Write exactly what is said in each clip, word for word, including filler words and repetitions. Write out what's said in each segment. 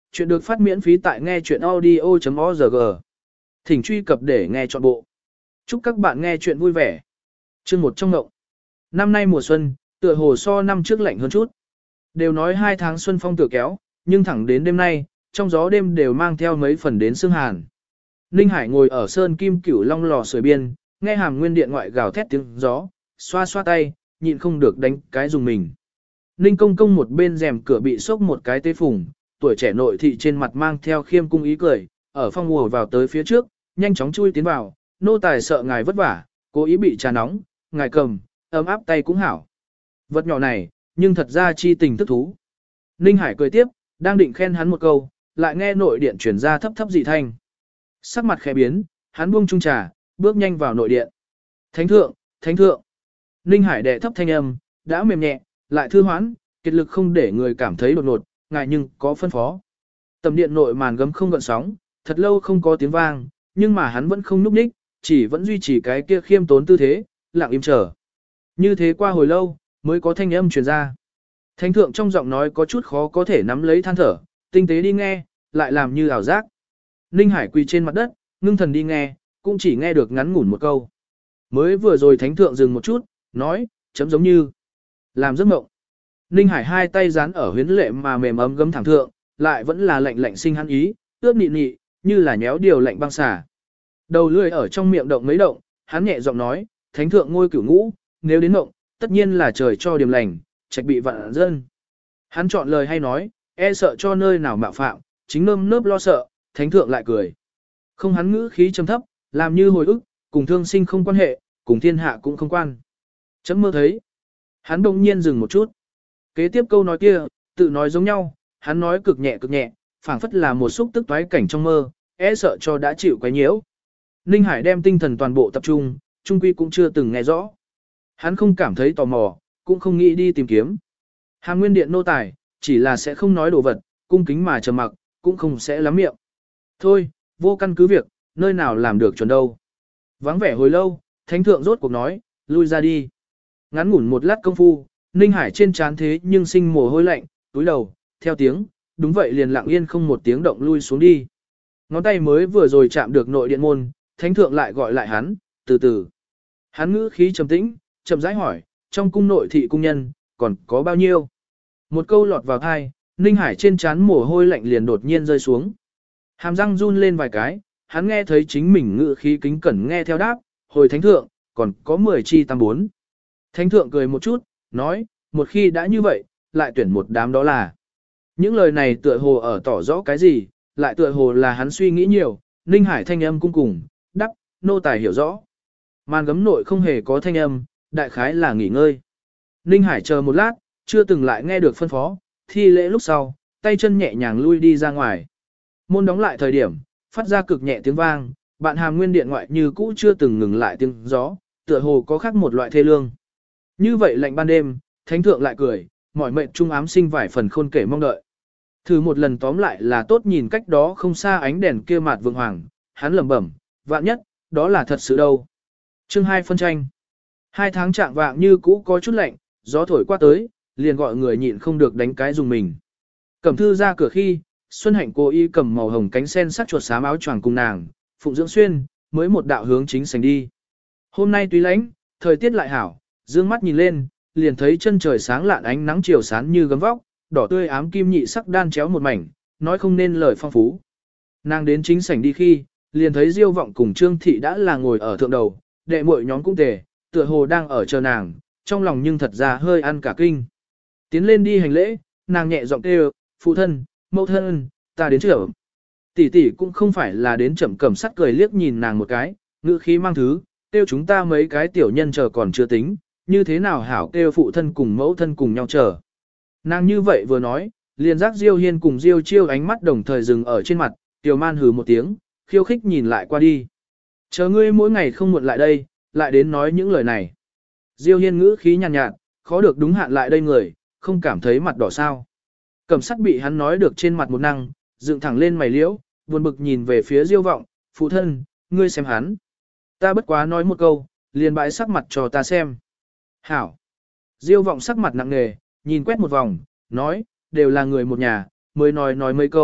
Chuyện được phát miễn phí tại nghe chuyện audio.org. Thỉnh truy cập để nghe trọn bộ. Chúc các bạn nghe chuyện vui vẻ. Chương một trong ngộng. Năm nay mùa xuân, tựa hồ so năm trước lạnh hơn chút. Đều nói hai tháng xuân phong tựa kéo, nhưng thẳng đến đêm nay, trong gió đêm đều mang theo mấy phần đến sương hàn. Ninh Hải ngồi ở sơn kim cửu long lò sưởi biên, nghe hàm nguyên điện ngoại gào thét tiếng gió, xoa xoa tay, nhịn không được đánh cái dùng mình. Ninh công công một bên rèm cửa bị sốc một cái tê phùng, tuổi trẻ nội thị trên mặt mang theo khiêm cung ý cười, ở phong mùa vào tới phía trước, nhanh chóng chui tiến vào, nô tài sợ ngài vất vả, cố ý bị trà nóng, ngài cầm, ấm áp tay cũng hảo. Vật nhỏ này, nhưng thật ra chi tình thức thú. Ninh Hải cười tiếp, đang định khen hắn một câu, lại nghe nội điện chuyển ra thấp thấp dị thanh. Sắc mặt khẽ biến, hắn buông chung trà, bước nhanh vào nội điện. Thánh thượng, thánh thượng. Ninh Hải đệ thấp thanh âm, đã mềm nhẹ, lại thư hoãn, kiệt lực không để người cảm thấy đột ngột, ngài nhưng có phân phó. Tầm điện nội màn gấm không gợn sóng, thật lâu không có tiếng vang, nhưng mà hắn vẫn không nhúc nhích, chỉ vẫn duy trì cái kia khiêm tốn tư thế, lặng im chờ. Như thế qua hồi lâu, mới có thanh âm truyền ra. Thánh thượng trong giọng nói có chút khó có thể nắm lấy than thở, tinh tế đi nghe, lại làm như ảo giác. Ninh Hải quỳ trên mặt đất, ngưng thần đi nghe, cũng chỉ nghe được ngắn ngủn một câu. Mới vừa rồi thánh thượng dừng một chút, nói, chấm giống như làm giấc mộng. Ninh Hải hai tay dán ở huyến lệ mà mềm ấm gấm thẳng thượng, lại vẫn là lạnh lạnh sinh hắn ý, ướt nị nị, như là nhéo điều lạnh băng xả. Đầu lưỡi ở trong miệng động mấy động, hắn nhẹ giọng nói, thánh thượng ngôi cửu ngũ, nếu đến mộng, tất nhiên là trời cho điểm lành, trạch bị vạn dân. Hắn chọn lời hay nói, e sợ cho nơi nào mạo phạm, chính nơm nớp lo sợ, thánh thượng lại cười. Không, hắn ngữ khí trầm thấp, làm như hồi ức, cùng thương sinh không quan hệ, cùng thiên hạ cũng không quan. Chấm mơ thấy. Hắn đông nhiên dừng một chút. Kế tiếp câu nói kia, tự nói giống nhau, hắn nói cực nhẹ cực nhẹ, phảng phất là một xúc tức toái cảnh trong mơ, e sợ cho đã chịu quấy nhiễu. Ninh Hải đem tinh thần toàn bộ tập trung, trung quy cũng chưa từng nghe rõ. Hắn không cảm thấy tò mò, cũng không nghĩ đi tìm kiếm. Hàm nguyên điện nô tài, chỉ là sẽ không nói đồ vật, cung kính mà trầm mặc, cũng không sẽ lắm miệng. Thôi, vô căn cứ việc, nơi nào làm được chuẩn đâu. Vắng vẻ hồi lâu, thánh thượng rốt cuộc nói, lui ra đi. Ngắn ngủn một lát công phu, Ninh Hải trên trán thế nhưng sinh mồ hôi lạnh, túi đầu, theo tiếng, đúng vậy liền lặng yên không một tiếng động lui xuống đi. Ngón tay mới vừa rồi chạm được nội điện môn, thánh thượng lại gọi lại hắn, từ từ. Hắn ngữ khí trầm tĩnh, chậm rãi hỏi, trong cung nội thị cung nhân, còn có bao nhiêu? Một câu lọt vào tai, Ninh Hải trên trán mồ hôi lạnh liền đột nhiên rơi xuống. Hàm răng run lên vài cái, hắn nghe thấy chính mình ngữ khí kính cẩn nghe theo đáp, hồi thánh thượng, còn có mười chi tam bốn. Thánh thượng cười một chút, nói, một khi đã như vậy, lại tuyển một đám đó là. Những lời này tựa hồ ở tỏ rõ cái gì, lại tựa hồ là hắn suy nghĩ nhiều, Ninh Hải thanh âm cung cùng, đắp, nô tài hiểu rõ. Màn gấm nội không hề có thanh âm, đại khái là nghỉ ngơi. Ninh Hải chờ một lát, chưa từng lại nghe được phân phó, thi lễ lúc sau, tay chân nhẹ nhàng lui đi ra ngoài. Môn đóng lại thời điểm, phát ra cực nhẹ tiếng vang, bạn hàm nguyên điện ngoại như cũ chưa từng ngừng lại tiếng gió, tựa hồ có khác một loại thê lương. Như vậy lạnh ban đêm, thánh thượng lại cười, mỏi mệt trung ám sinh vài phần khôn kể mong đợi. Thử một lần tóm lại là tốt nhìn cách đó không xa ánh đèn kia mạt vượng hoàng, hắn lẩm bẩm, vạn nhất, đó là thật sự đâu. Chương hai phân tranh. Hai tháng trạng vạng như cũ có chút lạnh, gió thổi qua tới, liền gọi người nhịn không được đánh cái dùng mình. Cẩm thư ra cửa khi, Xuân Hạnh cô y cầm màu hồng cánh sen sắc chuột xám áo choàng cùng nàng, Phụng Dưỡng Xuyên, mới một đạo hướng chính sành đi. Hôm nay tuy lạnh, thời tiết lại hảo, dương mắt nhìn lên, liền thấy chân trời sáng lạn ánh nắng chiều sáng như gấm vóc, đỏ tươi ám kim nhị sắc đan chéo một mảnh, nói không nên lời phong phú. Nàng đến chính sảnh đi khi, liền thấy Diêu Vọng cùng Trương Thị đã là ngồi ở thượng đầu, đệ muội nhóm cũng tề, tựa hồ đang ở chờ nàng, trong lòng nhưng thật ra hơi ăn cả kinh. Tiến lên đi hành lễ, nàng nhẹ giọng kêu, phụ thân, mẫu thân, ta đến chậm. Tỷ tỷ cũng không phải là đến chậm, cầm sắt cười liếc nhìn nàng một cái, ngữ khí mang thứ, kêu chúng ta mấy cái tiểu nhân chờ còn chưa tính, như thế nào hảo kêu phụ thân cùng mẫu thân cùng nhau chờ. Nàng như vậy vừa nói, liền giác Diêu Hiên cùng Diêu Chiêu ánh mắt đồng thời dừng ở trên mặt, Tiểu Man hừ một tiếng, khiêu khích nhìn lại qua đi. Chờ ngươi mỗi ngày không muộn lại đây, lại đến nói những lời này. Diêu Hiên ngữ khí nhàn nhạt, nhạt, khó được đúng hạn lại đây người, không cảm thấy mặt đỏ sao. Cẩm sắt bị hắn nói được trên mặt một năng, dựng thẳng lên mày liễu, buồn bực nhìn về phía Diêu Vọng, phụ thân, ngươi xem hắn. Ta bất quá nói một câu, liền bãi sắc mặt cho ta xem. Hảo. Diêu Vọng sắc mặt nặng nề, nhìn quét một vòng, nói, đều là người một nhà, mới nói nói mấy câu,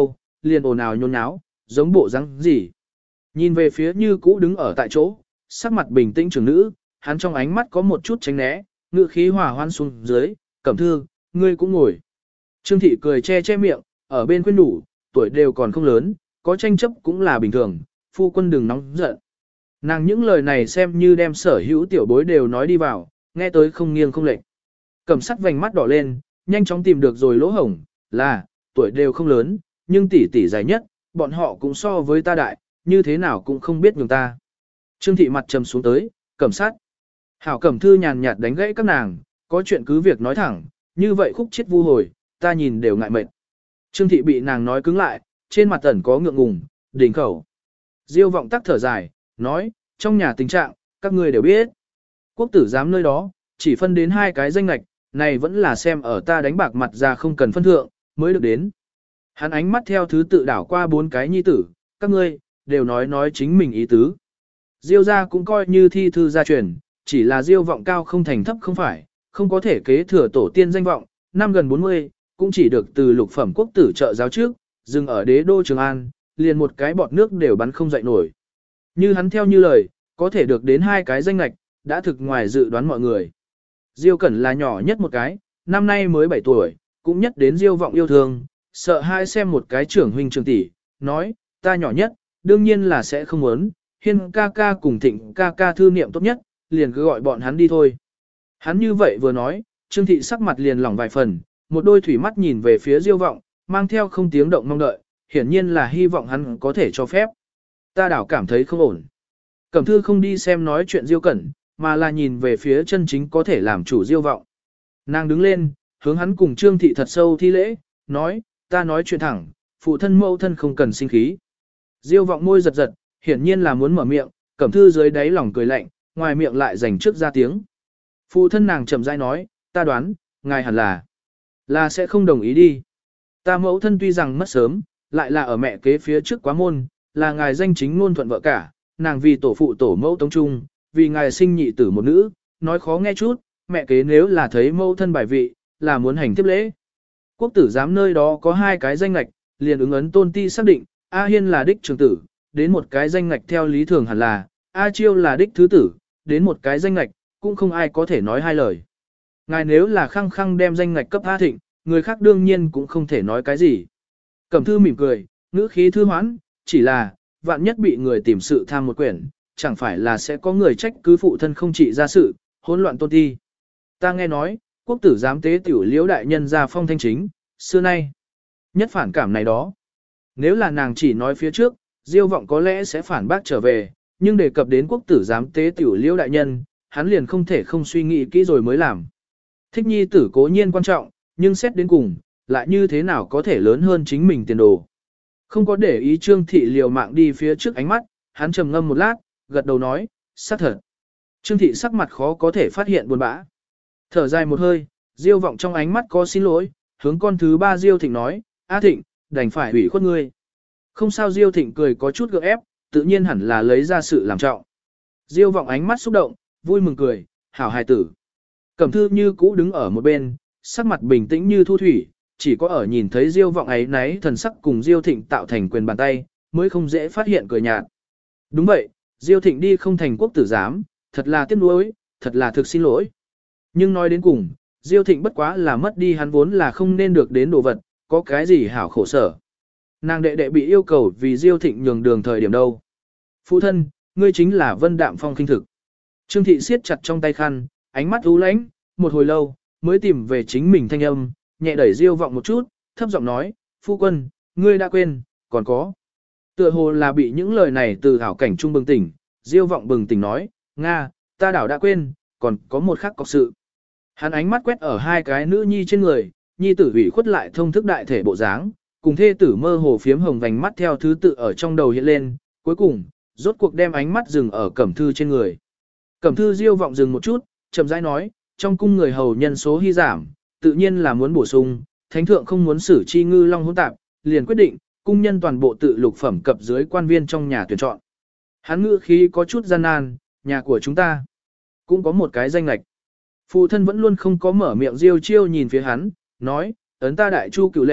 liền ồn ào nhốn nháo, giống bộ răng gì. Nhìn về phía như cũ đứng ở tại chỗ, sắc mặt bình tĩnh trưởng nữ, hắn trong ánh mắt có một chút tránh né, ngự khí hòa hoan xuống dưới, Cẩm Thư, ngươi cũng ngồi. Trương thị cười che che miệng, ở bên khuyên đủ, tuổi đều còn không lớn, có tranh chấp cũng là bình thường, phu quân đừng nóng giận. Nàng những lời này xem như đem sở hữu tiểu bối đều nói đi vào, nghe tới không nghiêng không lệch. Cẩm Sắt vành mắt đỏ lên, nhanh chóng tìm được rồi lỗ hổng, là, tuổi đều không lớn, nhưng tỷ tỷ dài nhất, bọn họ cũng so với ta đại, như thế nào cũng không biết nhường ta. Trương thị mặt trầm xuống tới, Cẩm Sắt. Hảo Cẩm Thư nhàn nhạt đánh gãy các nàng, có chuyện cứ việc nói thẳng, như vậy khúc chết vu hồi, ta nhìn đều ngại mệt. Trương thị bị nàng nói cứng lại, trên mặt ẩn có ngượng ngùng, đỉnh khẩu. Diêu vọng tắc thở dài, nói, trong nhà tình trạng, các ngươi đều biết. Quốc tử giám nơi đó, chỉ phân đến hai cái danh lạch, này vẫn là xem ở ta đánh bạc mặt ra không cần phân thượng, mới được đến. Hắn ánh mắt theo thứ tự đảo qua bốn cái nhi tử, các ngươi, đều nói nói chính mình ý tứ. Diêu gia cũng coi như thi thư gia truyền, chỉ là diêu vọng cao không thành thấp không phải, không có thể kế thừa tổ tiên danh vọng, năm gần bốn mươi, cũng chỉ được từ lục phẩm quốc tử trợ giáo trước, dừng ở đế đô Trường An, liền một cái bọt nước đều bắn không dậy nổi. Như hắn theo như lời, có thể được đến hai cái danh lạch, đã thực ngoài dự đoán mọi người. Diêu Cẩn là nhỏ nhất một cái, năm nay mới bảy tuổi, cũng nhất đến Diêu vọng yêu thương, sợ hai xem một cái trưởng huynh trưởng tỷ, nói, ta nhỏ nhất, đương nhiên là sẽ không muốn, Hiên ca ca cùng Thịnh ca ca thư niệm tốt nhất, liền cứ gọi bọn hắn đi thôi. Hắn như vậy vừa nói, Trương thị sắc mặt liền lỏng vài phần, một đôi thủy mắt nhìn về phía Diêu vọng, mang theo không tiếng động mong đợi, hiển nhiên là hy vọng hắn có thể cho phép. Ta đảo cảm thấy không ổn. Cẩm Thư không đi xem nói chuyện Diêu Cẩn, mà là nhìn về phía chân chính có thể làm chủ Diêu vọng. Nàng đứng lên, hướng hắn cùng Trương thị thật sâu thi lễ, nói, ta nói chuyện thẳng, phụ thân mẫu thân không cần sinh khí. Diêu vọng môi giật giật, hiển nhiên là muốn mở miệng, Cẩm Thư dưới đáy lòng cười lạnh, ngoài miệng lại dành trước ra tiếng. Phụ thân nàng chậm rãi nói, ta đoán, ngài hẳn là, là sẽ không đồng ý đi. Ta mẫu thân tuy rằng mất sớm, lại là ở mẹ kế phía trước quá môn, là ngài danh chính ngôn thuận vợ cả, nàng vì tổ phụ tổ mẫu tống trung, vì ngài sinh nhị tử một nữ, nói khó nghe chút, mẹ kế nếu là thấy mẫu thân bài vị, là muốn hành tiếp lễ. Quốc tử giám nơi đó có hai cái danh ngạch, liền ứng ấn tôn ti xác định, A Hiên là đích trưởng tử, đến một cái danh ngạch theo lý thường hẳn là, A Chiêu là đích thứ tử, đến một cái danh ngạch, cũng không ai có thể nói hai lời. Ngài nếu là khăng khăng đem danh ngạch cấp A Thịnh, người khác đương nhiên cũng không thể nói cái gì. Cẩm Thư mỉm cười, ngữ khí thư hoãn, chỉ là, vạn nhất bị người tìm sự tham một quyển, chẳng phải là sẽ có người trách cứ phụ thân không trị ra sự, hỗn loạn tôn ti. Ta nghe nói, quốc tử giám tế tiểu liễu đại nhân ra phong thanh chính, xưa nay. Nhất phản cảm này đó. Nếu là nàng chỉ nói phía trước, Diêu vọng có lẽ sẽ phản bác trở về, nhưng đề cập đến quốc tử giám tế tiểu liễu đại nhân, hắn liền không thể không suy nghĩ kỹ rồi mới làm. Thích nhi tử cố nhiên quan trọng, nhưng xét đến cùng, lại như thế nào có thể lớn hơn chính mình tiền đồ. Không có để ý Trương thị liều mạng đi phía trước ánh mắt, hắn trầm ngâm một lát, gật đầu nói, xác thật. Trương thị sắc mặt khó có thể phát hiện buồn bã. Thở dài một hơi, Diêu vọng trong ánh mắt có xin lỗi, hướng con thứ ba Diêu Thịnh nói, A Thịnh, đành phải hủy khuất ngươi. Không sao Diêu Thịnh cười có chút gượng ép, tự nhiên hẳn là lấy ra sự làm trọng. Diêu vọng ánh mắt xúc động, vui mừng cười, hảo hài tử. Cẩm Thư như cũ đứng ở một bên, sắc mặt bình tĩnh như thu thủy, chỉ có ở nhìn thấy Diêu vọng ấy náy thần sắc cùng Diêu Thịnh tạo thành quyền bàn tay, mới không dễ phát hiện cười nhạt. Đúng vậy, Diêu Thịnh đi không thành quốc tử giám, thật là tiếc nuối, thật là thực xin lỗi. Nhưng nói đến cùng, Diêu Thịnh bất quá là mất đi hắn vốn là không nên được đến đồ vật, có cái gì hảo khổ sở. Nàng đệ đệ bị yêu cầu vì Diêu Thịnh nhường đường thời điểm đâu. Phụ thân, ngươi chính là Vân Đạm Phong khinh thực. Trương thị siết chặt trong tay khăn, ánh mắt u lãnh, một hồi lâu, mới tìm về chính mình thanh âm, nhẹ đẩy Diêu vọng một chút, thấp giọng nói, phu quân, ngươi đã quên, còn có. Tựa hồ là bị những lời này từ hảo cảnh trung bừng tỉnh, Diêu vọng bừng tỉnh nói, Nga, ta đảo đã quên, còn có một khắc cọc sự. Hắn ánh mắt quét ở hai cái nữ nhi trên người, nhi tử ủy khuất lại thông thức đại thể bộ dáng, cùng thê tử mơ hồ phiếm hồng vành mắt theo thứ tự ở trong đầu hiện lên, cuối cùng, rốt cuộc đem ánh mắt dừng ở Cẩm Thư trên người. Cẩm Thư Diêu vọng dừng một chút, chậm rãi nói, trong cung người hầu nhân số hy giảm, tự nhiên là muốn bổ sung, thánh thượng không muốn xử chi ngư long hỗn tạp, liền quyết định, cung nhân toàn bộ tự lục phẩm cập dưới quan viên trong nhà tuyển chọn. Hắn ngữ khí có chút gian nan, nhà của chúng ta cũng có một cái danh lệch. Phụ thân vẫn luôn không có mở miệng Diêu Chiêu nhìn phía hắn, nói, ấn ta đại chu cửu lệ,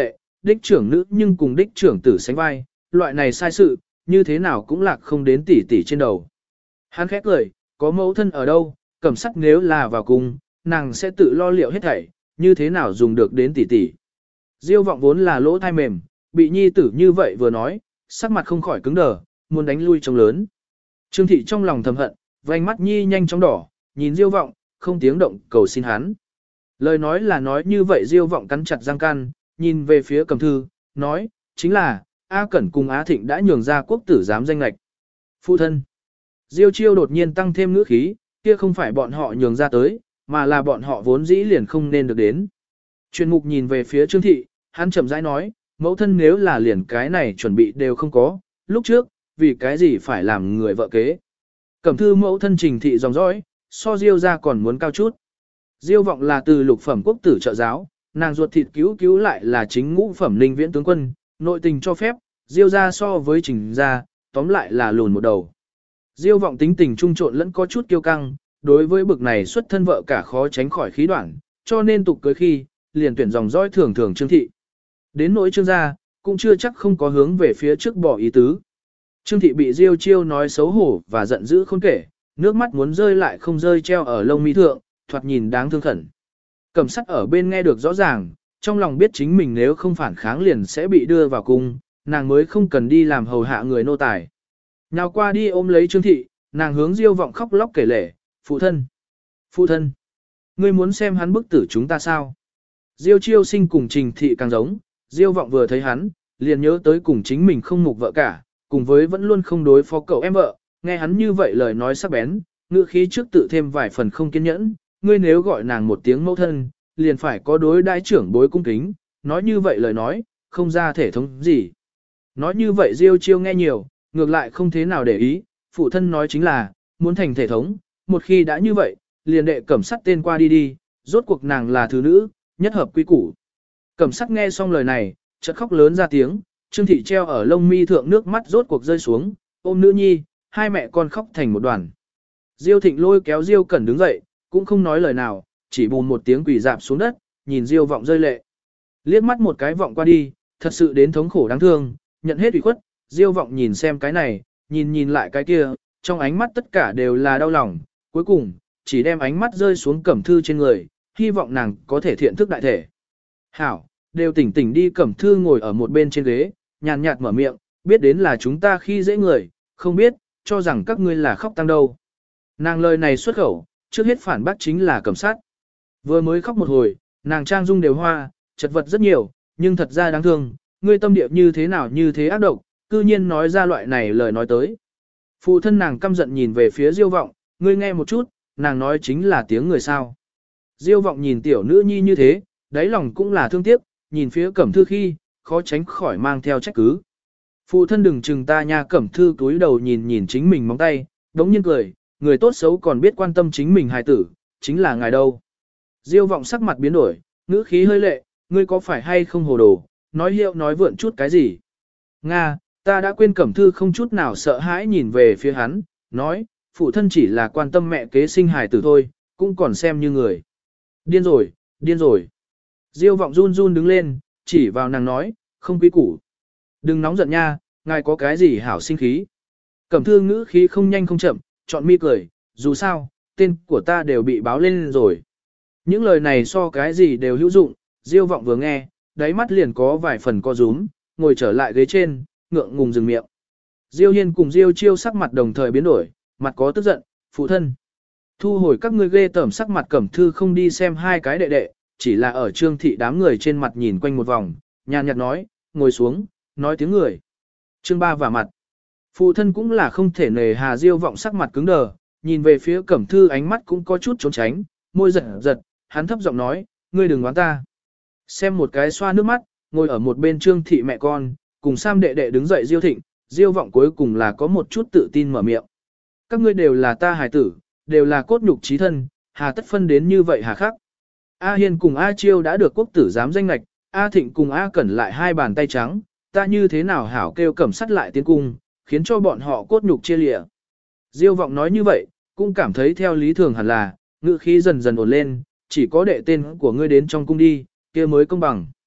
đích trưởng nữ nhưng cùng đích trưởng tử sánh vai, loại này sai sự, như thế nào cũng lạc không đến tỷ tỷ trên đầu. Hắn khẽ cười, có mẫu thân ở đâu, Cẩm Sắt nếu là vào cung, nàng sẽ tự lo liệu hết thảy, như thế nào dùng được đến tỷ tỷ. Diêu vọng vốn là lỗ thai mềm, bị nhi tử như vậy vừa nói, sắc mặt không khỏi cứng đờ, muốn đánh lui trống lớn. Trương thị trong lòng thầm hận, vành mắt nhi nhanh chóng đỏ, nhìn Diêu vọng, không tiếng động cầu xin hắn. Lời nói là nói như vậy Diêu vọng cắn chặt răng can, nhìn về phía Cẩm Thư, nói, chính là, A Cẩn cùng Á Thịnh đã nhường ra quốc tử giám danh lệch. Phụ thân. Diêu Chiêu đột nhiên tăng thêm ngữ khí, kia không phải bọn họ nhường ra tới, mà là bọn họ vốn dĩ liền không nên được đến. Truyền mục nhìn về phía Trương thị, hắn chậm rãi nói, mẫu thân nếu là liền cái này chuẩn bị đều không có, lúc trước, vì cái gì phải làm người vợ kế. Cẩm Thư mẫu thân Trình thị dòng dõi, so Diêu ra còn muốn cao chút. Diêu vọng là từ lục phẩm quốc tử trợ giáo, nàng ruột thịt cứu cứu lại là chính ngũ phẩm linh viễn tướng quân, nội tình cho phép, Diêu ra so với Trình ra, tóm lại là lùn một đầu. Diêu vọng tính tình trung trộn lẫn có chút kiêu căng, đối với bực này xuất thân vợ cả khó tránh khỏi khí đoạn, cho nên tục cưới khi, liền tuyển dòng dõi thường thường Trương thị. Đến nỗi Trương gia, cũng chưa chắc không có hướng về phía trước bỏ ý tứ. Trương thị bị Diêu Chiêu nói xấu hổ và giận dữ không kể, nước mắt muốn rơi lại không rơi treo ở lông mi thượng, thoạt nhìn đáng thương khẩn. Cẩm Sắt ở bên nghe được rõ ràng, trong lòng biết chính mình nếu không phản kháng liền sẽ bị đưa vào cung, nàng mới không cần đi làm hầu hạ người nô tài. Nào qua đi ôm lấy Trương thị, nàng hướng Diêu vọng khóc lóc kể lể, phụ thân, phụ thân, ngươi muốn xem hắn bức tử chúng ta sao? Diêu Chiêu sinh cùng Trình thị càng giống, Diêu vọng vừa thấy hắn, liền nhớ tới cùng chính mình không mục vợ cả, cùng với vẫn luôn không đối phó cậu em vợ, nghe hắn như vậy lời nói sắc bén, ngữ khí trước tự thêm vài phần không kiên nhẫn, ngươi nếu gọi nàng một tiếng mẫu thân, liền phải có đối đãi trưởng bối cung kính, nói như vậy lời nói, không ra thể thống gì. Nói như vậy Diêu Chiêu nghe nhiều, ngược lại không thế nào để ý, phụ thân nói chính là, muốn thành thể thống, một khi đã như vậy, liền đệ Cẩm Sắt tên qua đi đi, rốt cuộc nàng là thứ nữ, nhất hợp quy củ. Cẩm Sắt nghe xong lời này, chợt khóc lớn ra tiếng, Trương thị treo ở lông mi thượng nước mắt rốt cuộc rơi xuống, ôm nữ nhi, hai mẹ con khóc thành một đoàn. Diêu Thịnh lôi kéo Diêu Cẩn đứng dậy, cũng không nói lời nào, chỉ bùn một tiếng quỳ dạp xuống đất, nhìn Diêu vọng rơi lệ. Liếc mắt một cái vọng qua đi, thật sự đến thống khổ đáng thương, nhận hết ủy khuất, Diêu vọng nhìn xem cái này, nhìn nhìn lại cái kia, trong ánh mắt tất cả đều là đau lòng, cuối cùng, chỉ đem ánh mắt rơi xuống Cẩm Thư trên người, hy vọng nàng có thể thiện thức đại thể. Hảo, đều tỉnh tỉnh đi. Cẩm Thư ngồi ở một bên trên ghế, nhàn nhạt mở miệng, biết đến là chúng ta khi dễ người, không biết, cho rằng các ngươi là khóc tăng đâu. Nàng lời này xuất khẩu, trước hết phản bác chính là Cẩm Sát. Vừa mới khóc một hồi, nàng trang dung đều hoa, chật vật rất nhiều, nhưng thật ra đáng thương, ngươi tâm địa như thế nào như thế ác độc, cư nhiên nói ra loại này lời nói tới. Phụ thân nàng căm giận nhìn về phía Diêu vọng, ngươi nghe một chút, nàng nói chính là tiếng người sao. Diêu vọng nhìn tiểu nữ nhi như thế, đáy lòng cũng là thương tiếc, nhìn phía Cẩm Thư khi, khó tránh khỏi mang theo trách cứ. Phụ thân đừng chừng ta nha. Cẩm Thư túi đầu nhìn nhìn chính mình móng tay, đống nhiên cười, người tốt xấu còn biết quan tâm chính mình hài tử, chính là ngài đâu. Diêu vọng sắc mặt biến đổi, ngữ khí hơi lệ, ngươi có phải hay không hồ đồ, nói hiệu nói vượn chút cái gì. Nga, ta đã quên. Cẩm Thư không chút nào sợ hãi nhìn về phía hắn, nói, phụ thân chỉ là quan tâm mẹ kế sinh hài tử thôi, cũng còn xem như người. Điên rồi, điên rồi. Diêu vọng run run đứng lên, chỉ vào nàng nói, không quý củ. Đừng nóng giận nha, ngài có cái gì hảo sinh khí. Cẩm Thư ngữ khí không nhanh không chậm, chọn mi cười, dù sao, tên của ta đều bị báo lên rồi. Những lời này so cái gì đều hữu dụng, Diêu vọng vừa nghe, đáy mắt liền có vài phần co rúm, ngồi trở lại ghế trên, ngượng ngùng dừng miệng. Diêu Hiên cùng Diêu Chiêu sắc mặt đồng thời biến đổi, mặt có tức giận, phụ thân. Thu hồi các ngươi ghê tởm. Sắc mặt Cẩm Thư không đi xem hai cái đệ đệ, chỉ là ở Trương thị đám người trên mặt nhìn quanh một vòng, nhàn nhạt nói, ngồi xuống, nói tiếng người. Trương ba vả mặt. Phụ thân cũng là không thể nề hà. Diêu vọng sắc mặt cứng đờ, nhìn về phía Cẩm Thư ánh mắt cũng có chút trốn tránh, môi giật giật, hắn thấp giọng nói, ngươi đừng oán ta. Xem một cái xoa nước mắt, ngồi ở một bên Trương thị mẹ con, cùng Sam đệ đệ đứng dậy. Diêu Thịnh, Diêu vọng cuối cùng là có một chút tự tin mở miệng. Các ngươi đều là ta hài tử, đều là cốt nhục chí thân, hà tất phân đến như vậy hà khắc. A Hiên cùng A Chiêu đã được quốc tử giám danh lệch, A Thịnh cùng A Cẩn lại hai bàn tay trắng, ta như thế nào hảo kêu Cẩm Sắt lại tiến cung, khiến cho bọn họ cốt nhục chia lịa. Diêu vọng nói như vậy, cũng cảm thấy theo lý thường hẳn là, ngữ khí dần dần ổn lên, chỉ có đệ tên của ngươi đến trong cung đi, kia mới công bằng.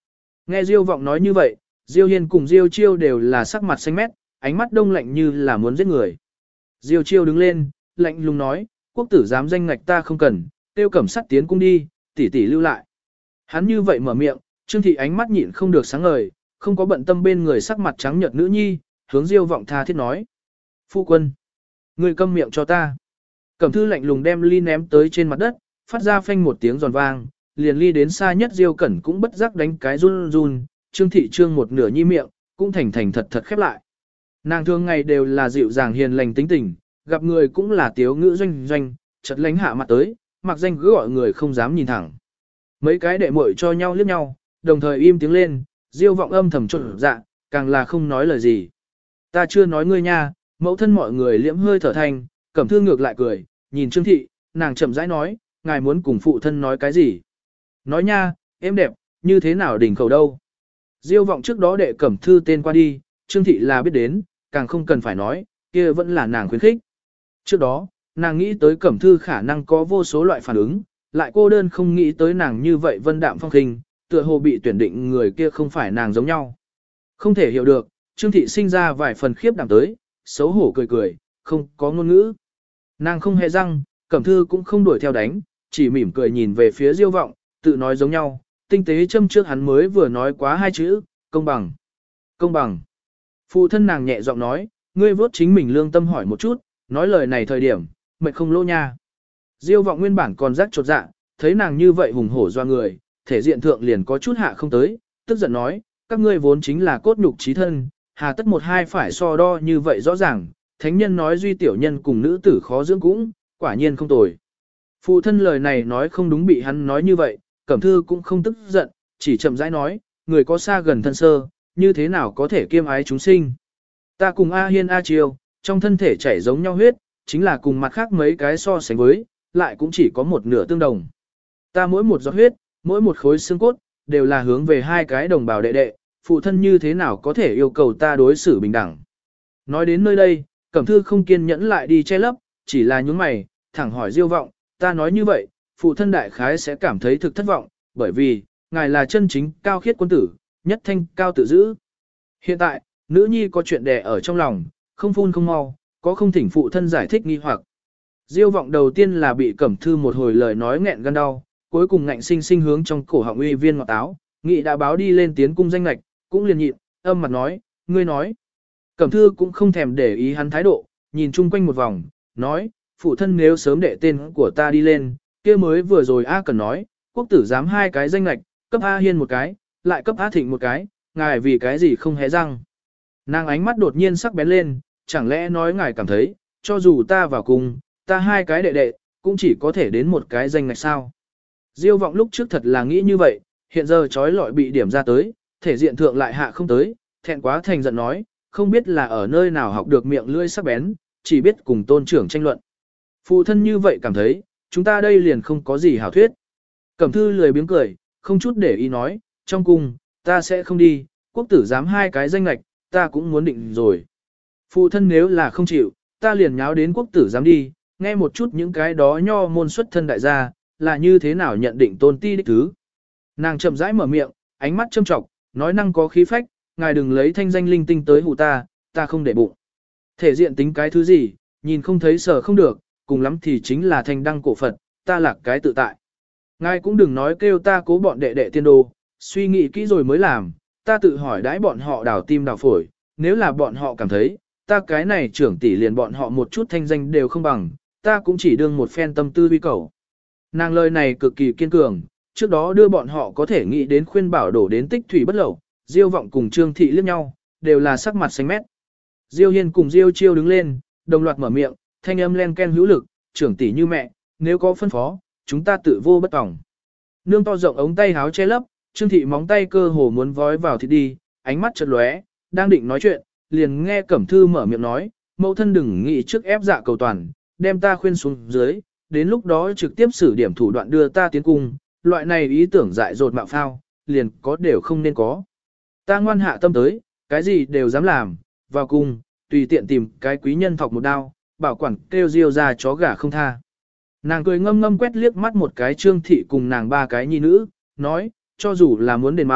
Nghe Diêu Vọng nói như vậy, Diêu Hiên cùng Diêu Chiêu đều là sắc mặt xanh mét, ánh mắt đông lạnh như là muốn giết người. Diêu Chiêu đứng lên, lạnh lùng nói, quốc tử giám danh ngạch ta không cần, tiêu cẩm sắt tiến cung đi, tỷ tỷ lưu lại. Hắn như vậy mở miệng, Trương Thị ánh mắt nhịn không được sáng ngời, không có bận tâm bên người sắc mặt trắng nhợt nữ nhi, hướng Diêu Vọng tha thiết nói. Phu quân, người câm miệng cho ta. Cẩm Thư lạnh lùng đem ly ném tới trên mặt đất, phát ra phanh một tiếng giòn vang, liền ly đến xa nhất Diêu Cẩn cũng bất giác đánh cái run run, Trương Thị trương một nửa nhi miệng, cũng thành thành thật thật khép lại. Nàng thường ngày đều là dịu dàng hiền lành tính tình, gặp người cũng là tiếu ngữ doanh doanh, chợt lánh hạ mặt tới, mặc danh cứ gọi người không dám nhìn thẳng. Mấy cái đệ muội cho nhau liếc nhau, đồng thời im tiếng lên, Diêu Vọng âm thầm trộn dạ, càng là không nói lời gì. Ta chưa nói ngươi nha, mẫu thân mọi người liễm hơi thở thành, Cẩm Thư ngược lại cười, nhìn Trương Thị, nàng chậm rãi nói, ngài muốn cùng phụ thân nói cái gì? Nói nha, em đẹp, như thế nào đỉnh khẩu đâu? Diêu Vọng trước đó đệ Cẩm Thư tên qua đi, Trương Thị là biết đến, càng không cần phải nói, kia vẫn là nàng khuyến khích. Trước đó, nàng nghĩ tới Cẩm Thư khả năng có vô số loại phản ứng, lại cô đơn không nghĩ tới nàng như vậy vân đạm phong khinh, tựa hồ bị tuyển định người kia không phải nàng giống nhau. Không thể hiểu được, Trương Thị sinh ra vài phần khiếp đảm tới, xấu hổ cười cười, không có ngôn ngữ. Nàng không hề răng, Cẩm Thư cũng không đuổi theo đánh, chỉ mỉm cười nhìn về phía Diêu Vọng, tự nói giống nhau, tinh tế châm trước hắn mới vừa nói quá hai chữ, công bằng. Công bằng. Phụ thân nàng nhẹ giọng nói, ngươi vốt chính mình lương tâm hỏi một chút, nói lời này thời điểm, mệt không lỗ nha. Diêu Vọng nguyên bản còn rắc chột dạ, thấy nàng như vậy hùng hổ doa người, thể diện thượng liền có chút hạ không tới, tức giận nói, các ngươi vốn chính là cốt nhục chí thân, hà tất một hai phải so đo như vậy rõ ràng, thánh nhân nói duy tiểu nhân cùng nữ tử khó dưỡng cũng, quả nhiên không tồi. Phụ thân lời này nói không đúng bị hắn nói như vậy, Cẩm Thư cũng không tức giận, chỉ chậm rãi nói, người có xa gần thân sơ, như thế nào có thể kiêm ái chúng sinh. Ta cùng A Hiên A Chiêu, trong thân thể chảy giống nhau huyết, chính là cùng mặt khác mấy cái so sánh với, lại cũng chỉ có một nửa tương đồng. Ta mỗi một giọt huyết, mỗi một khối xương cốt, đều là hướng về hai cái đồng bào đệ đệ, phụ thân như thế nào có thể yêu cầu ta đối xử bình đẳng. Nói đến nơi đây, Cẩm Thư không kiên nhẫn lại đi che lấp, chỉ là nhướng mày, thẳng hỏi Diêu Vọng, ta nói như vậy, phụ thân đại khái sẽ cảm thấy thực thất vọng, bởi vì, ngài là chân chính cao khiết quân tử, nhất thanh cao tự giữ. Hiện tại, nữ nhi có chuyện đè ở trong lòng, không phun không mau, có không thỉnh phụ thân giải thích nghi hoặc. Diêu Vọng đầu tiên là bị Cẩm Thư một hồi lời nói nghẹn gan đau, cuối cùng ngạnh sinh sinh hướng trong cổ họng uy viên ngọt táo, nghị đã báo đi lên tiến cung danh lạch, cũng liền nhịn, âm mặt nói, ngươi nói. Cẩm Thư cũng không thèm để ý hắn thái độ, nhìn chung quanh một vòng, nói, phụ thân nếu sớm đệ tên của ta đi lên, kia mới vừa rồi A cần nói, quốc tử giám hai cái danh lạch, cấp A Hiên một cái, lại cấp A Thịnh một cái, ngài vì cái gì không hé răng. Nàng ánh mắt đột nhiên sắc bén lên, chẳng lẽ nói ngài cảm thấy, cho dù ta vào cùng, ta hai cái đệ đệ, cũng chỉ có thể đến một cái danh ngạch sao. Diêu Vọng lúc trước thật là nghĩ như vậy, hiện giờ trói lọi bị điểm ra tới, thể diện thượng lại hạ không tới, thẹn quá thành giận nói, không biết là ở nơi nào học được miệng lưỡi sắc bén, chỉ biết cùng tôn trưởng tranh luận. Phụ thân như vậy cảm thấy, chúng ta đây liền không có gì hảo thuyết. Cẩm Thư lười biếng cười, không chút để ý nói, trong cung, ta sẽ không đi, quốc tử giám hai cái danh lạch, ta cũng muốn định rồi. Phụ thân nếu là không chịu, ta liền nháo đến quốc tử giám đi, nghe một chút những cái đó nho môn xuất thân đại gia, là như thế nào nhận định tôn ti đích thứ. Nàng chậm rãi mở miệng, ánh mắt châm trọng, nói năng có khí phách, ngài đừng lấy thanh danh linh tinh tới hù ta, ta không để bụng. Thể diện tính cái thứ gì, nhìn không thấy sở không được, cùng lắm thì chính là thanh đăng cổ Phật, ta là cái tự tại. Ngài cũng đừng nói kêu ta cố bọn đệ đệ tiên đồ, suy nghĩ kỹ rồi mới làm, ta tự hỏi đãi bọn họ đào tim đào phổi, nếu là bọn họ cảm thấy, ta cái này trưởng tỷ liền bọn họ một chút thanh danh đều không bằng, ta cũng chỉ đương một phen tâm tư vi cầu. Nàng lời này cực kỳ kiên cường, trước đó đưa bọn họ có thể nghĩ đến khuyên bảo đổ đến tích thủy bất lậu, Diêu Vọng cùng Trương Thị liếc nhau, đều là sắc mặt xanh mét. Diêu Hiên cùng Diêu Chiêu đứng lên, đồng loạt mở miệng, thanh âm len ken hữu lực, trưởng tỷ như mẹ, nếu có phân phó, chúng ta tự vô bất tòng. Nương to rộng ống tay háo che lấp, Trương Thị móng tay cơ hồ muốn vói vào thịt đi, ánh mắt chợt lóe, đang định nói chuyện, liền nghe Cẩm Thư mở miệng nói, mẫu thân đừng nghĩ trước ép dạ cầu toàn, đem ta khuyên xuống dưới, đến lúc đó trực tiếp xử điểm thủ đoạn đưa ta tiến cung, loại này ý tưởng dại dột mạo phao, liền có đều không nên có. Ta ngoan hạ tâm tới, cái gì đều dám làm, vào cung, tùy tiện tìm cái quý nhân thọc một đao, bảo quản kêu Diêu ra chó gà không tha. Nàng cười ngâm ngâm quét liếc mắt một cái Trương Thị cùng nàng ba cái nhi nữ, nói, cho dù là muốn đền mạng,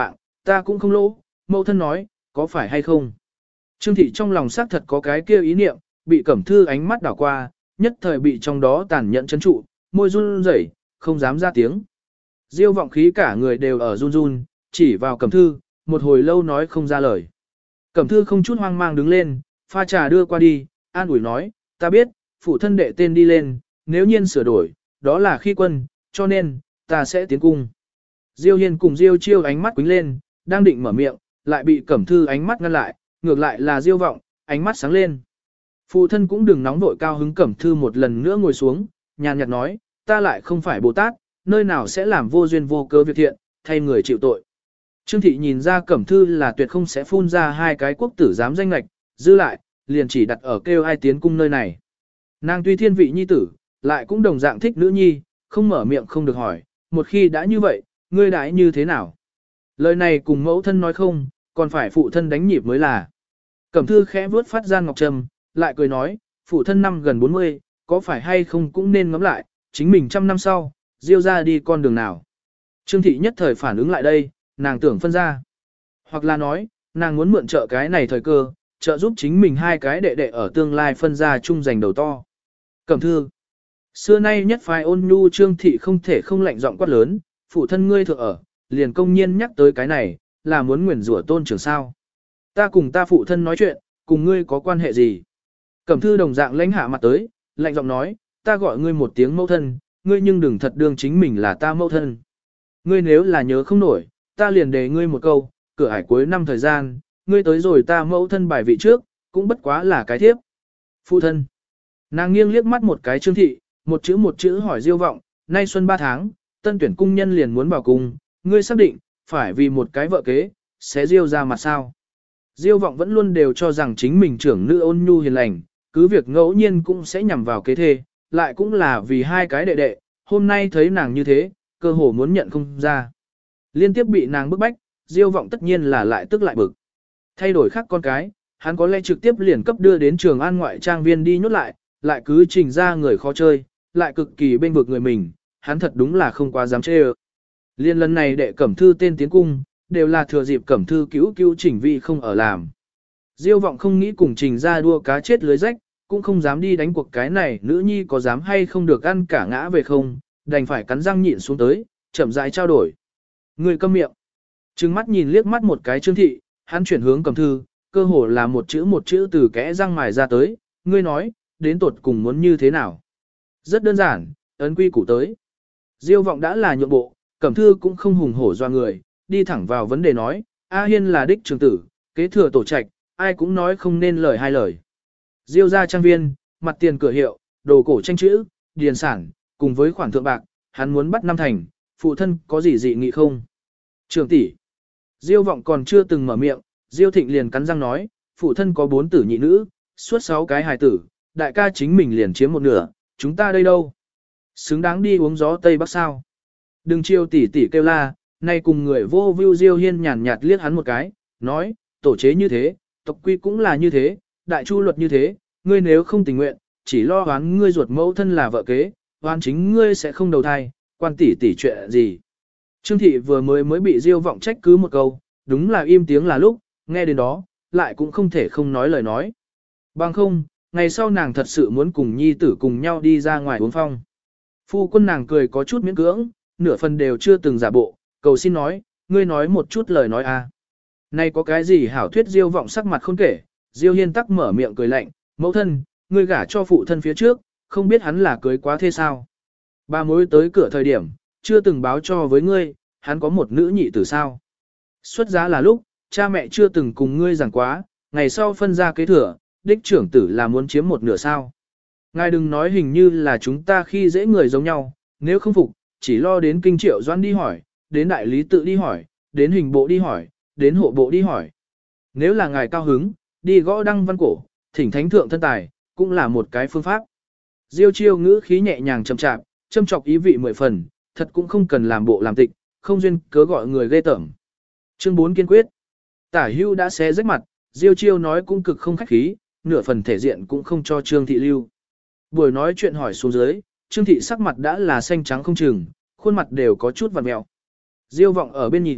ta cũng không lỗ, mẫu thân nói, có phải hay không? Trương thị trong lòng xác thật có cái kia ý niệm, bị Cẩm Thư ánh mắt đảo qua, nhất thời bị trong đó tàn nhẫn chấn trụ, môi run rẩy, không dám ra tiếng. Diêu vọng khí cả người đều ở run run, chỉ vào Cẩm Thư, một hồi lâu nói không ra lời. Cẩm Thư không chút hoang mang đứng lên, pha trà đưa qua đi, an ủi nói, ta biết, phụ thân đệ tên đi lên, nếu nhiên sửa đổi, đó là khi quân, cho nên, ta sẽ tiến cung. Diêu Hiên cùng Diêu Chiêu ánh mắt quính lên, đang định mở miệng, lại bị Cẩm Thư ánh mắt ngăn lại, ngược lại là Diêu Vọng, ánh mắt sáng lên. Phụ thân cũng đừng nóng vội, cao hứng. Cẩm Thư một lần nữa ngồi xuống, nhàn nhạt nói, ta lại không phải Bồ Tát, nơi nào sẽ làm vô duyên vô cớ việc thiện, thay người chịu tội. Trương thị nhìn ra Cẩm Thư là tuyệt không sẽ phun ra hai cái quốc tử giám danh lệch, dư lại, liền chỉ đặt ở kêu ai tiến cung nơi này. Nàng tuy thiên vị nhi tử, lại cũng đồng dạng thích nữ nhi, không mở miệng không được hỏi, một khi đã như vậy, ngươi đãi như thế nào? Lời này cùng mẫu thân nói không, còn phải phụ thân đánh nhịp mới là. Cẩm Thư khẽ vuốt phát gian ngọc trầm, lại cười nói, phụ thân năm gần bốn mươi, có phải hay không cũng nên ngẫm lại, chính mình trăm năm sau, Diêu ra đi con đường nào. Trương thị nhất thời phản ứng lại đây, nàng tưởng phân ra. Hoặc là nói, nàng muốn mượn trợ cái này thời cơ, trợ giúp chính mình hai cái đệ đệ ở tương lai phân ra chung giành đầu to. Cẩm Thư, xưa nay nhất phái ôn nhu Trương thị không thể không lạnh giọng quát lớn, phụ thân ngươi thượng ở, liền công nhiên nhắc tới cái này, là muốn nguyền rủa tôn trưởng sao. Ta cùng ta phụ thân nói chuyện, cùng ngươi có quan hệ gì? Cẩm Thư đồng dạng lãnh hạ mặt tới, lạnh giọng nói, ta gọi ngươi một tiếng mẫu thân, ngươi nhưng đừng thật đương chính mình là ta mẫu thân. Ngươi nếu là nhớ không nổi, ta liền đề ngươi một câu, cửa ải cuối năm thời gian, ngươi tới rồi ta mẫu thân bài vị trước, cũng bất quá là cái thiếp. Phụ thân. Nàng nghiêng liếc mắt một cái Trương thị, một chữ một chữ hỏi Diêu Vọng, nay xuân ba tháng, tân tuyển cung nhân liền muốn vào cung, ngươi xác định, phải vì một cái vợ kế, sẽ Diêu ra mặt sao. Diêu Vọng vẫn luôn đều cho rằng chính mình trưởng nữ ôn nhu hiền lành, cứ việc ngẫu nhiên cũng sẽ nhằm vào kế thê, lại cũng là vì hai cái đệ đệ, hôm nay thấy nàng như thế, cơ hồ muốn nhận không ra. Liên tiếp bị nàng bức bách, Diêu Vọng tất nhiên là lại tức lại bực. Thay đổi khác con cái, hắn có lẽ trực tiếp liền cấp đưa đến trường an ngoại trang viên đi nhốt lại, lại cứ trình ra người khó chơi, lại cực kỳ bên vực người mình, hắn thật đúng là không quá dám chê ơ. Liên lần này đệ Cẩm Thư tên tiến cung, đều là thừa dịp Cẩm Thư cứu cứu Trình Vi không ở làm. Diêu Vọng không nghĩ cùng Trình ra đua cá chết lưới rách, cũng không dám đi đánh cuộc cái này, nữ nhi có dám hay không được ăn cả ngã về không, đành phải cắn răng nhịn xuống tới, chậm rãi trao đổi. Người câm miệng. Trừng mắt nhìn liếc mắt một cái Trương thị, hắn chuyển hướng Cẩm Thư, cơ hồ là một chữ một chữ từ kẽ răng mài ra tới, ngươi nói, đến tột cùng muốn như thế nào. Rất đơn giản, ấn quy củ tới. Diêu Vọng đã là nhượng bộ, Cẩm Thư cũng không hùng hổ doa người, đi thẳng vào vấn đề nói, A Hiên là đích trưởng tử, kế thừa tổ trạch, ai cũng nói không nên lời hai lời. Diêu ra trang viên, mặt tiền cửa hiệu, đồ cổ tranh chữ, điền sản, cùng với khoản thượng bạc, hắn muốn bắt năm thành, phụ thân có gì dị nghị không? Trưởng tỷ. Diêu Vọng còn chưa từng mở miệng, Diêu Thịnh liền cắn răng nói, phụ thân có bốn tử nhị nữ, suốt sáu cái hài tử, đại ca chính mình liền chiếm một nửa, chúng ta đây đâu? Xứng đáng đi uống gió Tây Bắc sao? Đừng chiêu tỷ tỷ kêu la, nay cùng người vô view Diêu Hiên nhàn nhạt liếc hắn một cái, nói, tổ chế như thế, tộc quy cũng là như thế, đại chu luật như thế, ngươi nếu không tình nguyện, chỉ lo hoán ngươi ruột mẫu thân là vợ kế, hoán chính ngươi sẽ không đầu thai, quan tỷ tỷ chuyện gì. Trương thị vừa mới mới bị Diêu Vọng trách cứ một câu, đúng là im tiếng là lúc, nghe đến đó, lại cũng không thể không nói lời nói. Bằng không, ngày sau nàng thật sự muốn cùng nhi tử cùng nhau đi ra ngoài uống phong. Phu quân nàng cười có chút miễn cưỡng, nửa phần đều chưa từng giả bộ, cầu xin nói, ngươi nói một chút lời nói a. Này có cái gì hảo thuyết Diêu Vọng sắc mặt không kể, Diêu Hiên tắc mở miệng cười lạnh, mẫu thân, ngươi gả cho phụ thân phía trước, không biết hắn là cưới quá thế sao. Ba mối tới cửa thời điểm, chưa từng báo cho với ngươi, hắn có một nữ nhị tử sao. Xuất giá là lúc, cha mẹ chưa từng cùng ngươi giảng quá, ngày sau phân ra kế thừa, đích trưởng tử là muốn chiếm một nửa sao. Ngài đừng nói hình như là chúng ta khi dễ người giống nhau, nếu không phục, chỉ lo đến kinh triệu doan đi hỏi, đến đại lý tự đi hỏi, đến hình bộ đi hỏi, đến hộ bộ đi hỏi. Nếu là ngài cao hứng, đi gõ đăng văn cổ, thỉnh thánh thượng thân tài, cũng là một cái phương pháp. Diêu Chiêu ngữ khí nhẹ nhàng chậm chạp, châm chọc ý vị mười phần, thật cũng không cần làm bộ làm tịch, không duyên cớ gọi người ghê tởm. Chương bốn kiên quyết. Tả Hưu đã xé rách mặt, Diêu Chiêu nói cũng cực không khách khí, nửa phần thể diện cũng không cho Trương thị lưu. Buổi nói chuyện hỏi xuống dưới, Trương thị sắc mặt đã là xanh trắng không chừng, khuôn mặt đều có chút vặn mèo. Diêu Vọng ở bên nhìn,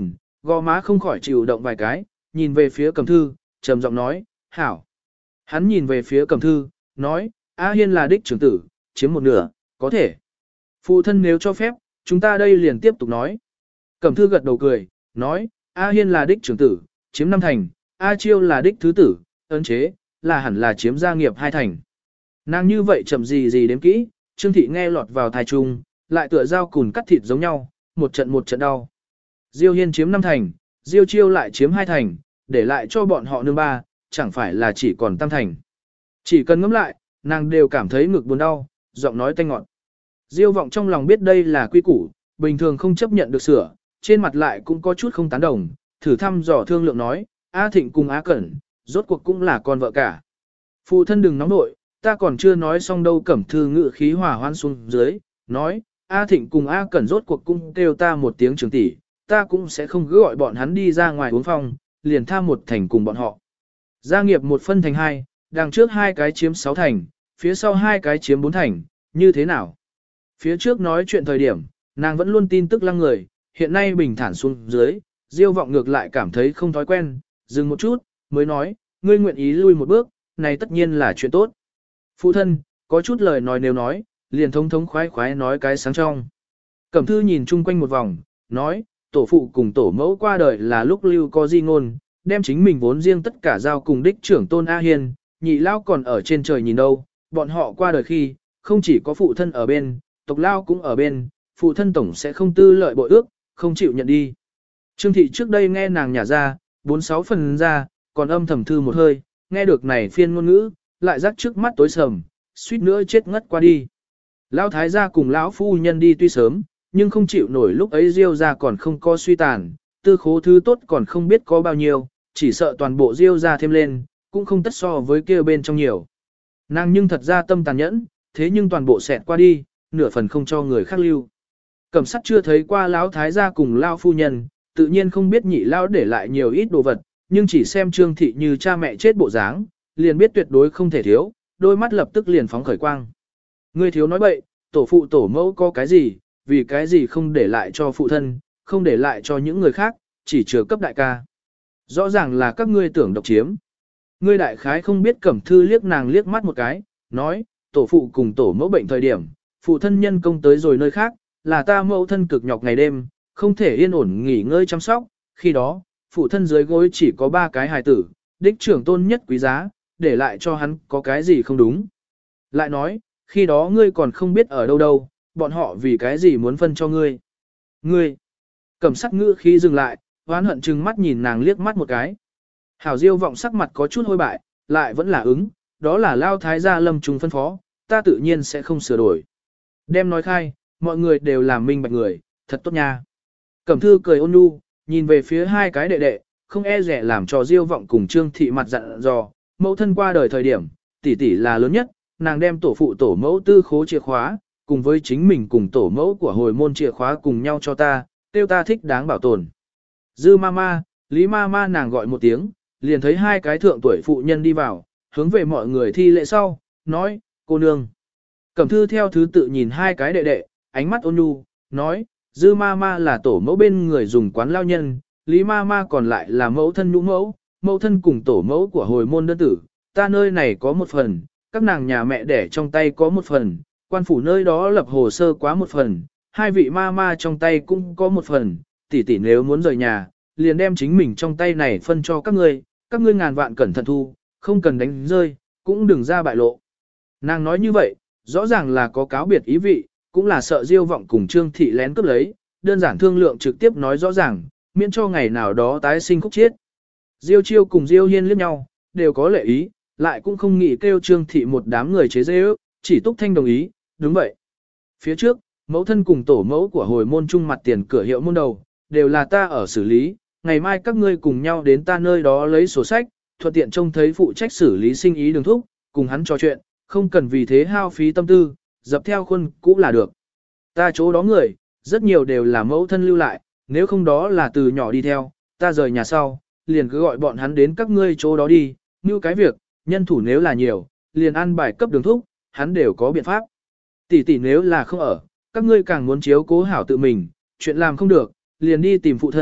gò má không khỏi chịu động vài cái, nhìn về phía Cẩm Thư, trầm giọng nói, hảo. Hắn nhìn về phía Cẩm Thư, nói, A Hiên là đích trưởng tử, chiếm một nửa, có thể. Phụ thân nếu cho phép, chúng ta đây liền tiếp tục nói. Cẩm Thư gật đầu cười, nói, A Hiên là đích trưởng tử, chiếm năm thành, A Chiêu là đích thứ tử, ấn chế, là hẳn là chiếm gia nghiệp hai thành. Nàng như vậy chậm gì gì đếm kỹ, Trương Thị nghe lọt vào thai trung, lại tựa dao cùn cắt thịt giống nhau, một trận một trận đau. Diêu Hiên chiếm năm thành, Diêu Chiêu lại chiếm hai thành, để lại cho bọn họ nương ba, chẳng phải là chỉ còn tam thành. Chỉ cần ngẫm lại, nàng đều cảm thấy ngực buồn đau, giọng nói tanh ngọt. Diêu Vọng trong lòng biết đây là quy củ, bình thường không chấp nhận được sửa, trên mặt lại cũng có chút không tán đồng, thử thăm dò thương lượng nói, A Thịnh cùng A Cẩn, rốt cuộc cũng là con vợ cả. Phụ thân đừng nóng nội, ta còn chưa nói xong đâu. Cẩm Thư ngự khí hòa hoan xuống dưới, nói, A Thịnh cùng A Cẩn rốt cuộc cũng kêu ta một tiếng trưởng tỷ, ta cũng sẽ không cứ gọi bọn hắn đi ra ngoài uống phong, liền tha một thành cùng bọn họ. Gia nghiệp một phân thành hai, đằng trước hai cái chiếm sáu thành, phía sau hai cái chiếm bốn thành, như thế nào? Phía trước nói chuyện thời điểm, nàng vẫn luôn tin tức lăng người, hiện nay bình thản xuống dưới, Diêu Vọng ngược lại cảm thấy không thói quen, dừng một chút, mới nói, ngươi nguyện ý lui một bước, này tất nhiên là chuyện tốt. Phụ thân, có chút lời nói nếu nói, liền thống thống khoái khoái nói cái sáng trong. Cẩm Thư nhìn chung quanh một vòng, nói, tổ phụ cùng tổ mẫu qua đời là lúc lưu có di ngôn, đem chính mình vốn riêng tất cả giao cùng đích trưởng tôn A Hiên, nhị lao còn ở trên trời nhìn đâu, bọn họ qua đời khi, không chỉ có phụ thân ở bên, tộc lao cũng ở bên, phụ thân tổng sẽ không tư lợi bội ước, không chịu nhận đi. Trương Thị trước đây nghe nàng nhả ra, bốn sáu phần ra, còn âm thầm thư một hơi, nghe được này phiên ngôn ngữ, lại rắc trước mắt tối sầm, suýt nữa chết ngất qua đi. Lão thái gia cùng lão phu nhân đi tuy sớm, nhưng không chịu nổi lúc ấy Diêu gia còn không có suy tàn, tư khố thứ tốt còn không biết có bao nhiêu, chỉ sợ toàn bộ Diêu gia thêm lên, cũng không tất so với kia bên trong nhiều. Nàng nhưng thật ra tâm tàn nhẫn, thế nhưng toàn bộ xẹt qua đi, nửa phần không cho người khác lưu. Cẩm Sắt chưa thấy qua lão thái gia cùng lão phu nhân, tự nhiên không biết nhị lão để lại nhiều ít đồ vật, nhưng chỉ xem Trương Thị như cha mẹ chết bộ dáng, liền biết tuyệt đối không thể thiếu, đôi mắt lập tức liền phóng khởi quang. Ngươi thiếu nói bậy, tổ phụ tổ mẫu có cái gì, vì cái gì không để lại cho phụ thân, không để lại cho những người khác, chỉ chứa cấp đại ca. Rõ ràng là các ngươi tưởng độc chiếm. Ngươi đại khái không biết. Cẩm Thư liếc nàng liếc mắt một cái, nói, tổ phụ cùng tổ mẫu bệnh thời điểm, phụ thân nhân công tới rồi nơi khác, là ta mẫu thân cực nhọc ngày đêm, không thể yên ổn nghỉ ngơi chăm sóc, khi đó, phụ thân dưới gối chỉ có ba cái hài tử, đích trưởng tôn nhất quý giá, để lại cho hắn có cái gì không đúng. Lại nói, khi đó ngươi còn không biết ở đâu đâu, bọn họ vì cái gì muốn phân cho ngươi. Ngươi, Cẩm Sắt ngữ khi dừng lại, hoán hận chừng mắt nhìn nàng liếc mắt một cái. Hảo Diêu Vọng sắc mặt có chút hôi bại, lại vẫn là ứng, đó là lao thái gia lâm trùng phân phó, ta tự nhiên sẽ không sửa đổi. Đem nói khai, mọi người đều là minh bạch người, thật tốt nha. Cẩm Thư cười ôn nhu, nhìn về phía hai cái đệ đệ, không e rẻ làm cho Diêu Vọng cùng Trương Thị mặt dặn dò, mẫu thân qua đời thời điểm, tỷ tỷ là lớn nhất, nàng đem tổ phụ tổ mẫu tư khố chìa khóa, cùng với chính mình cùng tổ mẫu của hồi môn chìa khóa cùng nhau cho ta, tiêu ta thích đáng bảo tồn. Dư mama, Lý mama nàng gọi một tiếng, liền thấy hai cái thượng tuổi phụ nhân đi vào, hướng về mọi người thi lễ sau, nói, cô nương. Cẩm Thư theo thứ tự nhìn hai cái đệ đệ, ánh mắt ôn nhu, nói, Dư mama là tổ mẫu bên người dùng quán lao nhân, Lý mama còn lại là mẫu thân nhũ mẫu, mẫu thân cùng tổ mẫu của hồi môn đơn tử, ta nơi này có một phần, các nàng nhà mẹ đẻ trong tay có một phần, quan phủ nơi đó lập hồ sơ quá một phần, hai vị mama trong tay cũng có một phần, tỷ tỷ nếu muốn rời nhà, liền đem chính mình trong tay này phân cho các ngươi, các ngươi ngàn vạn cẩn thận thu, không cần đánh rơi, cũng đừng ra bại lộ. Nàng nói như vậy, rõ ràng là có cáo biệt ý vị, cũng là sợ Diêu Vọng cùng Trương Thị lén cướp lấy, đơn giản thương lượng trực tiếp nói rõ ràng, miễn cho ngày nào đó tái sinh khúc chiết. Diêu Chiêu cùng Diêu Hiên liếc nhau, đều có lệ ý, lại cũng không nghĩ kêu Trương Thị một đám người chế giễu, chỉ Túc Thanh đồng ý, đúng vậy. Phía trước, mẫu thân cùng tổ mẫu của hồi môn trung mặt tiền cửa hiệu môn đầu, đều là ta ở xử lý, ngày mai các ngươi cùng nhau đến ta nơi đó lấy sổ sách, thuận tiện trông thấy phụ trách xử lý sinh ý đường thúc, cùng hắn trò chuyện, không cần vì thế hao phí tâm tư, dập theo khuôn cũ là được. Ta chỗ đó người, rất nhiều đều là mẫu thân lưu lại, nếu không đó là từ nhỏ đi theo, ta rời nhà sau, liền cứ gọi bọn hắn đến các ngươi chỗ đó đi, như cái việc, nhân thủ nếu là nhiều, liền ăn bài cấp đường thúc, hắn đều có biện pháp. Tỷ tỷ nếu là không ở, các ngươi càng muốn chiếu cố hảo tự mình, chuyện làm không được, liền đi tìm phụ thân,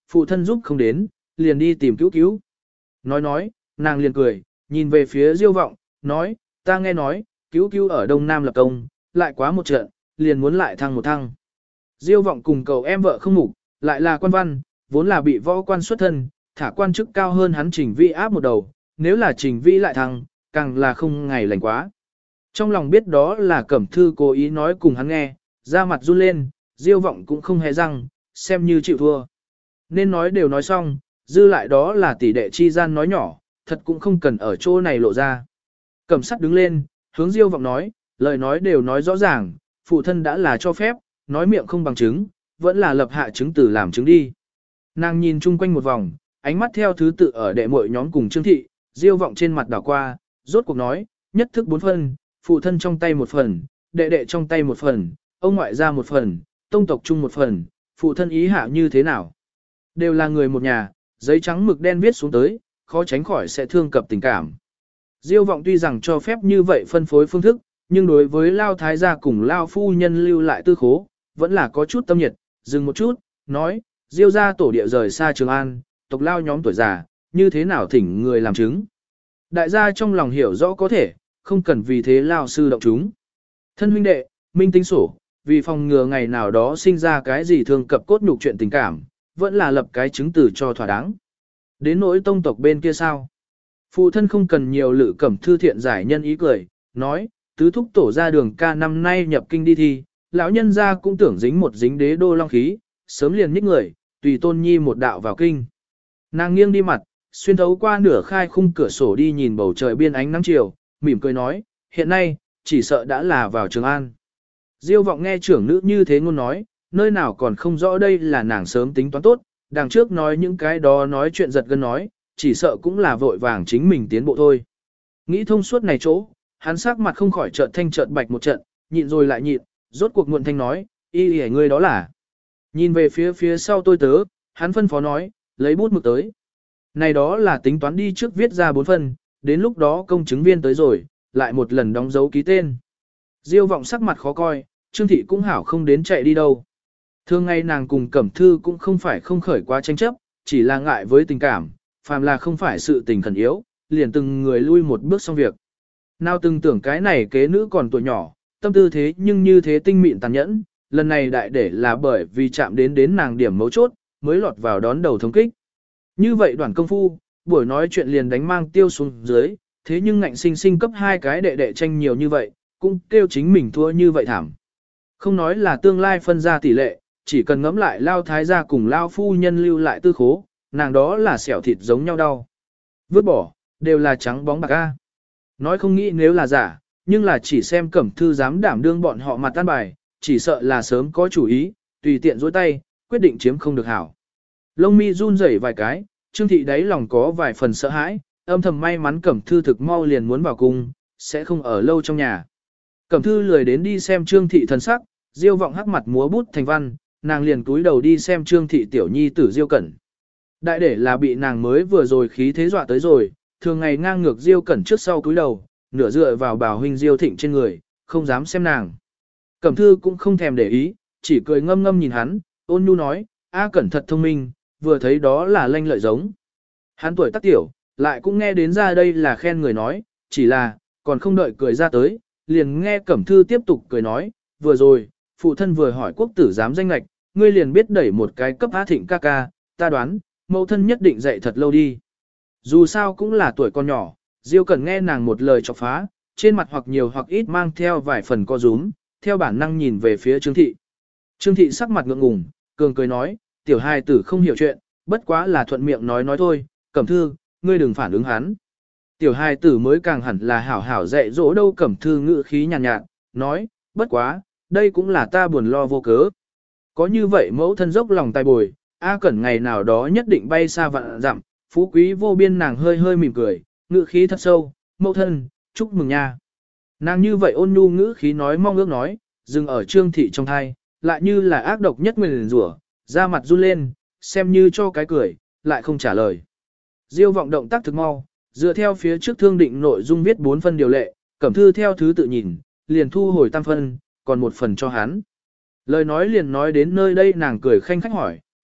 phụ thân giúp không đến, liền đi tìm cứu cứu. Nói nói, nàng liền cười, nhìn về phía Diêu Vọng, nói, ta nghe nói, cứu cứu ở Đông Nam lập công, lại quá một trận, liền muốn lại thăng một thăng. Diêu Vọng cùng cậu em vợ không mục, lại là quan văn, vốn là bị võ quan xuất thân, thả quan chức cao hơn hắn Trình Vi áp một đầu, nếu là Trình Vi lại thăng, càng là không ngày lành quá. Trong lòng biết đó là Cẩm Thư cố ý nói cùng hắn nghe, da mặt run lên, Diêu Vọng cũng không hề răng, xem như chịu thua. Nên nói đều nói xong, dư lại đó là tỷ đệ chi gian nói nhỏ, thật cũng không cần ở chỗ này lộ ra. Cẩm Sắt đứng lên, hướng Diêu Vọng nói, lời nói đều nói rõ ràng, phụ thân đã là cho phép, nói miệng không bằng chứng, vẫn là lập hạ chứng từ làm chứng đi. Nàng nhìn chung quanh một vòng, ánh mắt theo thứ tự ở đệ muội nhóm cùng Trương Thị, Diêu Vọng trên mặt đảo qua, rốt cuộc nói, nhất thức bốn phần, phụ thân trong tay một phần, đệ đệ trong tay một phần, ông ngoại gia một phần, tông tộc chung một phần, phụ thân ý hạ như thế nào. Đều là người một nhà, giấy trắng mực đen viết xuống tới, khó tránh khỏi sẽ thương cập tình cảm. Diêu Vọng tuy rằng cho phép như vậy phân phối phương thức, nhưng đối với Lao Thái gia cùng Lao Phu Nhân lưu lại tư khố, vẫn là có chút tâm nhiệt, dừng một chút, nói, Diêu gia tổ địa rời xa Trường An, tộc Lao nhóm tuổi già, như thế nào thỉnh người làm chứng. Đại gia trong lòng hiểu rõ có thể, không cần vì thế Lao sư động chúng. Thân huynh đệ, minh tính sổ, vì phòng ngừa ngày nào đó sinh ra cái gì thương cập cốt nhục chuyện tình cảm, vẫn là lập cái chứng từ cho thỏa đáng. Đến nỗi tông tộc bên kia sao? Phụ thân không cần nhiều lự Cẩm Thư thiện giải nhân ý cười, nói, tứ thúc tổ ra đường ca năm nay nhập kinh đi thi, lão nhân gia cũng tưởng dính một dính đế đô long khí, sớm liền nhích người, tùy tôn nhi một đạo vào kinh. Nàng nghiêng đi mặt, xuyên thấu qua nửa khai khung cửa sổ đi nhìn bầu trời biên ánh nắng chiều, mỉm cười nói, hiện nay, chỉ sợ đã là vào Trường An. Diêu Vọng nghe trưởng nữ như thế ngôn nói, nơi nào còn không rõ đây là nàng sớm tính toán tốt, đằng trước nói những cái đó nói chuyện giật gân nói, chỉ sợ cũng là vội vàng chính mình tiến bộ thôi. Nghĩ thông suốt này chỗ, hắn sắc mặt không khỏi chợt thanh chợt bạch một trận, nhịn rồi lại nhịn, rốt cuộc muộn thanh nói, y y ngươi đó là. Nhìn về phía phía sau tôi tớ, hắn phân phó nói, lấy bút mực tới. Này đó là tính toán đi trước viết ra bốn phần, đến lúc đó công chứng viên tới rồi, lại một lần đóng dấu ký tên. Diêu Vọng sắc mặt khó coi, Trương Thị cũng hảo không đến chạy đi đâu. Thường ngày nàng cùng Cẩm Thư cũng không phải không khởi quá tranh chấp, chỉ là ngại với tình cảm, phàm là không phải sự tình khẩn yếu, liền từng người lui một bước xong việc. Nào từng tưởng cái này kế nữ còn tuổi nhỏ, tâm tư thế nhưng như thế tinh mịn tàn nhẫn, lần này đại để là bởi vì chạm đến đến nàng điểm mấu chốt, mới lọt vào đón đầu thống kích. Như vậy đoàn công phu, buổi nói chuyện liền đánh mang tiêu xuống dưới, thế nhưng ngạnh sinh sinh cấp hai cái đệ đệ tranh nhiều như vậy, cũng kêu chính mình thua như vậy thảm. Không nói là tương lai phân ra tỷ lệ, chỉ cần ngẫm lại Lao Thái gia cùng Lao Phu Nhân lưu lại tư khố, nàng đó là xẻo thịt giống nhau đau. Vứt bỏ, đều là trắng bóng bạc a. Nói không nghĩ nếu là giả, nhưng là chỉ xem Cẩm Thư dám đảm đương bọn họ mặt tan bài, chỉ sợ là sớm có chủ ý, tùy tiện dối tay, quyết định chiếm không được hảo. Lông mi run rẩy vài cái, Trương Thị đáy lòng có vài phần sợ hãi, âm thầm may mắn Cẩm Thư thực mau liền muốn vào cung, sẽ không ở lâu trong nhà. Cẩm Thư lười đến đi xem Trương Thị thần sắc, Diêu Vọng hắc mặt múa bút thành văn, nàng liền túi đầu đi xem Trương Thị tiểu nhi tử Diêu Cẩn. Đại để là bị nàng mới vừa rồi khí thế dọa tới rồi, thường ngày ngang ngược Diêu Cẩn trước sau túi đầu, nửa dựa vào bảo huynh Diêu Thịnh trên người, không dám xem nàng. Cẩm Thư cũng không thèm để ý, chỉ cười ngâm ngâm nhìn hắn, ôn nhu nói, A Cẩn thật thông minh, vừa thấy đó là lanh lợi giống. Hắn tuổi tác tiểu, lại cũng nghe đến ra đây là khen người nói, chỉ là, còn không đợi cười ra tới, liền nghe Cẩm Thư tiếp tục cười nói, vừa rồi, phụ thân vừa hỏi quốc tử giám danh lạch, ngươi liền biết đẩy một cái cấp A Thịnh ca ca, ta đoán, mẫu thân nhất định dạy thật lâu đi. Dù sao cũng là tuổi con nhỏ, Diêu Cẩn nghe nàng một lời chọc phá, trên mặt hoặc nhiều hoặc ít mang theo vài phần co rúm, theo bản năng nhìn về phía Trương Thị. Trương Thị sắc mặt ngượng ngùng, cường cười nói, tiểu hài tử không hiểu chuyện, bất quá là thuận miệng nói nói thôi, Cẩm Thư, ngươi đừng phản ứng hắn. Tiểu hài tử mới càng hẳn là hảo hảo dạy dỗ đâu. Cẩm Thư ngữ khí nhàn nhạt, nhạt, nói, bất quá, đây cũng là ta buồn lo vô cớ. Có như vậy mẫu thân dốc lòng tay bồi, A Cẩn ngày nào đó nhất định bay xa vạn dặm, phú quý vô biên. Nàng hơi hơi mỉm cười, ngữ khí thật sâu, mẫu thân, chúc mừng nha. Nàng như vậy ôn nhu ngữ khí nói mong ước nói, dừng ở Trương Thị trong thai, lại như là ác độc nhất nguyền rủa, da mặt run lên, xem như cho cái cười, lại không trả lời. Diêu Vọng động tác thực mau, dựa theo phía trước thương định nội dung viết bốn phân điều lệ, Cẩm Thư theo thứ tự nhìn, liền thu hồi tam phân, còn một phần cho hắn. Lời nói liền nói đến nơi đây, nàng cười khanh khách hỏi,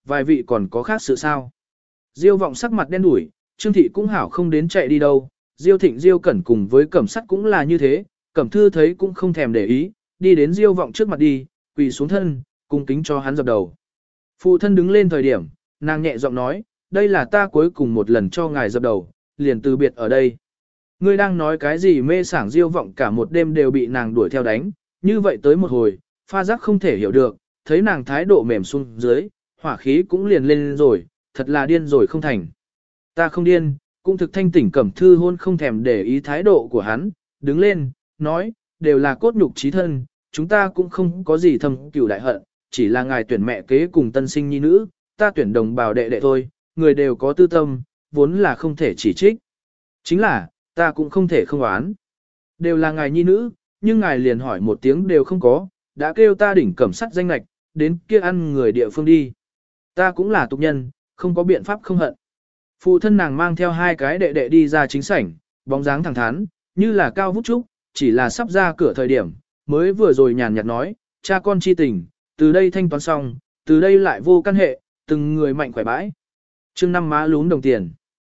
vài vị còn có khác sự sao. Diêu vọng sắc mặt đen đủi, Trương thị cũng hảo không đến chạy đi đâu, Diêu thịnh Diêu cẩn cùng với cẩm sắt cũng là như thế, cẩm thư thấy cũng không thèm để ý, đi đến Diêu vọng trước mặt đi, quỳ xuống thân, cung kính cho hắn dập đầu. Phụ thân đứng lên thời điểm, nàng nhẹ giọng nói, đây là ta cuối cùng một lần cho ngài dập đầu, liền từ biệt ở đây. Ngươi đang nói cái gì mê sảng Diêu vọng cả một đêm đều bị nàng đuổi theo đánh, như vậy tới một hồi, pha giác không thể hiểu được, thấy nàng thái độ mềm xuống dưới, hỏa khí cũng liền lên rồi, thật là điên rồi không thành. Ta không điên, cũng thực thanh tỉnh cẩm thư hôn không thèm để ý thái độ của hắn, đứng lên, nói, đều là cốt nhục chí thân, chúng ta cũng không có gì thâm cửu đại hận, chỉ là ngài tuyển mẹ kế cùng tân sinh nhi nữ, ta tuyển đồng bào đệ đệ thôi, người đều có tư tâm, vốn là không thể chỉ trích. Chính là, ta cũng không thể không oán. Đều là ngài nhi nữ, nhưng ngài liền hỏi một tiếng đều không có, đã kêu ta đỉnh cẩm sắt danh lạch, đến kia ăn người địa phương đi. Ta cũng là tục nhân, không có biện pháp không hận. Phụ thân nàng mang theo hai cái đệ đệ đi ra chính sảnh, bóng dáng thẳng thắn, như là cao vút trúc, chỉ là sắp ra cửa thời điểm, mới vừa rồi nhàn nhạt nói, cha con chi tình, từ đây thanh toán xong, từ đây lại vô căn hệ, từng người mạnh khỏe bãi. Chương năm má lún đồng tiền.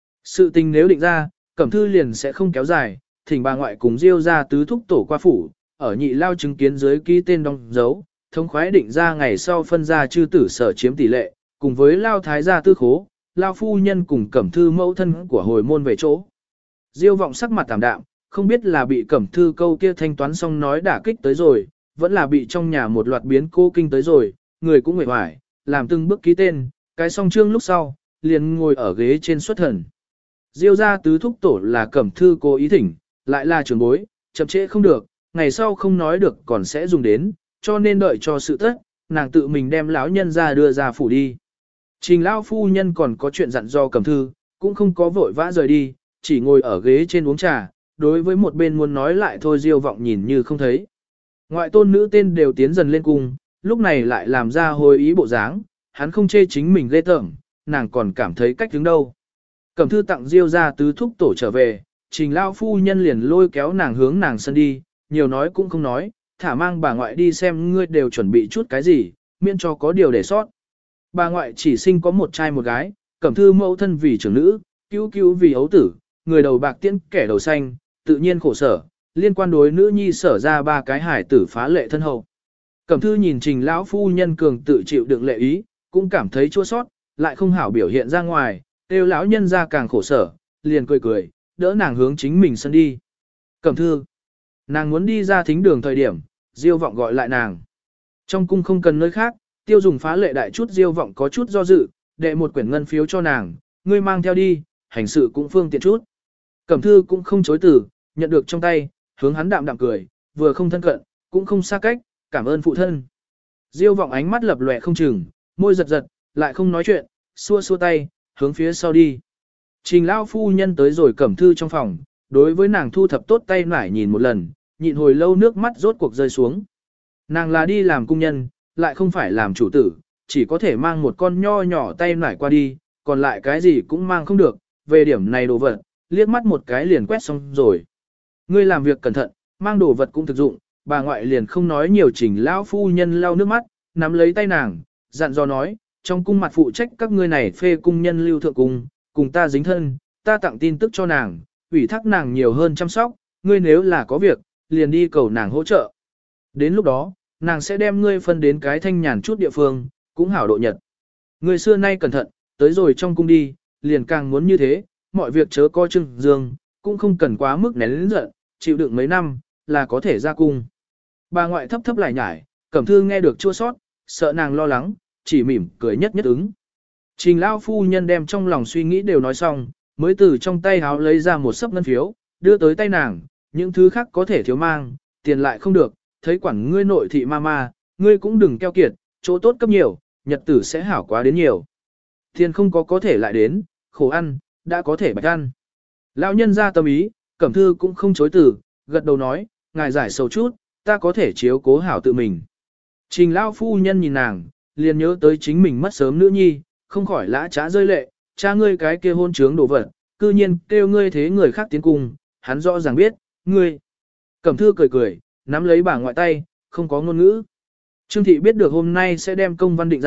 Sự tình nếu định ra, Cẩm Thư liền sẽ không kéo dài, thỉnh bà ngoại cùng Diêu ra tứ thúc tổ qua phủ, ở nhị lao chứng kiến dưới ký tên đóng dấu, thống khoái định ra ngày sau phân ra chư tử sở chiếm tỷ lệ, cùng với lao thái gia tư khố, lao phu nhân cùng Cẩm Thư mẫu thân của hồi môn về chỗ. Diêu vọng sắc mặt tạm đạm, không biết là bị Cẩm Thư câu kia thanh toán xong nói đả kích tới rồi, vẫn là bị trong nhà một loạt biến cô kinh tới rồi, người cũng nguệ hoài, làm từng bước ký tên, cái song chương lúc sau, liền ngồi ở ghế trên xuất thần. Diêu ra tứ thúc tổ là Cẩm Thư cố ý thỉnh, lại là trưởng bối, chậm trễ không được, ngày sau không nói được còn sẽ dùng đến, cho nên đợi cho sự tất, nàng tự mình đem lão nhân ra đưa ra phủ đi. Trình lão phu nhân còn có chuyện dặn do Cẩm Thư, cũng không có vội vã rời đi, chỉ ngồi ở ghế trên uống trà, đối với một bên muốn nói lại thôi Diêu vọng nhìn như không thấy. Ngoại tôn nữ tên đều tiến dần lên cung, lúc này lại làm ra hồi ý bộ dáng, hắn không chê chính mình ghê tởm, nàng còn cảm thấy cách đứng đâu. Cẩm Thư tặng Diêu ra tứ thúc tổ trở về, Trình lão phu nhân liền lôi kéo nàng hướng nàng sân đi, nhiều nói cũng không nói, thả mang bà ngoại đi xem ngươi đều chuẩn bị chút cái gì, miễn cho có điều để sót. Bà ngoại chỉ sinh có một trai một gái, Cẩm Thư mẫu thân vì trưởng nữ, cứu cứu vì ấu tử, người đầu bạc tiễn kẻ đầu xanh, tự nhiên khổ sở, liên quan đối nữ nhi sở ra ba cái hải tử phá lệ thân hậu. Cẩm Thư nhìn Trình lão phu nhân cường tự chịu đựng lệ ý, cũng cảm thấy chua sót, lại không hảo biểu hiện ra ngoài, kêu lão nhân ra càng khổ sở, liền cười cười, đỡ nàng hướng chính mình sân đi. Cẩm Thư, nàng muốn đi ra thính đường thời điểm, Diêu vọng gọi lại nàng. Trong cung không cần nơi khác, tiêu dùng phá lệ đại chút Diêu vọng có chút do dự, đệ một quyển ngân phiếu cho nàng, ngươi mang theo đi, hành sự cũng phương tiện chút. Cẩm Thư cũng không chối từ, nhận được trong tay, hướng hắn đạm đạm cười, vừa không thân cận, cũng không xa cách, cảm ơn phụ thân. Diêu vọng ánh mắt lập lòe không chừng, môi giật giật, lại không nói chuyện, xua xua tay, hướng phía sau đi. Trình lão phu nhân tới rồi Cẩm Thư trong phòng, đối với nàng thu thập tốt tay nải nhìn một lần, nhịn hồi lâu nước mắt rốt cuộc rơi xuống. Nàng là đi làm cung nhân, lại không phải làm chủ tử, chỉ có thể mang một con nho nhỏ tay nải qua đi, còn lại cái gì cũng mang không được, về điểm này đồ vật, liếc mắt một cái liền quét xong rồi. Ngươi làm việc cẩn thận, mang đồ vật cũng thực dụng, bà ngoại liền không nói nhiều Trình lão phu nhân lau nước mắt, nắm lấy tay nàng, dặn dò nói, trong cung mặt phụ trách các ngươi này phê cung nhân lưu thượng cung, cùng ta dính thân, ta tặng tin tức cho nàng, ủy thác nàng nhiều hơn chăm sóc, ngươi nếu là có việc, liền đi cầu nàng hỗ trợ. Đến lúc đó, nàng sẽ đem ngươi phân đến cái thanh nhàn chút địa phương, cũng hảo độ nhật. Ngươi xưa nay cẩn thận, tới rồi trong cung đi, liền càng muốn như thế, mọi việc chớ coi trưng dương, cũng không cần quá mức nén lĩnh giận, chịu đựng mấy năm, là có thể ra cung. Bà ngoại thấp thấp lại nhải, Cẩm Thư nghe được chua sót, sợ nàng lo lắng, chỉ mỉm cười nhất nhất ứng. Trình lão phu nhân đem trong lòng suy nghĩ đều nói xong, mới từ trong tay háo lấy ra một sấp ngân phiếu, đưa tới tay nàng, những thứ khác có thể thiếu mang, tiền lại không được, thấy quản ngươi nội thị ma ma, ngươi cũng đừng keo kiệt, chỗ tốt cấp nhiều, nhật tử sẽ hảo quá đến nhiều. Tiền không có có thể lại đến, khổ ăn, đã có thể bạch ăn. Lão nhân ra tâm ý, Cẩm Thư cũng không chối từ, gật đầu nói, ngài giải sầu chút, ta có thể chiếu cố hảo tự mình. Trình lão phu nhân nhìn nàng, liền nhớ tới chính mình mất sớm nữ nhi, không khỏi lã trá rơi lệ, cha ngươi cái kia hôn trướng đồ vật, cư nhiên kêu ngươi thế người khác tiến cung, hắn rõ ràng biết, ngươi. Cẩm Thư cười cười, nắm lấy bà ngoại tay, không có ngôn ngữ. Trương thị biết được hôm nay sẽ đem công văn định ra,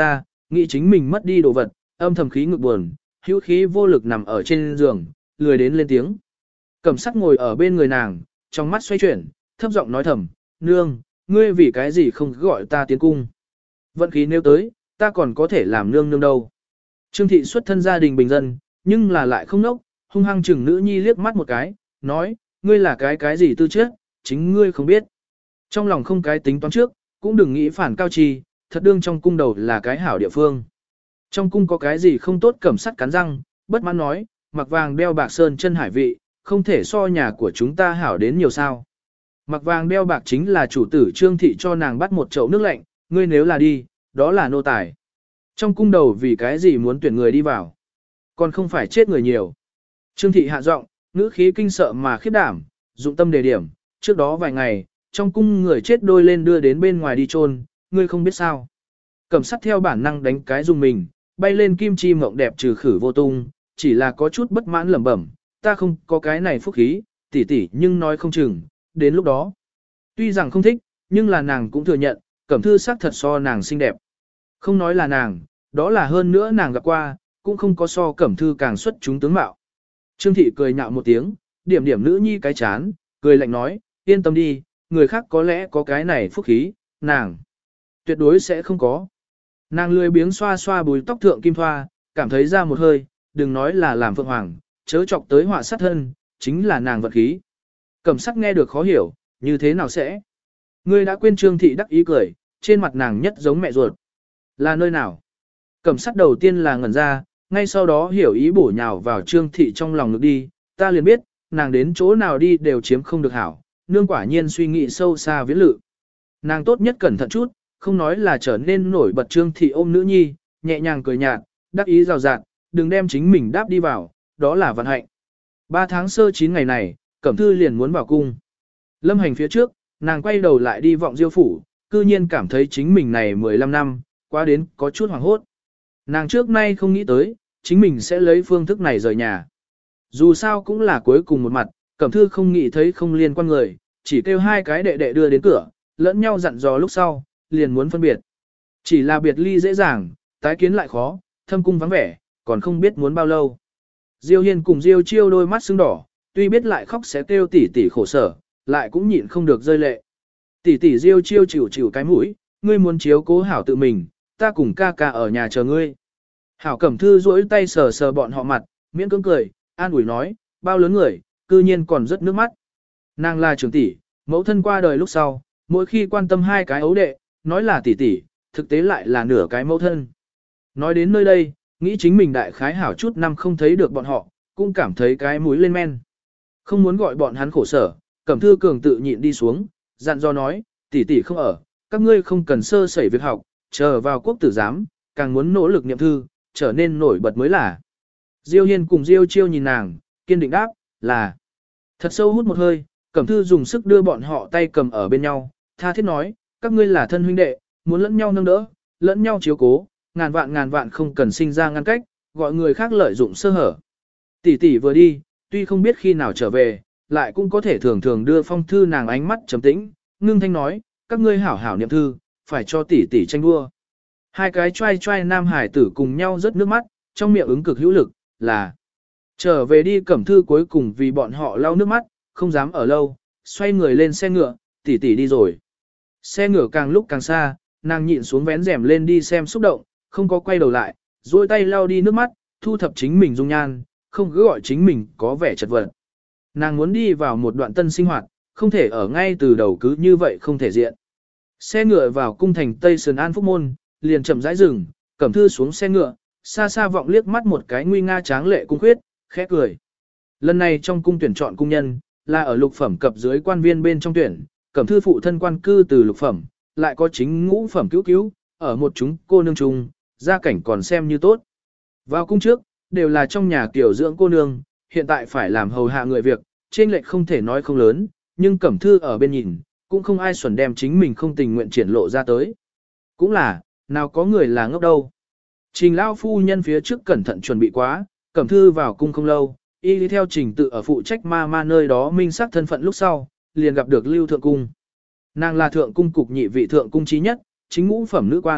nghĩ chính mình mất đi đồ vật, âm thầm khí ngực buồn, hữu khí vô lực nằm ở trên giường, lười đến lên tiếng. Cẩm sắc ngồi ở bên người nàng, trong mắt xoay chuyển, thấp giọng nói thầm, nương, ngươi vì cái gì không gọi ta tiến cung. Vận khí nếu tới, ta còn có thể làm nương nương đâu. Trương thị xuất thân gia đình bình dân, nhưng là lại không nốc, hung hăng chừng nữ nhi liếc mắt một cái, nói, ngươi là cái cái gì tư chất, chính ngươi không biết. Trong lòng không cái tính toán trước, cũng đừng nghĩ phản cao trì, thật đương trong cung đầu là cái hảo địa phương. Trong cung có cái gì không tốt cẩm sắt cắn răng, bất mãn nói, mặc vàng đeo bạc sơn chân hải vị, không thể so nhà của chúng ta hảo đến nhiều sao. Mặc vàng đeo bạc chính là chủ tử Trương thị cho nàng bắt một chậu nước lạnh, ngươi nếu là đi, đó là nô tài. Trong cung đầu vì cái gì muốn tuyển người đi vào, còn không phải chết người nhiều. Trương thị hạ giọng, ngữ khí kinh sợ mà khiếp đảm, dụng tâm đề điểm, trước đó vài ngày, trong cung người chết đôi lên đưa đến bên ngoài đi chôn, ngươi không biết sao. Cẩm sắt theo bản năng đánh cái dùng mình, bay lên kim chi mộng đẹp trừ khử vô tung, chỉ là có chút bất mãn lẩm bẩm, ta không có cái này phúc khí, tỷ tỷ nhưng nói không chừng, đến lúc đó. Tuy rằng không thích, nhưng là nàng cũng thừa nhận, Cẩm thư sắc thật so nàng xinh đẹp. Không nói là nàng, đó là hơn nữa nàng gặp qua, cũng không có so Cẩm thư càng xuất chúng tướng mạo. Trương thị cười nhạo một tiếng, điểm điểm nữ nhi cái chán, cười lạnh nói, yên tâm đi, người khác có lẽ có cái này phúc khí, nàng tuyệt đối sẽ không có. Nàng lười biếng xoa xoa bùi tóc thượng kim thoa, cảm thấy ra một hơi, đừng nói là làm phượng hoàng, chớ chọc tới họa sát thân, chính là nàng vật khí. Cẩm sắc nghe được khó hiểu, như thế nào sẽ? Ngươi đã quên Trương thị đắc ý cười, trên mặt nàng nhất giống mẹ ruột. Là nơi nào? Cẩm sắc đầu tiên là ngẩn ra, ngay sau đó hiểu ý bổ nhào vào Trương thị trong lòng ngực đi, ta liền biết, nàng đến chỗ nào đi đều chiếm không được hảo, nương quả nhiên suy nghĩ sâu xa viễn lự. Nàng tốt nhất cẩn thận chút, không nói là trở nên nổi bật Trương thị ôm nữ nhi, nhẹ nhàng cười nhạt, đắc ý rào rạt, đừng đem chính mình đáp đi vào, đó là vận hạnh. Ba tháng sơ chín ngày này, Cẩm thư liền muốn vào cung. Lâm hành phía trước, nàng quay đầu lại đi vọng diêu phủ, cư nhiên cảm thấy chính mình này mười lăm năm, qua đến có chút hoảng hốt. Nàng trước nay không nghĩ tới, chính mình sẽ lấy phương thức này rời nhà. Dù sao cũng là cuối cùng một mặt, Cẩm thư không nghĩ thấy không liên quan người, chỉ kêu hai cái đệ đệ đưa đến cửa, lẫn nhau dặn dò lúc sau, liền muốn phân biệt. Chỉ là biệt ly dễ dàng, tái kiến lại khó, thâm cung vắng vẻ, còn không biết muốn bao lâu. Diêu Hiên cùng Diêu Chiêu đôi mắt sưng đỏ, tuy biết lại khóc sẽ kêu tỷ tỷ khổ sở, lại cũng nhịn không được rơi lệ. Tỷ tỷ Diêu Chiêu chịu chịu cái mũi, ngươi muốn chiếu cố hảo tự mình, ta cùng ca ca ở nhà chờ ngươi. Hảo Cẩm thư duỗi tay sờ sờ bọn họ mặt, miễn cưỡng cười, an ủi nói, bao lớn người, cư nhiên còn rất nước mắt. Nàng là trưởng tỷ, mẫu thân qua đời lúc sau, mỗi khi quan tâm hai cái ấu đệ, nói là tỷ tỷ, thực tế lại là nửa cái mẫu thân. Nói đến nơi đây, nghĩ chính mình đại khái hảo chút năm không thấy được bọn họ, cũng cảm thấy cái mũi lên men. Không muốn gọi bọn hắn khổ sở, Cẩm thư cường tự nhịn đi xuống, dặn dò nói, tỷ tỷ không ở, các ngươi không cần sơ sẩy việc học, chờ vào quốc tử giám, càng muốn nỗ lực niệm thư, trở nên nổi bật mới là. Diêu Hiên cùng Diêu Chiêu nhìn nàng, kiên định đáp, là. Thật sâu hút một hơi, Cẩm thư dùng sức đưa bọn họ tay cầm ở bên nhau, tha thiết nói, các ngươi là thân huynh đệ, muốn lẫn nhau nâng đỡ, lẫn nhau chiếu cố, ngàn vạn ngàn vạn không cần sinh ra ngăn cách, gọi người khác lợi dụng sơ hở. Tỷ tỷ vừa đi, tuy không biết khi nào trở về, lại cũng có thể thường thường đưa phong thư nàng ánh mắt trầm tĩnh, ngưng thanh nói, các ngươi hảo hảo niệm thư, phải cho tỷ tỷ tranh đua. Hai cái trai trai nam hải tử cùng nhau rớt nước mắt, trong miệng ứng cực hữu lực, là trở về đi. Cẩm thư cuối cùng vì bọn họ lau nước mắt, không dám ở lâu, xoay người lên xe ngựa, tỷ tỷ đi rồi. Xe ngựa càng lúc càng xa, nàng nhịn xuống vén rèm lên đi xem xúc động, không có quay đầu lại, duỗi tay lau đi nước mắt, thu thập chính mình dung nhan, không cứ gọi chính mình có vẻ chật vật. Nàng muốn đi vào một đoạn tân sinh hoạt, không thể ở ngay từ đầu cứ như vậy không thể diện. Xe ngựa vào cung thành Tây Sơn An Phúc Môn, liền chậm rãi dừng, Cẩm thư xuống xe ngựa, xa xa vọng liếc mắt một cái nguy nga tráng lệ cung khuyết, khẽ cười. Lần này trong cung tuyển chọn cung nhân, là ở lục phẩm cập dưới quan viên bên trong tuyển, Cẩm thư phụ thân quan cư từ lục phẩm, lại có chính ngũ phẩm cứu cứu, ở một chúng cô nương chung, gia cảnh còn xem như tốt. Vào cung trước, đều là trong nhà tiểu dưỡng cô nương, hiện tại phải làm hầu hạ người việc, trên lệch không thể nói không lớn, nhưng Cẩm thư ở bên nhìn, cũng không ai xuẩn đem chính mình không tình nguyện triển lộ ra tới. Cũng là, nào có người là ngốc đâu. Trình lão phu nhân phía trước cẩn thận chuẩn bị quá, Cẩm thư vào cung không lâu, y đi theo trình tự ở phụ trách ma ma nơi đó minh xác thân phận lúc sau, liền gặp được Lưu Thượng Cung. Nàng là Thượng Cung cục nhị vị Thượng Cung trí nhất, chính ngũ phẩm nữ quan,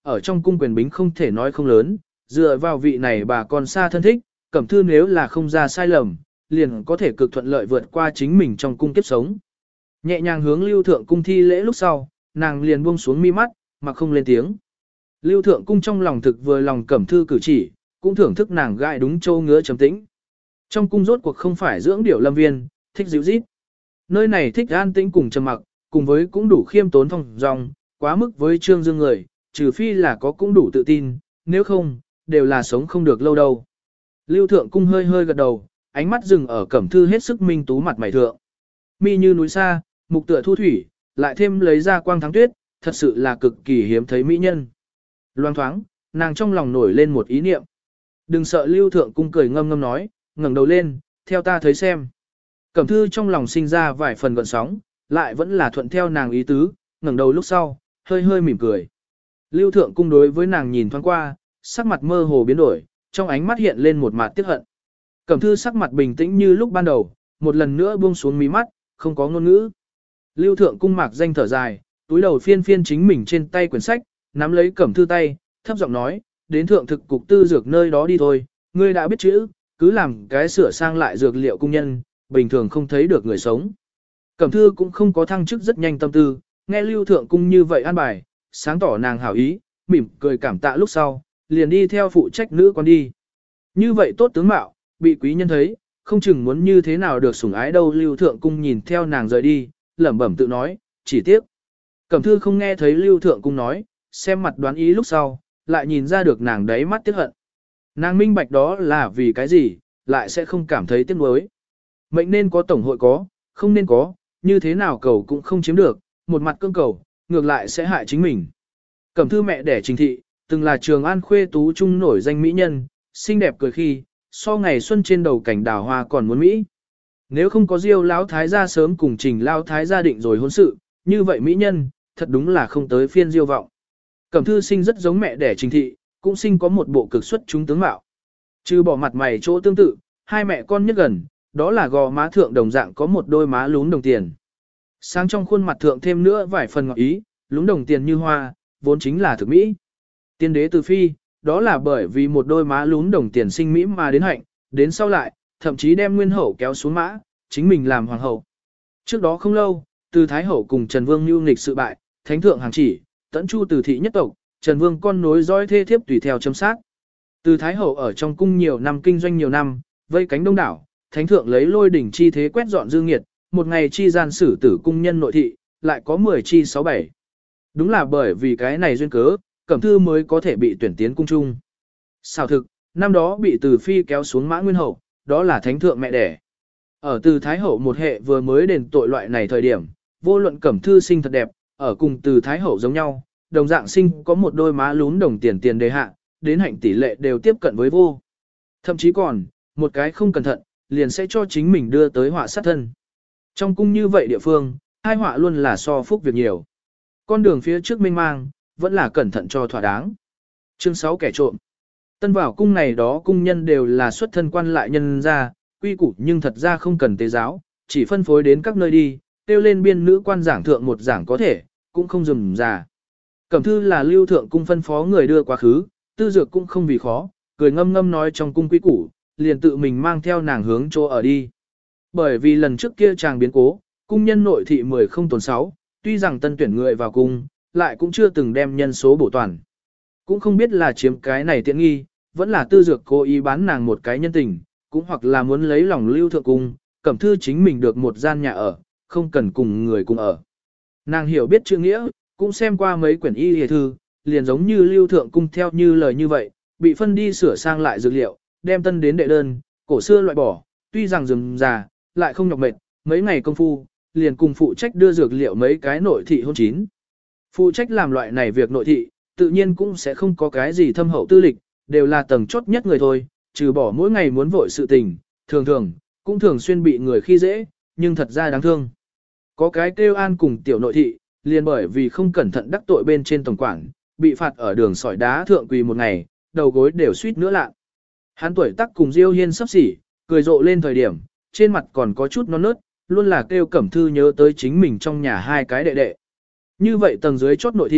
ở trong cung quyền bính không thể nói không lớn, dựa vào vị này bà con xa thân thích, Cẩm Thư nếu là không ra sai lầm, liền có thể cực thuận lợi vượt qua chính mình trong cung kiếp sống. Nhẹ nhàng hướng Lưu Thượng Cung thi lễ lúc sau, nàng liền buông xuống mi mắt, mà không lên tiếng. Lưu Thượng Cung trong lòng thực vừa lòng Cẩm Thư cử chỉ, cũng thưởng thức nàng gai đúng châu ngứa trầm tĩnh. Trong cung rốt cuộc không phải dưỡng điểu lâm viên, thích dịu rít. Nơi này thích an tĩnh cùng trầm mặc, cùng với cũng đủ khiêm tốn phong dong, quá mức với trương dương người, trừ phi là có cũng đủ tự tin, nếu không, đều là sống không được lâu đâu. Lưu Thượng Cung hơi hơi gật đầu, ánh mắt dừng ở Cẩm Thư hết sức minh tú mặt mày thượng. Mi như núi xa, mục tựa thu thủy, lại thêm lấy ra quang thắng tuyết, thật sự là cực kỳ hiếm thấy mỹ nhân. Loang thoáng, nàng trong lòng nổi lên một ý niệm. Đừng sợ Lưu Thượng Cung cười ngâm ngâm nói, ngẩng đầu lên, theo ta thấy xem. Cẩm Thư trong lòng sinh ra vài phần gợn sóng, lại vẫn là thuận theo nàng ý tứ, ngẩng đầu lúc sau, hơi hơi mỉm cười. Lưu Thượng Cung đối với nàng nhìn thoáng qua, sắc mặt mơ hồ biến đổi, trong ánh mắt hiện lên một mặt tiếc hận. Cẩm Thư sắc mặt bình tĩnh như lúc ban đầu, một lần nữa buông xuống mí mắt, không có ngôn ngữ. Lưu Thượng Cung mạc danh thở dài, túi đầu phiên phiên chính mình trên tay quyển sách, nắm lấy Cẩm Thư tay, thấp giọng nói, đến thượng thực cục tư dược nơi đó đi thôi, ngươi đã biết chữ, cứ làm cái sửa sang lại dược liệu cung nhân, bình thường không thấy được người sống. Cẩm Thư cũng không có thăng chức rất nhanh tâm tư, nghe Lưu Thượng Cung như vậy an bài, sáng tỏ nàng hảo ý, mỉm cười cảm tạ lúc sau, liền đi theo phụ trách nữ quan đi. Như vậy tốt tướng mạo, bị quý nhân thấy, không chừng muốn như thế nào được sủng ái đâu. Lưu Thượng Cung nhìn theo nàng rời đi, lẩm bẩm tự nói, chỉ tiếc. Cẩm Thư không nghe thấy Lưu Thượng Cung nói, xem mặt đoán ý lúc sau, lại nhìn ra được nàng đáy mắt tiếc hận. Nàng minh bạch đó là vì cái gì, lại sẽ không cảm thấy tiếc nuối. Mệnh nên có tổng hội có, không nên có, như thế nào cầu cũng không chiếm được, một mặt cương cầu, ngược lại sẽ hại chính mình. Cẩm Thư mẹ đẻ Trình Thị, từng là Trường An khuê tú trung nổi danh mỹ nhân, xinh đẹp cười khi, so ngày xuân trên đầu cảnh đào hoa còn muốn mỹ. Nếu không có Diêu lão thái gia sớm cùng Trình lão thái gia định rồi hôn sự, như vậy mỹ nhân, thật đúng là không tới phiên Diêu vọng. Cẩm Thư sinh rất giống mẹ đẻ Trình Thị, cũng sinh có một bộ cực xuất chúng tướng mạo. Trừ bỏ mặt mày chỗ tương tự, hai mẹ con nhất gần, đó là gò má thượng đồng dạng có một đôi má lún đồng tiền. Sáng trong khuôn mặt thượng thêm nữa vài phần ngọt ý, lún đồng tiền như hoa, vốn chính là thực mỹ. Tiên đế từ phi, đó là bởi vì một đôi má lún đồng tiền sinh mỹ mà đến hạnh, đến sau lại, thậm chí đem nguyên hậu kéo xuống mã, chính mình làm hoàng hậu. Trước đó không lâu, từ Thái hậu cùng Trần Vương nhu nghịch sự bại, thánh thượng hàng chỉ, tẫn chu từ thị nhất tộc, Trần Vương con nối dõi thê thiếp tùy theo châm sát. Từ Thái hậu ở trong cung nhiều năm kinh doanh nhiều năm, vây cánh đông đảo, thánh thượng lấy lôi đỉnh chi thế quét dọn dư nghiệt, một ngày chi gian xử tử cung nhân nội thị, lại có mười chi sáu bảy. Đúng là bởi vì cái này duyên cớ, Cẩm Thư mới có thể bị tuyển tiến cung trung. Xảo thực, năm đó bị Từ Phi kéo xuống mã nguyên hậu, đó là thánh thượng mẹ đẻ. Ở Từ Thái hậu một hệ vừa mới đền tội loại này thời điểm, vô luận Cẩm Thư sinh thật đẹp, ở cùng Từ Thái hậu giống nhau, đồng dạng sinh có một đôi má lún đồng tiền tiền đề hạ, đến hạnh tỷ lệ đều tiếp cận với vô. Thậm chí còn, một cái không cẩn thận, liền sẽ cho chính mình đưa tới họa sát thân. Trong cung như vậy địa phương, hai họa luôn là so phúc việc nhiều. Con đường phía trước mênh mang, vẫn là cẩn thận cho thỏa đáng. Chương sáu kẻ trộm. Tân vào cung này đó cung nhân đều là xuất thân quan lại nhân ra, quy củ nhưng thật ra không cần tế giáo, chỉ phân phối đến các nơi đi, tiêu lên biên nữ quan giảng thượng một giảng có thể, cũng không dừng già. Cẩm Thư là Lưu Thượng Cung phân phó người đưa quá khứ, tư dược cũng không vì khó, cười ngâm ngâm nói trong cung quy củ, liền tự mình mang theo nàng hướng chỗ ở đi. Bởi vì lần trước kia chàng biến cố, cung nhân nội thị mười không tồn sáu, tuy rằng tân tuyển người vào cung, lại cũng chưa từng đem nhân số bổ toàn. Cũng không biết là chiếm cái này tiện nghi, vẫn là tư dược cố ý bán nàng một cái nhân tình, cũng hoặc là muốn lấy lòng Lưu Thượng Cung, Cẩm Thư chính mình được một gian nhà ở, không cần cùng người cùng ở. Nàng hiểu biết chữ nghĩa, cũng xem qua mấy quyển y hề thư, liền giống như Lưu Thượng Cung theo như lời như vậy, bị phân đi sửa sang lại dược liệu, đem tân đến đệ đơn, cổ xưa loại bỏ, tuy rằng rườm già, lại không nhọc mệt, mấy ngày công phu, liền cùng phụ trách đưa dược liệu mấy cái nội thị hôn chín. Phụ trách làm loại này việc nội thị, tự nhiên cũng sẽ không có cái gì thâm hậu tư lịch, đều là tầng chốt nhất người thôi, trừ bỏ mỗi ngày muốn vội sự tình, thường thường, cũng thường xuyên bị người khi dễ, nhưng thật ra đáng thương. Có cái kêu an cùng tiểu nội thị, liền bởi vì không cẩn thận đắc tội bên trên tổng quản, bị phạt ở đường sỏi đá thượng quỳ một ngày, đầu gối đều suýt nữa lạ. Hắn tuổi tác cùng Diêu Hiên sắp xỉ, cười rộ lên thời điểm, trên mặt còn có chút non nớt, luôn là kêu Cẩm Thư nhớ tới chính mình trong nhà hai cái đệ đệ. Như vậy tầng dưới chốt nội thị,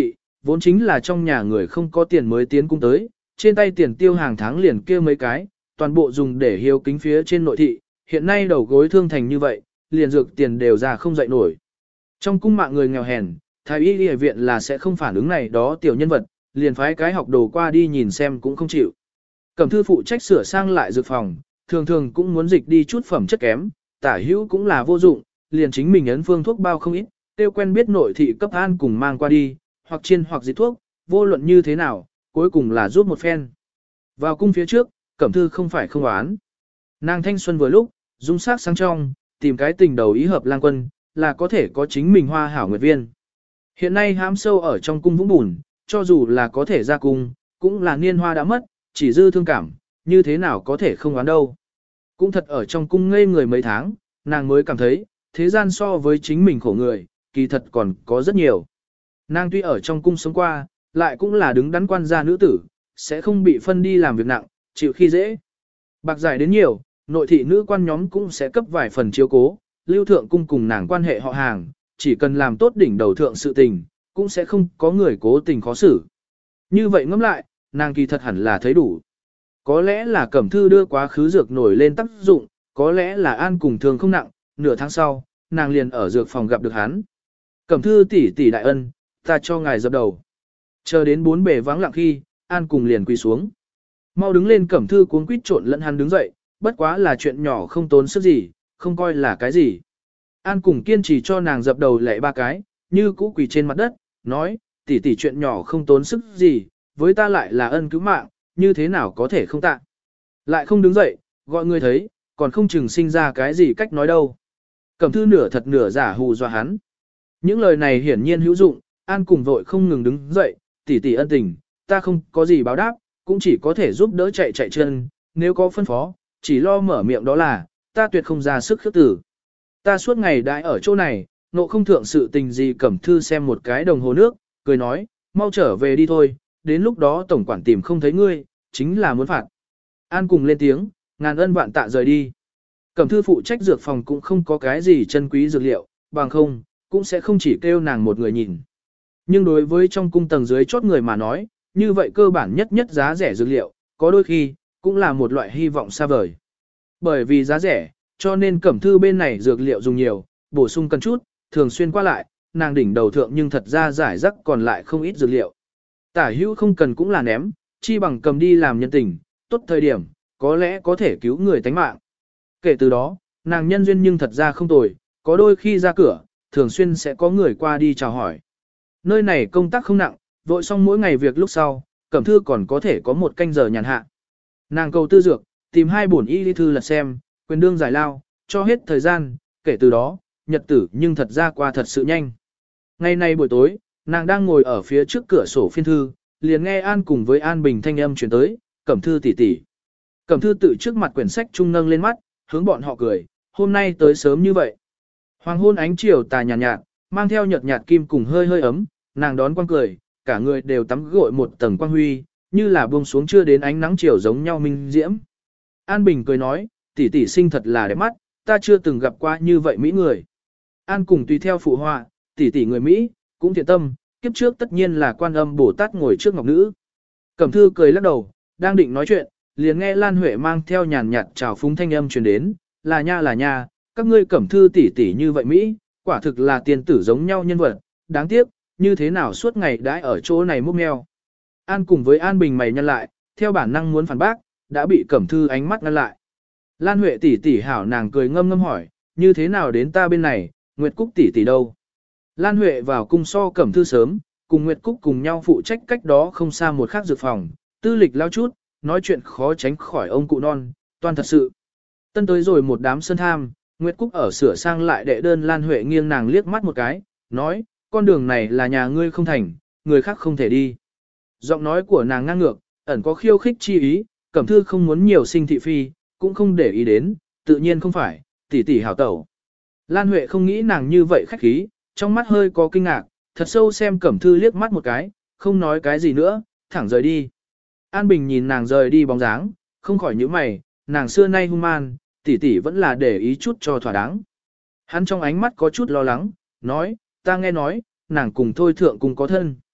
vốn chính là trong nhà người không có tiền mới tiến cung tới, trên tay tiền tiêu hàng tháng liền kia mấy cái, toàn bộ dùng để hiếu kính phía trên nội thị, hiện nay đầu gối thương thành như vậy, liền dược tiền đều ra không dậy nổi. Trong cung mạng người nghèo hèn, thái y y viện là sẽ không phản ứng này đó tiểu nhân vật, liền phái cái học đồ qua đi nhìn xem cũng không chịu. Cẩm thư phụ trách sửa sang lại dược phòng, thường thường cũng muốn dịch đi chút phẩm chất kém, tả hữu cũng là vô dụng, liền chính mình ấn phương thuốc bao không ít, tiêu quen biết nội thị cấp an cùng mang qua đi, hoặc chiên hoặc dịch thuốc, vô luận như thế nào, cuối cùng là giúp một phen. Vào cung phía trước, Cẩm thư không phải không oán. Nàng thanh xuân vừa lúc, dung sắc sáng trong, tìm cái tình đầu ý hợp lang quân, là có thể có chính mình hoa hảo nguyệt viên. Hiện nay hãm sâu ở trong cung vũng bùn, cho dù là có thể ra cung, cũng là niên hoa đã mất, chỉ dư thương cảm, như thế nào có thể không oán đâu. Cũng thật ở trong cung ngây người mấy tháng, nàng mới cảm thấy, thế gian so với chính mình khổ người, kỳ thật còn có rất nhiều. Nàng tuy ở trong cung sống qua, lại cũng là đứng đắn quan gia nữ tử, sẽ không bị phân đi làm việc nặng, chịu khi dễ. Bạc giải đến nhiều, nội thị nữ quan nhóm cũng sẽ cấp vài phần chiếu cố, lưu thượng cung cùng nàng quan hệ họ hàng, chỉ cần làm tốt đỉnh đầu thượng sự tình, cũng sẽ không có người cố tình khó xử. Như vậy ngẫm lại, nàng kỳ thật hẳn là thấy đủ. Có lẽ là Cẩm thư đưa quá khứ dược nổi lên tác dụng, có lẽ là an cùng thường không nặng, nửa tháng sau, nàng liền ở dược phòng gặp được hắn. Cẩm thư tỷ tỷ đại ân, ta cho ngài dập đầu. Chờ đến bốn bề vắng lặng khi, an cùng liền quỳ xuống. Mau đứng lên, Cẩm thư cuống quýt trộn lẫn hắn đứng dậy, bất quá là chuyện nhỏ không tốn sức gì, không coi là cái gì. An cùng kiên trì cho nàng dập đầu lạy ba cái, như cũ quỳ trên mặt đất, nói, tỷ tỷ chuyện nhỏ không tốn sức gì, với ta lại là ân cứu mạng, như thế nào có thể không tạ. Lại không đứng dậy, gọi người thấy, còn không chừng sinh ra cái gì cách nói đâu. Cẩm thư nửa thật nửa giả hù dọa hắn. Những lời này hiển nhiên hữu dụng, An cùng vội không ngừng đứng dậy, tỷ tỷ ân tình, ta không có gì báo đáp, cũng chỉ có thể giúp đỡ chạy chạy chân, nếu có phân phó, chỉ lo mở miệng đó là, ta tuyệt không ra sức khước tử. Ta suốt ngày đãi ở chỗ này, nộ không thượng sự tình gì. Cẩm thư xem một cái đồng hồ nước, cười nói, mau trở về đi thôi, đến lúc đó tổng quản tìm không thấy ngươi, chính là muốn phạt. An cùng lên tiếng, ngàn ân vạn tạ rời đi. Cẩm thư phụ trách dược phòng cũng không có cái gì chân quý dược liệu, bằng không, cũng sẽ không chỉ kêu nàng một người nhìn. Nhưng đối với trong cung tầng dưới chốt người mà nói, như vậy cơ bản nhất nhất giá rẻ dược liệu, có đôi khi, cũng là một loại hy vọng xa vời. Bởi vì giá rẻ, cho nên Cẩm thư bên này dược liệu dùng nhiều, bổ sung cần chút, thường xuyên qua lại, nàng đỉnh đầu thượng nhưng thật ra giải rắc còn lại không ít dược liệu. Tả hữu không cần cũng là ném, chi bằng cầm đi làm nhân tình, tốt thời điểm, có lẽ có thể cứu người tánh mạng. Kể từ đó, nàng nhân duyên nhưng thật ra không tồi, có đôi khi ra cửa, thường xuyên sẽ có người qua đi chào hỏi. Nơi này công tác không nặng, vội xong mỗi ngày việc lúc sau, Cẩm thư còn có thể có một canh giờ nhàn hạ. Nàng cầu tư dược, tìm hai bổn y lý thư lật xem, quyền đương giải lao, cho hết thời gian, kể từ đó, nhật tử nhưng thật ra qua thật sự nhanh. Ngày nay buổi tối, nàng đang ngồi ở phía trước cửa sổ phiên thư, liền nghe An cùng với An Bình thanh âm truyền tới, Cẩm thư tỷ tỷ. Cẩm thư tự trước mặt quyển sách trung nâng lên mắt, hướng bọn họ cười, hôm nay tới sớm như vậy. Hoàng hôn ánh chiều tà nhàn nhạt, nhạt, mang theo nhợt nhạt kim cùng hơi hơi ấm, nàng đón quang cười, cả người đều tắm gội một tầng quang huy, như là buông xuống chưa đến ánh nắng chiều giống nhau minh diễm. An Bình cười nói, tỷ tỷ sinh thật là đẹp mắt, ta chưa từng gặp qua như vậy mỹ người. An cùng tùy theo phụ họa, tỷ tỷ người Mỹ, cũng thiện tâm, kiếp trước tất nhiên là Quan Âm Bồ Tát ngồi trước ngọc nữ. Cẩm thư cười lắc đầu, đang định nói chuyện, liền nghe Lan Huệ mang theo nhàn nhạt trào phúng thanh âm truyền đến, là nha là nha, các ngươi Cẩm thư tỷ tỷ như vậy Mỹ, quả thực là tiền tử giống nhau nhân vật, đáng tiếc, như thế nào suốt ngày đãi ở chỗ này múc mèo. An cùng với An Bình mày nhăn lại, theo bản năng muốn phản bác, đã bị Cẩm thư ánh mắt ngăn lại. Lan Huệ tỷ tỷ hảo, nàng cười ngâm ngâm hỏi, như thế nào đến ta bên này, Nguyệt Cúc tỷ tỷ đâu? Lan Huệ vào cung so Cẩm thư sớm, cùng Nguyệt Cúc cùng nhau phụ trách cách đó không xa một khác dược phòng, tư lịch lao chút, nói chuyện khó tránh khỏi ông cụ non, toan thật sự. Tân tới rồi một đám sơn tham, Nguyệt Cúc ở sửa sang lại đệ đơn. Lan Huệ nghiêng nàng liếc mắt một cái, nói, con đường này là nhà ngươi không thành, người khác không thể đi. Giọng nói của nàng ngang ngược, ẩn có khiêu khích chi ý, Cẩm thư không muốn nhiều sinh thị phi, cũng không để ý đến, tự nhiên không phải, tỷ tỷ hảo tẩu. Lan Huệ không nghĩ nàng như vậy khách khí, trong mắt hơi có kinh ngạc, thật sâu xem Cẩm thư liếc mắt một cái, không nói cái gì nữa, thẳng rời đi. An Bình nhìn nàng rời đi bóng dáng, không khỏi nhíu mày, nàng xưa nay hung man, tỷ tỷ vẫn là để ý chút cho thỏa đáng. Hắn trong ánh mắt có chút lo lắng, nói, ta nghe nói, nàng cùng Thôi Thượng cùng có thân.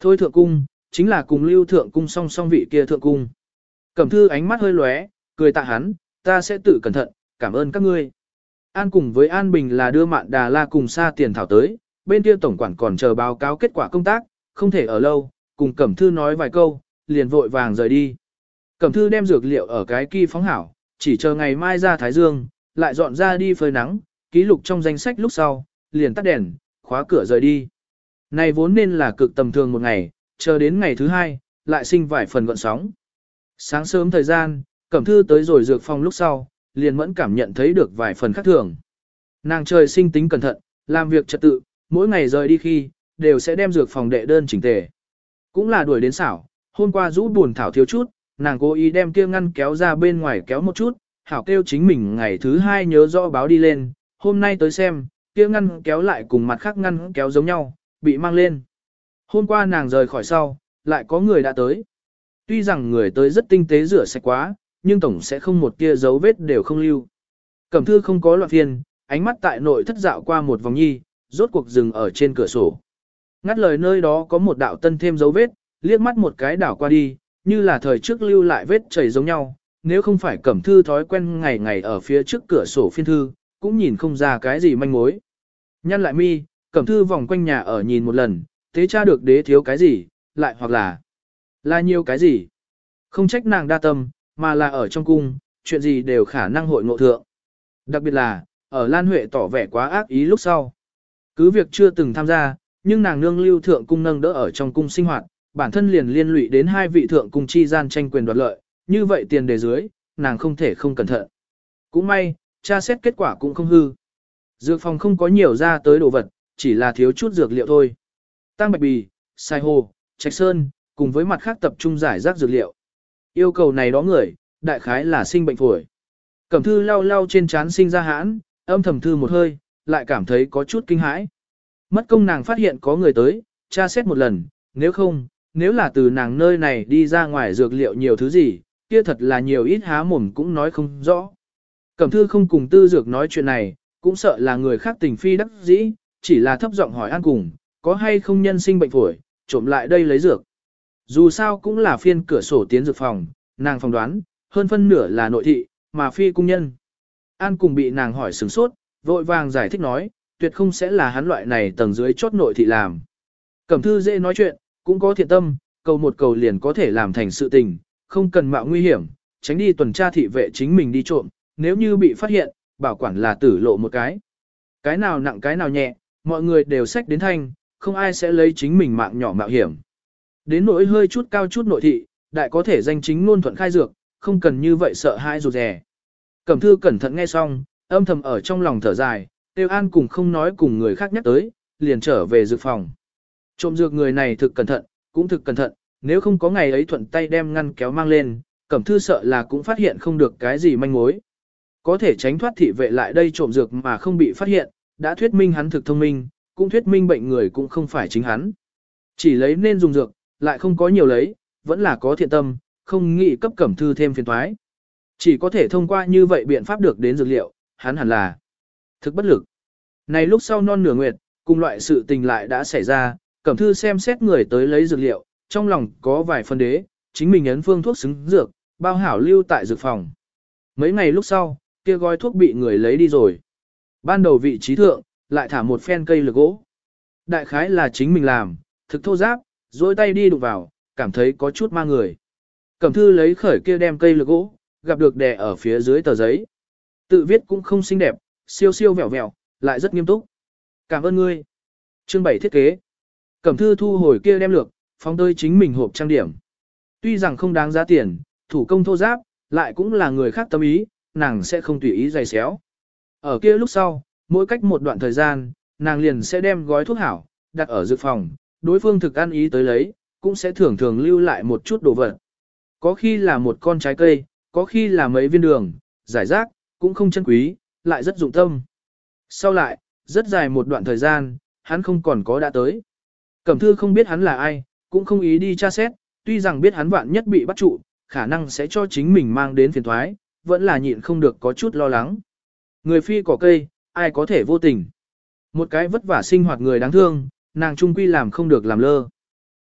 Thôi thượng cung, chính là cùng lưu thượng cung song song vị kia thượng cung. Cẩm thư ánh mắt hơi lóe, cười tạ hắn, ta sẽ tự cẩn thận, cảm ơn các ngươi. An cùng với An Bình là đưa Mạn Đà La cùng xa tiền thảo tới, bên kia tổng quản còn chờ báo cáo kết quả công tác, không thể ở lâu, cùng Cẩm thư nói vài câu, liền vội vàng rời đi. Cẩm thư đem dược liệu ở cái kỳ phóng hảo, chỉ chờ ngày mai ra Thái Dương, lại dọn ra đi phơi nắng, ký lục trong danh sách lúc sau, liền tắt đèn, khóa cửa rời đi. Này vốn nên là cực tầm thường một ngày, chờ đến ngày thứ hai, lại sinh vài phần gọn sóng. Sáng sớm thời gian, Cẩm thư tới rồi dược phòng lúc sau, liền mẫn cảm nhận thấy được vài phần khác thường. Nàng trời sinh tính cẩn thận, làm việc trật tự, mỗi ngày rời đi khi, đều sẽ đem dược phòng đệ đơn chỉnh tề. Cũng là đuổi đến xảo, hôm qua rũ buồn thảo thiếu chút, nàng cố ý đem kia ngăn kéo ra bên ngoài kéo một chút, hảo kêu chính mình ngày thứ hai nhớ rõ báo đi lên, hôm nay tới xem, kia ngăn kéo lại cùng mặt khác ngăn kéo giống nhau, bị mang lên. Hôm qua nàng rời khỏi sau, lại có người đã tới. Tuy rằng người tới rất tinh tế rửa sạch quá, nhưng tổng sẽ không một tia dấu vết đều không lưu. Cẩm thư không có loạn phiền, ánh mắt tại nội thất dạo qua một vòng nhi, rốt cuộc dừng ở trên cửa sổ. Ngắt lời nơi đó có một đạo tân thêm dấu vết, liếc mắt một cái đảo qua đi, như là thời trước lưu lại vết chảy giống nhau, nếu không phải Cẩm thư thói quen ngày ngày ở phía trước cửa sổ phiên thư, cũng nhìn không ra cái gì manh mối. Nhăn lại mi, Cẩm thư vòng quanh nhà ở nhìn một lần, thế tra được đế thiếu cái gì, lại hoặc là là nhiều cái gì. Không trách nàng đa tâm, mà là ở trong cung, chuyện gì đều khả năng hội ngộ thượng. Đặc biệt là, ở Lan Huệ tỏ vẻ quá ác ý lúc sau. Cứ việc chưa từng tham gia, nhưng nàng nương lưu thượng cung nâng đỡ ở trong cung sinh hoạt, bản thân liền liên lụy đến hai vị thượng cung chi gian tranh quyền đoạt lợi, như vậy tiền đề dưới, nàng không thể không cẩn thận. Cũng may, tra xét kết quả cũng không hư. Dược phòng không có nhiều ra tới đồ vật, chỉ là thiếu chút dược liệu thôi. Tăng bạch bì, sai hồ, trạch sơn, cùng với mặt khác tập trung giải rác dược liệu. Yêu cầu này đó người, đại khái là sinh bệnh phổi. Cẩm thư lau lau trên trán sinh ra hãn, âm thầm thư một hơi, lại cảm thấy có chút kinh hãi. Mất công nàng phát hiện có người tới, tra xét một lần, nếu không, nếu là từ nàng nơi này đi ra ngoài dược liệu nhiều thứ gì, kia thật là nhiều ít há mồm cũng nói không rõ. Cẩm thư không cùng tư dược nói chuyện này, cũng sợ là người khác tình phi đắc dĩ, chỉ là thấp giọng hỏi An cùng, có hay không nhân sinh bệnh phổi, trộm lại đây lấy dược. Dù sao cũng là phiên cửa sổ tiến dược phòng, nàng phỏng đoán, hơn phân nửa là nội thị, mà phi cung nhân. An cùng bị nàng hỏi sửng sốt, vội vàng giải thích nói, tuyệt không sẽ là hắn loại này tầng dưới chốt nội thị làm. Cẩm thư dễ nói chuyện, cũng có thiện tâm, cầu một cầu liền có thể làm thành sự tình, không cần mạo nguy hiểm, tránh đi tuần tra thị vệ chính mình đi trộm, nếu như bị phát hiện, bảo quản là tử lộ một cái. Cái nào nặng cái nào nhẹ, mọi người đều xách đến thanh, không ai sẽ lấy chính mình mạng nhỏ mạo hiểm. Đến nỗi hơi chút cao chút nội thị, đại có thể danh chính ngôn thuận khai dược, không cần như vậy sợ hãi rụt rè. Cẩm thư cẩn thận nghe xong, âm thầm ở trong lòng thở dài, Tiêu An cùng không nói cùng người khác nhắc tới, liền trở về dược phòng. Trộm dược người này thực cẩn thận, cũng thực cẩn thận, nếu không có ngày ấy thuận tay đem ngăn kéo mang lên, Cẩm thư sợ là cũng phát hiện không được cái gì manh mối. Có thể tránh thoát thị vệ lại đây trộm dược mà không bị phát hiện, đã thuyết minh hắn thực thông minh, cũng thuyết minh bệnh người cũng không phải chính hắn. Chỉ lấy nên dùng dược, lại không có nhiều lấy, vẫn là có thiện tâm, không nghĩ cấp Cẩm thư thêm phiền toái. Chỉ có thể thông qua như vậy biện pháp được đến dược liệu, hắn hẳn là thực bất lực. Này lúc sau non nửa nguyệt, cùng loại sự tình lại đã xảy ra, Cẩm thư xem xét người tới lấy dược liệu, trong lòng có vài phân đế, chính mình ấn phương thuốc xứng dược, bao hảo lưu tại dược phòng. Mấy ngày lúc sau, kia gói thuốc bị người lấy đi rồi. Ban đầu vị trí thượng, lại thả một phen cây lược gỗ. Đại khái là chính mình làm, thực thô giáp, dối tay đi đụng vào, cảm thấy có chút ma người. Cẩm thư lấy khởi kia đem cây lược gỗ, gặp được đè ở phía dưới tờ giấy. Tự viết cũng không xinh đẹp, siêu siêu vẹo vẹo, lại rất nghiêm túc. Cảm ơn ngươi. Chương bảy thiết kế. Cẩm thư thu hồi kia đem lược, phóng tới chính mình hộp trang điểm. Tuy rằng không đáng giá tiền, thủ công thô giáp, lại cũng là người khác tâm ý, nàng sẽ không tùy ý giày xéo. Ở kia lúc sau, mỗi cách một đoạn thời gian, nàng liền sẽ đem gói thuốc hảo, đặt ở dược phòng, đối phương thực ăn ý tới lấy, cũng sẽ thường thường lưu lại một chút đồ vật. Có khi là một con trái cây, có khi là mấy viên đường, giải rác, cũng không chân quý, lại rất dụng tâm. Sau lại, rất dài một đoạn thời gian, hắn không còn có đã tới. Cẩm thư không biết hắn là ai, cũng không ý đi tra xét, tuy rằng biết hắn vạn nhất bị bắt trụ, khả năng sẽ cho chính mình mang đến phiền thoái, vẫn là nhịn không được có chút lo lắng. Người phi cỏ cây, ai có thể vô tình. Một cái vất vả sinh hoạt người đáng thương, nàng trung quy làm không được làm lơ.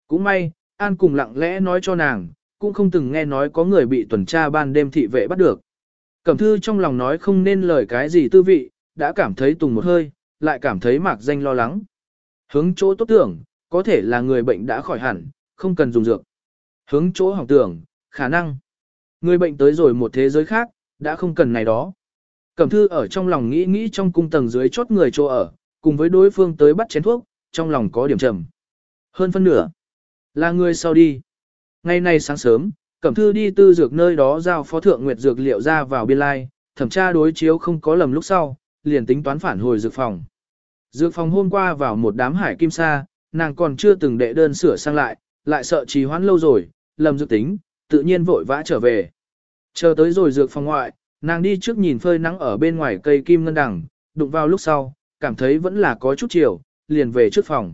Cũng may, An cùng lặng lẽ nói cho nàng, cũng không từng nghe nói có người bị tuần tra ban đêm thị vệ bắt được. Cẩm Thư trong lòng nói không nên lời cái gì tư vị, đã cảm thấy tùng một hơi, lại cảm thấy mạc danh lo lắng. Hướng chỗ tốt tưởng, có thể là người bệnh đã khỏi hẳn, không cần dùng dược. Hướng chỗ hỏng tưởng, khả năng. Người bệnh tới rồi một thế giới khác, đã không cần này đó. Cẩm Thư ở trong lòng nghĩ nghĩ trong cung tầng dưới chốt người chỗ ở, cùng với đối phương tới bắt chén thuốc, trong lòng có điểm trầm. Hơn phân nửa, là người sau đi. Ngày nay sáng sớm, Cẩm Thư đi tư dược nơi đó giao phó thượng nguyệt dược liệu ra vào biên lai, thẩm tra đối chiếu không có lầm lúc sau, liền tính toán phản hồi dược phòng. Dược phòng hôm qua vào một đám hải kim sa, nàng còn chưa từng đệ đơn sửa sang lại, lại sợ trì hoãn lâu rồi, lầm dược tính, tự nhiên vội vã trở về. Chờ tới rồi dược phòng ngoại, nàng đi trước nhìn phơi nắng ở bên ngoài cây kim ngân đằng, đụng vào lúc sau, cảm thấy vẫn là có chút chiều, liền về trước phòng.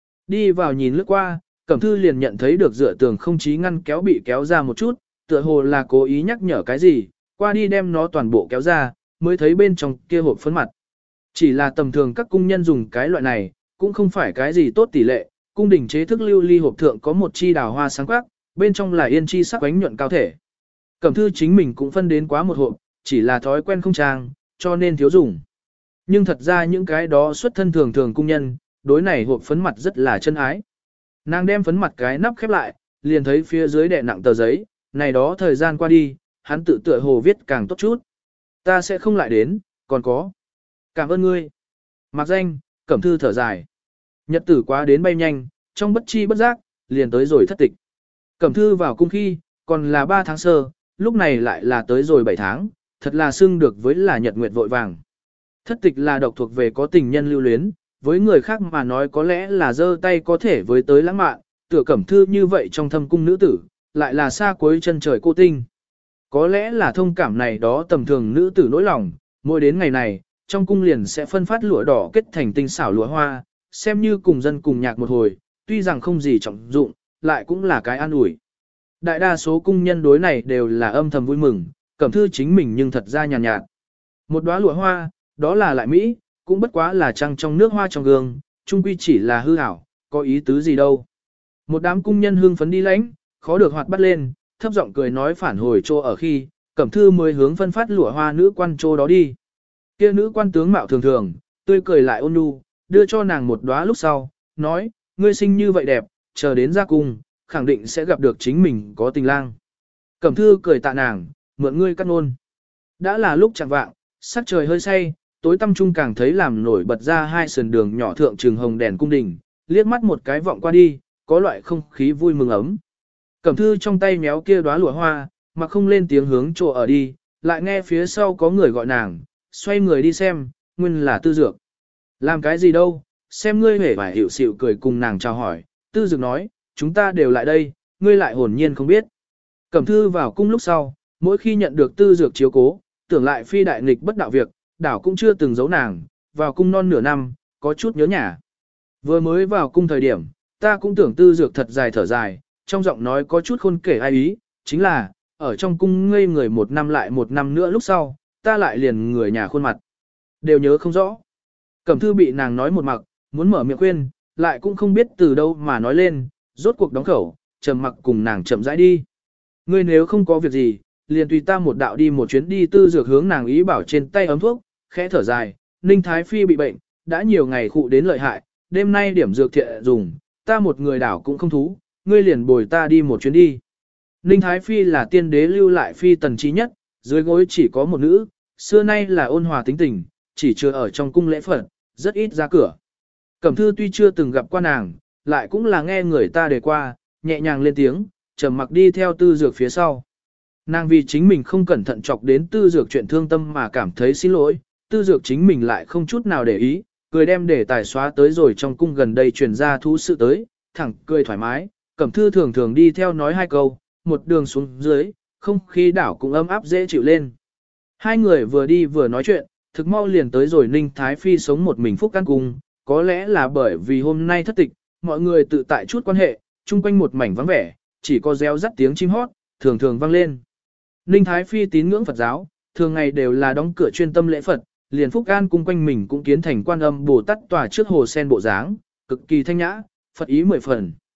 Đi vào nhìn lướt qua, Cẩm Thư liền nhận thấy được dựa tường không chí ngăn kéo bị kéo ra một chút, tựa hồ là cố ý nhắc nhở cái gì, qua đi đem nó toàn bộ kéo ra, mới thấy bên trong kia hộp phấn mặt. Chỉ là tầm thường các cung nhân dùng cái loại này, cũng không phải cái gì tốt tỷ lệ, cung đình chế thức lưu ly hộp thượng có một chi đào hoa sáng quắc, bên trong là yên chi sắc bánh nhuận cao thể. Cẩm Thư chính mình cũng phân đến quá một hộp, chỉ là thói quen không trang, cho nên thiếu dùng. Nhưng thật ra những cái đó xuất thân thường thường cung nhân, đối này hộp phấn mặt rất là chân ái. Nàng đem phấn mặt cái nắp khép lại, liền thấy phía dưới đè nặng tờ giấy, này đó thời gian qua đi, hắn tự tựa hồ viết càng tốt chút. Ta sẽ không lại đến, còn có. Cảm ơn ngươi. Mặc danh, Cẩm Thư thở dài. Nhật tử quá đến bay nhanh, trong bất chi bất giác, liền tới rồi thất tịch. Cẩm Thư vào cung khi, còn là ba tháng sơ, lúc này lại là tới rồi bảy tháng, thật là xưng được với là nhật nguyệt vội vàng. Thất tịch là độc thuộc về có tình nhân lưu luyến, với người khác mà nói có lẽ là giơ tay có thể với tới lãng mạn, tựa Cẩm Thư như vậy trong thâm cung nữ tử, lại là xa cuối chân trời cô tinh. Có lẽ là thông cảm này đó tầm thường nữ tử nỗi lòng, mỗi đến ngày này, trong cung liền sẽ phân phát lụa đỏ kết thành tinh xảo lụa hoa, xem như cùng dân cùng nhạc một hồi, tuy rằng không gì trọng dụng, lại cũng là cái an ủi. Đại đa số cung nhân đối này đều là âm thầm vui mừng, Cẩm Thư chính mình nhưng thật ra nhàn nhạt, nhạt. Một đóa lụa hoa, đó là lại Mỹ, cũng bất quá là trăng trong nước hoa trong gương, chung quy chỉ là hư ảo, có ý tứ gì đâu. Một đám cung nhân hương phấn đi lãnh, khó được hoạt bắt lên, thấp giọng cười nói phản hồi trô ở khi, Cẩm Thư mới hướng phân phát lụa hoa nữ quan trô đó đi. Kia nữ quan tướng mạo thường thường, tươi cười lại ôn nhu, đưa cho nàng một đóa lúc sau, nói, ngươi sinh như vậy đẹp, chờ đến ra cung, khẳng định sẽ gặp được chính mình có tình lang. Cẩm Thư cười tạ nàng, mượn ngươi cắt ngôn. Đã là lúc chẳng vạng, sắc trời hơi say, tối tăm trung càng thấy làm nổi bật ra hai sườn đường nhỏ thượng trường hồng đèn cung đình, liếc mắt một cái vọng qua đi, có loại không khí vui mừng ấm. Cẩm Thư trong tay méo kia đóa lụa hoa, mà không lên tiếng hướng chỗ ở đi, lại nghe phía sau có người gọi nàng, xoay người đi xem, nguyên là Tư Dược. Làm cái gì đâu, xem ngươi hề vải hiểu xịu cười cùng nàng chào hỏi, Tư Dược nói, chúng ta đều lại đây, ngươi lại hồn nhiên không biết. Cẩm Thư vào cung lúc sau, mỗi khi nhận được Tư Dược chiếu cố, tưởng lại phi đại nghịch bất đạo việc, đảo cũng chưa từng giấu nàng, vào cung non nửa năm, có chút nhớ nhà. Vừa mới vào cung thời điểm, ta cũng tưởng Tư Dược thật dài thở dài, trong giọng nói có chút khôn kể ai ý, chính là, ở trong cung ngây người một năm lại một năm nữa lúc sau, ta lại liền người nhà khuôn mặt. Đều nhớ không rõ. Cẩm Thư bị nàng nói một mặc, muốn mở miệng khuyên, lại cũng không biết từ đâu mà nói lên, rốt cuộc đóng khẩu, trầm mặc cùng nàng chậm rãi đi. Ngươi nếu không có việc gì, liền tùy ta một đạo đi một chuyến đi. Tư Dược hướng nàng ý bảo trên tay ấm thuốc, khẽ thở dài, Ninh Thái Phi bị bệnh, đã nhiều ngày khụ đến lợi hại, đêm nay điểm dược thiện dùng, ta một người đảo cũng không thú, ngươi liền bồi ta đi một chuyến đi. Ninh Thái Phi là tiên đế lưu lại phi tần trí nhất, dưới gối chỉ có một nữ, xưa nay là ôn hòa tính tình, chỉ chưa ở trong cung lễ Phật, rất ít ra cửa. Cẩm Thư tuy chưa từng gặp qua nàng, lại cũng là nghe người ta đề qua, nhẹ nhàng lên tiếng, trầm mặc đi theo Tư Dược phía sau. Nàng vì chính mình không cẩn thận chọc đến Tư Dược chuyện thương tâm mà cảm thấy xin lỗi, Tư Dược chính mình lại không chút nào để ý, cười đem để tài xóa tới rồi trong cung gần đây truyền ra thú sự tới, thẳng cười thoải mái, Cẩm Thư thường thường đi theo nói hai câu, một đường xuống dưới, không khí đảo cũng ấm áp dễ chịu lên. Hai người vừa đi vừa nói chuyện, thực mau liền tới rồi Ninh Thái Phi sống một mình phúc căn cung, có lẽ là bởi vì hôm nay thất tịch, mọi người tự tại chút quan hệ, chung quanh một mảnh vắng vẻ, chỉ có reo rắt tiếng chim hót, thường thường vang lên. Ninh Thái Phi tín ngưỡng Phật giáo, thường ngày đều là đóng cửa chuyên tâm lễ Phật, liền phúc an cung quanh mình cũng kiến thành Quan Âm Bồ Tát tòa trước hồ sen bộ dáng, cực kỳ thanh nhã, Phật ý mười phần.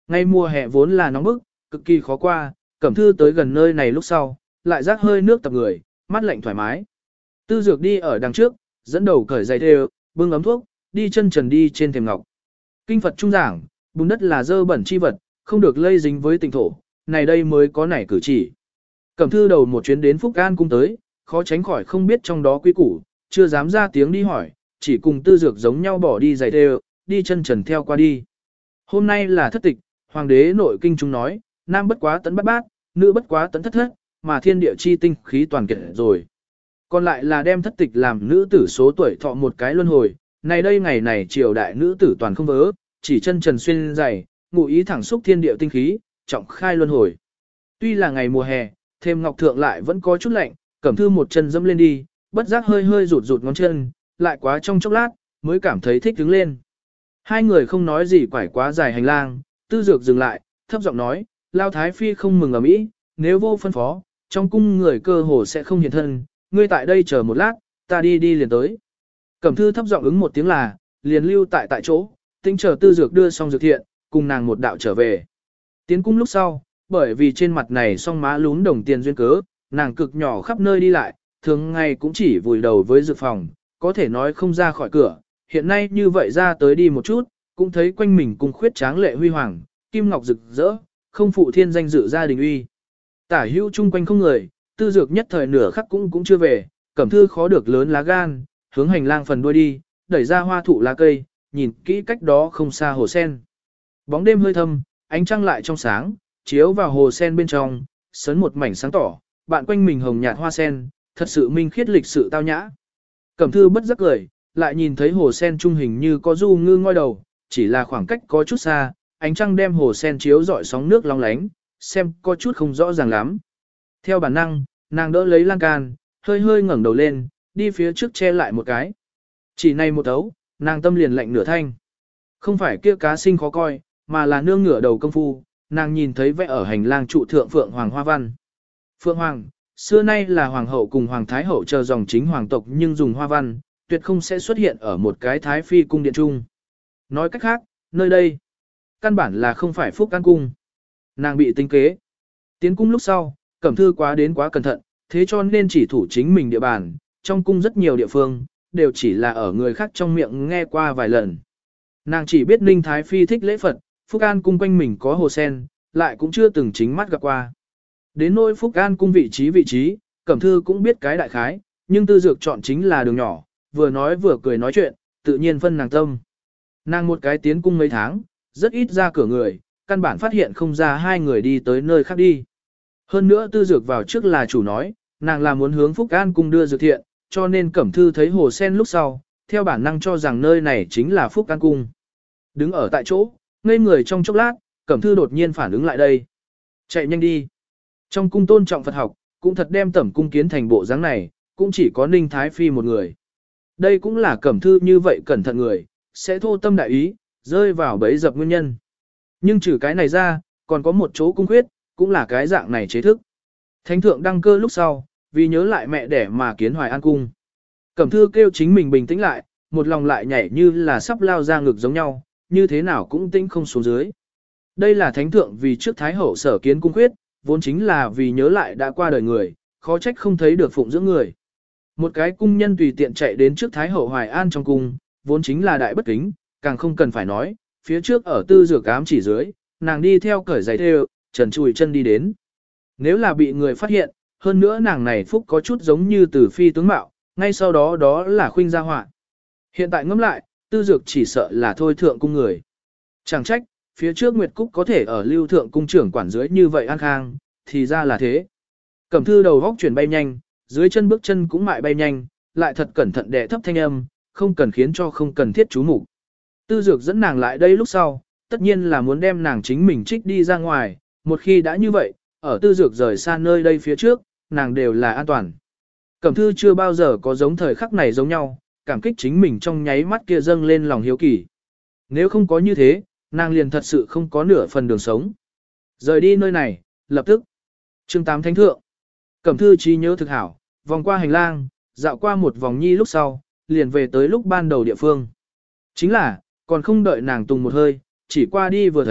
Ngay mùa hè vốn là nóng bức, cực kỳ khó qua, Cẩm Thư tới gần nơi này lúc sau, lại rác hơi nước tập người, mát lạnh thoải mái. Tư Dược đi ở đằng trước, dẫn đầu cởi giày thêu, bưng ấm thuốc, đi chân trần đi trên thềm ngọc. Kinh Phật trung giảng, bùn đất là dơ bẩn chi vật, không được lây dính với tình thổ, này đây mới có nảy cử chỉ. Cẩm Thư đầu một chuyến đến Phúc An cung tới, khó tránh khỏi không biết trong đó quý củ, chưa dám ra tiếng đi hỏi, chỉ cùng Tư Dược giống nhau bỏ đi giày thêu, đi chân trần theo qua đi. Hôm nay là thất tịch, hoàng đế nội kinh chúng nói, nam bất quá tấn bát bát, nữ bất quá tấn thất thất, mà thiên địa chi tinh khí toàn kiệt rồi. Còn lại là đem thất tịch làm nữ tử số tuổi thọ một cái luân hồi, này đây ngày này triều đại nữ tử toàn không vớ, chỉ chân trần xuyên dày, ngụ ý thẳng xúc thiên địa tinh khí, trọng khai luân hồi. Tuy là ngày mùa hè, thêm ngọc thượng lại vẫn có chút lạnh, Cẩm Thư một chân dẫm lên đi, bất giác hơi hơi rụt rụt ngón chân, lại quá trong chốc lát, mới cảm thấy thích đứng lên. Hai người không nói gì quải quá dài hành lang, Tư Dược dừng lại, thấp giọng nói, Lao Thái Phi không mừng ở mỹ, nếu vô phân phó, trong cung người cơ hồ sẽ không hiện thân, ngươi tại đây chờ một lát, ta đi đi liền tới. Cẩm Thư thấp giọng ứng một tiếng là, liền lưu tại tại chỗ, tính chờ Tư Dược đưa xong dược thiện, cùng nàng một đạo trở về. Tiến cung lúc sau, bởi vì trên mặt này song má lún đồng tiền duyên cớ, nàng cực nhỏ khắp nơi đi lại, thường ngày cũng chỉ vùi đầu với dược phòng, có thể nói không ra khỏi cửa, hiện nay như vậy ra tới đi một chút, cũng thấy quanh mình cung khuyết tráng lệ huy hoàng, kim ngọc rực rỡ, không phụ thiên danh dự gia đình uy. Tả hữu chung quanh không người, Tư Dược nhất thời nửa khắc cũng cũng chưa về, Cẩm Thư khó được lớn lá gan, hướng hành lang phần đuôi đi, đẩy ra hoa thụ lá cây, nhìn kỹ cách đó không xa hồ sen. Bóng đêm hơi thâm, ánh trăng lại trong sáng, chiếu vào hồ sen bên trong, sấn một mảnh sáng tỏ, bạn quanh mình hồng nhạt hoa sen, thật sự minh khiết lịch sự tao nhã. Cẩm Thư bất giác cười, lại nhìn thấy hồ sen trung hình như có du ngư ngoi đầu, chỉ là khoảng cách có chút xa, ánh trăng đem hồ sen chiếu rọi sóng nước long lánh, xem có chút không rõ ràng lắm. Theo bản năng, nàng đỡ lấy lan can, hơi hơi ngẩng đầu lên, đi phía trước che lại một cái. Chỉ này một tấu, nàng tâm liền lạnh nửa thanh. Không phải kia cá sinh khó coi, mà là nương ngửa đầu công phu, nàng nhìn thấy vẽ ở hành lang trụ thượng Phượng Hoàng hoa văn. Phượng Hoàng, xưa nay là hoàng hậu cùng hoàng thái hậu chờ dòng chính hoàng tộc nhưng dùng hoa văn, tuyệt không sẽ xuất hiện ở một cái thái phi cung điện trung. Nói cách khác, nơi đây, căn bản là không phải Phúc An cung. Nàng bị tính kế. Tiến cung lúc sau, Cẩm Thư quá đến quá cẩn thận, thế cho nên chỉ thủ chính mình địa bàn, trong cung rất nhiều địa phương, đều chỉ là ở người khác trong miệng nghe qua vài lần. Nàng chỉ biết Ninh Thái Phi thích lễ Phật, Phúc An cung quanh mình có hồ sen, lại cũng chưa từng chính mắt gặp qua. Đến nỗi Phúc An cung vị trí vị trí, Cẩm Thư cũng biết cái đại khái, nhưng Tư Dược chọn chính là đường nhỏ, vừa nói vừa cười nói chuyện, tự nhiên phân nàng tâm. Nàng một cái tiến cung mấy tháng, rất ít ra cửa người, căn bản phát hiện không ra hai người đi tới nơi khác đi. Hơn nữa Tư Dược vào trước là chủ nói, nàng là muốn hướng Phúc An cung đưa dược thiện, cho nên Cẩm Thư thấy hồ sen lúc sau, theo bản năng cho rằng nơi này chính là Phúc An cung. Đứng ở tại chỗ, ngây người trong chốc lát, Cẩm Thư đột nhiên phản ứng lại đây. Chạy nhanh đi. Trong cung tôn trọng Phật học, cũng thật đem tẩm cung kiến thành bộ dáng này, cũng chỉ có Ninh Thái Phi một người. Đây cũng là Cẩm Thư như vậy cẩn thận người, sẽ thô tâm đại ý, rơi vào bẫy dập nguyên nhân. Nhưng trừ cái này ra, còn có một chỗ cung khuyết, cũng là cái dạng này chế thức. Thánh thượng đăng cơ lúc sau, vì nhớ lại mẹ đẻ mà kiến Hoài An cung. Cẩm Thư kêu chính mình bình tĩnh lại, một lòng lại nhảy như là sắp lao ra ngực giống nhau, như thế nào cũng tĩnh không xuống dưới. Đây là thánh thượng vì trước Thái Hậu sở kiến cung khuyết, vốn chính là vì nhớ lại đã qua đời người, khó trách không thấy được phụng dưỡng người. Một cái cung nhân tùy tiện chạy đến trước Thái Hậu Hoài An trong cung, vốn chính là đại bất kính, càng không cần phải nói, phía trước ở Tư Dược ám chỉ dưới, nàng đi theo cởi giày thêu, trần chùi chân đi đến. Nếu là bị người phát hiện, hơn nữa nàng này phúc có chút giống như Từ Phi tướng mạo, ngay sau đó đó là khuynh gia họa. Hiện tại ngẫm lại, Tư Dược chỉ sợ là thôi thượng cung người. Chẳng trách, phía trước Nguyệt Cúc có thể ở lưu thượng cung trưởng quản dưới như vậy an khang, thì ra là thế. Cẩm Thư đầu góc chuyển bay nhanh, dưới chân bước chân cũng mại bay nhanh, lại thật cẩn thận đè thấp thanh âm, không cần khiến cho không cần thiết chú mục. Tư Dược dẫn nàng lại đây lúc sau, tất nhiên là muốn đem nàng chính mình trích đi ra ngoài, một khi đã như vậy, ở Tư Dược rời xa nơi đây phía trước, nàng đều là an toàn. Cẩm Thư chưa bao giờ có giống thời khắc này giống nhau, cảm kích chính mình trong nháy mắt kia dâng lên lòng hiếu kỳ. Nếu không có như thế, nàng liền thật sự không có nửa phần đường sống. Rời đi nơi này, lập tức. Chương tám Thánh Thượng. Cẩm Thư trí nhớ thực hảo, vòng qua hành lang, dạo qua một vòng nhi lúc sau, liền về tới lúc ban đầu địa phương. Chính là, còn không đợi nàng tùng một hơi, chỉ qua đi vừa thấy,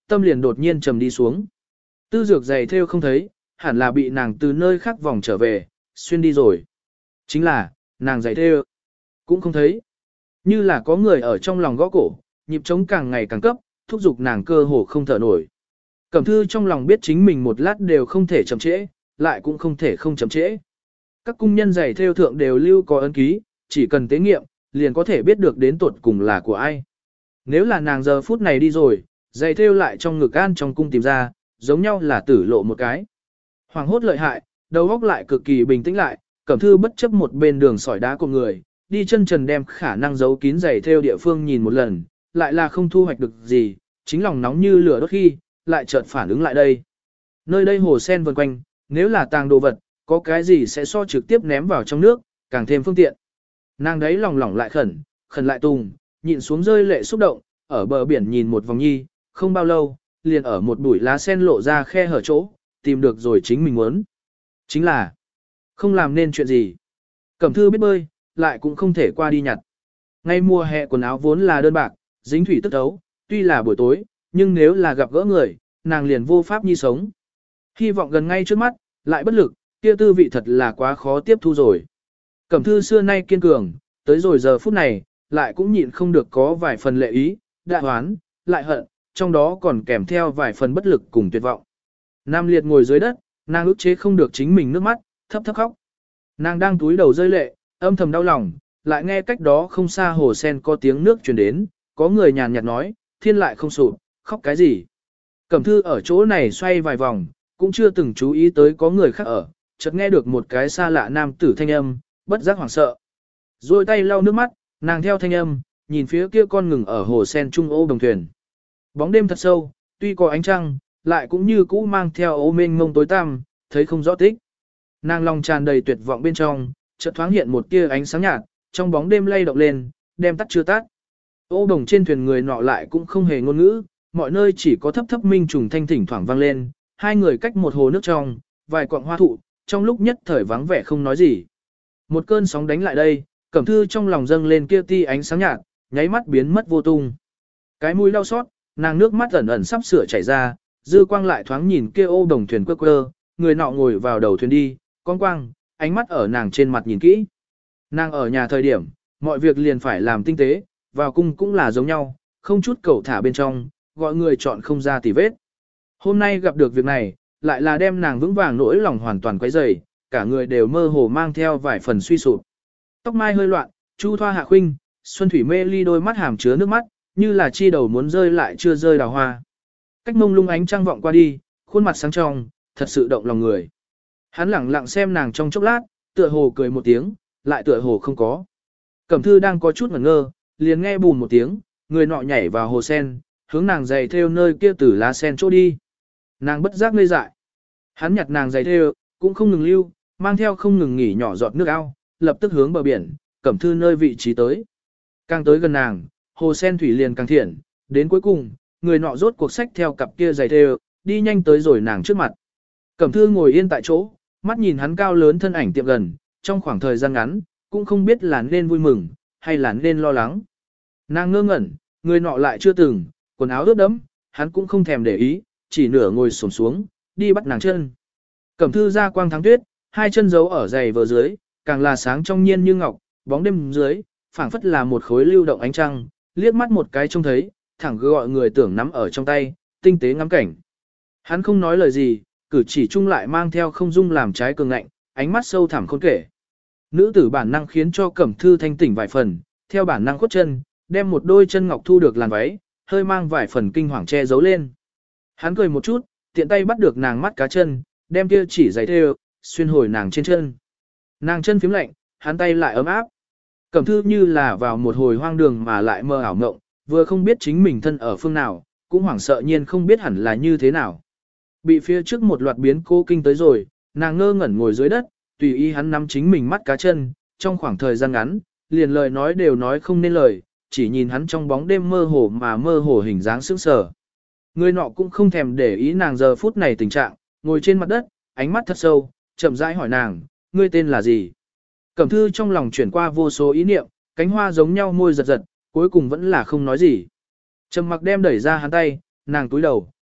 tâm liền đột nhiên trầm đi xuống. Tư dược giày theo không thấy, hẳn là bị nàng từ nơi khác vòng trở về, xuyên đi rồi. Chính là, nàng giày theo cũng không thấy. Như là có người ở trong lòng gõ cổ, nhịp trống càng ngày càng cấp, thúc giục nàng cơ hồ không thở nổi. Cẩm Thư trong lòng biết chính mình một lát đều không thể chậm trễ, lại cũng không thể không chậm trễ. Các cung nhân giày theo thượng đều lưu có ấn ký, chỉ cần tế nghiệm, liền có thể biết được đến tuột cùng là của ai. Nếu là nàng giờ phút này đi rồi, giày theo lại trong ngực an trong cung tìm ra, giống nhau là tử lộ một cái. Hoàng hốt lợi hại, đầu óc lại cực kỳ bình tĩnh lại, Cẩm Thư bất chấp một bên đường sỏi đá của người, đi chân trần đem khả năng giấu kín giày theo địa phương nhìn một lần, lại là không thu hoạch được gì, chính lòng nóng như lửa đốt khi, lại chợt phản ứng lại đây. Nơi đây hồ sen vần quanh, nếu là tàng đồ vật, có cái gì sẽ so trực tiếp ném vào trong nước, càng thêm phương tiện. Nàng đấy lòng lỏng lại khẩn, khẩn lại tùng, nhịn xuống rơi lệ xúc động, ở bờ biển nhìn một vòng nhi, không bao lâu, liền ở một bụi lá sen lộ ra khe hở chỗ, tìm được rồi chính mình muốn. Chính là, không làm nên chuyện gì. Cẩm Thư biết bơi, lại cũng không thể qua đi nhặt. Ngay mùa hè quần áo vốn là đơn bạc, dính thủy tức thấu, tuy là buổi tối, nhưng nếu là gặp gỡ người, nàng liền vô pháp nhi sống. Hy vọng gần ngay trước mắt, lại bất lực, kia tư vị thật là quá khó tiếp thu rồi. Cẩm Thư xưa nay kiên cường, tới rồi giờ phút này, lại cũng nhịn không được có vài phần lệ ý, đại hoán, lại hận, trong đó còn kèm theo vài phần bất lực cùng tuyệt vọng. Nam liệt ngồi dưới đất, nàng ức chế không được chính mình nước mắt, thấp thấp khóc. Nàng đang túi đầu rơi lệ, âm thầm đau lòng, lại nghe cách đó không xa hồ sen có tiếng nước truyền đến, có người nhàn nhạt nói, thiên lại không sụp, khóc cái gì. Cẩm Thư ở chỗ này xoay vài vòng, cũng chưa từng chú ý tới có người khác ở, chợt nghe được một cái xa lạ nam tử thanh âm, bất giác hoảng sợ. Rồi tay lau nước mắt, nàng theo thanh âm, nhìn phía kia con ngừng ở hồ sen trung ô đồng thuyền. Bóng đêm thật sâu, tuy có ánh trăng, lại cũng như cũ mang theo ô mênh mông tối tăm, thấy không rõ tích. Nàng lòng tràn đầy tuyệt vọng bên trong, chợt thoáng hiện một tia ánh sáng nhạt, trong bóng đêm lay động lên, đem tắt chưa tắt. Ô đồng trên thuyền người nọ lại cũng không hề ngôn ngữ, mọi nơi chỉ có thấp thấp minh trùng thanh thỉnh thoảng vang lên, hai người cách một hồ nước trong, vài quặng hoa thụ, trong lúc nhất thời vắng vẻ không nói gì. Một cơn sóng đánh lại đây, Cẩm Thư trong lòng dâng lên kia ti ánh sáng nhạt, nháy mắt biến mất vô tung. Cái mũi đau xót, nàng nước mắt ẩn ẩn sắp sửa chảy ra, dư quang lại thoáng nhìn kia ô đồng thuyền quơ quơ, người nọ ngồi vào đầu thuyền đi, con quang, ánh mắt ở nàng trên mặt nhìn kỹ. Nàng ở nhà thời điểm, mọi việc liền phải làm tinh tế, vào cung cũng là giống nhau, không chút cầu thả bên trong, gọi người chọn không ra tỉ vết. Hôm nay gặp được việc này, lại là đem nàng vững vàng nỗi lòng hoàn toàn quấy rầy, cả người đều mơ hồ mang theo vài phần suy sụp. Tóc mai hơi loạn, chu thoa hạ khuynh, xuân thủy mê ly đôi mắt hàm chứa nước mắt, như là chi đầu muốn rơi lại chưa rơi đào hoa. Cách mông lung ánh trăng vọng qua đi, khuôn mặt sáng trong, thật sự động lòng người. Hắn lẳng lặng xem nàng trong chốc lát, tựa hồ cười một tiếng, lại tựa hồ không có. Cẩm Thư đang có chút ngẩn ngơ, liền nghe bùn một tiếng, người nọ nhảy vào hồ sen, hướng nàng giày theo nơi kia từ lá sen chỗ đi. Nàng bất giác ngây dại. Hắn nhặt nàng giày theo, cũng không ngừng lưu, mang theo không ngừng nghỉ nhỏ giọt nước ao, lập tức hướng bờ biển, Cẩm Thư nơi vị trí tới. Càng tới gần nàng, hồ sen thủy liền càng thiện, đến cuối cùng, người nọ rốt cuộc sách theo cặp kia giày theo, đi nhanh tới rồi nàng trước mặt. Cẩm Thư ngồi yên tại chỗ, mắt nhìn hắn cao lớn thân ảnh tiệm gần, trong khoảng thời gian ngắn, cũng không biết là nên vui mừng, hay là nên lo lắng. Nàng ngơ ngẩn, người nọ lại chưa từng, quần áo ướt đẫm, hắn cũng không thèm để ý, chỉ nửa ngồi xổm xuống, đi bắt nàng chân. Cẩm Thư ra quang thắng tuyết, hai chân giấu ở giày vờ dưới, càng là sáng trong nhiên như ngọc, bóng đêm dưới, phảng phất là một khối lưu động ánh trăng, liếc mắt một cái trông thấy, thẳng gọi người tưởng nắm ở trong tay, tinh tế ngắm cảnh. Hắn không nói lời gì, cử chỉ chung lại mang theo không dung làm trái cường ngạnh, ánh mắt sâu thẳm khôn kể. Nữ tử bản năng khiến cho Cẩm Thư thanh tỉnh vài phần, theo bản năng khuất chân, đem một đôi chân ngọc thu được làn váy, hơi mang vài phần kinh hoàng che giấu lên. Hắn cười một chút, tiện tay bắt được nàng mắt cá chân, đem kia chỉ giày thêu, xuyên hồi nàng trên chân. Nàng chân phím lạnh, hắn tay lại ấm áp. Cẩm Thư như là vào một hồi hoang đường mà lại mơ ảo mộng, vừa không biết chính mình thân ở phương nào, cũng hoảng sợ nhiên không biết hẳn là như thế nào. Bị phía trước một loạt biến cố kinh tới rồi, nàng ngơ ngẩn ngồi dưới đất, tùy ý hắn nắm chính mình mắt cá chân, trong khoảng thời gian ngắn, liền lời nói đều nói không nên lời, chỉ nhìn hắn trong bóng đêm mơ hồ mà mơ hồ hình dáng sững sờ. Người nọ cũng không thèm để ý nàng giờ phút này tình trạng, ngồi trên mặt đất, ánh mắt thật sâu, chậm rãi hỏi nàng, ngươi tên là gì? Cẩm Thư trong lòng chuyển qua vô số ý niệm, cánh hoa giống nhau môi giật giật, cuối cùng vẫn là không nói gì. Trầm mặc đem đẩy ra hắn tay, nàng túi đầu,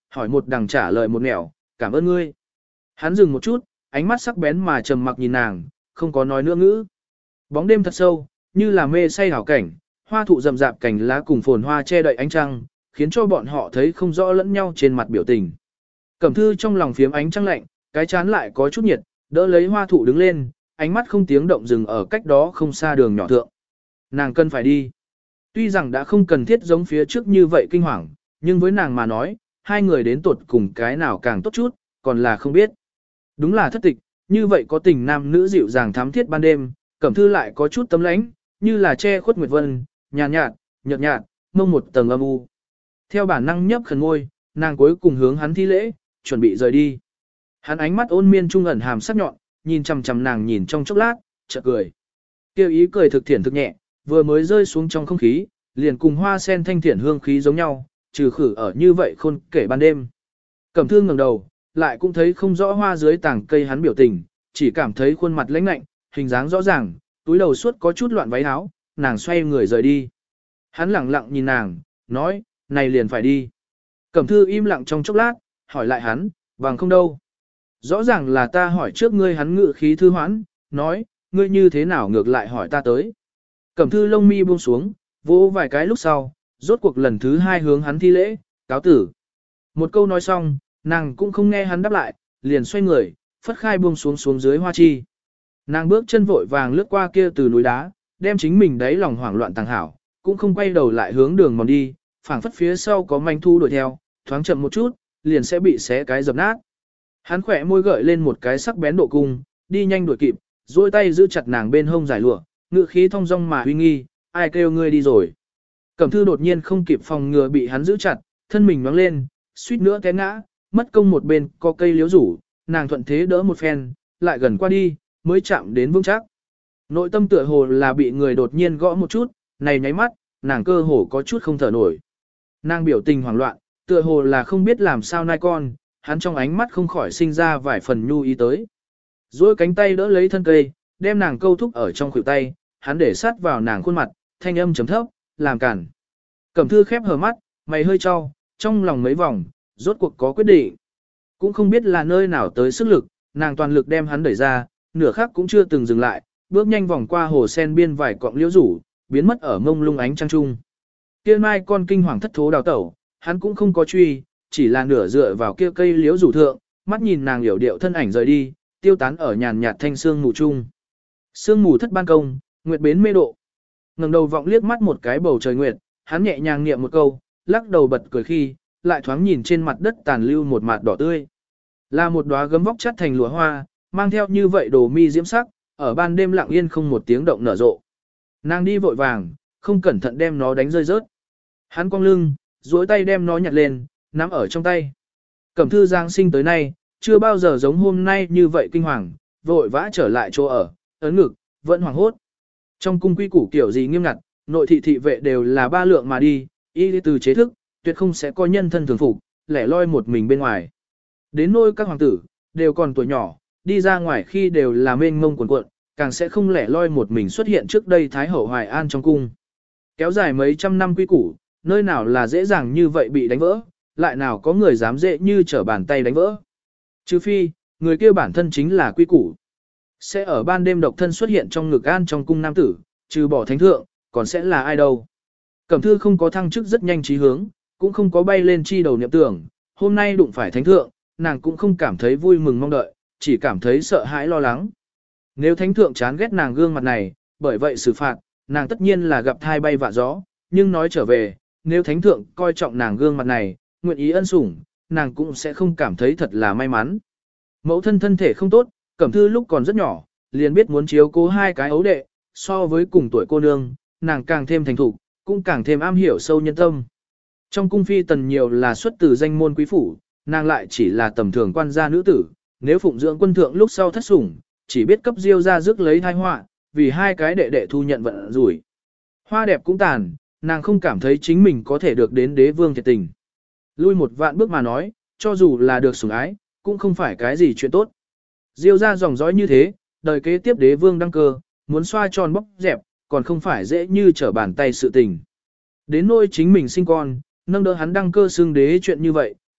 hỏi một đằng trả lời một nẻo, cảm ơn ngươi. Hắn dừng một chút, ánh mắt sắc bén mà trầm mặc nhìn nàng, không có nói nữa ngữ. Bóng đêm thật sâu, như là mê say hảo cảnh, hoa thụ rậm rạp cành lá cùng phồn hoa che đậy ánh trăng, khiến cho bọn họ thấy không rõ lẫn nhau trên mặt biểu tình. Cẩm Thư trong lòng phiếm ánh trăng lạnh, cái chán lại có chút nhiệt, đỡ lấy hoa thụ đứng lên, ánh mắt không tiếng động dừng ở cách đó không xa đường nhỏ thượng. Nàng cần phải đi. Tuy rằng đã không cần thiết giống phía trước như vậy kinh hoàng, nhưng với nàng mà nói, hai người đến tuột cùng cái nào càng tốt chút, còn là không biết. Đúng là thất tịch, như vậy có tình nam nữ dịu dàng thắm thiết ban đêm, Cẩm Thư lại có chút tấm lãnh, như là che khuất nguyệt vân, nhàn nhạt, nhợt nhạt, mông một tầng âm u. Theo bản năng nhấp khẩn ngôi, nàng cuối cùng hướng hắn thi lễ, chuẩn bị rời đi. Hắn ánh mắt ôn miên trung ẩn hàm sắc nhọn, nhìn chằm chằm nàng nhìn trong chốc lát, chợt cười. Kêu ý cười thực thiện thực nhẹ, vừa mới rơi xuống trong không khí, liền cùng hoa sen thanh thiện hương khí giống nhau, trừ khử ở như vậy khôn kể ban đêm. Cẩm Thư ngẩng đầu, lại cũng thấy không rõ hoa dưới tảng cây hắn biểu tình, chỉ cảm thấy khuôn mặt lãnh lạnh, hình dáng rõ ràng, túi đầu suốt có chút loạn váy áo, nàng xoay người rời đi. Hắn lặng lặng nhìn nàng, nói, này liền phải đi. Cẩm Thư im lặng trong chốc lát, hỏi lại hắn, vàng không đâu. Rõ ràng là ta hỏi trước ngươi, hắn ngự khí thư hoãn, nói, ngươi như thế nào ngược lại hỏi ta tới. Cẩm Thư lông mi buông xuống, vỗ vài cái lúc sau, rốt cuộc lần thứ hai hướng hắn thi lễ, cáo tử. Một câu nói xong, nàng cũng không nghe hắn đáp lại, liền xoay người, phất khai buông xuống xuống dưới hoa chi. Nàng bước chân vội vàng lướt qua kia từ núi đá, đem chính mình đáy lòng hoảng loạn tàng hảo, cũng không quay đầu lại hướng đường mòn đi, phảng phất phía sau có manh thu đuổi theo, thoáng chậm một chút, liền sẽ bị xé cái dập nát. Hắn khỏe môi gợi lên một cái sắc bén độ cung, đi nhanh đuổi kịp, duỗi tay giữ chặt nàng bên hông giải lụa, ngự khí thong dong mà uy nghi, ai kêu ngươi đi rồi. Cẩm Thư đột nhiên không kịp phòng ngừa bị hắn giữ chặt, thân mình nhoáng lên, suýt nữa té ngã, mất công một bên có cây liễu rủ, nàng thuận thế đỡ một phen, lại gần qua đi, mới chạm đến vững chắc. Nội tâm tựa hồ là bị người đột nhiên gõ một chút, này nháy mắt, nàng cơ hồ có chút không thở nổi. Nàng biểu tình hoảng loạn, tựa hồ là không biết làm sao nai con, hắn trong ánh mắt không khỏi sinh ra vài phần nhu ý tới. Duỗi cánh tay đỡ lấy thân cây, đem nàng câu thúc ở trong khuỷu tay, hắn để sát vào nàng khuôn mặt, thanh âm chấm thấp, làm cản. Cẩm Thư khép hờ mắt, mày hơi trao, trong lòng mấy vòng, rốt cuộc có quyết định. Cũng không biết là nơi nào tới sức lực, nàng toàn lực đem hắn đẩy ra, nửa khắc cũng chưa từng dừng lại, bước nhanh vòng qua hồ sen biên vài cọng liễu rủ, biến mất ở mông lung ánh trăng trung. Kia mai con kinh hoàng thất thố đào tẩu, hắn cũng không có truy, chỉ là nửa dựa vào kia cây liễu rủ thượng, mắt nhìn nàng hiểu điệu thân ảnh rời đi, tiêu tán ở nhàn nhạt thanh sương mù trung. Sương mù thất ban công, nguyệt bến mê độ. Ngẩng đầu vọng liếc mắt một cái bầu trời nguyệt, hắn nhẹ nhàng niệm một câu, lắc đầu bật cười khi, lại thoáng nhìn trên mặt đất tàn lưu một mạt đỏ tươi. Là một đóa gấm vóc chất thành lụa hoa, mang theo như vậy đồ mi diễm sắc, ở ban đêm lặng yên không một tiếng động nở rộ. Nàng đi vội vàng, không cẩn thận đem nó đánh rơi rớt. Hắn cong lưng, duỗi tay đem nó nhặt lên, nắm ở trong tay. Cẩm Thư Giáng sinh tới nay, chưa bao giờ giống hôm nay như vậy kinh hoàng, vội vã trở lại chỗ ở, ấn ngực, vẫn hoảng hốt. Trong cung quy củ kiểu gì nghiêm ngặt, nội thị thị vệ đều là ba lượng mà đi, y từ chế thức, tuyệt không sẽ có nhân thân thường phục, lẻ loi một mình bên ngoài. Đến nôi các hoàng tử, đều còn tuổi nhỏ, đi ra ngoài khi đều là mênh mông cuồn cuộn, càng sẽ không lẻ loi một mình xuất hiện trước đây Thái hậu Hoài An trong cung. Kéo dài mấy trăm năm quy củ, nơi nào là dễ dàng như vậy bị đánh vỡ, lại nào có người dám dễ như trở bàn tay đánh vỡ. Trừ phi, người kia bản thân chính là quy củ. Sẽ ở ban đêm độc thân xuất hiện trong ngực An trong cung nam tử, trừ bỏ thánh thượng, còn sẽ là ai đâu. Cẩm Thư không có thăng chức rất nhanh trí hướng, cũng không có bay lên chi đầu niệm tưởng, hôm nay đụng phải thánh thượng, nàng cũng không cảm thấy vui mừng mong đợi, chỉ cảm thấy sợ hãi lo lắng. Nếu thánh thượng chán ghét nàng gương mặt này, bởi vậy xử phạt, nàng tất nhiên là gặp thai bay vạ gió, nhưng nói trở về, nếu thánh thượng coi trọng nàng gương mặt này, nguyện ý ân sủng, nàng cũng sẽ không cảm thấy thật là may mắn. Mẫu thân thân thể không tốt, Cẩm Thư lúc còn rất nhỏ, liền biết muốn chiếu cố hai cái ấu đệ, so với cùng tuổi cô nương, nàng càng thêm thành thục, cũng càng thêm am hiểu sâu nhân tâm. Trong cung phi tần nhiều là xuất từ danh môn quý phủ, nàng lại chỉ là tầm thường quan gia nữ tử, nếu phụng dưỡng quân thượng lúc sau thất sủng, chỉ biết cấp diêu ra rước lấy thai họa, vì hai cái đệ đệ thu nhận vận rủi. Hoa đẹp cũng tàn, nàng không cảm thấy chính mình có thể được đến đế vương thiệt tình. Lui một vạn bước mà nói, cho dù là được sủng ái, cũng không phải cái gì chuyện tốt. Diêu ra dòng dõi như thế, đời kế tiếp đế vương đăng cơ, muốn xoa tròn bóc dẹp, còn không phải dễ như trở bàn tay sự tình. Đến nôi chính mình sinh con, nâng đỡ hắn đăng cơ xưng đế chuyện như vậy,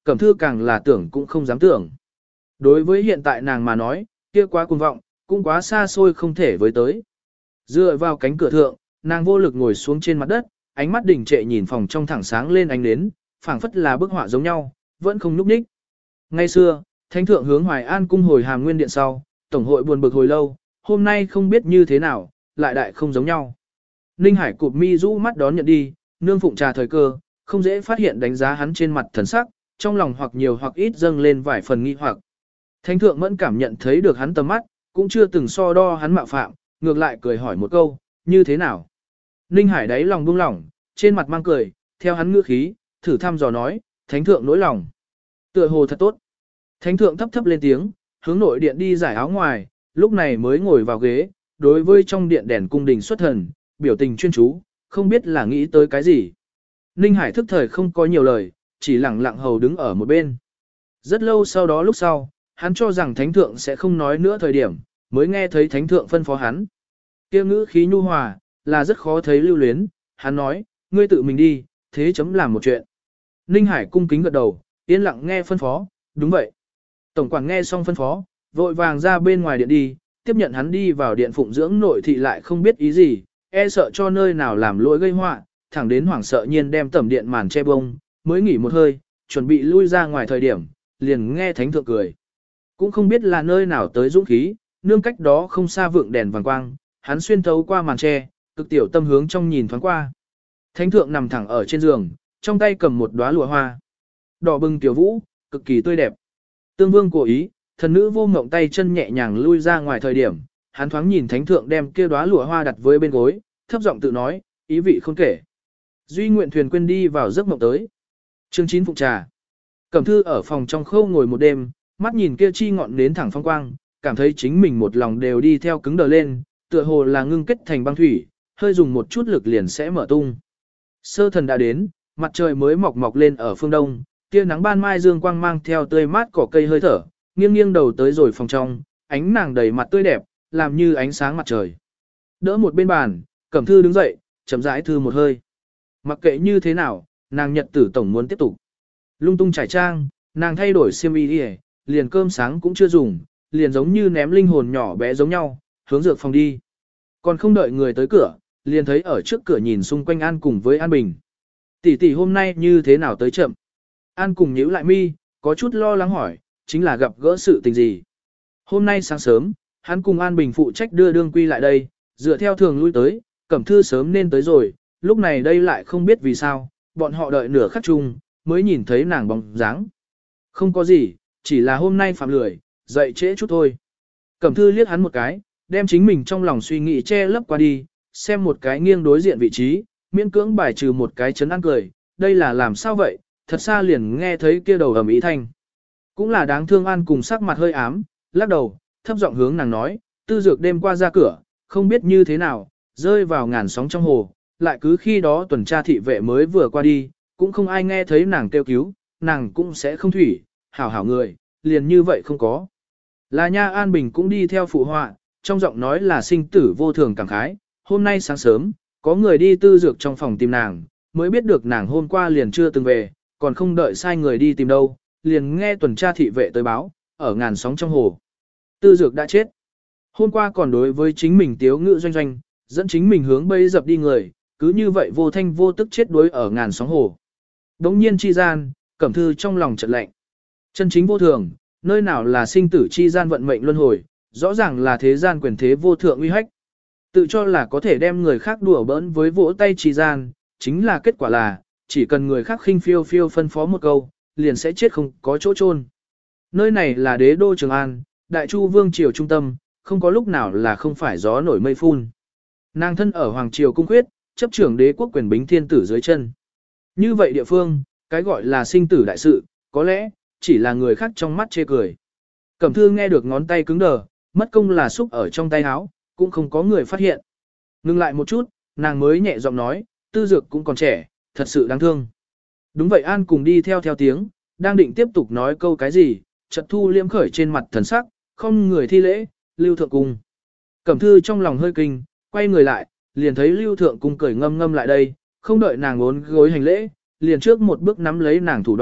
Cẩm Thư càng là tưởng cũng không dám tưởng. Đối với hiện tại nàng mà nói, kia quá cuồng vọng, cũng quá xa xôi không thể với tới. Dựa vào cánh cửa thượng, nàng vô lực ngồi xuống trên mặt đất, ánh mắt đỉnh trệ nhìn phòng trong thẳng sáng lên ánh nến, phảng phất là bức họa giống nhau, vẫn không nhúc nhích. Ngày xưa, Thánh thượng hướng Hoài An cung hồi Hàm Nguyên điện sau, tổng hội buồn bực hồi lâu, hôm nay không biết như thế nào, lại đại không giống nhau. Ninh Hải cụp mi rũ mắt đón nhận đi, nương phụng trà thời cơ, không dễ phát hiện đánh giá hắn trên mặt thần sắc, trong lòng hoặc nhiều hoặc ít dâng lên vài phần nghi hoặc. Thánh thượng mẫn cảm nhận thấy được hắn tầm mắt, cũng chưa từng so đo hắn mạo phạm, ngược lại cười hỏi một câu, như thế nào? Ninh Hải đáy lòng buông lỏng, trên mặt mang cười, theo hắn ngữ khí, thử thăm dò nói, thánh thượng nỗi lòng. Tựa hồ thật tốt. Thánh thượng thấp thấp lên tiếng, hướng nội điện đi giải áo ngoài, lúc này mới ngồi vào ghế, đối với trong điện đèn cung đình xuất thần, biểu tình chuyên chú, không biết là nghĩ tới cái gì. Ninh Hải thức thời không có nhiều lời, chỉ lặng lặng hầu đứng ở một bên. Rất lâu sau đó lúc sau, hắn cho rằng thánh thượng sẽ không nói nữa thời điểm, mới nghe thấy thánh thượng phân phó hắn. Kia ngữ khí nhu hòa, là rất khó thấy lưu luyến, hắn nói, ngươi tự mình đi, thế chấm làm một chuyện. Ninh Hải cung kính gật đầu, yên lặng nghe phân phó, đúng vậy. Tổng quản nghe xong phân phó, vội vàng ra bên ngoài điện đi, tiếp nhận hắn đi vào điện phụng dưỡng nội thị lại không biết ý gì, e sợ cho nơi nào làm lỗi gây họa, thẳng đến hoảng sợ nhiên đem tẩm điện màn che bông, mới nghỉ một hơi, chuẩn bị lui ra ngoài thời điểm, liền nghe thánh thượng cười. Cũng không biết là nơi nào tới dũng khí, nương cách đó không xa vượng đèn vàng quang, hắn xuyên thấu qua màn che, cực tiểu tâm hướng trong nhìn thoáng qua. Thánh thượng nằm thẳng ở trên giường, trong tay cầm một đóa lụa hoa. Đỏ bừng tiểu vũ, cực kỳ tươi đẹp. Tương vương cố ý, thần nữ vô mộng tay chân nhẹ nhàng lui ra ngoài thời điểm, hắn thoáng nhìn thánh thượng đem kia đóa lụa hoa đặt với bên gối, thấp giọng tự nói, ý vị không kể. Duy nguyện thuyền quên đi vào giấc mộng tới. Chương chín phụng trà. Cẩm Thư ở phòng trong khâu ngồi một đêm, mắt nhìn kia chi ngọn nến thẳng phong quang, cảm thấy chính mình một lòng đều đi theo cứng đờ lên, tựa hồ là ngưng kết thành băng thủy, hơi dùng một chút lực liền sẽ mở tung. Sơ thần đã đến, mặt trời mới mọc mọc lên ở phương đông, tia nắng ban mai dương quang mang theo tươi mát cỏ cây hơi thở, nghiêng nghiêng đầu tới rồi phòng trong, ánh nàng đầy mặt tươi đẹp, làm như ánh sáng mặt trời. Đỡ một bên bàn, Cẩm Thư đứng dậy, chậm rãi thư một hơi. Mặc kệ như thế nào, nàng nhật tử tổng muốn tiếp tục. Lung tung trải trang, nàng thay đổi xiêm y đi, liền cơm sáng cũng chưa dùng, liền giống như ném linh hồn nhỏ bé giống nhau, hướng dược phòng đi. Còn không đợi người tới cửa, liền thấy ở trước cửa nhìn xung quanh An cùng với An Bình. Tỷ tỷ hôm nay như thế nào tới chậm? An cùng nhíu lại mi, có chút lo lắng hỏi, chính là gặp gỡ sự tình gì? Hôm nay sáng sớm, hắn cùng An Bình phụ trách đưa đương quy lại đây, dựa theo thường lui tới, Cẩm Thư sớm nên tới rồi, lúc này đây lại không biết vì sao, bọn họ đợi nửa khắc chung, mới nhìn thấy nàng bóng dáng. Không có gì, chỉ là hôm nay phạm lười, dậy trễ chút thôi. Cẩm Thư liếc hắn một cái, đem chính mình trong lòng suy nghĩ che lấp qua đi, xem một cái nghiêng đối diện vị trí, miễn cưỡng bài trừ một cái chấn an cười, đây là làm sao vậy, thật xa liền nghe thấy kia đầu ầm ý thanh. Cũng là đáng thương An cùng sắc mặt hơi ám, lắc đầu, thấp giọng hướng nàng nói, tư dược đêm qua ra cửa, không biết như thế nào, rơi vào ngàn sóng trong hồ, lại cứ khi đó tuần tra thị vệ mới vừa qua đi, cũng không ai nghe thấy nàng kêu cứu, nàng cũng sẽ không thủy, hảo hảo người, liền như vậy không có. Là nha An Bình cũng đi theo phụ họa, trong giọng nói là sinh tử vô thường cảm khái, hôm nay sáng sớm, có người đi tư dược trong phòng tìm nàng, mới biết được nàng hôm qua liền chưa từng về, còn không đợi sai người đi tìm đâu, liền nghe tuần tra thị vệ tới báo, ở ngàn sóng trong hồ. Tư dược đã chết. Hôm qua còn đối với chính mình tiếu ngữ doanh doanh, dẫn chính mình hướng bấy dập đi người, cứ như vậy vô thanh vô tức chết đuối ở ngàn sóng hồ. Đống nhiên chi gian, Cẩm Thư trong lòng chợt lạnh. Chân chính vô thường, nơi nào là sinh tử chi gian vận mệnh luân hồi, rõ ràng là thế gian quyền thế vô thượng uy hách. Tự cho là có thể đem người khác đùa bỡn với vỗ tay chi gian, chính là kết quả là, chỉ cần người khác khinh phiêu phiêu phân phó một câu, liền sẽ chết không có chỗ chôn. Nơi này là đế đô Trường An, Đại Chu Vương triều trung tâm, không có lúc nào là không phải gió nổi mây phun. Nàng thân ở Hoàng triều cung khuyết, chấp trưởng đế quốc quyền bính thiên tử dưới chân. Như vậy địa phương, cái gọi là sinh tử đại sự, có lẽ, chỉ là người khác trong mắt chê cười. Cẩm Thư nghe được ngón tay cứng đờ, mất công là xúc ở trong tay áo, cũng không có người phát hiện. Ngừng lại một chút, nàng mới nhẹ giọng nói, tư dược cũng còn trẻ, thật sự đáng thương. Đúng vậy An cùng đi theo theo tiếng, đang định tiếp tục nói câu cái gì, chợt thu liêm khởi trên mặt thần sắc, không người thi lễ, Lưu Thượng Cung. Cẩm Thư trong lòng hơi kinh, quay người lại, liền thấy Lưu Thượng Cung cười ngâm ngâm lại đây, không đợi nàng ốn gối hành lễ, liền trước một bước nắm lấy nàng thủ đoạn,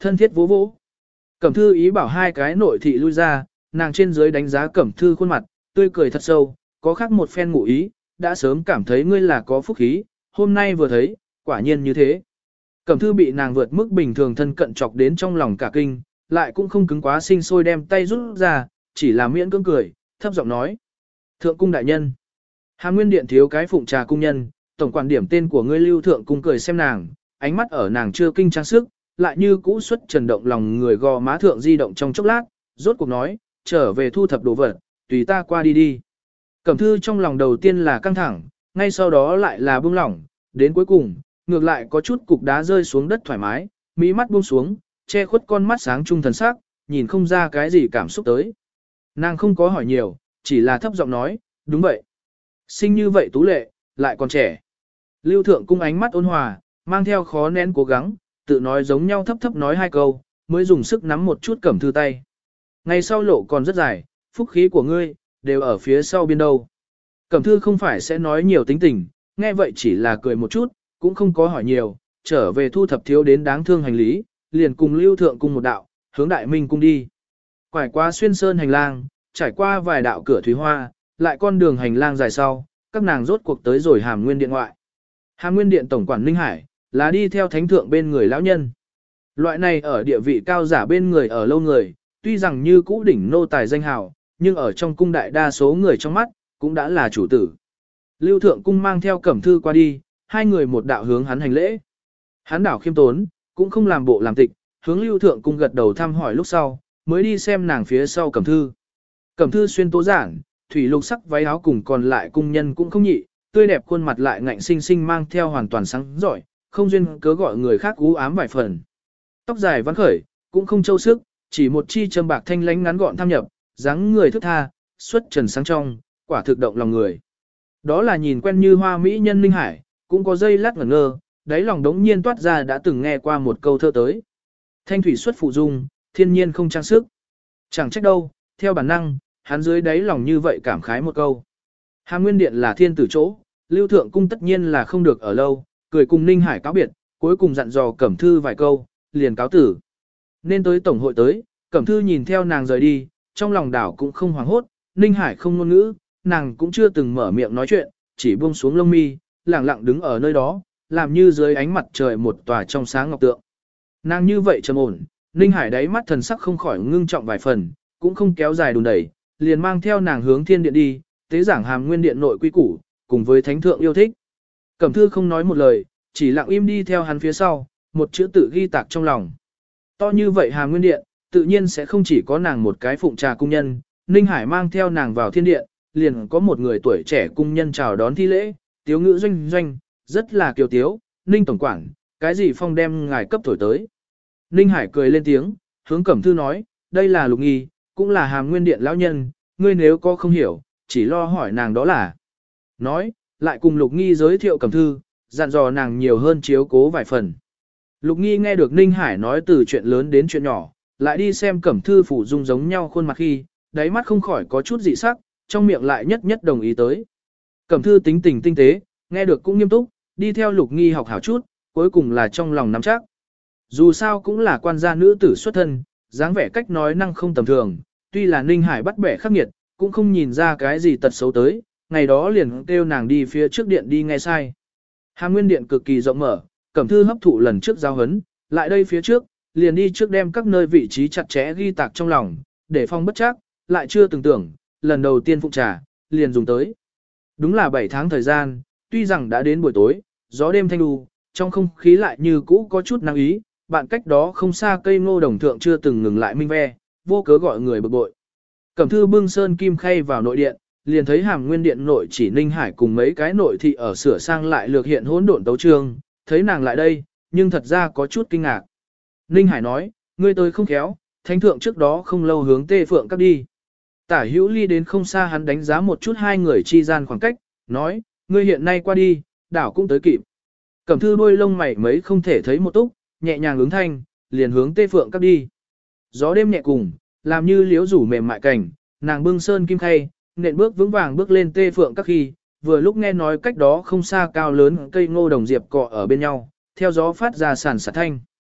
Thân thiết vỗ vỗ. Cẩm thư ý bảo hai cái nội thị lui ra, nàng trên dưới đánh giá cẩm thư khuôn mặt, tươi cười thật sâu, có khác một phen ngụ ý, đã sớm cảm thấy ngươi là có phúc khí, hôm nay vừa thấy, quả nhiên như thế. Cẩm thư bị nàng vượt mức bình thường thân cận chọc đến trong lòng cả kinh, lại cũng không cứng quá sinh sôi đem tay rút ra, chỉ là miễn cưỡng cười, thấp giọng nói. Thượng cung đại nhân. Hàm Nguyên Điện thiếu cái phụng trà cung nhân, tổng quản điểm tên của ngươi Lưu Thượng cung cười xem nàng, ánh mắt ở nàng chưa kinh trang sức, lại như cũ xuất trần động lòng người gò má thượng di động trong chốc lát, rốt cuộc nói, trở về thu thập đồ vật, tùy ta qua đi đi. Cẩm thư trong lòng đầu tiên là căng thẳng, ngay sau đó lại là buông lỏng, đến cuối cùng, ngược lại có chút cục đá rơi xuống đất thoải mái, mí mắt buông xuống, che khuất con mắt sáng trung thần sắc, nhìn không ra cái gì cảm xúc tới. Nàng không có hỏi nhiều, chỉ là thấp giọng nói, đúng vậy. Sinh như vậy tú lệ, lại còn trẻ. Lưu Thượng cung ánh mắt ôn hòa, mang theo khó nén cố gắng, tự nói giống nhau thấp thấp nói hai câu, mới dùng sức nắm một chút Cẩm thư tay. Ngày sau lộ còn rất dài, phúc khí của ngươi, đều ở phía sau biên đâu. Cẩm thư không phải sẽ nói nhiều tính tình, nghe vậy chỉ là cười một chút, cũng không có hỏi nhiều, trở về thu thập thiếu đến đáng thương hành lý, liền cùng Lưu Thượng cung một đạo, hướng Đại Minh cung đi. Quải qua xuyên sơn hành lang, trải qua vài đạo cửa thúy hoa, lại con đường hành lang dài sau, các nàng rốt cuộc tới rồi Hàm Nguyên Điện ngoại. Hàm Nguyên Điện tổng quản Ninh Hải, là đi theo thánh thượng bên người lão nhân. Loại này ở địa vị cao giả bên người ở lâu người, tuy rằng như cũ đỉnh nô tài danh hào, nhưng ở trong cung đại đa số người trong mắt, cũng đã là chủ tử. Lưu Thượng cung mang theo Cẩm thư qua đi, hai người một đạo hướng hắn hành lễ. Hắn đảo khiêm tốn, cũng không làm bộ làm tịch, hướng Lưu Thượng cung gật đầu thăm hỏi lúc sau, mới đi xem nàng phía sau Cẩm thư. Cẩm thư xuyên tố giản, thủy lục sắc váy áo cùng còn lại cung nhân cũng không nhị, tươi đẹp khuôn mặt lại ngạnh sinh sinh mang theo hoàn toàn sáng giỏi, không duyên cớ gọi người khác ú ám vài phần. Tóc dài vắn khởi, cũng không châu sức, chỉ một chi châm bạc thanh lánh ngắn gọn tham nhập, dáng người thức tha, xuất trần sáng trong, quả thực động lòng người. Đó là nhìn quen như hoa mỹ nhân Ninh Hải, cũng có dây lát ngẩn ngơ, đáy lòng đống nhiên toát ra đã từng nghe qua một câu thơ tới. Thanh thủy xuất phụ dung, thiên nhiên không trang sức. Chẳng trách đâu, theo bản năng, hắn dưới đáy lòng như vậy cảm khái một câu. Hàm Nguyên Điện là thiên tử chỗ, Lưu Thượng cung tất nhiên là không được ở lâu, cười cùng Ninh Hải cáo biệt, cuối cùng dặn dò Cẩm thư vài câu, liền cáo tử. Nên tới tổng hội tới, Cẩm thư nhìn theo nàng rời đi, trong lòng đảo cũng không hoảng hốt, Ninh Hải không ngôn ngữ, nàng cũng chưa từng mở miệng nói chuyện, chỉ buông xuống lông mi, lặng lặng đứng ở nơi đó, làm như dưới ánh mặt trời một tòa trong sáng ngọc tượng. Nàng như vậy trầm ổn, Ninh Hải đáy mắt thần sắc không khỏi ngưng trọng vài phần, cũng không kéo dài đùn đẩy, liền mang theo nàng hướng thiên điện đi, tế giảng Hàm Nguyên Điện nội quy củ, cùng với thánh thượng yêu thích. Cẩm thư không nói một lời, chỉ lặng im đi theo hắn phía sau, một chữ tự ghi tạc trong lòng. To như vậy Hàm Nguyên Điện, tự nhiên sẽ không chỉ có nàng một cái phụng trà cung nhân, Ninh Hải mang theo nàng vào thiên điện, liền có một người tuổi trẻ cung nhân chào đón thi lễ, tiếu ngữ doanh doanh, rất là kiều tiếu, Ninh tổng quản, cái gì phong đem ngài cấp thổi tới. Ninh Hải cười lên tiếng, hướng Cẩm thư nói, đây là Lục Nghi, cũng là Hàm Nguyên Điện lão nhân, ngươi nếu có không hiểu, chỉ lo hỏi nàng đó là. Nói, lại cùng Lục Nghi giới thiệu Cẩm thư, dặn dò nàng nhiều hơn chiếu cố vài phần. Lục Nghi nghe được Ninh Hải nói từ chuyện lớn đến chuyện nhỏ, lại đi xem Cẩm thư phủ dung giống nhau khuôn mặt khi, đáy mắt không khỏi có chút dị sắc, trong miệng lại nhất nhất đồng ý tới. Cẩm thư tính tình tinh tế, nghe được cũng nghiêm túc, đi theo Lục Nghi học hảo chút, cuối cùng là trong lòng nắm chắc. Dù sao cũng là quan gia nữ tử xuất thân, dáng vẻ cách nói năng không tầm thường, tuy là Ninh Hải bắt bẻ khắc nghiệt, cũng không nhìn ra cái gì tật xấu tới, ngày đó liền kêu nàng đi phía trước điện đi nghe sai. Hàm Nguyên Điện cực kỳ rộng mở, Cẩm thư hấp thụ lần trước giao hấn, lại đây phía trước, liền đi trước đem các nơi vị trí chặt chẽ ghi tạc trong lòng, để phong bất chắc, lại chưa từng tưởng, lần đầu tiên phụng trà, liền dùng tới. Đúng là bảy tháng thời gian, tuy rằng đã đến buổi tối, gió đêm thanh đu, trong không khí lại như cũ có chút nắng ý, bạn cách đó không xa cây ngô đồng thượng chưa từng ngừng lại minh ve, vô cớ gọi người bực bội. Cẩm thư bưng sơn kim khay vào nội điện, liền thấy Hàm Nguyên Điện nội chỉ Ninh Hải cùng mấy cái nội thị ở sửa sang lại lược hiện hỗn độn tấu chương, thấy nàng lại đây, nhưng thật ra có chút kinh ngạc. Ninh Hải nói, ngươi tới không khéo, thánh thượng trước đó không lâu hướng Tê Phượng các đi. Tả Hữu Ly đến không xa hắn đánh giá một chút hai người chi gian khoảng cách, nói, ngươi hiện nay qua đi, đảo cũng tới kịp. Cẩm thư đôi lông mày mấy không thể thấy một túc, nhẹ nhàng ứng thanh, liền hướng Tê Phượng các đi. Gió đêm nhẹ cùng, làm như liếu rủ mềm mại cảnh, nàng bưng sơn kim khay, nện bước vững vàng bước lên Tê Phượng các khi, vừa lúc nghe nói cách đó không xa cao lớn cây ngô đồng diệp cọ ở bên nhau, theo gió phát ra sàn sạt thanh.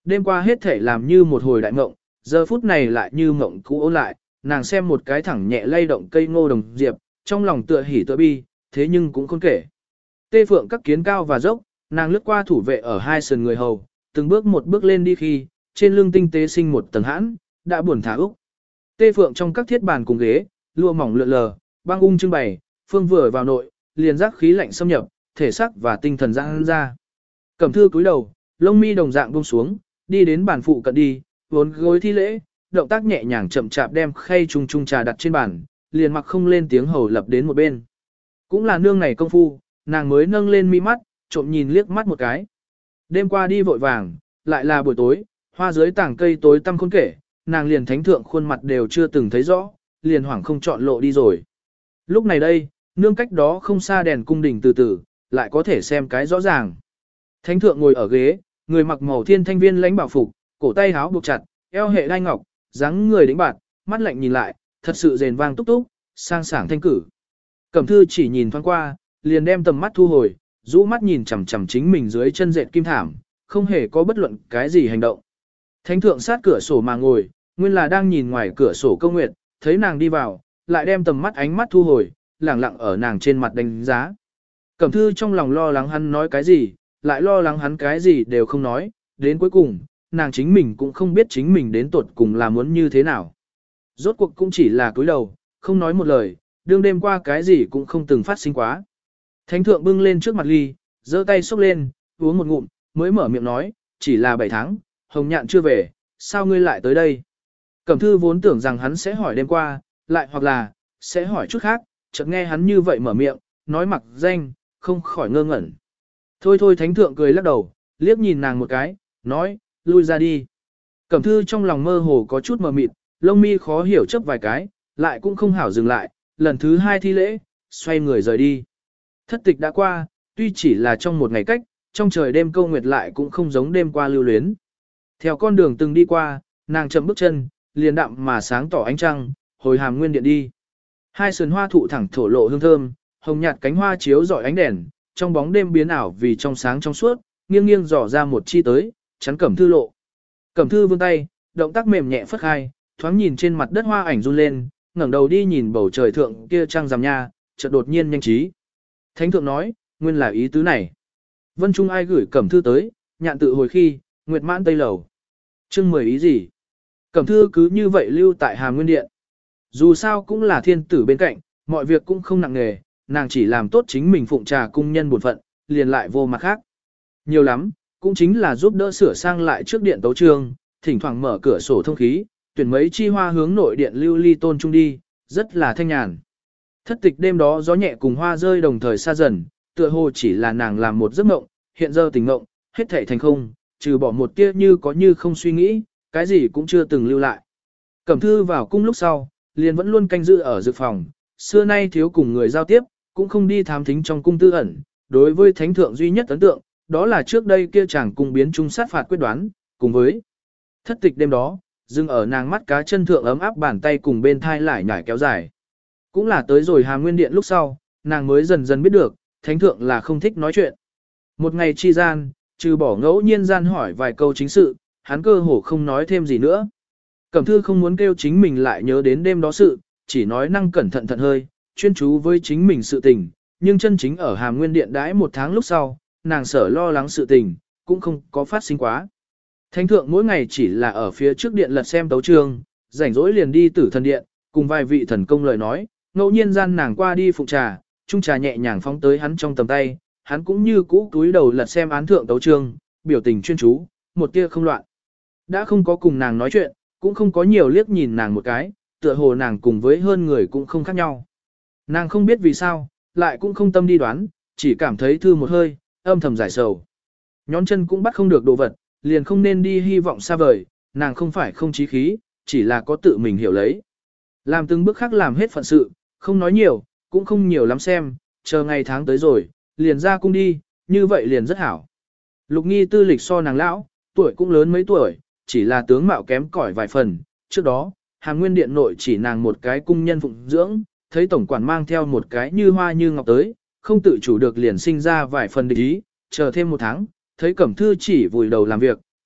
Đêm qua hết thể làm như một hồi đại mộng, giờ phút này lại như mộng cũ ôn lại, nàng xem một cái thẳng nhẹ lay động cây ngô đồng diệp, trong lòng tựa hỉ tựa bi, thế nhưng cũng không kể. Tê phượng các kiến cao và dốc, nàng lướt qua thủ vệ ở hai sườn người hầu, từng bước một bước lên đi khi, trên lưng tinh tế sinh một tầng hãn, đã buồn thả úc. Tê phượng trong các thiết bàn cùng ghế, lụa mỏng lượn lờ, băng ung trưng bày, phương vừa vào nội, liền giác khí lạnh xâm nhập, thể xác và tinh thần giãn ra. Cẩm thư cúi đầu, lông mi đồng dạng buông xuống, đi đến bàn phụ cận đi, vốn gối thi lễ, động tác nhẹ nhàng chậm chạp đem khay chung chung trà đặt trên bàn, liền mặc không lên tiếng hầu lập đến một bên. Cũng là nương này công phu, nàng mới nâng lên mi mắt, trộm nhìn liếc mắt một cái. Đêm qua đi vội vàng, lại là buổi tối, hoa dưới tảng cây tối tăm khôn kể, nàng liền thánh thượng khuôn mặt đều chưa từng thấy rõ, liền hoảng không chọn lộ đi rồi. Lúc này đây, nương cách đó không xa đèn cung đình từ từ, lại có thể xem cái rõ ràng. Thánh thượng ngồi ở ghế, người mặc màu thiên thanh viên lãnh bảo phục, cổ tay háo buộc chặt, eo hệ đai ngọc, dáng người đĩnh bạt, mắt lạnh nhìn lại, thật sự rền vang túc túc, sang sảng thanh cử. Cẩm thư chỉ nhìn thoáng qua, liền đem tầm mắt thu hồi, rũ mắt nhìn chằm chằm chính mình dưới chân dệt kim thảm, không hề có bất luận cái gì hành động. Thánh thượng sát cửa sổ mà ngồi, nguyên là đang nhìn ngoài cửa sổ câu nguyệt, thấy nàng đi vào, lại đem tầm mắt ánh mắt thu hồi, lẳng lặng ở nàng trên mặt đánh giá. Cẩm thư trong lòng lo lắng hắn nói cái gì, lại lo lắng hắn cái gì đều không nói, đến cuối cùng, nàng chính mình cũng không biết chính mình đến tuột cùng là muốn như thế nào. Rốt cuộc cũng chỉ là cúi đầu, không nói một lời, đương đêm qua cái gì cũng không từng phát sinh quá. Thánh thượng bưng lên trước mặt ly, giơ tay xúc lên, uống một ngụm, mới mở miệng nói, chỉ là bảy tháng, hồng nhạn chưa về, sao ngươi lại tới đây? Cẩm thư vốn tưởng rằng hắn sẽ hỏi đêm qua, lại hoặc là, sẽ hỏi chút khác, chợt nghe hắn như vậy mở miệng, nói mặc danh, không khỏi ngơ ngẩn. Thôi thôi thánh thượng cười lắc đầu, liếc nhìn nàng một cái, nói, lui ra đi. Cẩm thư trong lòng mơ hồ có chút mờ mịt, lông mi khó hiểu chấp vài cái, lại cũng không hảo dừng lại, lần thứ hai thi lễ, xoay người rời đi. Thất tịch đã qua, tuy chỉ là trong một ngày cách, trong trời đêm câu nguyệt lại cũng không giống đêm qua lưu luyến. Theo con đường từng đi qua, nàng chậm bước chân, liền đạm mà sáng tỏ ánh trăng, hồi hàm nguyên điện đi. Hai sườn hoa thụ thẳng thổ lộ hương thơm, hồng nhạt cánh hoa chiếu rọi ánh đèn, trong bóng đêm biến ảo vì trong sáng trong suốt, nghiêng nghiêng dò ra một chi tới, chắn Cẩm thư lộ. Cẩm thư vươn tay, động tác mềm nhẹ phất khai, thoáng nhìn trên mặt đất hoa ảnh run lên, ngẩng đầu đi nhìn bầu trời thượng kia trăng rằm nha, chợt đột nhiên nhanh trí. Thánh thượng nói, nguyên là ý tứ này. Vân Trung ai gửi Cẩm thư tới, nhạn tự hồi khi, nguyệt mãn tây lầu. Chương mười ý gì? Cẩm thư cứ như vậy lưu tại Hàm Nguyên Điện. Dù sao cũng là thiên tử bên cạnh, mọi việc cũng không nặng nề, nàng chỉ làm tốt chính mình phụng trà cung nhân bổn phận, liền lại vô mặt khác. Nhiều lắm, cũng chính là giúp đỡ sửa sang lại trước điện tấu trường, thỉnh thoảng mở cửa sổ thông khí, tuyển mấy chi hoa hướng nội điện lưu ly tôn trung đi, rất là thanh nhàn. Thất tịch đêm đó gió nhẹ cùng hoa rơi đồng thời xa dần, tựa hồ chỉ là nàng làm một giấc mộng, hiện giờ tình mộng, hết thảy thành không, trừ bỏ một tia như có như không suy nghĩ, cái gì cũng chưa từng lưu lại. Cẩm thư vào cung lúc sau, liền vẫn luôn canh giữ ở dự phòng, xưa nay thiếu cùng người giao tiếp, cũng không đi thám thính trong cung tư ẩn, đối với thánh thượng duy nhất ấn tượng, đó là trước đây kia chàng cung biến trung sát phạt quyết đoán, cùng với thất tịch đêm đó, dừng ở nàng mắt cá chân thượng ấm áp bàn tay cùng bên thai lại nhảy kéo dài. Cũng là tới rồi Hàm Nguyên Điện lúc sau, nàng mới dần dần biết được, thánh thượng là không thích nói chuyện. Một ngày chi gian, trừ bỏ ngẫu nhiên gian hỏi vài câu chính sự, hắn cơ hồ không nói thêm gì nữa. Cẩm thư không muốn kêu chính mình lại nhớ đến đêm đó sự, chỉ nói năng cẩn thận thận hơi, chuyên chú với chính mình sự tình, nhưng chân chính ở Hàm Nguyên Điện đãi một tháng lúc sau, nàng sở lo lắng sự tình, cũng không có phát sinh quá. Thánh thượng mỗi ngày chỉ là ở phía trước điện lật xem tấu chương, rảnh rỗi liền đi tử thần điện, cùng vài vị thần công lời nói, ngẫu nhiên gian nàng qua đi phụng trà, chung trà nhẹ nhàng phóng tới hắn trong tầm tay, hắn cũng như cũ túi đầu lật xem án thượng tấu chương, biểu tình chuyên chú, một tia không loạn. Đã không có cùng nàng nói chuyện, cũng không có nhiều liếc nhìn nàng một cái, tựa hồ nàng cùng với hơn người cũng không khác nhau. Nàng không biết vì sao, lại cũng không tâm đi đoán, chỉ cảm thấy thư một hơi, âm thầm giải sầu. Nhón chân cũng bắt không được đồ vật, liền không nên đi hy vọng xa vời, nàng không phải không chí khí, chỉ là có tự mình hiểu lấy. Làm từng bước khác làm hết phận sự, không nói nhiều, cũng không nhiều lắm xem, chờ ngày tháng tới rồi, liền ra cung đi, như vậy liền rất hảo. Lục Nghi tư lịch so nàng lão, tuổi cũng lớn mấy tuổi, chỉ là tướng mạo kém cỏi vài phần, trước đó, Hàm Nguyên Điện nội chỉ nàng một cái cung nhân phụng dưỡng, thấy tổng quản mang theo một cái như hoa như ngọc tới, không tự chủ được liền sinh ra vài phần địch ý, chờ thêm một tháng, thấy Cẩm thư chỉ vùi đầu làm việc,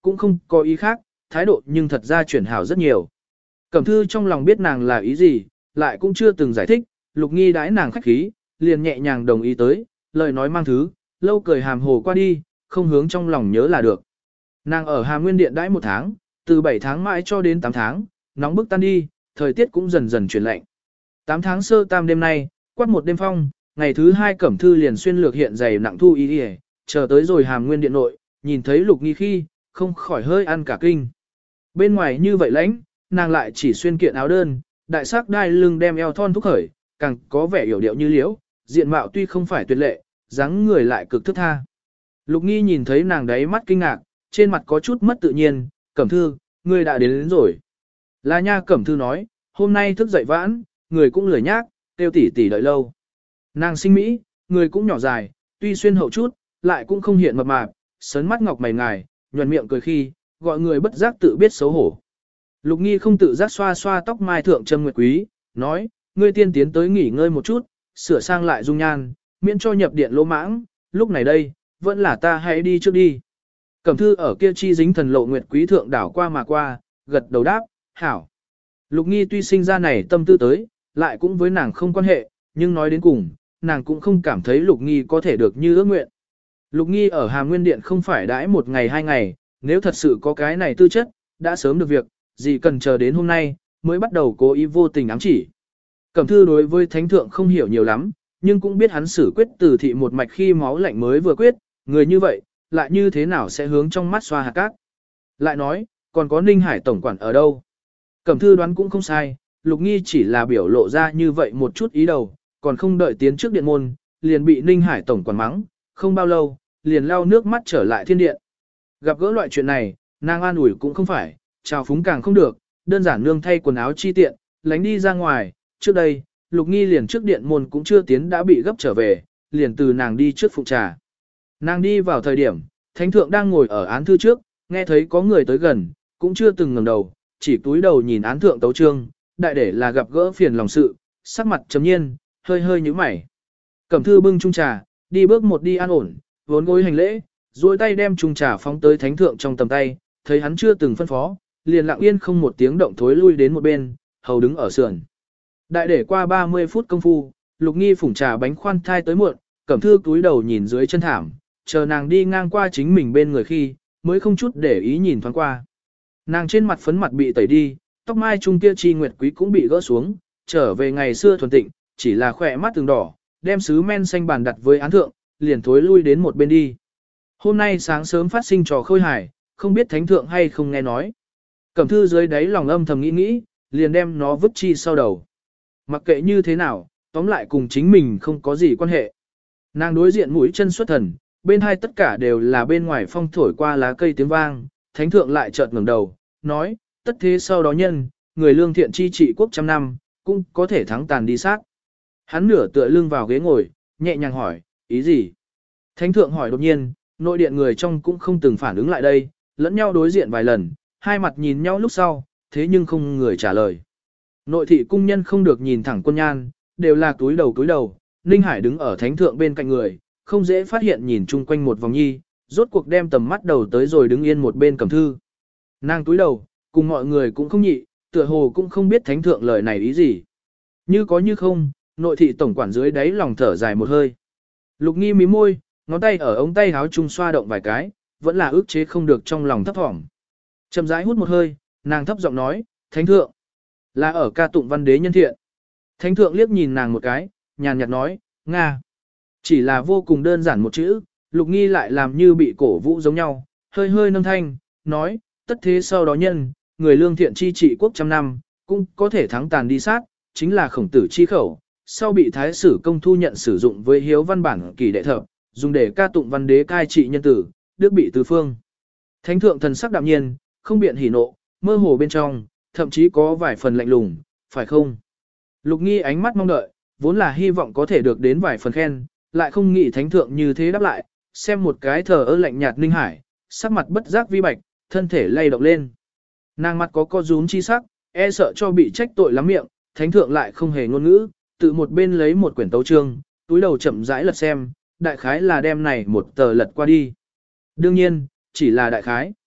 cũng không có ý khác, thái độ nhưng thật ra chuyển hảo rất nhiều. Cẩm Thư trong lòng biết nàng là ý gì, lại cũng chưa từng giải thích, Lục Nghi đãi nàng khách khí, liền nhẹ nhàng đồng ý tới, lời nói mang thứ, lâu cười hàm hồ qua đi, không hướng trong lòng nhớ là được. Nàng ở Hà Nguyên Điện đãi một tháng, từ bảy tháng mãi cho đến tám tháng, nóng bức tan đi, thời tiết cũng dần dần chuyển lạnh. tám tháng sơ tam đêm nay, quát một đêm phong, ngày thứ hai Cẩm Thư liền xuyên lược hiện dày nặng thu y đi, chờ tới rồi Hàm Nguyên Điện nội, nhìn thấy Lục Nghi khi, không khỏi hơi ăn cả kinh. Bên ngoài như vậy lãnh, nàng lại chỉ xuyên kiện áo đơn, đại sắc đai lưng đem eo thon thúc khởi, càng có vẻ hiểu điệu như liễu, diện mạo tuy không phải tuyệt lệ, dáng người lại cực thức tha. Lục Nghi nhìn thấy nàng đấy mắt kinh ngạc, trên mặt có chút mất tự nhiên, Cẩm Thư, ngươi đã đến, đến rồi. Là nha, Cẩm Thư nói, hôm nay thức dậy vãn, người cũng lười nhác, tiêu tỉ tỉ đợi lâu. Nàng sinh mỹ, người cũng nhỏ dài, tuy xuyên hậu chút, lại cũng không hiện mập mạp, sớn mắt ngọc mày ngài, nhuận miệng cười khi, gọi người bất giác tự biết xấu hổ. Lục Nghi không tự giác xoa xoa tóc mai thượng trâm nguyệt quý, nói, ngươi tiên tiến tới nghỉ ngơi một chút, sửa sang lại dung nhan, miễn cho nhập điện lỗ mãng, lúc này đây, vẫn là ta hãy đi trước đi. Cẩm Thư ở kia chi dính thần lộ nguyệt quý thượng đảo qua mà qua, gật đầu đáp, hảo. Lục Nghi tuy sinh ra này tâm tư tới, lại cũng với nàng không quan hệ, nhưng nói đến cùng, nàng cũng không cảm thấy Lục Nghi có thể được như ước nguyện. Lục Nghi ở Hàm Nguyên Điện không phải đãi một ngày hai ngày, nếu thật sự có cái này tư chất, đã sớm được việc, gì cần chờ đến hôm nay, mới bắt đầu cố ý vô tình ám chỉ. Cẩm Thư đối với Thánh Thượng không hiểu nhiều lắm, nhưng cũng biết hắn xử quyết từ thị một mạch khi máu lạnh mới vừa quyết, người như vậy, lại như thế nào sẽ hướng trong mắt xoa hạt cát. Lại nói, còn có Ninh Hải Tổng quản ở đâu? Cẩm Thư đoán cũng không sai, Lục Nghi chỉ là biểu lộ ra như vậy một chút ý đầu, còn không đợi tiến trước điện môn, liền bị Ninh Hải Tổng quản mắng, không bao lâu, liền lau nước mắt trở lại thiên điện. Gặp gỡ loại chuyện này, nàng an ủi cũng không phải, chào phúng càng không được, đơn giản nương thay quần áo chi tiện, lánh đi ra ngoài, trước đây, Lục Nghi liền trước điện môn cũng chưa tiến đã bị gấp trở về, liền từ nàng đi trước phụng trà. Nàng đi vào thời điểm, Thánh Thượng đang ngồi ở án thư trước, nghe thấy có người tới gần, cũng chưa từng ngẩng đầu, chỉ túi đầu nhìn án thượng tấu trương, đại để là gặp gỡ phiền lòng sự, sắc mặt trầm nhiên, hơi hơi nhíu mày. Cẩm Thư bưng chung trà, đi bước một đi an ổn, vốn gối hành lễ, duỗi tay đem chung trà phóng tới Thánh Thượng trong tầm tay, thấy hắn chưa từng phân phó, liền lặng yên không một tiếng động thối lui đến một bên, hầu đứng ở sườn. Đại để qua ba mươi phút công phu, Lục Nghi phủng trà bánh khoan thai tới muộn, Cẩm Thư túi đầu nhìn dưới chân thảm, chờ nàng đi ngang qua chính mình bên người khi, mới không chút để ý nhìn thoáng qua. Nàng trên mặt phấn mặt bị tẩy đi, tóc mai trung kia chi nguyệt quý cũng bị gỡ xuống, trở về ngày xưa thuần tịnh, chỉ là khỏe mắt từng đỏ, đem sứ men xanh bàn đặt với án thượng, liền thối lui đến một bên đi. Hôm nay sáng sớm phát sinh trò khôi hài, không biết Thánh Thượng hay không nghe nói. Cẩm Thư dưới đáy lòng âm thầm nghĩ nghĩ, liền đem nó vứt chi sau đầu. Mặc kệ như thế nào, tóm lại cùng chính mình không có gì quan hệ. Nàng đối diện mũi chân xuất thần, bên hai tất cả đều là bên ngoài phong thổi qua lá cây tiếng vang, Thánh Thượng lại chợt ngẩng đầu, nói, tất thế sau đó nhân, người lương thiện chi trị quốc trăm năm, cũng có thể thắng tàn đi sát. Hắn nửa tựa lưng vào ghế ngồi, nhẹ nhàng hỏi, ý gì? Thánh Thượng hỏi đột nhiên, nội điện người trong cũng không từng phản ứng lại đây, lẫn nhau đối diện vài lần, hai mặt nhìn nhau lúc sau, thế nhưng không người trả lời. Nội thị cung nhân không được nhìn thẳng quân nhan, đều là túi đầu túi đầu, Ninh Hải đứng ở Thánh Thượng bên cạnh người, không dễ phát hiện nhìn chung quanh một vòng nhi, rốt cuộc đem tầm mắt đầu tới rồi đứng yên một bên Cẩm Thư. Nàng túi đầu, cùng mọi người cũng không nhị, tựa hồ cũng không biết Thánh Thượng lời này ý gì. Như có như không, nội thị tổng quản dưới đáy lòng thở dài một hơi. Lục Nghi mím môi, ngón tay ở ống tay áo trung xoa động vài cái, vẫn là ức chế không được trong lòng thấp thỏm. Chậm rãi hút một hơi, nàng thấp giọng nói, Thánh Thượng, là ở ca tụng văn đế nhân thiện. Thánh Thượng liếc nhìn nàng một cái, nhàn nhạt nói, Nga. Chỉ là vô cùng đơn giản một chữ, Lục Nghi lại làm như bị cổ vũ giống nhau, hơi hơi nâng thanh, nói, tất thế sau đó nhân, người lương thiện chi trị quốc trăm năm, cũng có thể thắng tàn đi sát, chính là khổng tử chi khẩu, sau bị thái sử công thu nhận sử dụng với hiếu văn bản kỳ đệ thập, dùng để ca tụng văn đế cai trị nhân tử, đức bị tứ phương. Thánh Thượng thần sắc đạm nhiên, không biện hỉ nộ, mơ hồ bên trong, thậm chí có vài phần lạnh lùng, phải không? Lục Nghi ánh mắt mong đợi, vốn là hy vọng có thể được đến vài phần khen, lại không nghĩ Thánh Thượng như thế đáp lại, xem một cái thờ ơ lạnh nhạt Ninh Hải, sắc mặt bất giác vi bạch, thân thể lay động lên. Nàng mặt có co rúm chi sắc, e sợ cho bị trách tội lắm miệng, Thánh Thượng lại không hề ngôn ngữ, tự một bên lấy một quyển tấu chương, túi đầu chậm rãi lật xem, đại khái là đem này một tờ lật qua đi. Đương nhiên, chỉ là đại khái.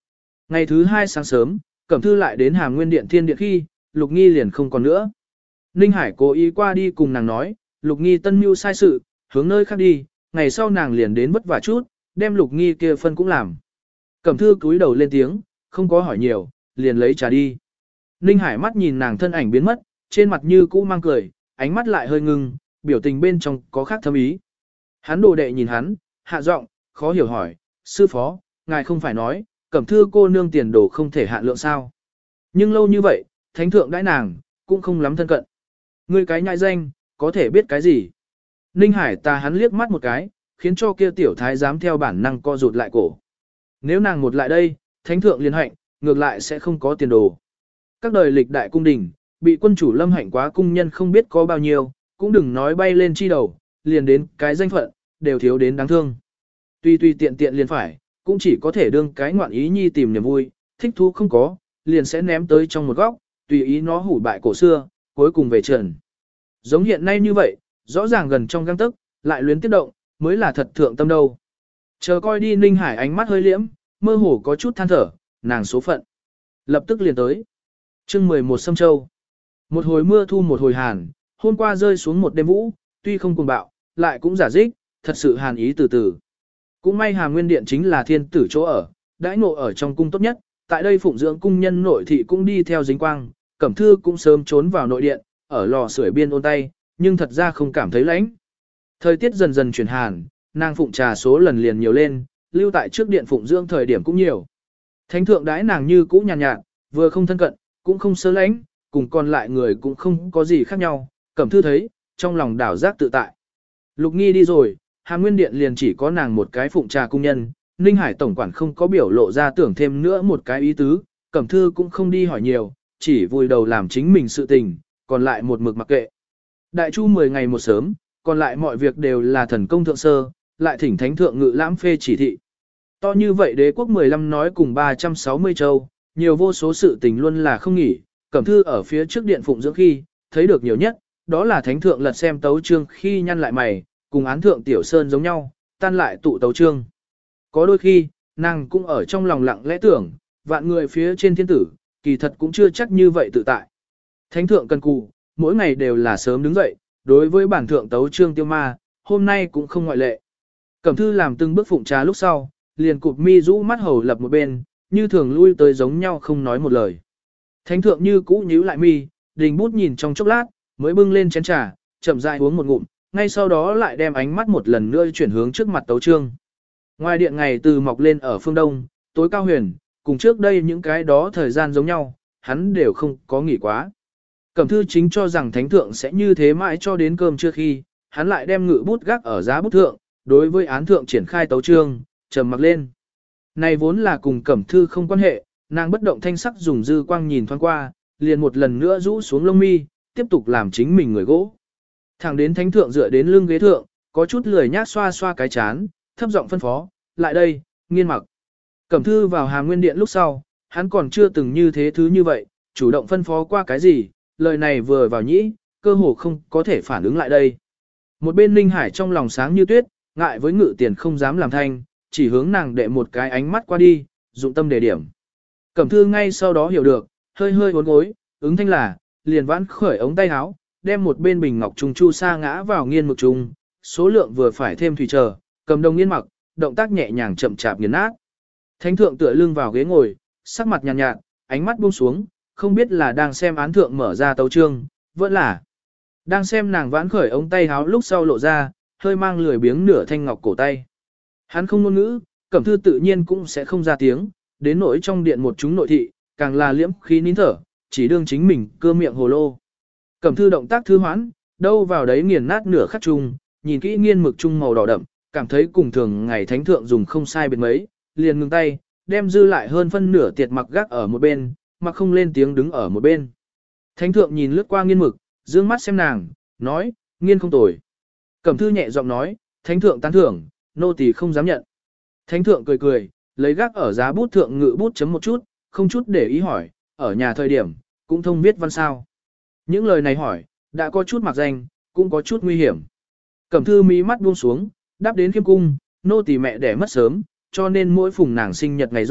Ngày thứ hai sáng sớm, Cẩm Thư lại đến Hàm Nguyên Điện Thiên Điện khi, Lục Nghi liền không còn nữa. Ninh Hải cố ý qua đi cùng nàng nói, Lục Nghi tân mưu sai sự, hướng nơi khác đi, ngày sau nàng liền đến vất vả chút, đem Lục Nghi kia phân cũng làm. Cẩm Thư cúi đầu lên tiếng, không có hỏi nhiều, liền lấy trà đi. Ninh Hải mắt nhìn nàng thân ảnh biến mất, trên mặt như cũ mang cười, ánh mắt lại hơi ngưng, biểu tình bên trong có khác thâm ý. Hắn đồ đệ nhìn hắn, hạ giọng, khó hiểu hỏi, sư phó, ngài không phải nói, Cẩm Thư cô nương tiền đồ không thể hạn lượng sao. Nhưng lâu như vậy, thánh thượng đãi nàng, cũng không lắm thân cận. Ngươi cái nhại danh, có thể biết cái gì? Ninh Hải ta hắn liếc mắt một cái, khiến cho kia tiểu thái dám theo bản năng co rụt lại cổ. Nếu nàng một lại đây, thánh thượng liền hạnh, ngược lại sẽ không có tiền đồ. Các đời lịch đại cung đình, bị quân chủ lâm hạnh quá cung nhân không biết có bao nhiêu, cũng đừng nói bay lên chi đầu, liền đến cái danh phận, đều thiếu đến đáng thương. Tuy tuy tiện tiện liền phải, cũng chỉ có thể đương cái ngoạn ý nhi tìm niềm vui, thích thú không có, liền sẽ ném tới trong một góc, tùy ý nó hủ bại cổ xưa, cuối cùng về trần. Giống hiện nay như vậy, rõ ràng gần trong găng tức, lại luyến tiết động, mới là thật thượng tâm đâu. Chờ coi đi Ninh Hải ánh mắt hơi liễm, mơ hồ có chút than thở, nàng số phận. Lập tức liền tới. chương mười một Sâm Châu. Một hồi mưa thu một hồi hàn, hôm qua rơi xuống một đêm vũ, tuy không cuồng bạo, lại cũng giả dích, thật sự hàn ý từ từ. Cũng may Hàm Nguyên Điện chính là thiên tử chỗ ở, đãi ngộ ở trong cung tốt nhất, tại đây phụng dưỡng cung nhân nội thị cũng đi theo dính quang, Cẩm Thư cũng sớm trốn vào nội điện, ở lò sưởi biên ôn tay, nhưng thật ra không cảm thấy lạnh. Thời tiết dần dần chuyển hàn, nàng phụng trà số lần liền nhiều lên, lưu tại trước điện phụng dưỡng thời điểm cũng nhiều. Thánh thượng đãi nàng như cũ nhàn nhạt, nhạt, vừa không thân cận, cũng không sơ lãnh, cùng còn lại người cũng không có gì khác nhau, Cẩm Thư thấy, trong lòng đảo giác tự tại. Lục Nghi đi rồi, Hàm Nguyên Điện liền chỉ có nàng một cái phụng trà cung nhân, Ninh Hải tổng quản không có biểu lộ ra tưởng thêm nữa một cái ý tứ, Cẩm Thư cũng không đi hỏi nhiều, chỉ vùi đầu làm chính mình sự tình, còn lại một mực mặc kệ. Đại chu mười ngày một sớm, còn lại mọi việc đều là thần công thượng sơ, lại thỉnh thánh thượng ngự lãm phê chỉ thị. To như vậy đế quốc mười lăm nói cùng ba trăm sáu mươi châu, nhiều vô số sự tình luôn là không nghỉ, Cẩm Thư ở phía trước điện phụng dưỡng khi, thấy được nhiều nhất, đó là thánh thượng lật xem tấu chương khi nhăn lại mày, cùng án thượng tiểu sơn giống nhau, tan lại tụ tấu chương. Có đôi khi, nàng cũng ở trong lòng lặng lẽ tưởng, vạn người phía trên thiên tử, kỳ thật cũng chưa chắc như vậy tự tại. Thánh thượng cần cù, mỗi ngày đều là sớm đứng dậy, đối với bản thượng tấu chương tiêu ma, hôm nay cũng không ngoại lệ. Cẩm Thư làm từng bước phụng trà lúc sau, liền cụp mi rũ mắt hầu lập một bên, như thường lui tới giống nhau không nói một lời. Thánh thượng như cũ nhíu lại mi, đình bút nhìn trong chốc lát, mới bưng lên chén trà, chậm rãi uống một ngụm, ngay sau đó lại đem ánh mắt một lần nữa chuyển hướng trước mặt tấu chương. Ngoài điện ngày từ mọc lên ở phương đông, tối cao huyền, cùng trước đây những cái đó thời gian giống nhau, hắn đều không có nghỉ quá. Cẩm Thư chính cho rằng thánh thượng sẽ như thế mãi cho đến cơm trưa khi, hắn lại đem ngự bút gác ở giá bút thượng, đối với án thượng triển khai tấu chương, trầm mặc lên. Này vốn là cùng Cẩm Thư không quan hệ, nàng bất động thanh sắc dùng dư quang nhìn thoáng qua, liền một lần nữa rũ xuống lông mi, tiếp tục làm chính mình người gỗ. Thẳng đến thánh thượng dựa đến lưng ghế thượng, có chút lười nhác xoa xoa cái chán, thấp giọng phân phó, lại đây, nghiên mặc. Cẩm Thư vào Hàm Nguyên Điện lúc sau, hắn còn chưa từng như thế thứ như vậy, chủ động phân phó qua cái gì, lời này vừa vào nhĩ, cơ hồ không có thể phản ứng lại đây. Một bên Ninh Hải trong lòng sáng như tuyết, ngại với ngự tiền không dám làm thanh, chỉ hướng nàng đệ một cái ánh mắt qua đi, dụng tâm đề điểm. Cẩm Thư ngay sau đó hiểu được, hơi hơi uốn gối, ứng thanh là, liền vãn khởi ống tay áo, đem một bên bình ngọc trùng chu sa ngã vào nghiên mực trùng, số lượng vừa phải thêm thủy chờ, cầm đồng nghiên mặc, động tác nhẹ nhàng chậm chạp nghiền nát. Thánh thượng tựa lưng vào ghế ngồi, sắc mặt nhàn nhạt, nhạt, ánh mắt buông xuống, không biết là đang xem án thượng mở ra tấu chương, vẫn là đang xem nàng vãn khởi ống tay áo lúc sau lộ ra, hơi mang lười biếng nửa thanh ngọc cổ tay. Hắn không ngôn ngữ, Cẩm Thư tự nhiên cũng sẽ không ra tiếng, đến nỗi trong điện một chúng nội thị, càng là liễm khí nín thở, chỉ đương chính mình cơ miệng hồ lô. Cẩm Thư động tác thư hoãn, đâu vào đấy nghiền nát nửa khắc chung, nhìn kỹ nghiên mực chung màu đỏ đậm, cảm thấy cùng thường ngày thánh thượng dùng không sai biệt mấy, liền ngừng tay, đem dư lại hơn phân nửa tiệt mặc gác ở một bên, mặc không lên tiếng đứng ở một bên. Thánh thượng nhìn lướt qua nghiên mực, dương mắt xem nàng, nói, nghiên không tồi. Cẩm Thư nhẹ giọng nói, thánh thượng tán thưởng, nô tỳ không dám nhận. Thánh thượng cười cười, lấy gác ở giá bút thượng ngự bút chấm một chút, không chút để ý hỏi, ở nhà thời điểm, cũng thông viết văn sao. Những lời này hỏi, đã có chút mặc danh, cũng có chút nguy hiểm. Cẩm Thư mí mắt buông xuống, đáp đến khiêm cung, nô tỳ mẹ đẻ mất sớm, cho nên mỗi phùng nàng sinh nhật ngày rỗ,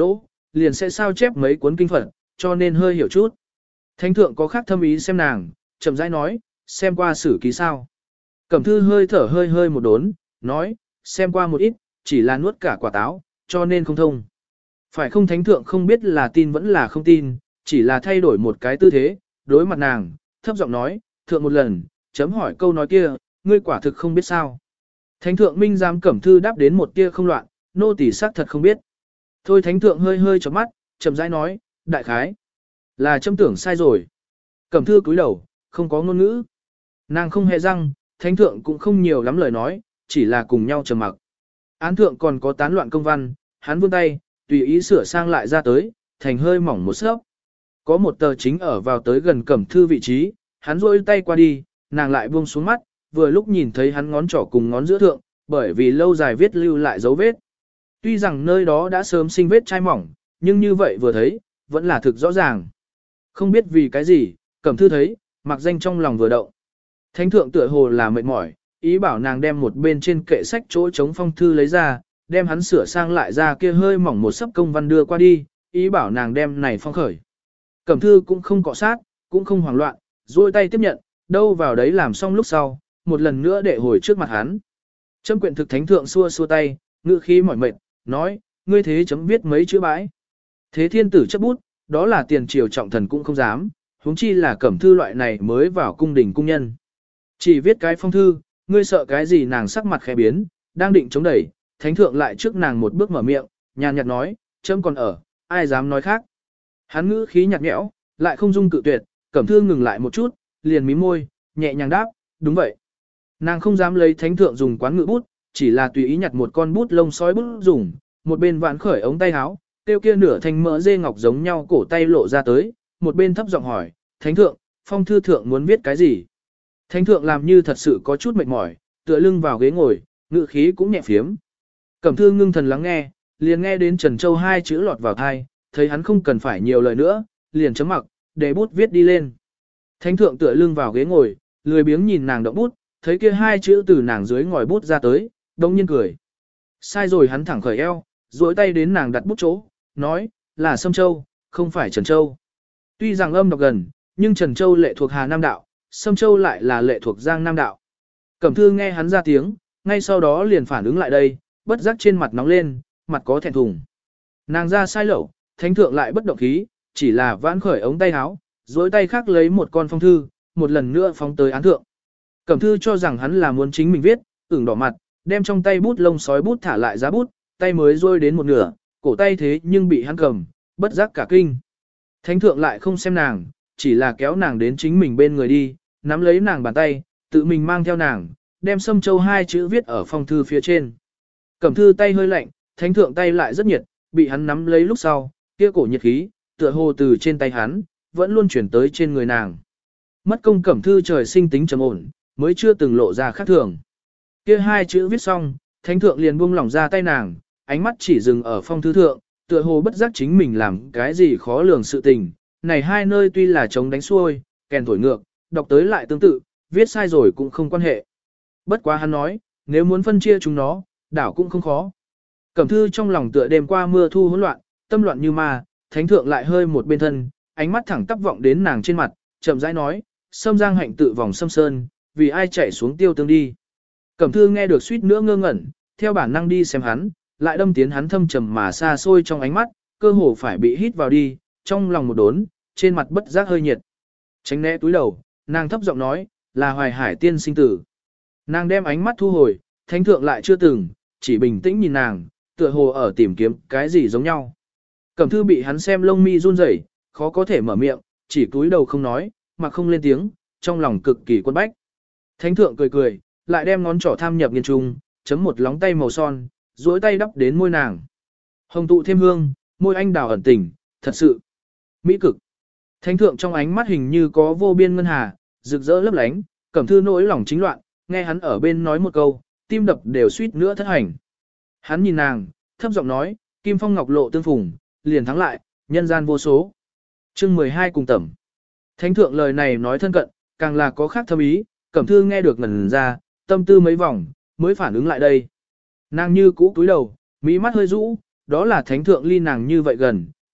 liền sẽ sao chép mấy cuốn kinh Phật, cho nên hơi hiểu chút. Thánh thượng có khác thâm ý xem nàng, chậm rãi nói, xem qua sử ký sao. Cẩm thư hơi thở hơi hơi một đốn, nói, xem qua một ít, chỉ là nuốt cả quả táo, cho nên không thông. Phải không, thánh thượng không biết là tin vẫn là không tin, chỉ là thay đổi một cái tư thế, đối mặt nàng, thấp giọng nói, thượng một lần, chấm hỏi câu nói kia, ngươi quả thực không biết sao. Thánh thượng minh giám Cẩm thư đáp đến một tia không loạn, nô tỳ xác thật không biết. Thôi thánh thượng hơi hơi chớp mắt, chậm rãi nói, đại khái, là chấm tưởng sai rồi. Cẩm thư cúi đầu, không có ngôn ngữ. Nàng không hề răng, thánh thượng cũng không nhiều lắm lời nói, chỉ là cùng nhau trầm mặc. Án thượng còn có tán loạn công văn, hắn vươn tay, tùy ý sửa sang lại ra tới, thành hơi mỏng một sớp. Có một tờ chính ở vào tới gần Cẩm thư vị trí, hắn rôi tay qua đi, nàng lại buông xuống mắt, vừa lúc nhìn thấy hắn ngón trỏ cùng ngón giữa thượng, bởi vì lâu dài viết lưu lại dấu vết. Tuy rằng nơi đó đã sớm sinh vết chai mỏng, nhưng như vậy vừa thấy, vẫn là thực rõ ràng. Không biết vì cái gì, Cẩm thư thấy, mặc danh trong lòng vừa động. Thánh thượng tựa hồ là mệt mỏi, ý bảo nàng đem một bên trên kệ sách chỗ chống phong thư lấy ra, đem hắn sửa sang lại ra kia hơi mỏng một sấp công văn đưa qua đi, ý bảo nàng đem này phong khởi. Cẩm thư cũng không cọ sát, cũng không hoảng loạn, duỗi tay tiếp nhận, đâu vào đấy làm xong lúc sau, một lần nữa để hồi trước mặt hắn. Chấm quyện thực thánh thượng xua xua tay, ngữ khí mỏi mệt, nói, ngươi thế chấm viết mấy chữ bãi. Thế thiên tử chấp bút, đó là tiền triều trọng thần cũng không dám, huống chi là Cẩm thư loại này mới vào cung đình cung nhân. Chỉ viết cái phong thư, ngươi sợ cái gì? Nàng sắc mặt khẽ biến, đang định chống đẩy, thánh thượng lại trước nàng một bước mở miệng, nhàn nhạt nói, chấm còn ở, ai dám nói khác. Hắn ngữ khí nhạt nhẽo, lại không dung cự tuyệt, Cẩm thư ngừng lại một chút, liền mím môi, nhẹ nhàng đáp, đúng vậy. Nàng không dám lấy thánh thượng dùng quán ngữ bút, chỉ là tùy ý nhặt một con bút lông sói bút dùng, một bên vạn khởi ống tay áo, tiêu kia nửa thành mỡ dê ngọc giống nhau cổ tay lộ ra tới, một bên thấp giọng hỏi, thánh thượng, phong thư thượng muốn viết cái gì? Thánh thượng làm như thật sự có chút mệt mỏi, tựa lưng vào ghế ngồi, ngự khí cũng nhẹ phiếm. Cẩm thư ngưng thần lắng nghe, liền nghe đến Trần Châu hai chữ lọt vào tai, thấy hắn không cần phải nhiều lời nữa, liền chấm mặc, để bút viết đi lên. Thánh thượng tựa lưng vào ghế ngồi, lười biếng nhìn nàng động bút, thấy kia hai chữ từ nàng dưới ngòi bút ra tới, đông nhiên cười. Sai rồi, hắn thẳng khởi eo, duỗi tay đến nàng đặt bút chỗ, nói, là Sâm Châu, không phải Trần Châu. Tuy rằng âm đọc gần, nhưng Trần Châu lệ thuộc Hà Nam Đạo, Sâm Châu lại là lệ thuộc Giang Nam Đạo. Cẩm thư nghe hắn ra tiếng, ngay sau đó liền phản ứng lại đây, bất giác trên mặt nóng lên, mặt có thẹn thùng. Nàng ra sai lẩu, thánh thượng lại bất động khí, chỉ là vãn khởi ống tay áo, duỗi tay khác lấy một con phong thư, một lần nữa phóng tới án thượng. Cẩm thư cho rằng hắn là muốn chính mình viết, ửng đỏ mặt, đem trong tay bút lông sói bút thả lại giá bút, tay mới rôi đến một nửa, cổ tay thế nhưng bị hắn cầm, bất giác cả kinh. Thánh thượng lại không xem nàng, chỉ là kéo nàng đến chính mình bên người đi, nắm lấy nàng bàn tay, tự mình mang theo nàng, đem Sâm Châu hai chữ viết ở phong thư phía trên. Cẩm thư tay hơi lạnh, thánh thượng tay lại rất nhiệt, bị hắn nắm lấy lúc sau, kia cổ nhiệt khí, tựa hồ từ trên tay hắn, vẫn luôn chuyển tới trên người nàng. Mất công Cẩm thư trời sinh tính trầm ổn, mới chưa từng lộ ra khác thường. Kia hai chữ viết xong, thánh thượng liền buông lỏng ra tay nàng, ánh mắt chỉ dừng ở phong thư thượng, tựa hồ bất giác chính mình làm cái gì khó lường sự tình. Này hai nơi tuy là chống đánh xuôi, kèn thổi ngược, đọc tới lại tương tự, viết sai rồi cũng không quan hệ. Bất quá hắn nói, nếu muốn phân chia chúng nó, đảo cũng không khó. Cẩm thư trong lòng tựa đêm qua mưa thu hỗn loạn, tâm loạn như ma, thánh thượng lại hơi một bên thân, ánh mắt thẳng tắp vọng đến nàng trên mặt, chậm rãi nói, Sâm Giang hạnh tự vòng Sâm Sơn, vì ai chạy xuống tiêu tương đi. Cẩm thư nghe được suýt nữa ngơ ngẩn, theo bản năng đi xem hắn, lại đâm tiến hắn thâm trầm mà xa xôi trong ánh mắt, cơ hồ phải bị hít vào đi, trong lòng một đốn, trên mặt bất giác hơi nhiệt. Tránh né túi đầu, nàng thấp giọng nói, là Hoài Hải tiên sinh tử. Nàng đem ánh mắt thu hồi, thánh thượng lại chưa từng, chỉ bình tĩnh nhìn nàng, tựa hồ ở tìm kiếm cái gì giống nhau. Cẩm thư bị hắn xem lông mi run rẩy, khó có thể mở miệng, chỉ túi đầu không nói, mà không lên tiếng, trong lòng cực kỳ quân bách. Thánh thượng cười cười, lại đem ngón trỏ tham nhập nghiên trung, chấm một lóng tay màu son, duỗi tay đắp đến môi nàng. Hồng tụ thêm hương, môi anh đào ẩn tình, thật sự mỹ cực. Thánh thượng trong ánh mắt hình như có vô biên ngân hà, rực rỡ lấp lánh, Cẩm thư nỗi lòng chính loạn, nghe hắn ở bên nói một câu, tim đập đều suýt nữa thất hành. Hắn nhìn nàng, thấp giọng nói, kim phong ngọc lộ tương phùng, liền thắng lại, nhân gian vô số. Chương mười hai cùng tẩm. Thánh thượng lời này nói thân cận, càng là có khác thâm ý, Cẩm thư nghe được ngẩn ra, tâm tư mấy vòng, mới phản ứng lại đây. Nàng như cũ cúi đầu, mỹ mắt hơi rũ, đó là thánh thượng ly nàng như vậy gần,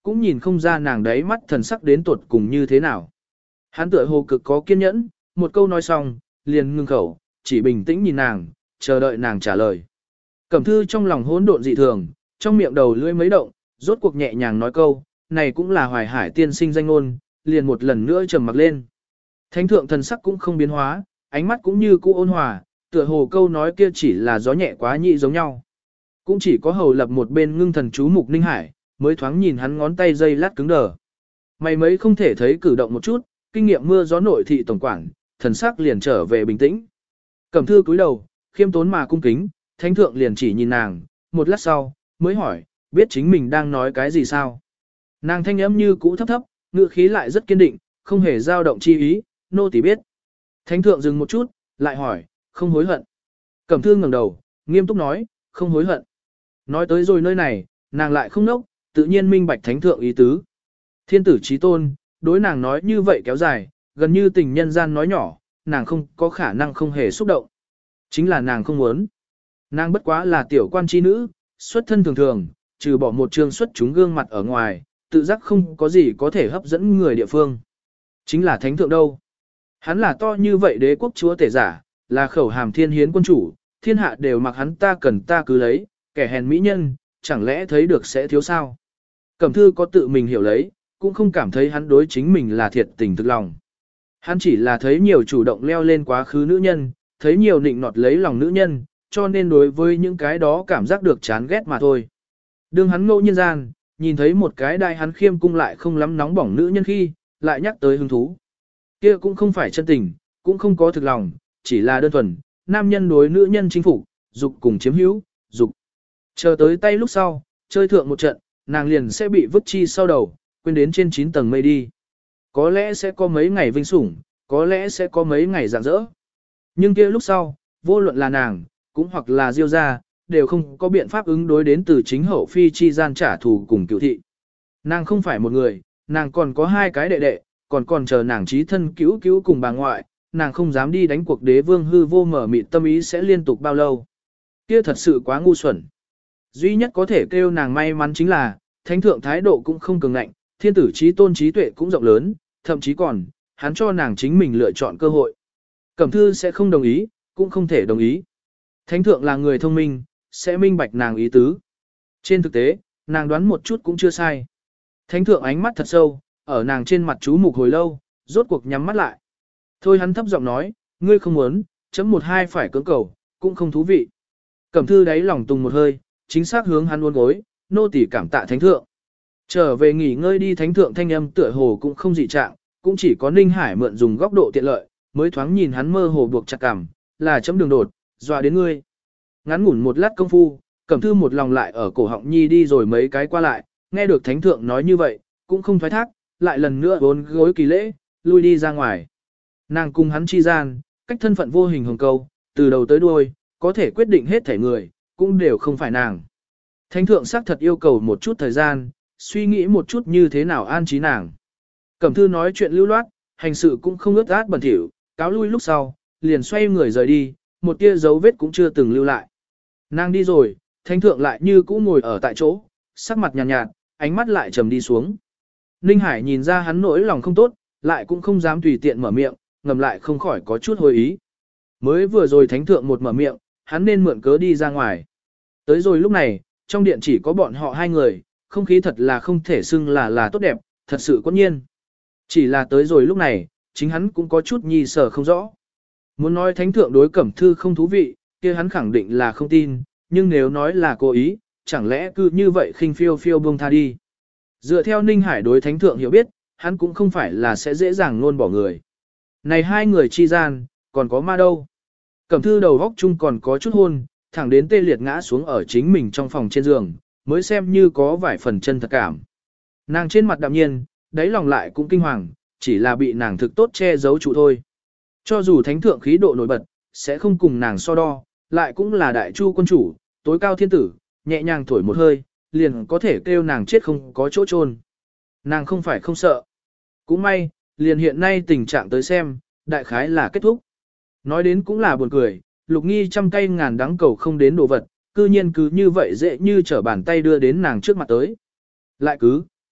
cũng nhìn không ra nàng đấy mắt thần sắc đến tuột cùng như thế nào. Hắn tựa hồ cực có kiên nhẫn, một câu nói xong, liền ngưng khẩu, chỉ bình tĩnh nhìn nàng, chờ đợi nàng trả lời. Cẩm Thư trong lòng hỗn độn dị thường, trong miệng đầu lưỡi mấy động, rốt cuộc nhẹ nhàng nói câu, này cũng là Hoài Hải tiên sinh danh ngôn, liền một lần nữa trầm mặc lên. Thánh thượng thần sắc cũng không biến hóa, ánh mắt cũng như cũ ôn hòa, tựa hồ câu nói kia chỉ là gió nhẹ quá nhị giống nhau. Cũng chỉ có hầu lập một bên ngưng thần chú mục Ninh Hải, mới thoáng nhìn hắn ngón tay dây lát cứng đờ. Mày mấy không thể thấy cử động một chút, kinh nghiệm mưa gió nội thị tổng quản, thần sắc liền trở về bình tĩnh. Cẩm Thư cúi đầu, khiêm tốn mà cung kính, thánh thượng liền chỉ nhìn nàng, một lát sau, mới hỏi, biết chính mình đang nói cái gì sao? Nàng thanh âm như cũ thấp thấp, ngữ khí lại rất kiên định, không hề dao động chi ý, nô tỳ biết. Thánh thượng dừng một chút, lại hỏi, không hối hận. Cẩm Thư ngẩng đầu, nghiêm túc nói, không hối hận. Nói tới rồi nơi này, nàng lại không nốc, tự nhiên minh bạch thánh thượng ý tứ. Thiên tử chí tôn, đối nàng nói như vậy kéo dài, gần như tình nhân gian nói nhỏ, nàng không có khả năng không hề xúc động. Chính là nàng không muốn. Nàng bất quá là tiểu quan chi nữ, xuất thân thường thường, trừ bỏ một trường xuất chúng gương mặt ở ngoài, tự giác không có gì có thể hấp dẫn người địa phương. Chính là thánh thượng đâu. Hắn là to như vậy đế quốc chúa tể giả, là khẩu hàm thiên hiến quân chủ, thiên hạ đều mặc hắn ta cần ta cứ lấy, kẻ hèn mỹ nhân, chẳng lẽ thấy được sẽ thiếu sao. Cẩm Thư có tự mình hiểu lấy, cũng không cảm thấy hắn đối chính mình là thiệt tình thực lòng. Hắn chỉ là thấy nhiều chủ động leo lên quá khứ nữ nhân, thấy nhiều nịnh nọt lấy lòng nữ nhân, cho nên đối với những cái đó cảm giác được chán ghét mà thôi. Đương hắn ngẫu nhiên gian, nhìn thấy một cái đai hắn khiêm cung lại không lắm nóng bỏng nữ nhân khi, lại nhắc tới hứng thú. Kia cũng không phải chân tình, cũng không có thực lòng, chỉ là đơn thuần, nam nhân đối nữ nhân chính phủ, dục cùng chiếm hữu, dục. Chờ tới tay lúc sau, chơi thượng một trận, nàng liền sẽ bị vứt chi sau đầu, quên đến trên chín tầng mây đi. Có lẽ sẽ có mấy ngày vinh sủng, có lẽ sẽ có mấy ngày rạng rỡ. Nhưng kia lúc sau, vô luận là nàng, cũng hoặc là Diêu gia, đều không có biện pháp ứng đối đến từ chính hậu phi chi gian trả thù cùng cựu thị. Nàng không phải một người, nàng còn có hai cái đệ đệ, còn còn chờ nàng trí thân cứu cứu cùng bà ngoại, nàng không dám đi đánh cuộc đế vương hư vô mở mịt tâm ý sẽ liên tục bao lâu. Kia thật sự quá ngu xuẩn. Duy nhất có thể kêu nàng may mắn chính là, thánh thượng thái độ cũng không cường ngạnh, thiên tử trí tôn trí tuệ cũng rộng lớn, thậm chí còn, hắn cho nàng chính mình lựa chọn cơ hội. Cẩm Thư sẽ không đồng ý, cũng không thể đồng ý. Thánh thượng là người thông minh, sẽ minh bạch nàng ý tứ. Trên thực tế, nàng đoán một chút cũng chưa sai. Thánh thượng ánh mắt thật sâu, ở nàng trên mặt chú mục hồi lâu, rốt cuộc nhắm mắt lại. Thôi hắn thấp giọng nói, ngươi không muốn, chấm một hai phải cưỡng cầu, cũng không thú vị. Cẩm Thư đáy lòng tùng một hơi, chính xác hướng hắn uốn gối, nô tỳ cảm tạ thánh thượng. Trở về nghỉ ngơi đi, thánh thượng thanh âm tựa hồ cũng không dị trạng, cũng chỉ có Ninh Hải mượn dùng góc độ tiện lợi, mới thoáng nhìn hắn mơ hồ buộc chặt cằm, là chấm đường đột, dọa đến ngươi. Ngắn ngủn một lát công phu, Cẩm Thư một lòng lại ở cổ họng nhi đi rồi mấy cái qua lại, nghe được thánh thượng nói như vậy, cũng không thoái thác, lại lần nữa bốn gối kỳ lễ, lui đi ra ngoài. Nàng cùng hắn chi gian, cách thân phận vô hình hồng câu, từ đầu tới đuôi, có thể quyết định hết thể người, cũng đều không phải nàng. Thánh thượng xác thật yêu cầu một chút thời gian, suy nghĩ một chút như thế nào an trí nàng. Cẩm Thư nói chuyện lưu loát, hành sự cũng không ướt át bẩn thỉu, cáo lui lúc sau, liền xoay người rời đi, một tia dấu vết cũng chưa từng lưu lại. Nàng đi rồi, thánh thượng lại như cũ ngồi ở tại chỗ, sắc mặt nhàn nhạt, nhạt, ánh mắt lại trầm đi xuống. Ninh Hải nhìn ra hắn nỗi lòng không tốt, lại cũng không dám tùy tiện mở miệng, ngầm lại không khỏi có chút hồi ý. Mới vừa rồi thánh thượng một mở miệng, hắn nên mượn cớ đi ra ngoài. Tới rồi lúc này, trong điện chỉ có bọn họ hai người, không khí thật là không thể xưng là là tốt đẹp, thật sự quẫn nhiên. Chỉ là tới rồi lúc này, chính hắn cũng có chút nhi sở không rõ. Muốn nói thánh thượng đối Cẩm Thư không thú vị, kia hắn khẳng định là không tin, nhưng nếu nói là cố ý, chẳng lẽ cứ như vậy khinh phiêu phiêu buông tha đi. Dựa theo Ninh Hải đối thánh thượng hiểu biết, hắn cũng không phải là sẽ dễ dàng luôn bỏ người. Này hai người chi gian, còn có ma đâu. Cẩm Thư đầu góc chung còn có chút hôn, thẳng đến tê liệt ngã xuống ở chính mình trong phòng trên giường, mới xem như có vài phần chân thật cảm. Nàng trên mặt đạm nhiên, đáy lòng lại cũng kinh hoàng, chỉ là bị nàng thực tốt che giấu trụ thôi. Cho dù thánh thượng khí độ nổi bật, sẽ không cùng nàng so đo, lại cũng là đại chu quân chủ, tối cao thiên tử, nhẹ nhàng thổi một hơi, liền có thể kêu nàng chết không có chỗ chôn. Nàng không phải không sợ. Cũng may, liền hiện nay tình trạng tới xem, đại khái là kết thúc. Nói đến cũng là buồn cười, Lục Nghi trăm cây ngàn đắng cầu không đến đồ vật, cư nhiên cứ như vậy dễ như trở bàn tay đưa đến nàng trước mặt tới. Lại cứ,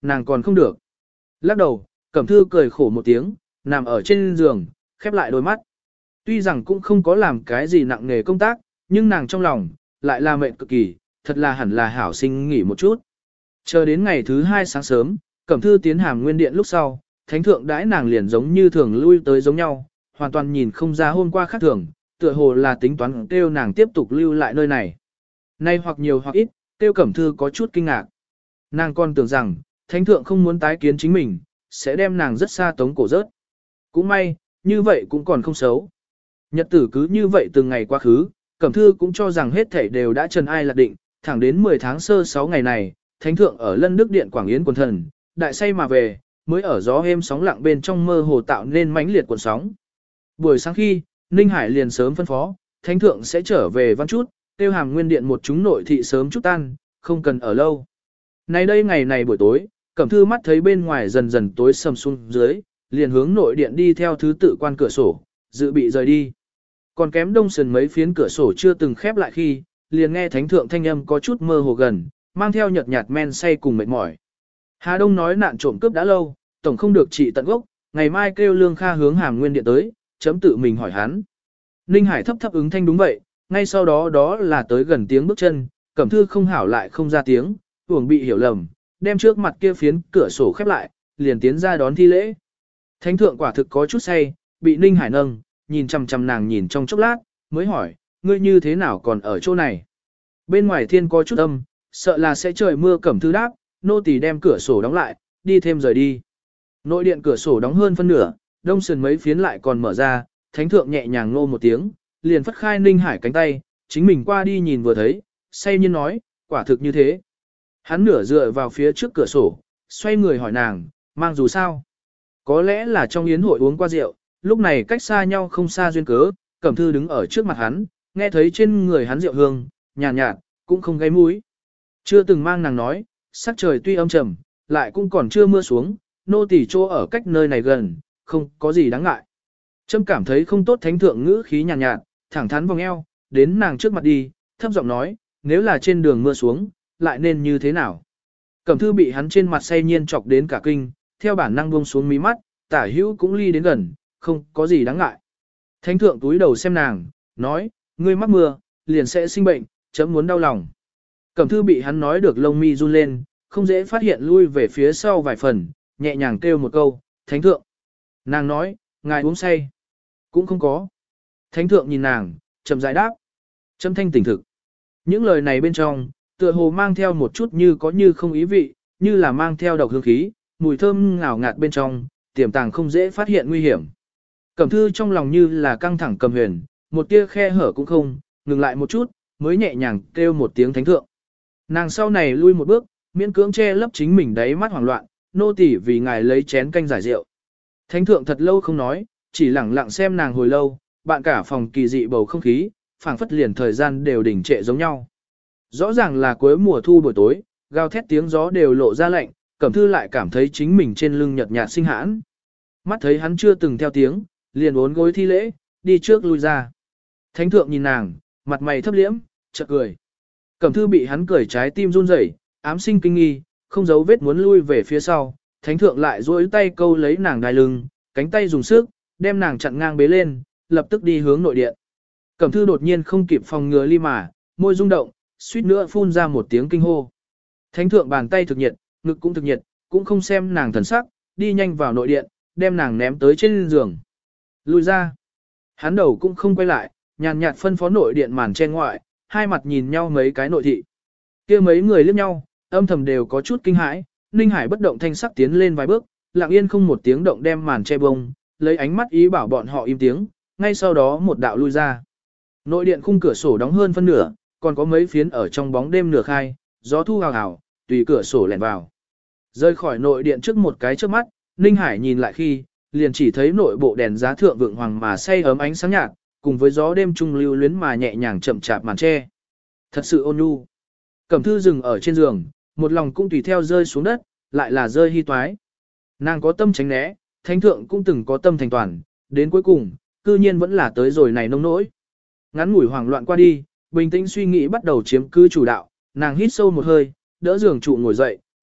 nàng còn không được. Lắc đầu, Cẩm Thư cười khổ một tiếng, nằm ở trên giường, khép lại đôi mắt. Tuy rằng cũng không có làm cái gì nặng nề công tác, nhưng nàng trong lòng, lại là mệt cực kỳ, thật là hẳn là hảo sinh nghỉ một chút. Chờ đến ngày thứ hai sáng sớm, Cẩm Thư tiến hàm nguyên điện lúc sau, thánh thượng đãi nàng liền giống như thường lui tới giống nhau, hoàn toàn nhìn không ra hôm qua khác thường, tựa hồ là tính toán kêu nàng tiếp tục lưu lại nơi này. Nay hoặc nhiều hoặc ít, kêu Cẩm Thư có chút kinh ngạc. Nàng còn tưởng rằng, thánh thượng không muốn tái kiến chính mình, sẽ đem nàng rất xa tống cổ rớt. Cũng may, như vậy cũng còn không xấu. Nhật tử cứ như vậy từng ngày quá khứ, Cẩm Thư cũng cho rằng hết thảy đều đã trần ai lạc định, thẳng đến mười tháng sơ sáu ngày này, thánh thượng ở Lân Đức Điện Quảng Yến quần thần, đại say mà về, mới ở gió êm sóng lặng bên trong mơ hồ tạo nên mãnh liệt cuộn sóng. Buổi sáng khi, Ninh Hải liền sớm phân phó, thánh thượng sẽ trở về văn chút, tiêu hàm nguyên điện một chúng nội thị sớm chút tan, không cần ở lâu. Nay đây ngày này buổi tối, Cẩm Thư mắt thấy bên ngoài dần dần tối sầm xuống dưới, liền hướng nội điện đi theo thứ tự quan cửa sổ, dự bị rời đi. Còn kém đông sườn mấy phiến cửa sổ chưa từng khép lại khi, liền nghe thánh thượng thanh âm có chút mơ hồ gần, mang theo nhợt nhạt men say cùng mệt mỏi. Hà Đông nói nạn trộm cướp đã lâu, tổng không được trị tận gốc, ngày mai kêu Lương Kha hướng hàm nguyên điện tới, chấm tự mình hỏi hắn. Ninh Hải thấp thấp ứng thanh đúng vậy, ngay sau đó đó là tới gần tiếng bước chân, Cẩm Thư không hảo lại không ra tiếng, uổng bị hiểu lầm, đem trước mặt kia phiến cửa sổ khép lại, liền tiến ra đón thi lễ. Thánh thượng quả thực có chút say, bị Ninh Hải nâng, nhìn chằm chằm nàng nhìn trong chốc lát, mới hỏi, ngươi như thế nào còn ở chỗ này? Bên ngoài thiên có chút âm, sợ là sẽ trời mưa. Cẩm Thư đáp, nô tỳ đem cửa sổ đóng lại, đi thêm rời đi. Nội điện cửa sổ đóng hơn phân nửa, đông sườn mấy phiến lại còn mở ra, thánh thượng nhẹ nhàng ngô một tiếng, liền phất khai Ninh Hải cánh tay, chính mình qua đi nhìn vừa thấy, say nhiên nói, quả thực như thế. Hắn nửa dựa vào phía trước cửa sổ, xoay người hỏi nàng, mang dù sao? Có lẽ là trong yến hội uống qua rượu, lúc này cách xa nhau không xa duyên cớ, Cẩm Thư đứng ở trước mặt hắn, nghe thấy trên người hắn rượu hương, nhàn nhạt, nhạt, cũng không gáy mũi. Chưa từng mang nàng nói, sắc trời tuy âm trầm, lại cũng còn chưa mưa xuống, nô tỳ chỗ ở cách nơi này gần, không có gì đáng ngại. Trâm cảm thấy không tốt, thánh thượng ngữ khí nhàn nhạt, nhạt, thẳng thắn vòng eo, đến nàng trước mặt đi, thấp giọng nói, nếu là trên đường mưa xuống, lại nên như thế nào? Cẩm Thư bị hắn trên mặt say nhiên chọc đến cả kinh, theo bản năng buông xuống mí mắt, tả hữu cũng ly đến gần, không có gì đáng ngại. Thánh thượng túi đầu xem nàng, nói, ngươi mắc mưa, liền sẽ sinh bệnh, chấm muốn đau lòng. Cẩm Thư bị hắn nói được lông mi run lên, không dễ phát hiện lui về phía sau vài phần, nhẹ nhàng kêu một câu, thánh thượng. Nàng nói, ngài uống say. Cũng không có. Thánh thượng nhìn nàng, chậm rãi đáp. Chấm thanh tỉnh thực. Những lời này bên trong, tựa hồ mang theo một chút như có như không ý vị, như là mang theo độc hương khí, mùi thơm ngào ngạt bên trong, tiềm tàng không dễ phát hiện nguy hiểm. Cẩm Thư trong lòng như là căng thẳng cầm huyền, một tia khe hở cũng không, ngừng lại một chút, mới nhẹ nhàng kêu một tiếng thánh thượng. Nàng sau này lui một bước, miễn cưỡng che lấp chính mình đáy mắt hoảng loạn, nô tỳ vì ngài lấy chén canh giải rượu. Thánh thượng thật lâu không nói, chỉ lẳng lặng xem nàng hồi lâu, bạn cả phòng kỳ dị bầu không khí, phảng phất liền thời gian đều đình trệ giống nhau. Rõ ràng là cuối mùa thu buổi tối, gào thét tiếng gió đều lộ ra lạnh, Cẩm Thư lại cảm thấy chính mình trên lưng nhợt nhạt sinh hãn. Mắt thấy hắn chưa từng theo tiếng, liền uốn gối thi lễ, đi trước lui ra. Thánh thượng nhìn nàng, mặt mày thấp liễm, chợt cười. Cẩm Thư bị hắn cười trái tim run rẩy, ám sinh kinh nghi, không giấu vết muốn lui về phía sau. Thánh thượng lại duỗi tay câu lấy nàng đai lưng, cánh tay dùng sức, đem nàng chặn ngang bế lên, lập tức đi hướng nội điện. Cẩm Thư đột nhiên không kịp phòng ngừa ly mà, môi rung động, suýt nữa phun ra một tiếng kinh hô. Thánh thượng bàn tay thực nhiệt, ngực cũng thực nhiệt, cũng không xem nàng thần sắc, đi nhanh vào nội điện, đem nàng ném tới trên giường. Lui ra. Hắn đầu cũng không quay lại, nhàn nhạt phân phó nội điện màn che ngoại, hai mặt nhìn nhau mấy cái nội thị. Kia mấy người liếc nhau, âm thầm đều có chút kinh hãi, Ninh Hải bất động thanh sắc tiến lên vài bước, lặng yên không một tiếng động đem màn che bông, lấy ánh mắt ý bảo bọn họ im tiếng, ngay sau đó một đạo lui ra. Nội điện khung cửa sổ đóng hơn phân nửa, còn có mấy phiến ở trong bóng đêm nửa khai, gió thu hào hào, tùy cửa sổ lẻn vào. Rơi khỏi nội điện trước một cái trước mắt, Ninh Hải nhìn lại khi, liền chỉ thấy nội bộ đèn giá thượng vượng hoàng mà say ấm ánh sáng nhạt, cùng với gió đêm trung lưu luyến mà nhẹ nhàng chậm chạp màn che. Thật sự ôn nhu. Cẩm Thư dừng ở trên giường, một lòng cũng tùy theo rơi xuống đất, lại là rơi hy toái. Nàng có tâm tránh né, thánh thượng cũng từng có tâm thành toàn, đến cuối cùng, cư nhiên vẫn là tới rồi này nông nỗi. Ngắn ngủi hoảng loạn qua đi, bình tĩnh suy nghĩ bắt đầu chiếm cứ chủ đạo, nàng hít sâu một hơi, đỡ giường trụ ngồi dậy,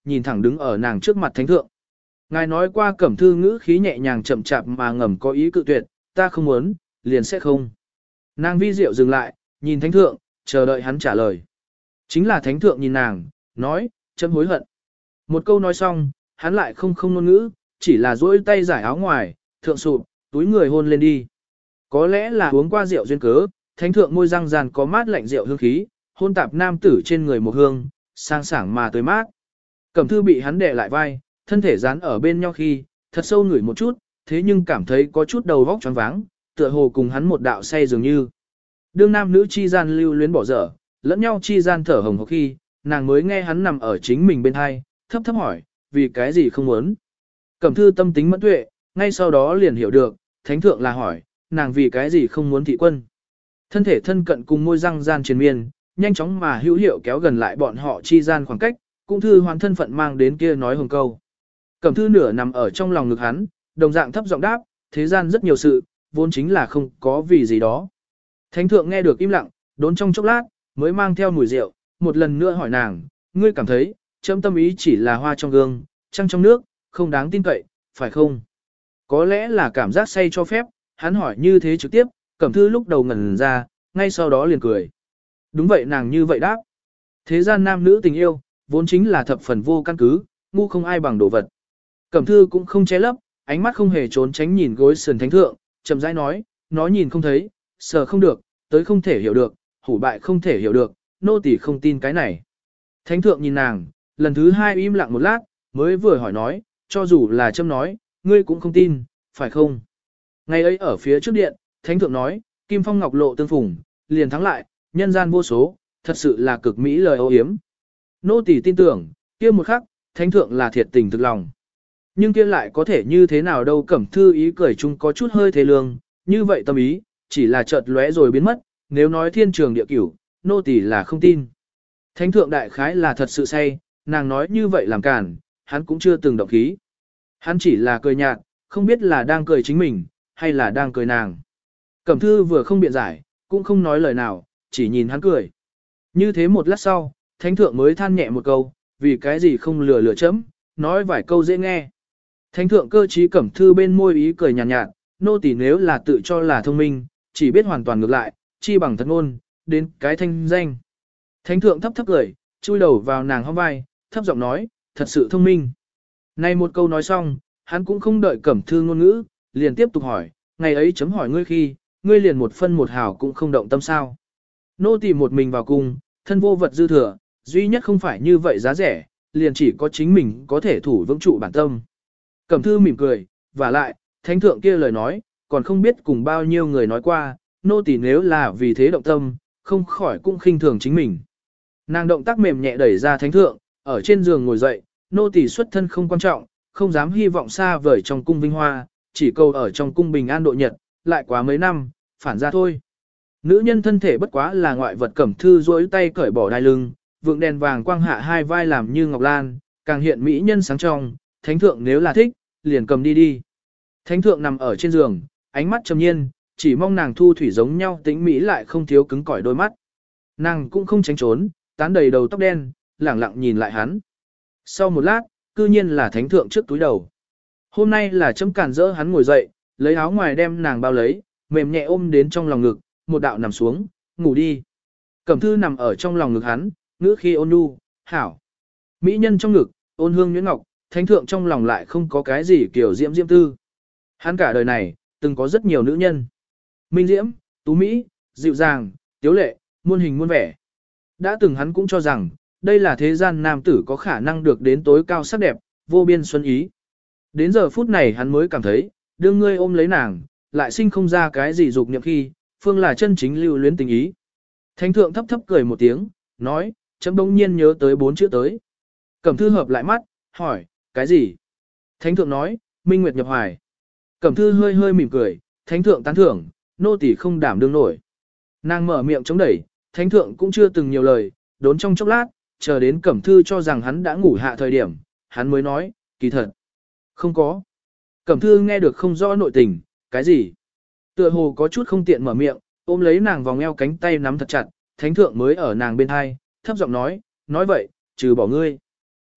nhìn thẳng đứng ở nàng trước mặt thánh thượng. Ngài nói qua Cẩm Thư ngữ khí nhẹ nhàng chậm chạp mà ngầm có ý cự tuyệt, ta không muốn, liền sẽ không. Nàng vi diệu dừng lại, nhìn thánh thượng, chờ đợi hắn trả lời. Chính là thánh thượng nhìn nàng, nói, chấm hối hận. Một câu nói xong, hắn lại không không ngôn ngữ, chỉ là duỗi tay giải áo ngoài, thượng sụp, túi người hôn lên đi. Có lẽ là uống qua rượu duyên cớ, thánh thượng môi răng ràn có mát lạnh rượu hương khí, hôn tạp nam tử trên người một hương, sang sảng mà tới mát. Cẩm Thư bị hắn đè lại vai, thân thể dán ở bên nhau khi, thật sâu ngửi một chút, thế nhưng cảm thấy có chút đầu vóc choáng váng, tựa hồ cùng hắn một đạo say dường như. Đương nam nữ chi gian lưu luyến bỏ dở, lẫn nhau chi gian thở hồng hộc khi, nàng mới nghe hắn nằm ở chính mình bên hai, thấp thấp hỏi, vì cái gì không muốn. Cẩm Thư tâm tính mẫn tuệ, ngay sau đó liền hiểu được, thánh thượng là hỏi, nàng vì cái gì không muốn thị quân. Thân thể thân cận cùng môi răng gian triền miên, nhanh chóng mà hữu hiệu kéo gần lại bọn họ chi gian khoảng cách, cũng thư hoàn thân phận mang đến kia nói hồng câu. Cẩm Thư nửa nằm ở trong lòng ngực hắn, đồng dạng thấp giọng đáp, thế gian rất nhiều sự, vốn chính là không có vì gì đó. Thánh thượng nghe được im lặng, đốn trong chốc lát, mới mang theo mùi rượu, một lần nữa hỏi nàng, ngươi cảm thấy, chấm tâm ý chỉ là hoa trong gương, trăng trong nước, không đáng tin cậy, phải không? Có lẽ là cảm giác say cho phép, hắn hỏi như thế trực tiếp, Cẩm Thư lúc đầu ngẩn ra, ngay sau đó liền cười. Đúng vậy nàng như vậy đáp. Thế gian nam nữ tình yêu, vốn chính là thập phần vô căn cứ, ngu không ai bằng đồ vật. Cẩm Thư cũng không che lấp, ánh mắt không hề trốn tránh nhìn gối sườn thánh thượng, chậm rãi nói, nó nhìn không thấy, sờ không được, tới không thể hiểu được, hủ bại không thể hiểu được, nô tỳ không tin cái này. Thánh thượng nhìn nàng, lần thứ hai im lặng một lát, mới vừa hỏi nói, cho dù là châm nói, ngươi cũng không tin, phải không? Ngày ấy ở phía trước điện, thánh thượng nói, kim phong ngọc lộ tương phùng, liền thắng lại, nhân gian vô số, thật sự là cực mỹ lời ô yếm. Nô tỳ tin tưởng, kia một khắc, thánh thượng là thiệt tình thực lòng. Nhưng kia lại có thể như thế nào đâu. Cẩm Thư ý cười chung có chút hơi thế lương, như vậy tâm ý, chỉ là chợt lóe rồi biến mất, nếu nói thiên trường địa cửu, nô tỳ là không tin. Thánh thượng đại khái là thật sự say, nàng nói như vậy làm cản, hắn cũng chưa từng động khí. Hắn chỉ là cười nhạt, không biết là đang cười chính mình, hay là đang cười nàng. Cẩm Thư vừa không biện giải, cũng không nói lời nào, chỉ nhìn hắn cười. Như thế một lát sau, thánh thượng mới than nhẹ một câu, vì cái gì không lừa lừa chấm, nói vài câu dễ nghe. Thánh thượng cơ trí Cẩm Thư bên môi ý cười nhàn nhạt, nhạt, nô tỳ nếu là tự cho là thông minh, chỉ biết hoàn toàn ngược lại, chi bằng thật ngôn, đến cái thanh danh. Thánh thượng thấp thấp cười, chui đầu vào nàng hông vai, thấp giọng nói, thật sự thông minh. Này một câu nói xong, hắn cũng không đợi Cẩm Thư ngôn ngữ, liền tiếp tục hỏi, ngày ấy chấm hỏi ngươi khi, ngươi liền một phân một hào cũng không động tâm sao. Nô tỳ một mình vào cung, thân vô vật dư thừa, duy nhất không phải như vậy giá rẻ, liền chỉ có chính mình có thể thủ vững trụ bản tâm. Cẩm Thư mỉm cười, và lại, thánh thượng kia lời nói, còn không biết cùng bao nhiêu người nói qua, nô tỳ nếu là vì thế động tâm, không khỏi cũng khinh thường chính mình. Nàng động tác mềm nhẹ đẩy ra thánh thượng, ở trên giường ngồi dậy, nô tỳ xuất thân không quan trọng, không dám hy vọng xa vời trong cung vinh hoa, chỉ cầu ở trong cung bình an độ nhật, lại quá mấy năm, phản ra thôi. Nữ nhân thân thể bất quá là ngoại vật. Cẩm Thư duỗi tay cởi bỏ đai lưng, vượng đèn vàng quang hạ hai vai làm như ngọc lan, càng hiện mỹ nhân sáng trong, thánh thượng nếu là thích, liền cầm đi đi. Thánh thượng nằm ở trên giường, ánh mắt trầm nhiên, chỉ mong nàng thu thủy giống nhau tĩnh mỹ lại không thiếu cứng cỏi đôi mắt. Nàng cũng không tránh trốn, tán đầy đầu tóc đen, lẳng lặng nhìn lại hắn. Sau một lát, cư nhiên là thánh thượng trước túi đầu. Hôm nay là chấm cản rỡ hắn ngồi dậy, lấy áo ngoài đem nàng bao lấy, mềm nhẹ ôm đến trong lòng ngực, một đạo nằm xuống, ngủ đi. Cẩm Thư nằm ở trong lòng ngực hắn, ngữ khi ôn nhu, hảo. Mỹ nhân trong ngực, ôn hương nhuyễn ngọc, thánh thượng trong lòng lại không có cái gì kiểu diễm diễm tư. Hắn cả đời này, từng có rất nhiều nữ nhân. Minh diễm, tú mỹ, dịu dàng, tiếu lệ, muôn hình muôn vẻ. Đã từng hắn cũng cho rằng, đây là thế gian nam tử có khả năng được đến tối cao sắc đẹp, vô biên xuân ý. Đến giờ phút này hắn mới cảm thấy, đương ngươi ôm lấy nàng, lại sinh không ra cái gì dục niệm khi, phương là chân chính lưu luyến tình ý. Thánh thượng thấp thấp cười một tiếng, nói, chấm bỗng nhiên nhớ tới bốn chữ tới. Cẩm Thư hợp lại mắt, hỏi, cái gì? Thánh thượng nói, minh nguyệt nhập hoài. Cẩm Thư hơi hơi mỉm cười, thánh thượng tán thưởng, nô tỳ không đảm đương nổi. Nàng mở miệng chống đẩy, thánh thượng cũng chưa từng nhiều lời, đốn trong chốc lát, chờ đến Cẩm Thư cho rằng hắn đã ngủ hạ thời điểm, hắn mới nói, kỳ thật. Không có. Cẩm Thư nghe được không rõ nội tình, cái gì? Tựa hồ có chút không tiện mở miệng, ôm lấy nàng vòng eo cánh tay nắm thật chặt, thánh thượng mới ở nàng bên hai, thấp giọng nói, nói vậy, trừ bỏ ngươi.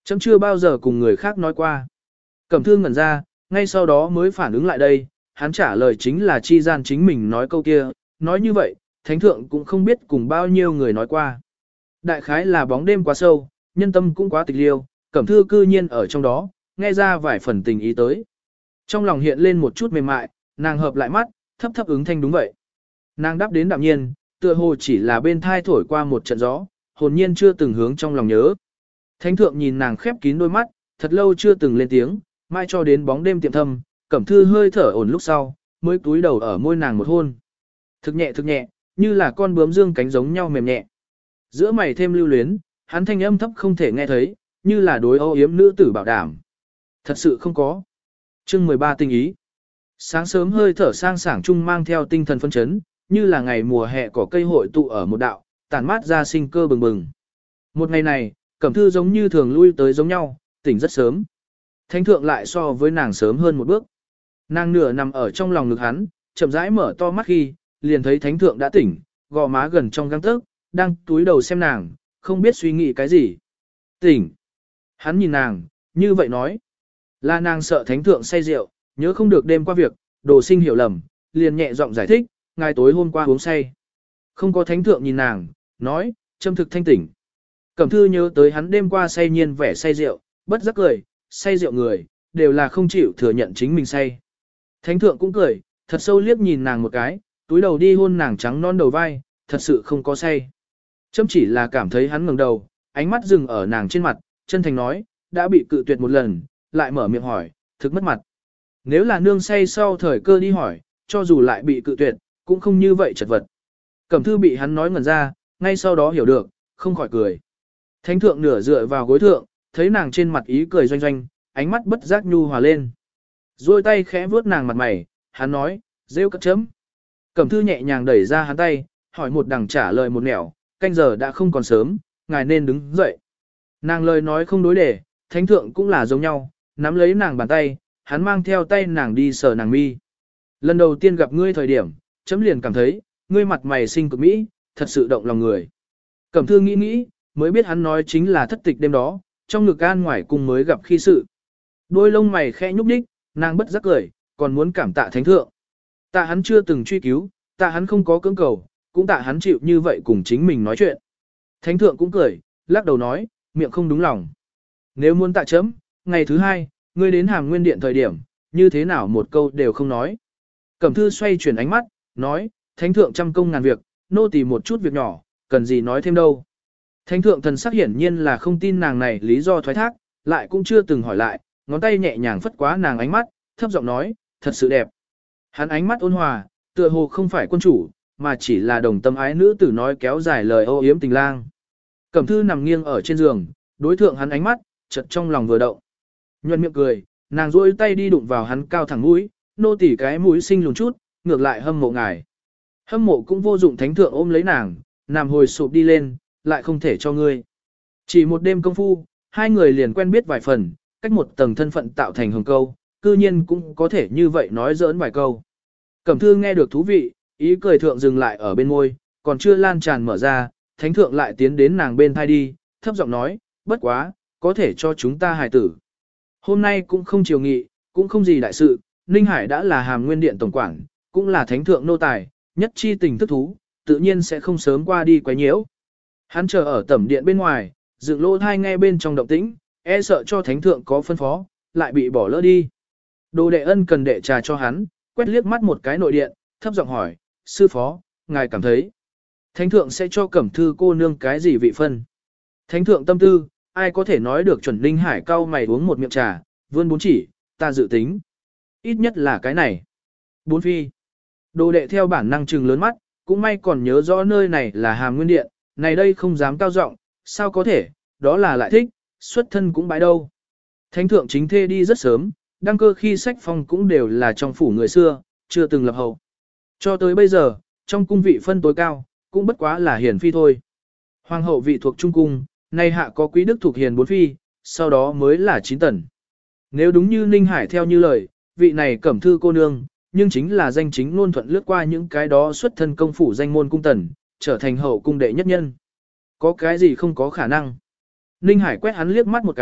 Chấm chưa bao giờ cùng người khác nói qua. Cẩm thư ngẩn ra, ngay sau đó mới phản ứng lại đây, hắn trả lời chính là chi gian chính mình nói câu kia, nói như vậy, thánh thượng cũng không biết cùng bao nhiêu người nói qua. Đại khái là bóng đêm quá sâu, nhân tâm cũng quá tịch liêu, Cẩm thư cư nhiên ở trong đó, nghe ra vài phần tình ý tới. Trong lòng hiện lên một chút mềm mại, nàng hợp lại mắt, thấp thấp ứng thanh đúng vậy. Nàng đáp đến đạm nhiên, tựa hồ chỉ là bên thai thổi qua một trận gió, hồn nhiên chưa từng hướng trong lòng nhớ. Thánh thượng nhìn nàng khép kín đôi mắt, thật lâu chưa từng lên tiếng, mai cho đến bóng đêm tiệm thâm, Cẩm thư hơi thở ổn lúc sau, mới cúi đầu ở môi nàng một hôn. Thực nhẹ thực nhẹ, như là con bướm dương cánh giống nhau mềm nhẹ. Giữa mày thêm lưu luyến, hắn thanh âm thấp không thể nghe thấy, như là đối âu yếm nữ tử bảo đảm. Thật sự không có. Chương mười ba tinh ý. Sáng sớm hơi thở sang sảng chung mang theo tinh thần phân chấn, như là ngày mùa hè có cây hội tụ ở một đạo, tàn mát ra sinh cơ bừng bừng. Một ngày này, Cẩm thư giống như thường lui tới giống nhau, tỉnh rất sớm. Thánh thượng lại so với nàng sớm hơn một bước. Nàng nửa nằm ở trong lòng ngực hắn, chậm rãi mở to mắt khi, liền thấy thánh thượng đã tỉnh, gò má gần trong găng tấc, đang túi đầu xem nàng, không biết suy nghĩ cái gì. Tỉnh. Hắn nhìn nàng, như vậy nói. Là nàng sợ thánh thượng say rượu, nhớ không được đêm qua việc, đồ sinh hiểu lầm, liền nhẹ giọng giải thích, ngài tối hôm qua uống say. Không có thánh thượng nhìn nàng, nói, châm thực thanh tỉnh. Cẩm thư nhớ tới hắn đêm qua say nhiên vẻ say rượu, bất giác cười, say rượu người, đều là không chịu thừa nhận chính mình say. Thánh thượng cũng cười, thật sâu liếc nhìn nàng một cái, túi đầu đi hôn nàng trắng non đầu vai, thật sự không có say. Châm chỉ là cảm thấy hắn ngẩng đầu, ánh mắt dừng ở nàng trên mặt, chân thành nói, đã bị cự tuyệt một lần, lại mở miệng hỏi, thực mất mặt. Nếu là nương say sau thời cơ đi hỏi, cho dù lại bị cự tuyệt, cũng không như vậy chật vật. Cẩm thư bị hắn nói ngẩn ra, ngay sau đó hiểu được, không khỏi cười. Thánh thượng nửa dựa vào gối thượng, thấy nàng trên mặt ý cười doanh doanh, ánh mắt bất giác nhu hòa lên. Rồi tay khẽ vuốt nàng mặt mày, hắn nói, rêu cất chấm. Cẩm thư nhẹ nhàng đẩy ra hắn tay, hỏi một đằng trả lời một nẻo, canh giờ đã không còn sớm, ngài nên đứng dậy. Nàng lời nói không đối đề, thánh thượng cũng là giống nhau, nắm lấy nàng bàn tay, hắn mang theo tay nàng đi sờ nàng mi. Lần đầu tiên gặp ngươi thời điểm, chấm liền cảm thấy, ngươi mặt mày xinh cực mỹ, thật sự động lòng người. Cẩm thư nghĩ nghĩ, mới biết hắn nói chính là thất tịch đêm đó, trong ngực an ngoài cùng mới gặp khi sự. Đôi lông mày khẽ nhúc nhích, nàng bất giác cười, còn muốn cảm tạ thánh thượng. Tạ hắn chưa từng truy cứu, tạ hắn không có cưỡng cầu, cũng tạ hắn chịu như vậy cùng chính mình nói chuyện. Thánh thượng cũng cười, lắc đầu nói, miệng không đúng lòng. Nếu muốn tạ chấm, ngày thứ hai, ngươi đến Hàm Nguyên Điện thời điểm, như thế nào một câu đều không nói. Cẩm thư xoay chuyển ánh mắt, nói, thánh thượng trăm công ngàn việc, nô tỳ một chút việc nhỏ, cần gì nói thêm đâu. Thánh thượng thần sắc hiển nhiên là không tin nàng này lý do thoái thác, lại cũng chưa từng hỏi lại, ngón tay nhẹ nhàng phất quá nàng ánh mắt, thấp giọng nói, thật sự đẹp. Hắn ánh mắt ôn hòa, tựa hồ không phải quân chủ, mà chỉ là đồng tâm ái nữ tử nói kéo dài lời âu yếm tình lang. Cẩm thư nằm nghiêng ở trên giường, đối thượng hắn ánh mắt, chợt trong lòng vừa động. Nhuận miệng cười, nàng duỗi tay đi đụng vào hắn cao thẳng mũi, nô tỉ cái mũi xinh lùn chút, ngược lại hâm mộ ngài. Hâm mộ cũng vô dụng, thánh thượng ôm lấy nàng, nằm hồi sụp đi lên, lại không thể cho ngươi. Chỉ một đêm công phu, hai người liền quen biết vài phần, cách một tầng thân phận tạo thành hồng câu, cư nhiên cũng có thể như vậy nói giỡn vài câu. Cẩm thư nghe được thú vị, ý cười thượng dừng lại ở bên môi, còn chưa lan tràn mở ra, thánh thượng lại tiến đến nàng bên thai đi, thấp giọng nói, bất quá, có thể cho chúng ta hài tử. Hôm nay cũng không chiều nghị, cũng không gì đại sự, Ninh Hải đã là Hàm Nguyên Điện tổng quản, cũng là thánh thượng nô tài, nhất chi tình thức thú, tự nhiên sẽ không sớm qua đi quấy nhiễu. Hắn chờ ở tẩm điện bên ngoài, dựng lỗ thai nghe bên trong động tĩnh, e sợ cho thánh thượng có phân phó, lại bị bỏ lỡ đi. Đồ đệ ân cần đệ trà cho hắn, quét liếc mắt một cái nội điện, thấp giọng hỏi, sư phó, ngài cảm thấy, thánh thượng sẽ cho Cẩm thư cô nương cái gì vị phân? Thánh thượng tâm tư, ai có thể nói được chuẩn Ninh Hải cao mày uống một miệng trà, vươn bốn chỉ, ta dự tính. Ít nhất là cái này. Bốn phi. Đồ đệ theo bản năng trừng lớn mắt, cũng may còn nhớ rõ nơi này là Hàm Nguyên Điện, này đây không dám cao giọng, sao có thể, đó là lại thích, xuất thân cũng bãi đâu. Thánh thượng chính thê đi rất sớm, đăng cơ khi sách phong cũng đều là trong phủ người xưa, chưa từng lập hậu. Cho tới bây giờ, trong cung vị phân tối cao, cũng bất quá là hiền phi thôi. Hoàng hậu vị thuộc trung cung, nay hạ có quý đức thuộc hiền bốn phi, sau đó mới là chín tần. Nếu đúng như Ninh Hải theo như lời, vị này Cẩm thư cô nương, nhưng chính là danh chính ngôn thuận lướt qua những cái đó xuất thân công phủ danh môn cung tần, trở thành hậu cung đệ nhất nhân. Có cái gì không có khả năng. Ninh Hải quét hắn liếc mắt một cái,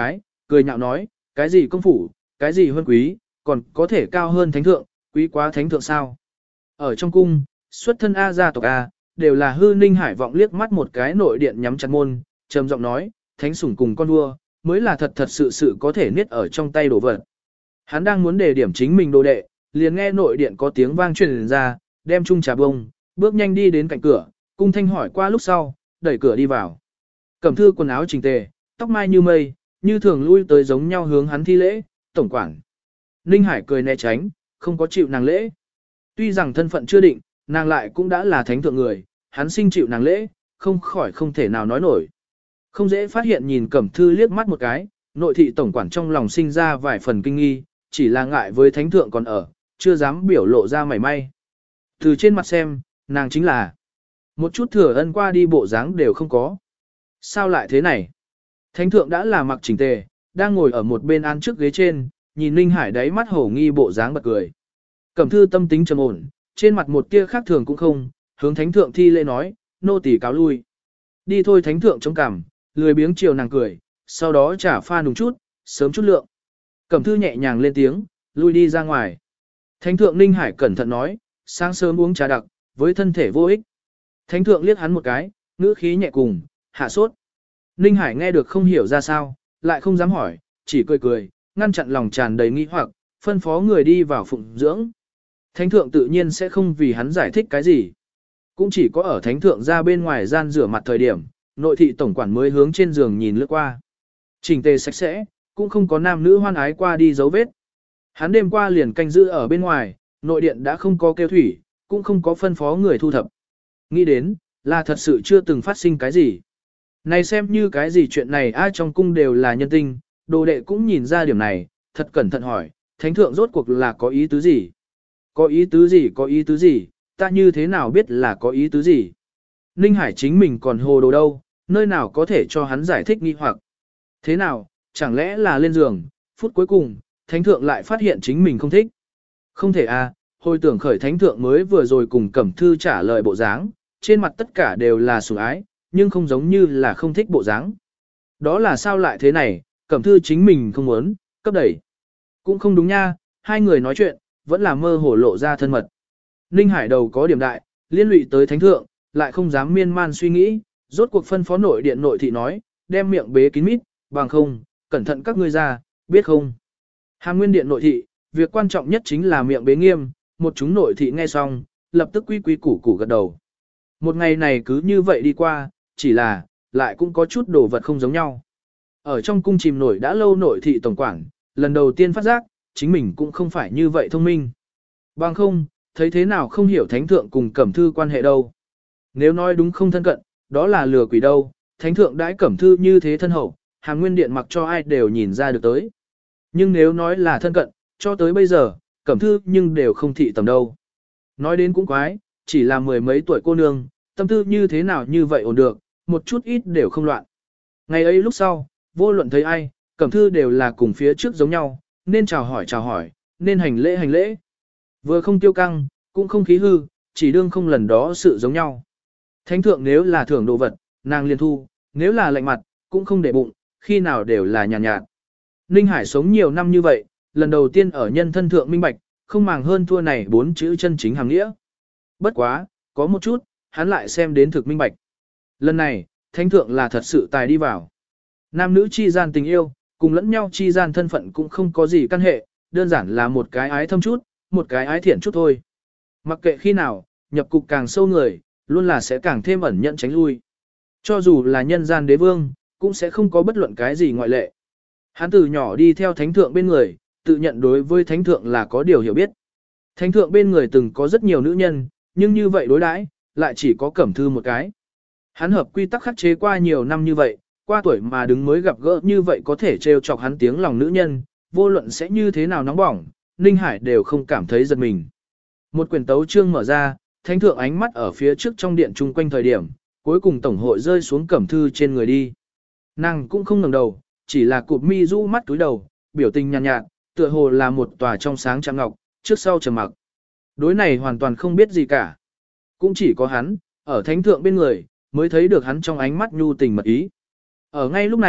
cười nhạo nói, cái gì công phủ, cái gì hơn quý, còn có thể cao hơn thánh thượng, quý quá thánh thượng sao. Ở trong cung, xuất thân A gia tộc A, đều là hư Ninh Hải vọng liếc mắt một cái nội điện nhắm chặt môn, trầm giọng nói, thánh sủng cùng con vua, mới là thật thật sự sự có thể niết ở trong tay đồ vật. Hắn đang muốn đề điểm chính mình đồ đệ, liền nghe nội điện có tiếng vang truyền ra, đem chung trà bông, bước nhanh đi đến cạnh cửa, cung thanh hỏi qua lúc sau, đẩy cửa đi vào. Cẩm thư quần áo chỉnh tề, tóc mai như mây, như thường lui tới giống nhau hướng hắn thi lễ, tổng quản. Ninh Hải cười né tránh, không có chịu nàng lễ. Tuy rằng thân phận chưa định, nàng lại cũng đã là thánh thượng người, hắn sinh chịu nàng lễ, không khỏi không thể nào nói nổi. Không dễ phát hiện nhìn Cẩm thư liếc mắt một cái, nội thị tổng quản trong lòng sinh ra vài phần kinh nghi, chỉ là ngại với thánh thượng còn ở, chưa dám biểu lộ ra mảy may. Từ trên mặt xem, nàng chính là một chút thừa ân qua đi bộ dáng đều không có. Sao lại thế này? Thánh thượng đã là mặc chỉnh tề, đang ngồi ở một bên án trước ghế trên, nhìn Ninh Hải đáy mắt hổ nghi bộ dáng bật cười. Cẩm thư tâm tính trầm ổn, trên mặt một tia khác thường cũng không, hướng thánh thượng thi lễ nói, nô tỳ cáo lui. Đi thôi thánh thượng chống cằm, lười biếng chiều nàng cười, sau đó trả pha nùng chút, sớm chút lượng. Cẩm thư nhẹ nhàng lên tiếng, lui đi ra ngoài. Thánh thượng Ninh Hải cẩn thận nói, sáng sớm uống trà đặc, với thân thể vô ích. Thánh thượng liếc hắn một cái, ngữ khí nhẹ cùng, hạ sốt. Ninh Hải nghe được không hiểu ra sao, lại không dám hỏi, chỉ cười cười, ngăn chặn lòng tràn đầy nghi hoặc, phân phó người đi vào phụng dưỡng. Thánh thượng tự nhiên sẽ không vì hắn giải thích cái gì. Cũng chỉ có ở thánh thượng ra bên ngoài gian rửa mặt thời điểm, nội thị tổng quản mới hướng trên giường nhìn lướt qua. Chỉnh tề sạch sẽ, cũng không có nam nữ hoan ái qua đi dấu vết. Hắn đêm qua liền canh giữ ở bên ngoài, nội điện đã không có kêu thủy, cũng không có phân phó người thu thập. Nghĩ đến, là thật sự chưa từng phát sinh cái gì. Này xem như cái gì chuyện này ai trong cung đều là nhân tinh, đồ đệ cũng nhìn ra điểm này, thật cẩn thận hỏi, thánh thượng rốt cuộc là có ý tứ gì? Có ý tứ gì có ý tứ gì, ta như thế nào biết là có ý tứ gì? Ninh Hải chính mình còn hồ đồ đâu, nơi nào có thể cho hắn giải thích nghi hoặc. Thế nào, chẳng lẽ là lên giường, phút cuối cùng, thánh thượng lại phát hiện chính mình không thích. Không thể à, hồi tưởng khởi thánh thượng mới vừa rồi cùng Cẩm thư trả lời bộ dáng, trên mặt tất cả đều là sủng ái, nhưng không giống như là không thích bộ dáng. Đó là sao lại thế này, Cẩm thư chính mình không muốn, cấp đẩy. Cũng không đúng nha, hai người nói chuyện, vẫn là mơ hồ lộ ra thân mật. Ninh Hải đầu có điểm đại, liên lụy tới thánh thượng, lại không dám miên man suy nghĩ, rốt cuộc phân phó nội điện nội thị nói, đem miệng bế kín mít, bằng không, cẩn thận các ngươi ra, biết không. Hàm Nguyên điện nội thị, việc quan trọng nhất chính là miệng bế nghiêm, một chúng nội thị nghe xong, lập tức quy quy củ củ gật đầu. Một ngày này cứ như vậy đi qua, chỉ là, lại cũng có chút đồ vật không giống nhau. Ở trong cung chìm nổi đã lâu nội thị tổng quản, lần đầu tiên phát giác, chính mình cũng không phải như vậy thông minh. Bằng không, thấy thế nào không hiểu thánh thượng cùng Cẩm thư quan hệ đâu. Nếu nói đúng không thân cận, đó là lừa quỷ đâu, thánh thượng đãi Cẩm thư như thế thân hậu, Hàm Nguyên điện mặc cho ai đều nhìn ra được tới. Nhưng nếu nói là thân cận, cho tới bây giờ, Cẩm thư nhưng đều không thị tầm đâu. Nói đến cũng quái, chỉ là mười mấy tuổi cô nương, tâm tư như thế nào như vậy ổn được, một chút ít đều không loạn. Ngày ấy lúc sau, vô luận thấy ai, Cẩm thư đều là cùng phía trước giống nhau, nên chào hỏi chào hỏi, nên hành lễ hành lễ. Vừa không tiêu căng, cũng không khí hư, chỉ đương không lần đó sự giống nhau. Thánh thượng nếu là thưởng đồ vật, nàng liền thu, nếu là lạnh mặt, cũng không để bụng, khi nào đều là nhàn nhạt, nhạt. Ninh Hải sống nhiều năm như vậy, lần đầu tiên ở nhân thân thượng minh bạch, không màng hơn thua này bốn chữ chân chính hàng nghĩa. Bất quá, có một chút, hắn lại xem đến thực minh bạch. Lần này, thánh thượng là thật sự tài đi vào. Nam nữ chi gian tình yêu, cùng lẫn nhau chi gian thân phận cũng không có gì căn hệ, đơn giản là một cái ái thâm chút, một cái ái thiện chút thôi. Mặc kệ khi nào, nhập cục càng sâu người, luôn là sẽ càng thêm ẩn nhận tránh lui. Cho dù là nhân gian đế vương, cũng sẽ không có bất luận cái gì ngoại lệ. Hắn từ nhỏ đi theo thánh thượng bên người, tự nhận đối với thánh thượng là có điều hiểu biết. Thánh thượng bên người từng có rất nhiều nữ nhân, nhưng như vậy đối đãi, lại chỉ có Cẩm thư một cái. Hắn hợp quy tắc khắc chế qua nhiều năm như vậy, qua tuổi mà đứng mới gặp gỡ như vậy có thể trêu chọc hắn tiếng lòng nữ nhân, vô luận sẽ như thế nào nóng bỏng, Ninh Hải đều không cảm thấy giật mình. Một quyển tấu chương mở ra, thánh thượng ánh mắt ở phía trước trong điện chung quanh thời điểm, cuối cùng tổng hội rơi xuống Cẩm thư trên người đi. Nàng cũng không ngẩng đầu, chỉ là cụp mi rũ mắt túi đầu, biểu tình nhàn nhạt, nhạt, tựa hồ là một tòa trong sáng trắng ngọc, trước sau trầm mặc. Đối này hoàn toàn không biết gì cả. Cũng chỉ có hắn, ở thánh thượng bên người, mới thấy được hắn trong ánh mắt nhu tình mật ý. Ở ngay lúc này,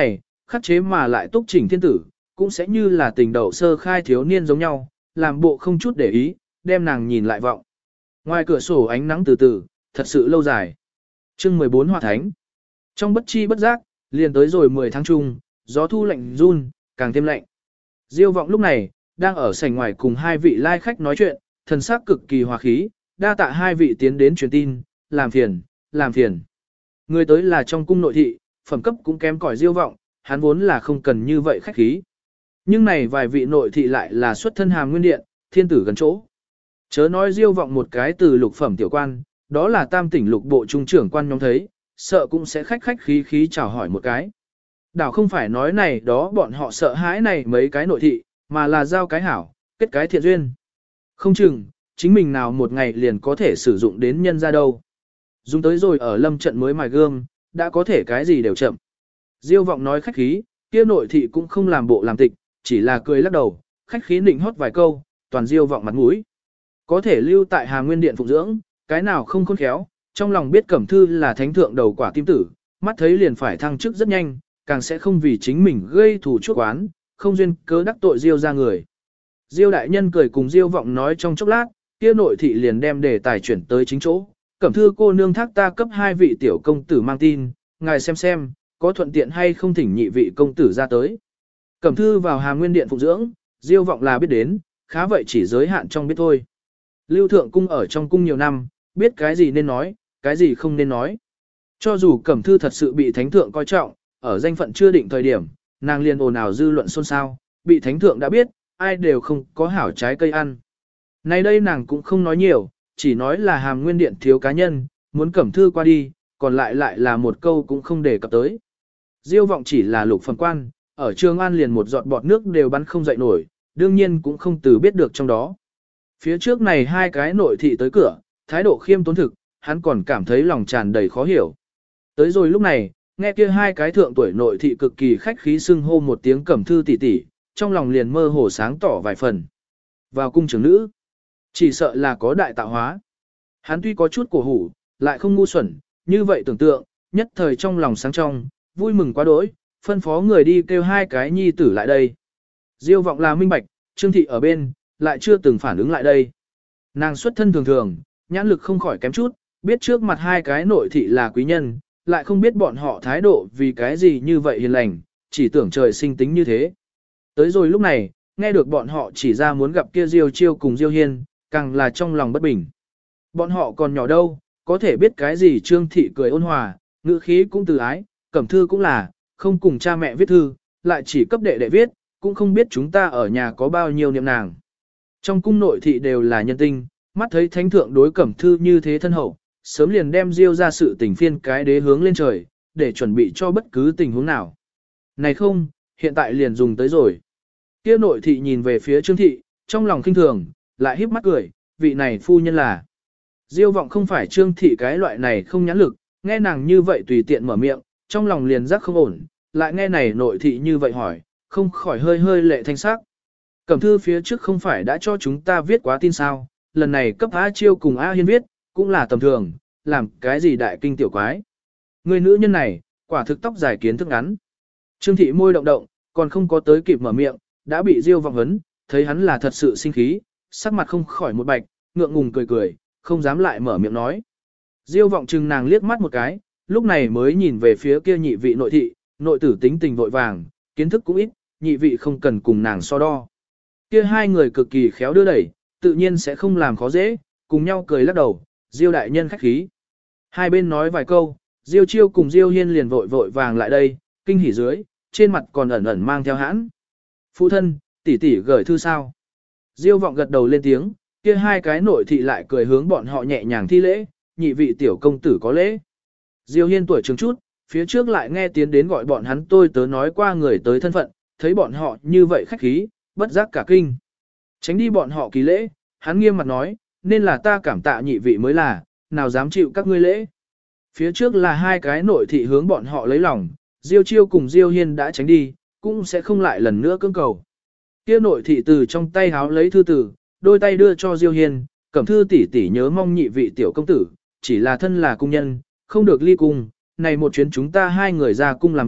khắc chế mà lại túc chỉnh thiên tử, cũng sẽ như là tình đầu sơ khai thiếu niên giống nhau, làm bộ không chút để ý, đem nàng nhìn lại vọng. Ngoài cửa sổ ánh nắng từ từ, thật sự lâu dài. Chương mười bốn Hòa Thánh. Trong bất chi bất giác, liền tới rồi mười tháng chung, gió thu lạnh run, càng thêm lạnh. Diêu vọng lúc này, đang ở sảnh ngoài cùng hai vị lai khách nói chuyện, thần sắc cực kỳ hòa khí, đa tạ hai vị tiến đến truyền tin, làm phiền, làm phiền. Người tới là trong cung nội thị, phẩm cấp cũng kém cỏi Diêu vọng, hắn vốn là không cần như vậy khách khí. Nhưng này vài vị nội thị lại là xuất thân Hàm Nguyên Điện, thiên tử gần chỗ. Chớ nói Diêu vọng một cái từ lục phẩm tiểu quan, đó là tam tỉnh lục bộ trung trưởng quan nhóm thấy, sợ cũng sẽ khách khách khí khí chào hỏi một cái. Đảo không phải nói này đó bọn họ sợ hãi này mấy cái nội thị, mà là giao cái hảo, kết cái thiện duyên. Không chừng, chính mình nào một ngày liền có thể sử dụng đến nhân ra đâu. Dùng tới rồi ở lâm trận mới mài gương, đã có thể cái gì đều chậm. Diêu vọng nói khách khí, kia nội thị cũng không làm bộ làm tịch, chỉ là cười lắc đầu, khách khí nịnh hót vài câu, toàn Diêu vọng mặt mũi. Có thể lưu tại Hà Nguyên Điện phụng dưỡng, cái nào không khôn khéo, trong lòng biết Cẩm Thư là thánh thượng đầu quả tim tử, mắt thấy liền phải thăng chức rất nhanh, càng sẽ không vì chính mình gây thù chuốc oán, không duyên cớ đắc tội Diêu ra người. Diêu đại nhân cười cùng Diêu vọng nói trong chốc lát, kia nội thị liền đem đề tài chuyển tới chính chỗ. Cẩm Thư cô nương thác ta cấp hai vị tiểu công tử mang tin, ngài xem xem, có thuận tiện hay không thỉnh nhị vị công tử ra tới. Cẩm Thư vào Hà Nguyên Điện phụng dưỡng, Diêu vọng là biết đến, khá vậy chỉ giới hạn trong biết thôi. Lưu Thượng Cung ở trong cung nhiều năm, biết cái gì nên nói, cái gì không nên nói. Cho dù Cẩm Thư thật sự bị Thánh Thượng coi trọng, ở danh phận chưa định thời điểm, nàng liền ồn ào dư luận xôn xao, bị Thánh Thượng đã biết, ai đều không có hảo trái cây ăn. Nay đây nàng cũng không nói nhiều, chỉ nói là Hàm Nguyên Điện thiếu cá nhân, muốn Cẩm Thư qua đi, còn lại lại là một câu cũng không đề cập tới. Diêu vọng chỉ là lục phẩm quan, ở Trường An liền một giọt bọt nước đều bắn không dậy nổi, đương nhiên cũng không từ biết được trong đó. Phía trước này hai cái nội thị tới cửa, thái độ khiêm tốn thực, hắn còn cảm thấy lòng tràn đầy khó hiểu. Tới rồi lúc này, nghe kia hai cái thượng tuổi nội thị cực kỳ khách khí xưng hô một tiếng Cẩm Thư tỷ tỷ, trong lòng liền mơ hồ sáng tỏ vài phần. Vào cung trưởng nữ, chỉ sợ là có đại tạo hóa. Hắn tuy có chút cổ hủ, lại không ngu xuẩn, như vậy tưởng tượng, nhất thời trong lòng sáng trong, vui mừng quá đỗi, phân phó người đi kêu hai cái nhi tử lại đây. Diêu vọng là minh bạch, Trương thị ở bên, lại chưa từng phản ứng lại đây. Nàng xuất thân thường thường, nhãn lực không khỏi kém chút, biết trước mặt hai cái nội thị là quý nhân, lại không biết bọn họ thái độ vì cái gì như vậy hiền lành, chỉ tưởng trời sinh tính như thế. Tới rồi lúc này, nghe được bọn họ chỉ ra muốn gặp kia Diêu Chiêu cùng Diêu Hiên, càng là trong lòng bất bình. Bọn họ còn nhỏ đâu, có thể biết cái gì. Trương thị cười ôn hòa, ngữ khí cũng từ ái, Cẩm Thư cũng là, không cùng cha mẹ viết thư, lại chỉ cấp đệ đệ viết, cũng không biết chúng ta ở nhà có bao nhiêu niệm nàng. Trong cung nội thị đều là nhân tinh, mắt thấy thánh thượng đối Cẩm Thư như thế thân hậu, sớm liền đem Diêu ra sự tình phiên cái đế hướng lên trời, để chuẩn bị cho bất cứ tình huống nào. Này không, hiện tại liền dùng tới rồi. Kia nội thị nhìn về phía Trương thị, trong lòng kinh thường, lại híp mắt cười, vị này phu nhân là. Diêu vọng không phải Trương thị cái loại này không nhãn lực, nghe nàng như vậy tùy tiện mở miệng, trong lòng liền giác không ổn, lại nghe này nội thị như vậy hỏi, không khỏi hơi hơi lệ thanh sắc. Cẩm Thư phía trước không phải đã cho chúng ta viết quá tin sao, lần này cấp A Chiêu cùng A Hiên viết, cũng là tầm thường, làm cái gì đại kinh tiểu quái. Người nữ nhân này, quả thực tóc dài kiến thức ngắn. Trương thị môi động động, còn không có tới kịp mở miệng, đã bị Diêu vọng vấn, thấy hắn là thật sự sinh khí, sắc mặt không khỏi một bạch, ngượng ngùng cười cười, không dám lại mở miệng nói. Diêu vọng chừng nàng liếc mắt một cái, lúc này mới nhìn về phía kia nhị vị nội thị, nội tử tính tình vội vàng, kiến thức cũng ít, nhị vị không cần cùng nàng so đo. Kia hai người cực kỳ khéo đưa đẩy, tự nhiên sẽ không làm khó dễ, cùng nhau cười lắc đầu, Diêu đại nhân khách khí. Hai bên nói vài câu, Diêu Chiêu cùng Diêu Hiên liền vội vội vàng lại đây, kinh hỉ dưới, trên mặt còn ẩn ẩn mang theo hãn. Phụ thân, tỷ tỷ gửi thư sao? Diêu vọng gật đầu lên tiếng, kia hai cái nội thị lại cười hướng bọn họ nhẹ nhàng thi lễ, nhị vị tiểu công tử có lễ. Diêu Hiên tuổi trường chút, phía trước lại nghe tiến đến gọi bọn hắn tôi tớ nói qua người tới thân phận, thấy bọn họ như vậy khách khí, bất giác cả kinh. Tránh đi bọn họ kỳ lễ, hắn nghiêm mặt nói, nên là ta cảm tạ nhị vị mới là, nào dám chịu các ngươi lễ. Phía trước là hai cái nội thị hướng bọn họ lấy lòng, Diêu Chiêu cùng Diêu Hiên đã tránh đi, cũng sẽ không lại lần nữa cưỡng cầu. Kia nội thị từ trong tay háo lấy thư tử, đôi tay đưa cho Diêu Hiên, Cẩm Thư tỷ tỷ nhớ mong nhị vị tiểu công tử, chỉ là thân là cung nhân, không được ly cung, này một chuyến chúng ta hai người ra cung làm việc,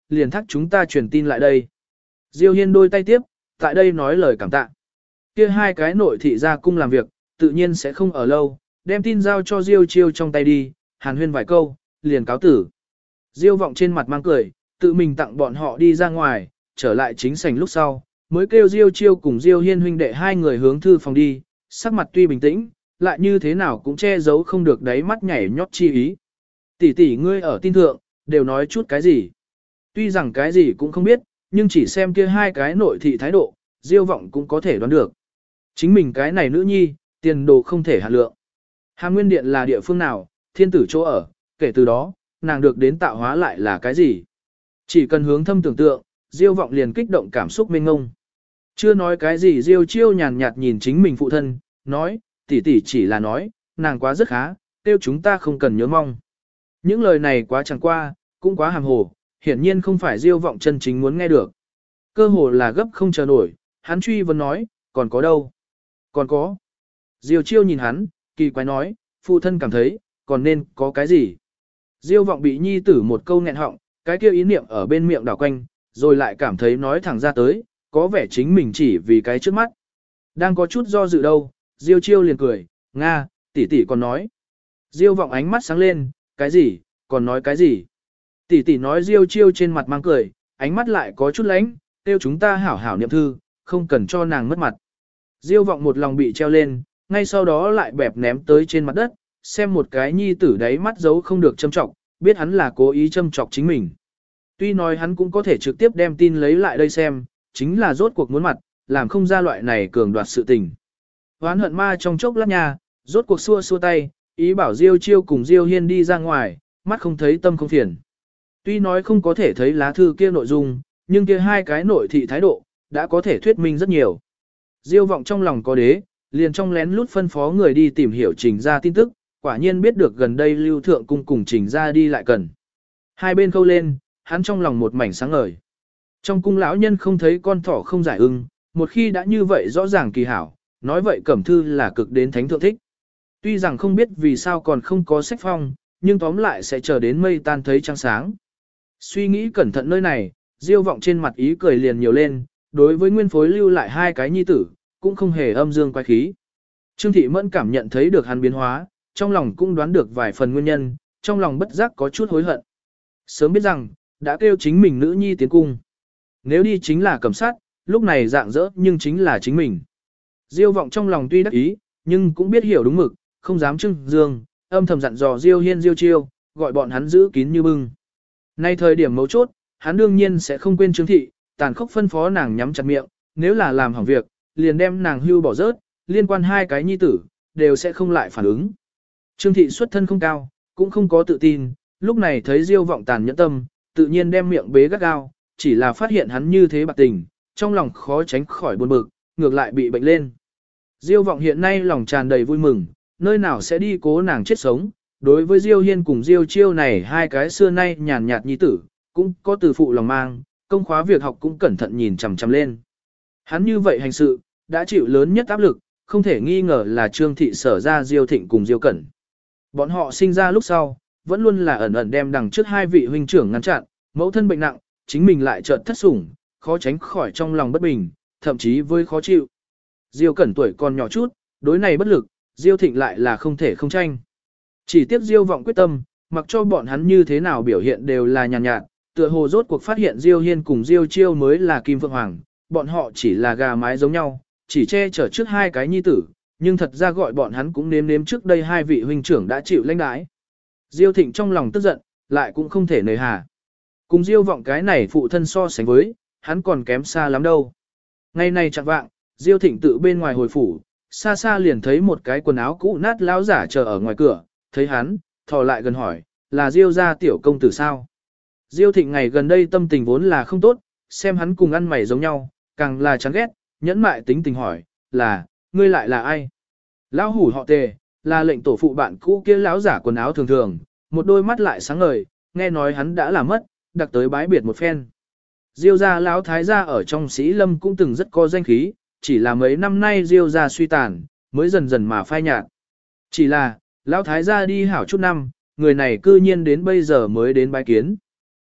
liền thác chúng ta truyền tin lại đây. Diêu Hiên đôi tay tiếp, tại đây nói lời cảm tạ. Kia hai cái nội thị ra cung làm việc, tự nhiên sẽ không ở lâu, đem tin giao cho Diêu Chiêu trong tay đi, hàn huyên vài câu, liền cáo tử. Diêu Vọng trên mặt mang cười, tự mình tặng bọn họ đi ra ngoài, trở lại chính sảnh lúc sau, mới kêu Diêu Chiêu cùng Diêu Hiên huynh đệ hai người hướng thư phòng đi, sắc mặt tuy bình tĩnh, lại như thế nào cũng che giấu không được đáy mắt nhảy nhót chi ý. Tỷ tỷ ngươi ở tin thượng, đều nói chút cái gì? Tuy rằng cái gì cũng không biết, nhưng chỉ xem kia hai cái nội thị thái độ, Diêu Vọng cũng có thể đoán được. Chính mình cái này nữ nhi, tiền đồ không thể hạ lượng. Hàm Nguyên Điện là địa phương nào, thiên tử chỗ ở, kể từ đó, nàng được đến tạo hóa lại là cái gì? Chỉ cần hướng thâm tưởng tượng, Diêu Vọng liền kích động cảm xúc mênh ngông. Chưa nói cái gì Diêu Chiêu nhàn nhạt nhìn chính mình phụ thân, nói, tỷ tỷ chỉ là nói, nàng quá rất khá, tiêu chúng ta không cần nhớ mong. Những lời này quá chẳng qua, cũng quá hàm hồ, hiển nhiên không phải Diêu Vọng chân chính muốn nghe được. Cơ hồ là gấp không chờ nổi, hắn truy vấn nói, còn có đâu? Còn có. Diêu Chiêu nhìn hắn, kỳ quái nói, phụ thân cảm thấy, còn nên có cái gì? Diêu Vọng bị nhi tử một câu nghẹn họng, cái kia ý niệm ở bên miệng đảo quanh, rồi lại cảm thấy nói thẳng ra tới, có vẻ chính mình chỉ vì cái trước mắt. Đang có chút do dự đâu, Diêu Chiêu liền cười, Nga, tỷ tỷ còn nói. Diêu Vọng ánh mắt sáng lên, cái gì, còn nói cái gì? Tỷ tỷ nói Diêu Chiêu trên mặt mang cười, ánh mắt lại có chút lánh, kêu chúng ta hảo hảo niệm thư, không cần cho nàng mất mặt. Diêu Vọng một lòng bị treo lên, ngay sau đó lại bẹp ném tới trên mặt đất, xem một cái nhi tử đáy mắt giấu không được châm trọng, biết hắn là cố ý châm chọc chính mình. Tuy nói hắn cũng có thể trực tiếp đem tin lấy lại đây xem, chính là rốt cuộc muốn mặt, làm không ra loại này cường đoạt sự tình. Hoán hận ma trong chốc lát nha, rốt cuộc xua xua tay, ý bảo Diêu Chiêu cùng Diêu Hiên đi ra ngoài, mắt không thấy tâm không phiền. Tuy nói không có thể thấy lá thư kia nội dung, nhưng kia hai cái nội thị thái độ, đã có thể thuyết minh rất nhiều. Diêu Vọng trong lòng có đế, liền trong lén lút phân phó người đi tìm hiểu Trình ra tin tức, quả nhiên biết được gần đây Lưu Thượng Cung cùng Trình ra đi lại cần. Hai bên câu lên, hắn trong lòng một mảnh sáng ngời. Trong cung lão nhân không thấy con thỏ không giải ưng, một khi đã như vậy rõ ràng kỳ hảo, nói vậy Cẩm Thư là cực đến thánh thượng thích. Tuy rằng không biết vì sao còn không có sách phong, nhưng tóm lại sẽ chờ đến mây tan thấy trăng sáng. Suy nghĩ cẩn thận nơi này, Diêu Vọng trên mặt ý cười liền nhiều lên, đối với nguyên phối lưu lại hai cái nhi tử, cũng không hề âm dương quái khí. Trương Thị Mẫn cảm nhận thấy được hắn biến hóa, trong lòng cũng đoán được vài phần nguyên nhân, trong lòng bất giác có chút hối hận. Sớm biết rằng, đã kêu chính mình nữ nhi tiến cung. Nếu đi chính là cầm sát, lúc này dạng dỡ nhưng chính là chính mình. Diêu Vọng trong lòng tuy đắc ý, nhưng cũng biết hiểu đúng mực, không dám trưng dương, âm thầm dặn dò Diêu Hiên Diêu Chiêu, gọi bọn hắn giữ kín như bưng. Nay thời điểm mấu chốt, hắn đương nhiên sẽ không quên Trương Thị, tàn khốc phân phó nàng nhắm chặt miệng, nếu là làm hỏng việc, liền đem nàng hưu bỏ rớt, liên quan hai cái nhi tử, đều sẽ không lại phản ứng. Trương Thị xuất thân không cao, cũng không có tự tin, lúc này thấy Diêu Vọng tàn nhẫn tâm, tự nhiên đem miệng bế gắt gao, chỉ là phát hiện hắn như thế bạc tình, trong lòng khó tránh khỏi buồn bực, ngược lại bị bệnh lên. Diêu Vọng hiện nay lòng tràn đầy vui mừng, nơi nào sẽ đi cố nàng chết sống, đối với Diêu Hiên cùng Diêu Chiêu này hai cái xưa nay nhàn nhạt nhi tử, cũng có từ phụ lòng mang, công khóa việc học cũng cẩn thận nhìn chằm chằm lên. Hắn như vậy hành sự, đã chịu lớn nhất áp lực, không thể nghi ngờ là Trương Thị sở ra Diêu Thịnh cùng Diêu Cẩn. Bọn họ sinh ra lúc sau, vẫn luôn là ẩn ẩn đem đằng trước hai vị huynh trưởng ngăn chặn, mẫu thân bệnh nặng, chính mình lại chợt thất sủng, khó tránh khỏi trong lòng bất bình, thậm chí với khó chịu. Diêu Cẩn tuổi còn nhỏ chút, đối này bất lực, Diêu Thịnh lại là không thể không tranh. Chỉ tiếc Diêu Vọng quyết tâm, mặc cho bọn hắn như thế nào biểu hiện đều là nhàn nhạt, nhạt, tựa hồ rốt cuộc phát hiện Diêu Hiên cùng Diêu Chiêu mới là Kim Phượng Hoàng, bọn họ chỉ là gà mái giống nhau, chỉ che chở trước hai cái nhi tử, nhưng thật ra gọi bọn hắn cũng nếm nếm trước đây hai vị huynh trưởng đã chịu lãnh đãi. Diêu Thịnh trong lòng tức giận, lại cũng không thể nề hà. Cùng Diêu Vọng cái này phụ thân so sánh với, hắn còn kém xa lắm đâu. Ngày này chẳng vạng, Diêu Thịnh tự bên ngoài hồi phủ, xa xa liền thấy một cái quần áo cũ nát lão giả chờ ở ngoài cửa, thấy hắn, thò lại gần hỏi, là Diêu gia tiểu công tử sao? Diêu Thịnh ngày gần đây tâm tình vốn là không tốt, xem hắn cùng ăn mày giống nhau, càng là chán ghét, nhẫn mại tính tình hỏi, là, ngươi lại là ai? Lão hủ họ Tề, là lệnh tổ phụ bạn cũ kia lão giả quần áo thường thường, một đôi mắt lại sáng ngời, nghe nói hắn đã làm mất, đặc tới bái biệt một phen. Diêu gia lão thái gia ở trong Sĩ Lâm cũng từng rất có danh khí, chỉ là mấy năm nay Diêu gia suy tàn, mới dần dần mà phai nhạt. Chỉ là, lão thái gia đi hảo chút năm, người này cư nhiên đến bây giờ mới đến bái kiến.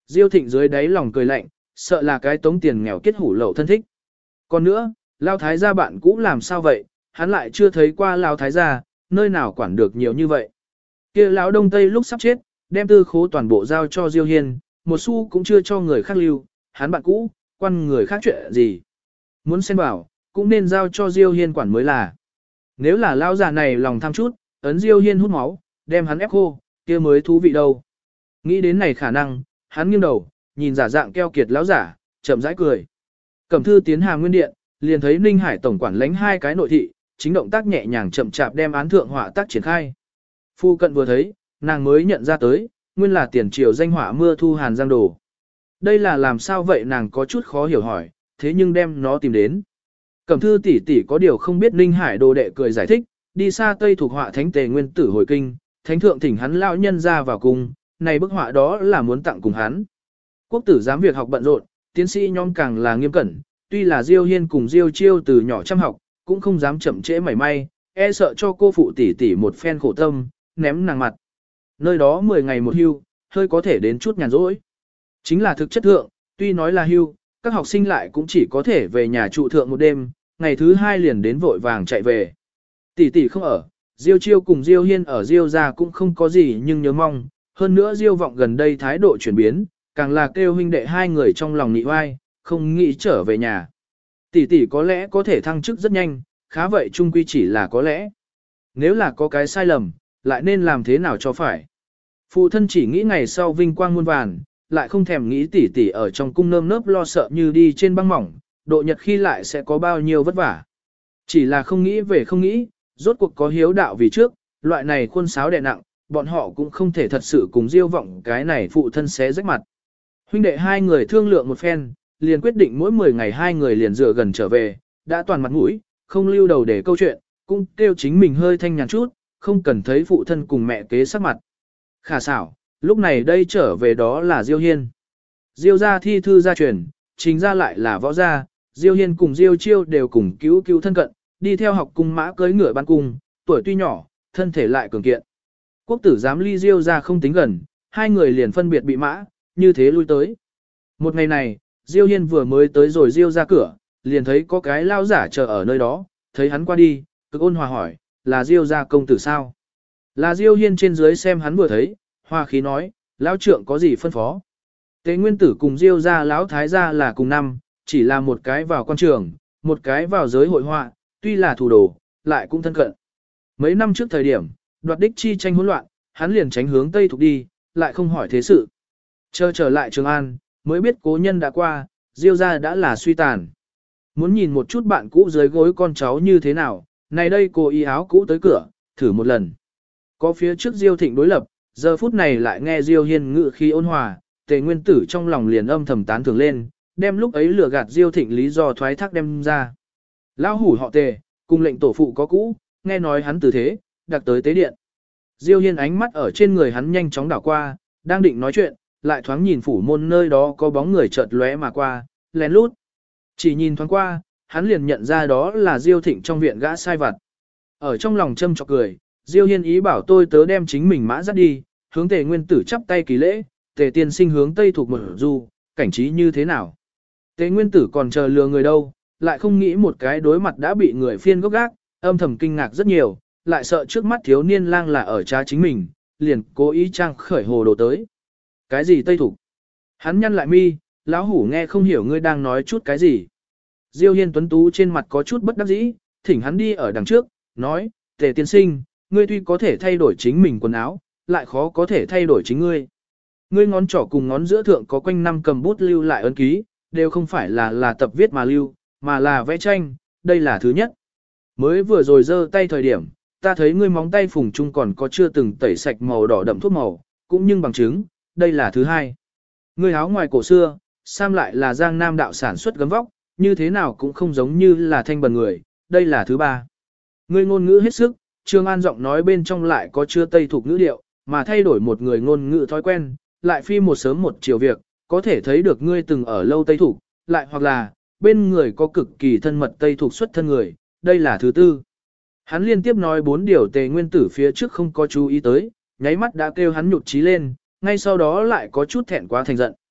Diêu Thịnh dưới đáy lòng cười lạnh, sợ là cái tống tiền nghèo kết hủ lậu thân thích. Còn nữa, Lao Thái gia bạn cũ làm sao vậy, hắn lại chưa thấy qua Lao Thái gia, nơi nào quản được nhiều như vậy. Kia lão Đông Tây lúc sắp chết, đem tư khố toàn bộ giao cho Diêu Hiên, một xu cũng chưa cho người khác lưu, hắn bạn cũ, quan người khác chuyện gì. Muốn xen vào, cũng nên giao cho Diêu Hiên quản mới là. Nếu là lão già này lòng tham chút, ấn Diêu Hiên hút máu, đem hắn ép khô, kia mới thú vị đâu. Nghĩ đến này khả năng, hắn nghiêng đầu, nhìn giả dạng keo kiệt lão giả, chậm rãi cười. Cẩm thư tiến Hàm Nguyên Điện, liền thấy Ninh Hải tổng quản lãnh hai cái nội thị, chính động tác nhẹ nhàng chậm chạp đem án thượng họa tác triển khai. Phu cận vừa thấy, nàng mới nhận ra tới, nguyên là tiền triều danh họa mưa thu Hàn Giang Đồ. Đây là làm sao vậy, nàng có chút khó hiểu hỏi, thế nhưng đem nó tìm đến. Cẩm thư tỷ tỷ có điều không biết, Ninh Hải đồ đệ cười giải thích, đi xa Tây thuộc họa thánh tề nguyên tử hồi kinh, thánh thượng thỉnh hắn lão nhân ra vào cung, này bức họa đó là muốn tặng cùng hắn. Quốc tử giám việc học bận rộn, tiến sĩ nhóm càng là nghiêm cẩn, tuy là Diêu Hiên cùng Diêu Chiêu từ nhỏ chăm học, cũng không dám chậm trễ mảy may, e sợ cho cô phụ tỷ tỷ một phen khổ tâm, ném nàng mặt. Nơi đó mười ngày một hưu, hơi có thể đến chút nhàn rỗi. Chính là thực chất thượng, tuy nói là hưu, các học sinh lại cũng chỉ có thể về nhà trụ thượng một đêm, ngày thứ hai liền đến vội vàng chạy về. Tỷ tỷ không ở, Diêu Chiêu cùng Diêu Hiên ở Diêu gia cũng không có gì nhưng nhớ mong, hơn nữa Diêu Vọng gần đây thái độ chuyển biến, càng là kêu huynh đệ hai người trong lòng nị oai, không nghĩ trở về nhà. Tỷ tỷ có lẽ có thể thăng chức rất nhanh, khá vậy chung quy chỉ là có lẽ. Nếu là có cái sai lầm, lại nên làm thế nào cho phải. Phụ thân chỉ nghĩ ngày sau vinh quang muôn vàn, lại không thèm nghĩ tỷ tỷ ở trong cung nơm nớp lo sợ như đi trên băng mỏng, độ nhật khi lại sẽ có bao nhiêu vất vả. Chỉ là không nghĩ về không nghĩ, rốt cuộc có hiếu đạo vì trước, loại này khuôn sáo đè nặng, bọn họ cũng không thể thật sự cùng Diêu Vọng cái này phụ thân xé rách mặt. Huynh đệ hai người thương lượng một phen, liền quyết định mỗi mười ngày hai người liền dựa gần trở về, đã toàn mặt mũi, không lưu đầu để câu chuyện, cũng kêu chính mình hơi thanh nhàn chút, không cần thấy phụ thân cùng mẹ kế sắc mặt. Khả xảo, lúc này đây trở về đó là Diêu Hiên. Diêu gia thi thư gia truyền, chính ra lại là võ gia, Diêu Hiên cùng Diêu Chiêu đều cùng cứu cứu thân cận, đi theo học cung mã cưới ngựa ban cung, tuổi tuy nhỏ, thân thể lại cường kiện. Quốc tử giám ly Diêu gia không tính gần, hai người liền phân biệt bị mã, như thế lui tới. Một ngày này, Diêu Hiên vừa mới tới rồi Diêu ra cửa, liền thấy có cái lao giả chờ ở nơi đó, thấy hắn qua đi, cực ôn hòa hỏi, là Diêu gia công tử sao? Là Diêu Hiên trên dưới xem hắn vừa thấy, hoa khí nói, lão trượng có gì phân phó? Tế nguyên tử cùng Diêu gia lão thái gia là cùng năm, chỉ là một cái vào quan trường, một cái vào giới hội họa, tuy là thủ đồ, lại cũng thân cận. Mấy năm trước thời điểm, đoạt đích chi tranh hỗn loạn, hắn liền tránh hướng Tây thuộc đi, lại không hỏi thế sự. Chờ trở lại Trường An, mới biết cố nhân đã qua, Diêu gia đã là suy tàn. Muốn nhìn một chút bạn cũ dưới gối con cháu như thế nào, này đây cô y áo cũ tới cửa, thử một lần. Có phía trước Diêu Thịnh đối lập, giờ phút này lại nghe Diêu Hiên ngự khí ôn hòa, Tề Nguyên Tử trong lòng liền âm thầm tán thưởng lên, đem lúc ấy lừa gạt Diêu Thịnh lý do thoái thác đem ra. Lão hủ họ Tề, cùng lệnh tổ phụ có cũ, nghe nói hắn từ thế, đặc tới tế điện. Diêu Hiên ánh mắt ở trên người hắn nhanh chóng đảo qua, đang định nói chuyện, lại thoáng nhìn phủ môn nơi đó có bóng người chợt lóe mà qua, lén lút. Chỉ nhìn thoáng qua, hắn liền nhận ra đó là Diêu Thịnh trong viện gã sai vặt. Ở trong lòng châm chọc cười, Diêu Hiên ý bảo tôi tớ đem chính mình mã dắt đi, hướng Tề Nguyên Tử chắp tay kỳ lễ, Tề tiên sinh hướng Tây thuộc một du, cảnh trí như thế nào. Tề Nguyên Tử còn chờ lừa người đâu, lại không nghĩ một cái đối mặt đã bị người phiên gốc gác, âm thầm kinh ngạc rất nhiều, lại sợ trước mắt thiếu niên lang là ở cha chính mình, liền cố ý trang khởi hồ đồ tới. Cái gì Tây thuộc? Hắn nhăn lại mi, lão hủ nghe không hiểu ngươi đang nói chút cái gì. Diêu Hiên tuấn tú trên mặt có chút bất đắc dĩ, thỉnh hắn đi ở đằng trước, nói, Tề tiên sinh, ngươi tuy có thể thay đổi chính mình quần áo, lại khó có thể thay đổi chính ngươi. Ngươi ngón trỏ cùng ngón giữa thượng có quanh năm cầm bút lưu lại ấn ký, đều không phải là là tập viết mà lưu, mà là vẽ tranh, đây là thứ nhất. Mới vừa rồi giơ tay thời điểm, ta thấy ngươi móng tay phùng chung còn có chưa từng tẩy sạch màu đỏ đậm thuốc màu, cũng nhưng bằng chứng, đây là thứ hai. Ngươi áo ngoài cổ xưa, sam lại là Giang Nam đạo sản xuất gấm vóc, như thế nào cũng không giống như là thanh bần người, đây là thứ ba. Ngươi ngôn ngữ hết sức, Trương An giọng nói bên trong lại có chưa Tây thuộc ngữ điệu, mà thay đổi một người ngôn ngữ thói quen, lại phi một sớm một chiều việc, có thể thấy được ngươi từng ở lâu Tây thuộc, lại hoặc là, bên người có cực kỳ thân mật Tây thuộc xuất thân người, đây là thứ tư. Hắn liên tiếp nói bốn điều Tề Nguyên Tử phía trước không có chú ý tới, nháy mắt đã kêu hắn nhụt chí lên, ngay sau đó lại có chút thẹn quá thành giận.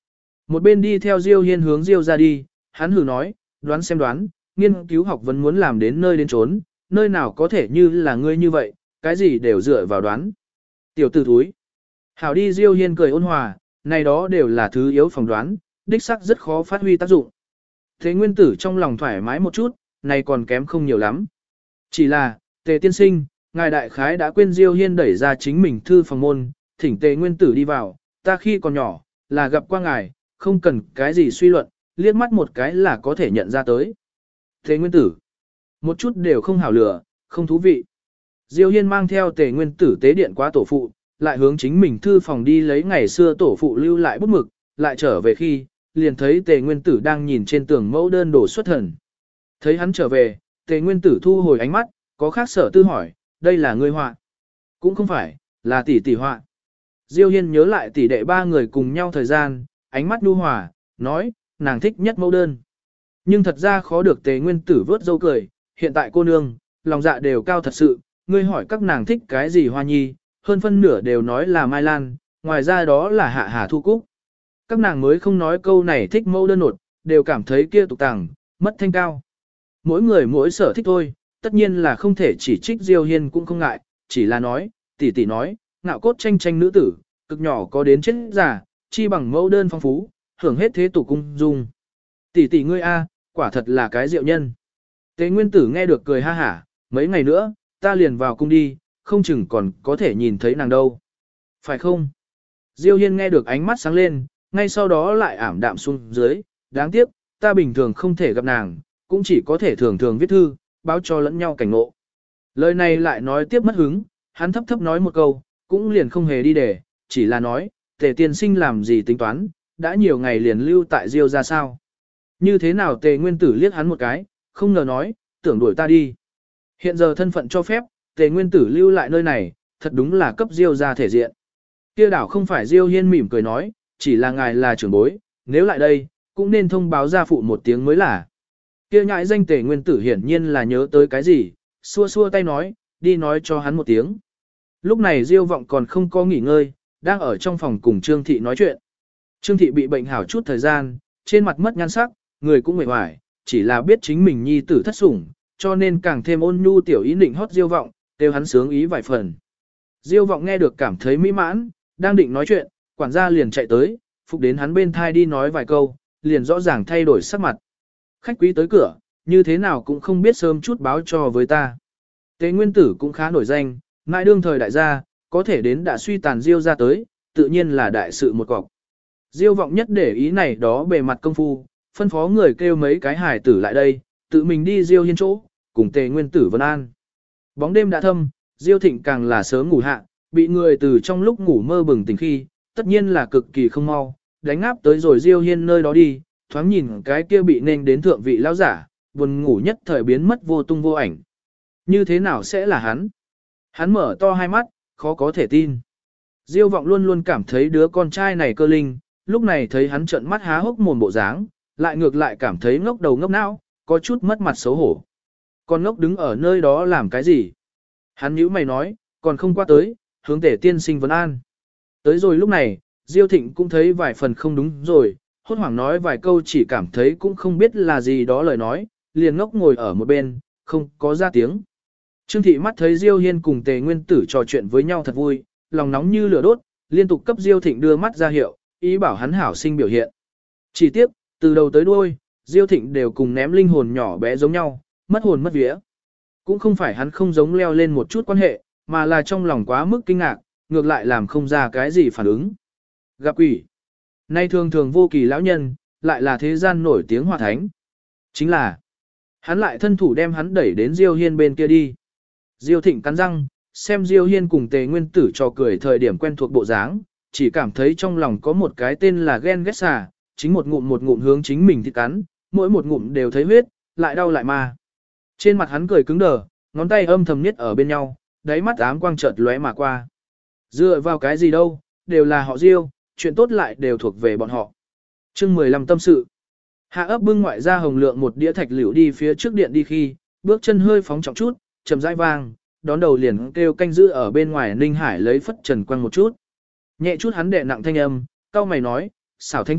Một bên đi theo Diêu Hiên hướng Diêu ra đi, hắn hừ nói, đoán xem đoán, nghiên cứu học vẫn muốn làm đến nơi đến trốn, nơi nào có thể như là ngươi như vậy, cái gì đều dựa vào đoán. Tiểu tử thúi. Hảo đi Diêu Hiên cười ôn hòa, này đó đều là thứ yếu phỏng đoán, đích sắc rất khó phát huy tác dụng. Thế nguyên tử trong lòng thoải mái một chút, này còn kém không nhiều lắm. Chỉ là, Tề tiên sinh, ngài đại khái đã quên Diêu Hiên đẩy ra chính mình thư phòng môn, thỉnh Tề nguyên tử đi vào, ta khi còn nhỏ, là gặp qua ngài, không cần cái gì suy luận, liếc mắt một cái là có thể nhận ra tới. Tề nguyên tử, một chút đều không hảo lửa, không thú vị. Diêu Hiên mang theo Tề nguyên tử tế điện quá tổ phụ, lại hướng chính mình thư phòng đi lấy ngày xưa tổ phụ lưu lại bút mực, lại trở về khi, liền thấy Tề nguyên tử đang nhìn trên tường mẫu đơn đổ xuất thần. Thấy hắn trở về, Tề nguyên tử thu hồi ánh mắt, có khác sở tư hỏi, đây là ngươi họa. Cũng không phải, là tỷ tỷ họa. Diêu Hiên nhớ lại tỷ đệ ba người cùng nhau thời gian, ánh mắt nhu hòa, nói, nàng thích nhất mẫu đơn. Nhưng thật ra khó được Tề nguyên tử vớt dâu cười, hiện tại cô nương, lòng dạ đều cao thật sự, ngươi hỏi các nàng thích cái gì hoa nhi, hơn phân nửa đều nói là mai lan, ngoài ra đó là hạ hà thu cúc. Các nàng mới không nói câu này thích mẫu đơn nột, đều cảm thấy kia tục tàng, mất thanh cao. Mỗi người mỗi sở thích thôi, tất nhiên là không thể chỉ trích Diêu Hiên cũng không ngại, chỉ là nói, tỷ tỷ nói, ngạo cốt tranh tranh nữ tử, cực nhỏ có đến chết già, chi bằng mẫu đơn phong phú, hưởng hết thế tục cung dung. Tỷ tỷ ngươi a, quả thật là cái diệu nhân. Tế Nguyên Tử nghe được cười ha hả, mấy ngày nữa, ta liền vào cung đi, không chừng còn có thể nhìn thấy nàng đâu. Phải không? Diêu Hiên nghe được ánh mắt sáng lên, ngay sau đó lại ảm đạm xuống dưới, đáng tiếc, ta bình thường không thể gặp nàng, cũng chỉ có thể thường thường viết thư, báo cho lẫn nhau cảnh ngộ. Lời này lại nói tiếp mất hứng, hắn thấp thấp nói một câu, cũng liền không hề đi để, chỉ là nói, Tề tiên sinh làm gì tính toán, đã nhiều ngày liền lưu tại Diêu ra sao. Như thế nào Tề Nguyên Tử liếc hắn một cái, không ngờ nói, tưởng đuổi ta đi. Hiện giờ thân phận cho phép, Tề Nguyên Tử lưu lại nơi này, thật đúng là cấp Diêu ra thể diện. Kia đảo không phải Diêu Hiên mỉm cười nói, chỉ là ngài là trưởng bối, nếu lại đây, cũng nên thông báo gia phụ một tiếng mới là. Kia nhãi danh Tề Nguyên Tử hiển nhiên là nhớ tới cái gì, xua xua tay nói, đi nói cho hắn một tiếng. Lúc này Diêu Vọng còn không có nghỉ ngơi, đang ở trong phòng cùng Trương Thị nói chuyện. Trương Thị bị bệnh hảo chút thời gian, trên mặt mất nhan sắc, người cũng mệt mỏi, chỉ là biết chính mình nhi tử thất sủng, cho nên càng thêm ôn nhu tiểu ý định hót Diêu Vọng, kêu hắn sướng ý vài phần. Diêu Vọng nghe được cảm thấy mỹ mãn, đang định nói chuyện, quản gia liền chạy tới, phục đến hắn bên thai đi nói vài câu, liền rõ ràng thay đổi sắc mặt. Khách quý tới cửa, như thế nào cũng không biết sớm chút báo cho với ta. Tế Nguyên Tử cũng khá nổi danh, ngại đương thời đại gia, có thể đến đã suy tàn Diêu ra tới, tự nhiên là đại sự một cọc. Diêu Vọng nhất để ý này đó bề mặt công phu, phân phó người kêu mấy cái hài tử lại đây, tự mình đi Diêu Hiên chỗ, cùng Tề Nguyên Tử vân an. Bóng đêm đã thâm, Diêu Thịnh càng là sớm ngủ hạ, bị người từ trong lúc ngủ mơ bừng tỉnh khi, tất nhiên là cực kỳ không mau, đánh áp tới rồi Diêu Hiên nơi đó đi, thoáng nhìn cái kia bị nên đến thượng vị lão giả, buồn ngủ nhất thời biến mất vô tung vô ảnh. Như thế nào sẽ là hắn? Hắn mở to hai mắt, khó có thể tin. Diêu Vọng luôn luôn cảm thấy đứa con trai này cơ linh, lúc này thấy hắn trợn mắt há hốc mồm bộ dáng, lại ngược lại cảm thấy ngốc đầu ngốc não, có chút mất mặt xấu hổ. Con ngốc đứng ở nơi đó làm cái gì? Hắn nhíu mày nói, còn không qua tới, hướng Tề tiên sinh vấn an. Tới rồi lúc này, Diêu Thịnh cũng thấy vài phần không đúng rồi, hốt hoảng nói vài câu chỉ cảm thấy cũng không biết là gì đó lời nói, liền ngốc ngồi ở một bên, không có ra tiếng. Trương Thị mắt thấy Diêu Hiên cùng Tề Nguyên Tử trò chuyện với nhau thật vui, lòng nóng như lửa đốt, liên tục cấp Diêu Thịnh đưa mắt ra hiệu, ý bảo hắn hảo sinh biểu hiện. Chỉ tiếc, từ đầu tới đuôi, Diêu Thịnh đều cùng ném linh hồn nhỏ bé giống nhau, mất hồn mất vía. Cũng không phải hắn không giống leo lên một chút quan hệ, mà là trong lòng quá mức kinh ngạc, ngược lại làm không ra cái gì phản ứng. Gặp quỷ. Nay thường thường vô kỳ lão nhân, lại là thế gian nổi tiếng hòa thánh. Chính là, hắn lại thân thủ đem hắn đẩy đến Diêu Hiên bên kia đi. Diêu Thịnh cắn răng, xem Diêu Hiên cùng Tề Nguyên Tử trò cười thời điểm quen thuộc bộ dáng, chỉ cảm thấy trong lòng có một cái tên là ghen ghét xà, chính một ngụm một ngụm hướng chính mình thì cắn, mỗi một ngụm đều thấy huyết, lại đau lại ma. Trên mặt hắn cười cứng đờ, ngón tay âm thầm niết ở bên nhau, đáy mắt ám quang chợt lóe mà qua. Dựa vào cái gì đâu, đều là họ Diêu, chuyện tốt lại đều thuộc về bọn họ. Chương mười lăm tâm sự. Hạ ấp bưng ngoại ra hồng lượng một đĩa thạch liễu đi phía trước điện đi khi, bước chân hơi phóng trọng chút, chậm rãi vang, đón đầu liền kêu canh giữ ở bên ngoài Ninh Hải lấy phất trần quăng một chút. Nhẹ chút hắn đệ nặng thanh âm, cao mày nói, xảo thánh thượng,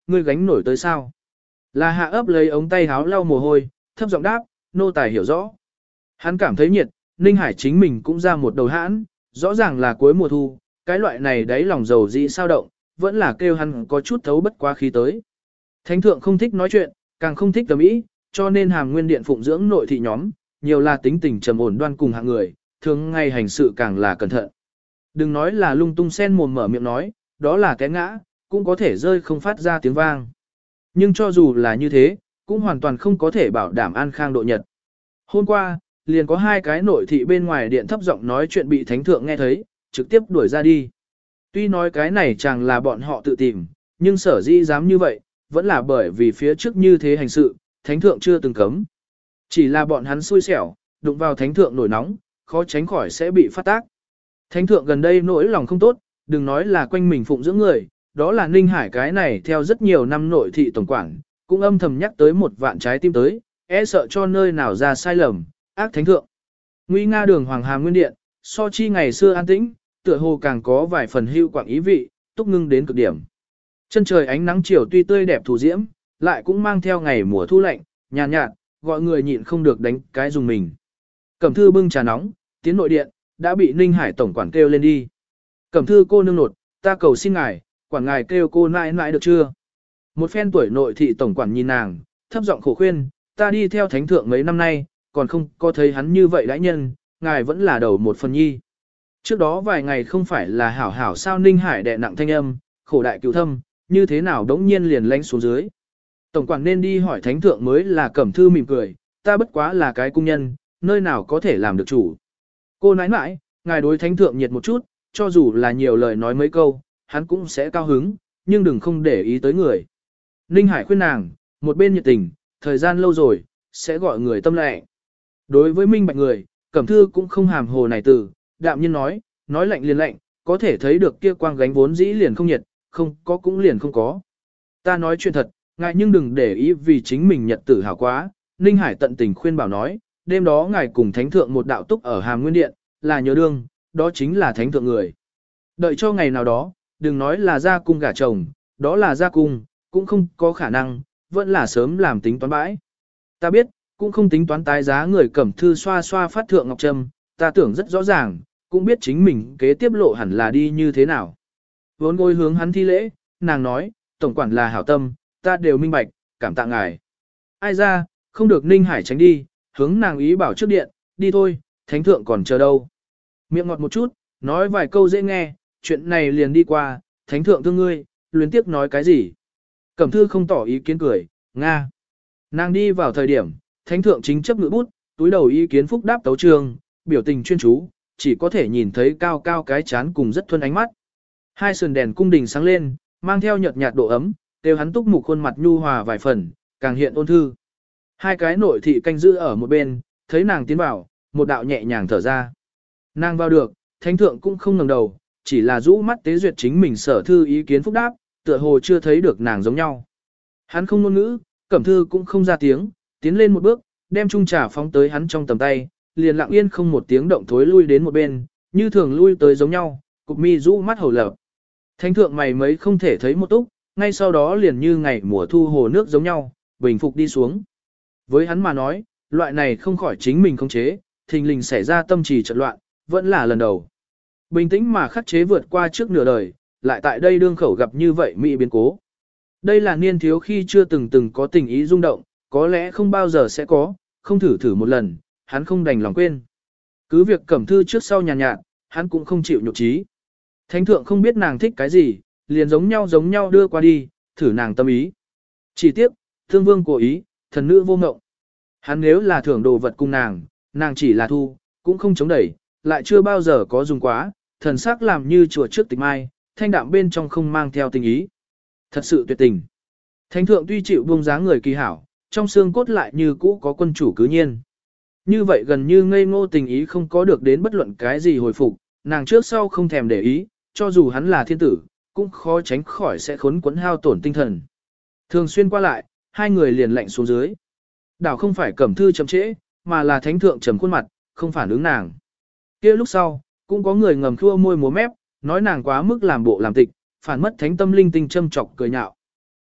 ngươi gánh nổi tới sao? Là hạ ấp lấy ống tay háo lau mồ hôi, thấp giọng đáp, nô tài hiểu rõ. Hắn cảm thấy nhiệt, Ninh Hải chính mình cũng ra một đầu hãn, rõ ràng là cuối mùa thu, cái loại này đáy lòng dầu dị sao động, vẫn là kêu hắn có chút thấu bất quá khí tới. Thánh thượng không thích nói chuyện, càng không thích tầm ý, cho nên hàm nguyên điện phụng dưỡng nội thị nhóm, nhiều là tính tình trầm ổn đoan cùng hạng người, thường ngay hành sự càng là cẩn thận. Đừng nói là lung tung sen mồm mở miệng nói, đó là té ngã, cũng có thể rơi không phát ra tiếng vang. Nhưng cho dù là như thế, cũng hoàn toàn không có thể bảo đảm an khang độ nhật. Hôm qua, liền có hai cái nội thị bên ngoài điện thấp giọng nói chuyện bị thánh thượng nghe thấy, trực tiếp đuổi ra đi. Tuy nói cái này chẳng là bọn họ tự tìm, nhưng sở dĩ dám như vậy, vẫn là bởi vì phía trước như thế hành sự, thánh thượng chưa từng cấm. Chỉ là bọn hắn xui xẻo, đụng vào thánh thượng nổi nóng, khó tránh khỏi sẽ bị phát tác. Thánh thượng gần đây nỗi lòng không tốt, đừng nói là quanh mình phụng dưỡng người, đó là Ninh Hải cái này theo rất nhiều năm nội thị tổng quản, cũng âm thầm nhắc tới một vạn trái tim tới, e sợ cho nơi nào ra sai lầm, ác thánh thượng. Nguy nga đường Hoàng Hà Nguyên Điện, so chi ngày xưa an tĩnh, tựa hồ càng có vài phần hưu quảng ý vị, túc ngưng đến cực điểm. Chân trời ánh nắng chiều tuy tươi đẹp thủ diễm, lại cũng mang theo ngày mùa thu lạnh, nhàn nhạt, nhạt, gọi người nhịn không được đánh cái dùng mình. Cẩm thư bưng trà nóng, tiến nội điện, đã bị Ninh Hải tổng quản kêu lên đi. Cẩm thư cô nương nột, ta cầu xin ngài, quản ngài kêu cô nãi nãi được chưa? Một phen tuổi nội thị tổng quản nhìn nàng, thấp giọng khổ khuyên, ta đi theo thánh thượng mấy năm nay, còn không có thấy hắn như vậy đãi nhân, ngài vẫn là đầu một phần nhi. Trước đó vài ngày không phải là hảo hảo sao Ninh Hải đè nặng thanh âm, khổ đại cựu thâm, như thế nào đống nhiên liền lánh xuống dưới. Tổng quản nên đi hỏi thánh thượng mới là Cẩm thư mỉm cười, ta bất quá là cái cung nhân, nơi nào có thể làm được chủ. Cô nãi nãi, ngài đối thánh thượng nhiệt một chút, cho dù là nhiều lời nói mấy câu, hắn cũng sẽ cao hứng, nhưng đừng không để ý tới người. Ninh Hải khuyên nàng, một bên nhiệt tình, thời gian lâu rồi, sẽ gọi người tâm lệ. Đối với minh bạch người, Cẩm thư cũng không hàm hồ này từ, đạm nhiên nói, nói lạnh liền lạnh, có thể thấy được kia quang gánh vốn dĩ liền không nhiệt, không có cũng liền không có. Ta nói chuyện thật, ngài nhưng đừng để ý vì chính mình nhật tử hảo quá. Ninh Hải tận tình khuyên bảo nói, đêm đó ngài cùng thánh thượng một đạo túc ở Hàm Nguyên Điện, là nhớ đương, đó chính là thánh thượng người. Đợi cho ngày nào đó, đừng nói là ra cung gả chồng, đó là ra cung, cũng không có khả năng, vẫn là sớm làm tính toán bãi. Ta biết, cũng không tính toán tái giá người Cẩm thư xoa xoa phát thượng ngọc trâm, ta tưởng rất rõ ràng, cũng biết chính mình kế tiếp lộ hẳn là đi như thế nào. Vốn gối hướng hắn thi lễ, nàng nói, tổng quản là hảo tâm, ta đều minh bạch, cảm tạ ngài. Ai ra, không được Ninh Hải tránh đi, hướng nàng ý bảo trước điện, đi thôi, thánh thượng còn chờ đâu. Miệng ngọt một chút, nói vài câu dễ nghe, chuyện này liền đi qua, thánh thượng thương ngươi, luyến tiếc nói cái gì. Cẩm thư không tỏ ý kiến cười, Nga. Nàng đi vào thời điểm, thánh thượng chính chấp ngữ bút, túi đầu ý kiến phúc đáp tấu trường, biểu tình chuyên chú, chỉ có thể nhìn thấy cao cao cái chán cùng rất thuần ánh mắt. Hai sườn đèn cung đình sáng lên, mang theo nhợt nhạt độ ấm, đều hắn túc mục khuôn mặt nhu hòa vài phần, càng hiện ôn thư. Hai cái nội thị canh giữ ở một bên, thấy nàng tiến vào, một đạo nhẹ nhàng thở ra. Nàng vào được, thánh thượng cũng không ngẩng đầu, chỉ là rũ mắt tế duyệt chính mình sở thư ý kiến phúc đáp, tựa hồ chưa thấy được nàng giống nhau. Hắn không ngôn ngữ, Cẩm thư cũng không ra tiếng, tiến lên một bước, đem chung trà phóng tới hắn trong tầm tay, liền lặng yên không một tiếng động thối lui đến một bên, như thường lui tới giống nhau, cục mi rũ mắt hầu lập. Thánh thượng mày mấy không thể thấy một túc, ngay sau đó liền như ngày mùa thu hồ nước giống nhau, bình phục đi xuống. Với hắn mà nói, loại này không khỏi chính mình khống chế, thình lình xảy ra tâm trì trận loạn, vẫn là lần đầu. Bình tĩnh mà khắc chế vượt qua trước nửa đời, lại tại đây đương khẩu gặp như vậy mỹ biến cố. Đây là niên thiếu khi chưa từng từng có tình ý rung động, có lẽ không bao giờ sẽ có, không thử thử một lần, hắn không đành lòng quên. Cứ việc Cẩm thư trước sau nhàn nhạt, nhạt, hắn cũng không chịu nhục trí. Thánh thượng không biết nàng thích cái gì, liền giống nhau giống nhau đưa qua đi, thử nàng tâm ý. Chỉ tiếc, thương vương cố ý, thần nữ vô ngộng. Hắn nếu là thưởng đồ vật cùng nàng, nàng chỉ là thu, cũng không chống đẩy, lại chưa bao giờ có dùng quá, thần sắc làm như chùa trước tịch mai, thanh đạm bên trong không mang theo tình ý. Thật sự tuyệt tình. Thánh thượng tuy chịu buông dáng người kỳ hảo, trong xương cốt lại như cũ có quân chủ cứ nhiên. Như vậy gần như ngây ngô tình ý không có được đến bất luận cái gì hồi phục, nàng trước sau không thèm để ý, cho dù hắn là thiên tử, cũng khó tránh khỏi sẽ khốn quẫn hao tổn tinh thần. Thường xuyên qua lại, hai người liền lạnh xuống dưới. Đảo không phải Cẩm thư chậm trễ, mà là thánh thượng trầm khuôn mặt, không phản ứng nàng. Kia lúc sau, cũng có người ngầm khua môi múa mép, nói nàng quá mức làm bộ làm tịch, phản mất thánh tâm linh tinh châm chọc cười nhạo.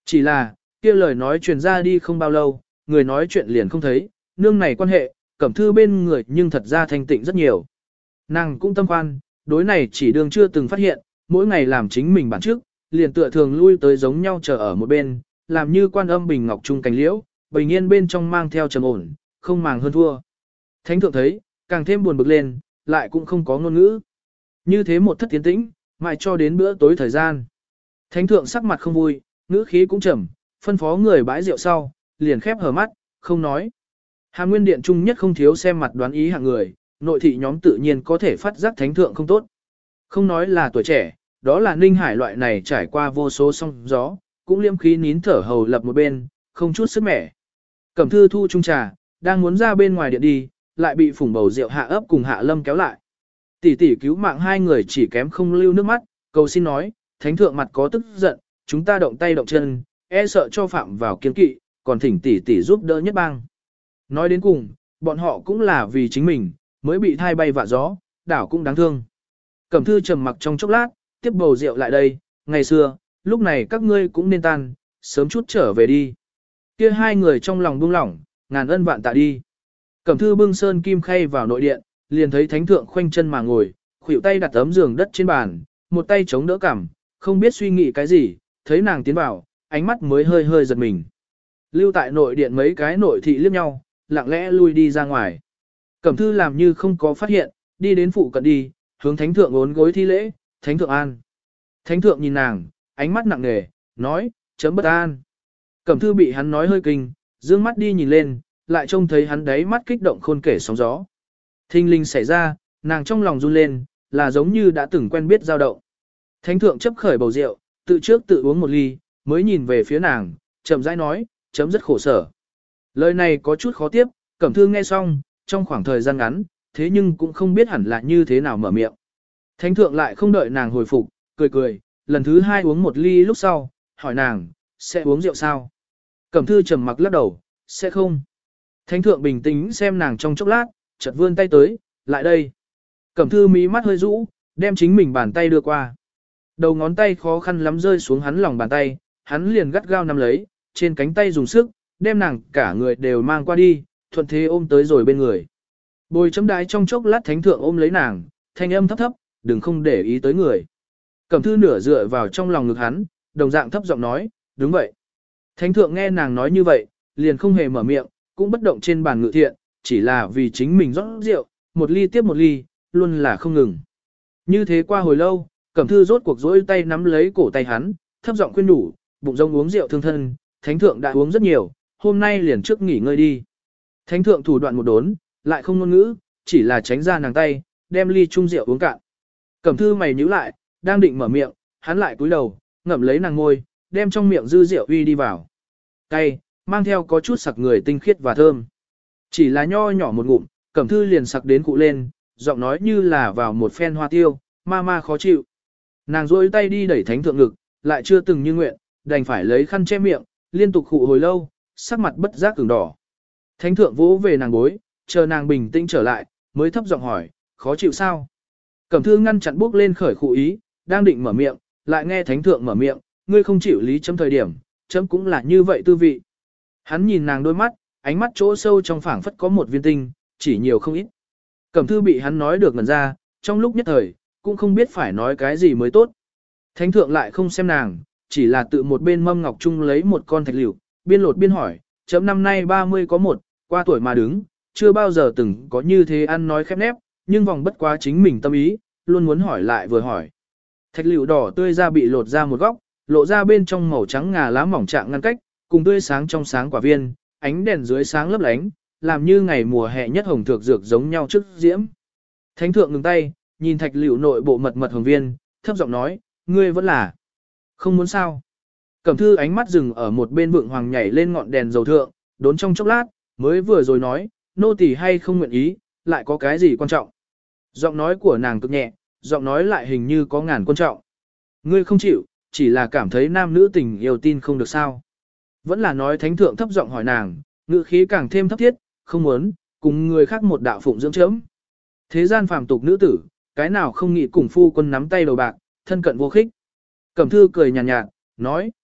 Chỉ là, kia lời nói truyền ra đi không bao lâu, người nói chuyện liền không thấy, nương này quan hệ, Cẩm Thư bên người nhưng thật ra thanh tịnh rất nhiều. Nàng cũng tâm khoan, đối này chỉ đường chưa từng phát hiện, mỗi ngày làm chính mình bản trước, liền tựa thường lui tới giống nhau chờ ở một bên, làm như quan âm bình ngọc trung cánh liễu, bình yên bên trong mang theo trầm ổn, không màng hơn thua. Thánh thượng thấy, càng thêm buồn bực lên, lại cũng không có ngôn ngữ. Như thế một thất tiến tĩnh, mãi cho đến bữa tối thời gian. Thánh thượng sắc mặt không vui, ngữ khí cũng trầm, phân phó người bãi rượu sau, liền khép hờ mắt, không nói. Hàm Nguyên Điện trung nhất không thiếu xem mặt đoán ý hạng người, nội thị nhóm tự nhiên có thể phát giác thánh thượng không tốt. Không nói là tuổi trẻ, đó là Ninh Hải loại này trải qua vô số sóng gió, cũng liêm khí nín thở hầu lập một bên, không chút sức mẻ. Cẩm Thư thu trung trà, đang muốn ra bên ngoài điện đi, lại bị phủng bầu rượu hạ ấp cùng hạ lâm kéo lại. Tỷ tỷ cứu mạng hai người chỉ kém không lưu nước mắt, cầu xin nói, thánh thượng mặt có tức giận, chúng ta động tay động chân, e sợ cho phạm vào kiên kỵ, còn thỉnh tỷ tỷ giúp đỡ nhất bang. Nói đến cùng, bọn họ cũng là vì chính mình, mới bị thai bay vạ gió, đảo cũng đáng thương. Cẩm Thư trầm mặc trong chốc lát, tiếp bầu rượu lại đây, ngày xưa, lúc này các ngươi cũng nên tan, sớm chút trở về đi. Kia hai người trong lòng buông lỏng, ngàn ân vạn tạ đi. Cẩm Thư bưng sơn kim khay vào nội điện, liền thấy thánh thượng khoanh chân mà ngồi, khuỷu tay đặt ấm giường đất trên bàn, một tay chống đỡ cằm, không biết suy nghĩ cái gì, thấy nàng tiến vào, ánh mắt mới hơi hơi giật mình. Lưu tại nội điện mấy cái nội thị liếc nhau, lặng lẽ lui đi ra ngoài. Cẩm Thư làm như không có phát hiện, đi đến phụ cận đi, hướng thánh thượng ốn gối thi lễ, thánh thượng an. Thánh thượng nhìn nàng, ánh mắt nặng nề, nói, chấm bất an. Cẩm Thư bị hắn nói hơi kinh, dương mắt đi nhìn lên, lại trông thấy hắn đáy mắt kích động khôn kể sóng gió. Thinh linh xảy ra, nàng trong lòng run lên, là giống như đã từng quen biết dao động. Thánh thượng chấp khởi bầu rượu, tự trước tự uống một ly, mới nhìn về phía nàng, chậm rãi nói, chấm rất khổ sở. Lời này có chút khó tiếp, Cẩm Thư nghe xong, trong khoảng thời gian ngắn, thế nhưng cũng không biết hẳn là như thế nào mở miệng. Thánh thượng lại không đợi nàng hồi phục, cười cười, lần thứ hai uống một ly lúc sau, hỏi nàng, sẽ uống rượu sao? Cẩm Thư trầm mặc lắc đầu, sẽ không. Thánh thượng bình tĩnh xem nàng trong chốc lát, chợt vươn tay tới, lại đây. Cẩm Thư mí mắt hơi rũ, đem chính mình bàn tay đưa qua. Đầu ngón tay khó khăn lắm rơi xuống hắn lòng bàn tay, hắn liền gắt gao nắm lấy, trên cánh tay dùng sức, đem nàng cả người đều mang qua đi, thuận thế ôm tới rồi bên người. Bồi chấm đái trong chốc lát thánh thượng ôm lấy nàng, thanh âm thấp thấp, đừng không để ý tới người. Cẩm Thư nửa dựa vào trong lòng ngực hắn, đồng dạng thấp giọng nói, đúng vậy. Thánh thượng nghe nàng nói như vậy, liền không hề mở miệng, cũng bất động trên bàn ngự thiện, chỉ là vì chính mình rót rượu, một ly tiếp một ly, luôn là không ngừng. Như thế qua hồi lâu, Cẩm Thư rốt cuộc rỗi tay nắm lấy cổ tay hắn, thấp giọng khuyên nhủ, bụng rông uống rượu thương thân, thánh thượng đã uống rất nhiều, hôm nay liền trước nghỉ ngơi đi. Thánh thượng thủ đoạn một đốn, lại không ngôn ngữ, chỉ là tránh ra nàng tay, đem ly chung rượu uống cạn. Cẩm Thư mày nhíu lại, đang định mở miệng, hắn lại cúi đầu, ngậm lấy nàng ngôi, đem trong miệng dư rượu uy đi vào. Cay, mang theo có chút sặc người tinh khiết và thơm. Chỉ là nho nhỏ một ngụm, Cẩm Thư liền sặc đến cụ lên, giọng nói như là vào một phen hoa tiêu, ma ma khó chịu. Nàng rôi tay đi đẩy thánh thượng ngực, lại chưa từng như nguyện, đành phải lấy khăn che miệng, liên tục khụ hồi lâu, sắc mặt bất giác ửng đỏ. Thánh thượng vỗ về nàng gối, chờ nàng bình tĩnh trở lại, mới thấp giọng hỏi, khó chịu sao? Cẩm Thư ngăn chặn bước lên khởi khụ ý, đang định mở miệng, lại nghe thánh thượng mở miệng, ngươi không chịu lý chấm thời điểm, chấm cũng là như vậy tư vị. Hắn nhìn nàng đôi mắt, ánh mắt chỗ sâu trong phảng phất có một viên tinh, chỉ nhiều không ít. Cẩm Thư bị hắn nói được ngần ra, trong lúc nhất thời, cũng không biết phải nói cái gì mới tốt. Thánh thượng lại không xem nàng, chỉ là tự một bên mâm ngọc chung lấy một con thạch liệu, biên lột biên hỏi, chấm năm nay ba mươi có một, qua tuổi mà đứng, chưa bao giờ từng có như thế ăn nói khép nép, nhưng vòng bất quá chính mình tâm ý, luôn muốn hỏi lại vừa hỏi. Thạch liệu đỏ tươi ra bị lột ra một góc, lộ ra bên trong màu trắng ngà lá mỏng trạng ngăn cách, cùng tươi sáng trong sáng quả viên, ánh đèn dưới sáng lấp lánh, làm như ngày mùa hè nhất hồng thược dược giống nhau trước diễm. Thánh thượng ngừng tay, nhìn thạch liệu nội bộ mật mật hồng viên, thấp giọng nói, ngươi vẫn là không muốn sao. Cẩm Thư ánh mắt dừng ở một bên vượng hoàng nhảy lên ngọn đèn dầu thượng, đốn trong chốc lát, mới vừa rồi nói, nô tỳ hay không nguyện ý, lại có cái gì quan trọng. Giọng nói của nàng cực nhẹ, giọng nói lại hình như có ngàn quan trọng. Ngươi không chịu, chỉ là cảm thấy nam nữ tình yêu tin không được sao. Vẫn là nói thánh thượng thấp giọng hỏi nàng, ngữ khí càng thêm thấp thiết, không muốn, cùng người khác một đạo phụng dưỡng chấm. Thế gian phàm tục nữ tử, cái nào không nghĩ cùng phu quân nắm tay đầu bạc, thân cận vô khích. Cẩm Thư cười nhàn nhạt, nhạt, nói,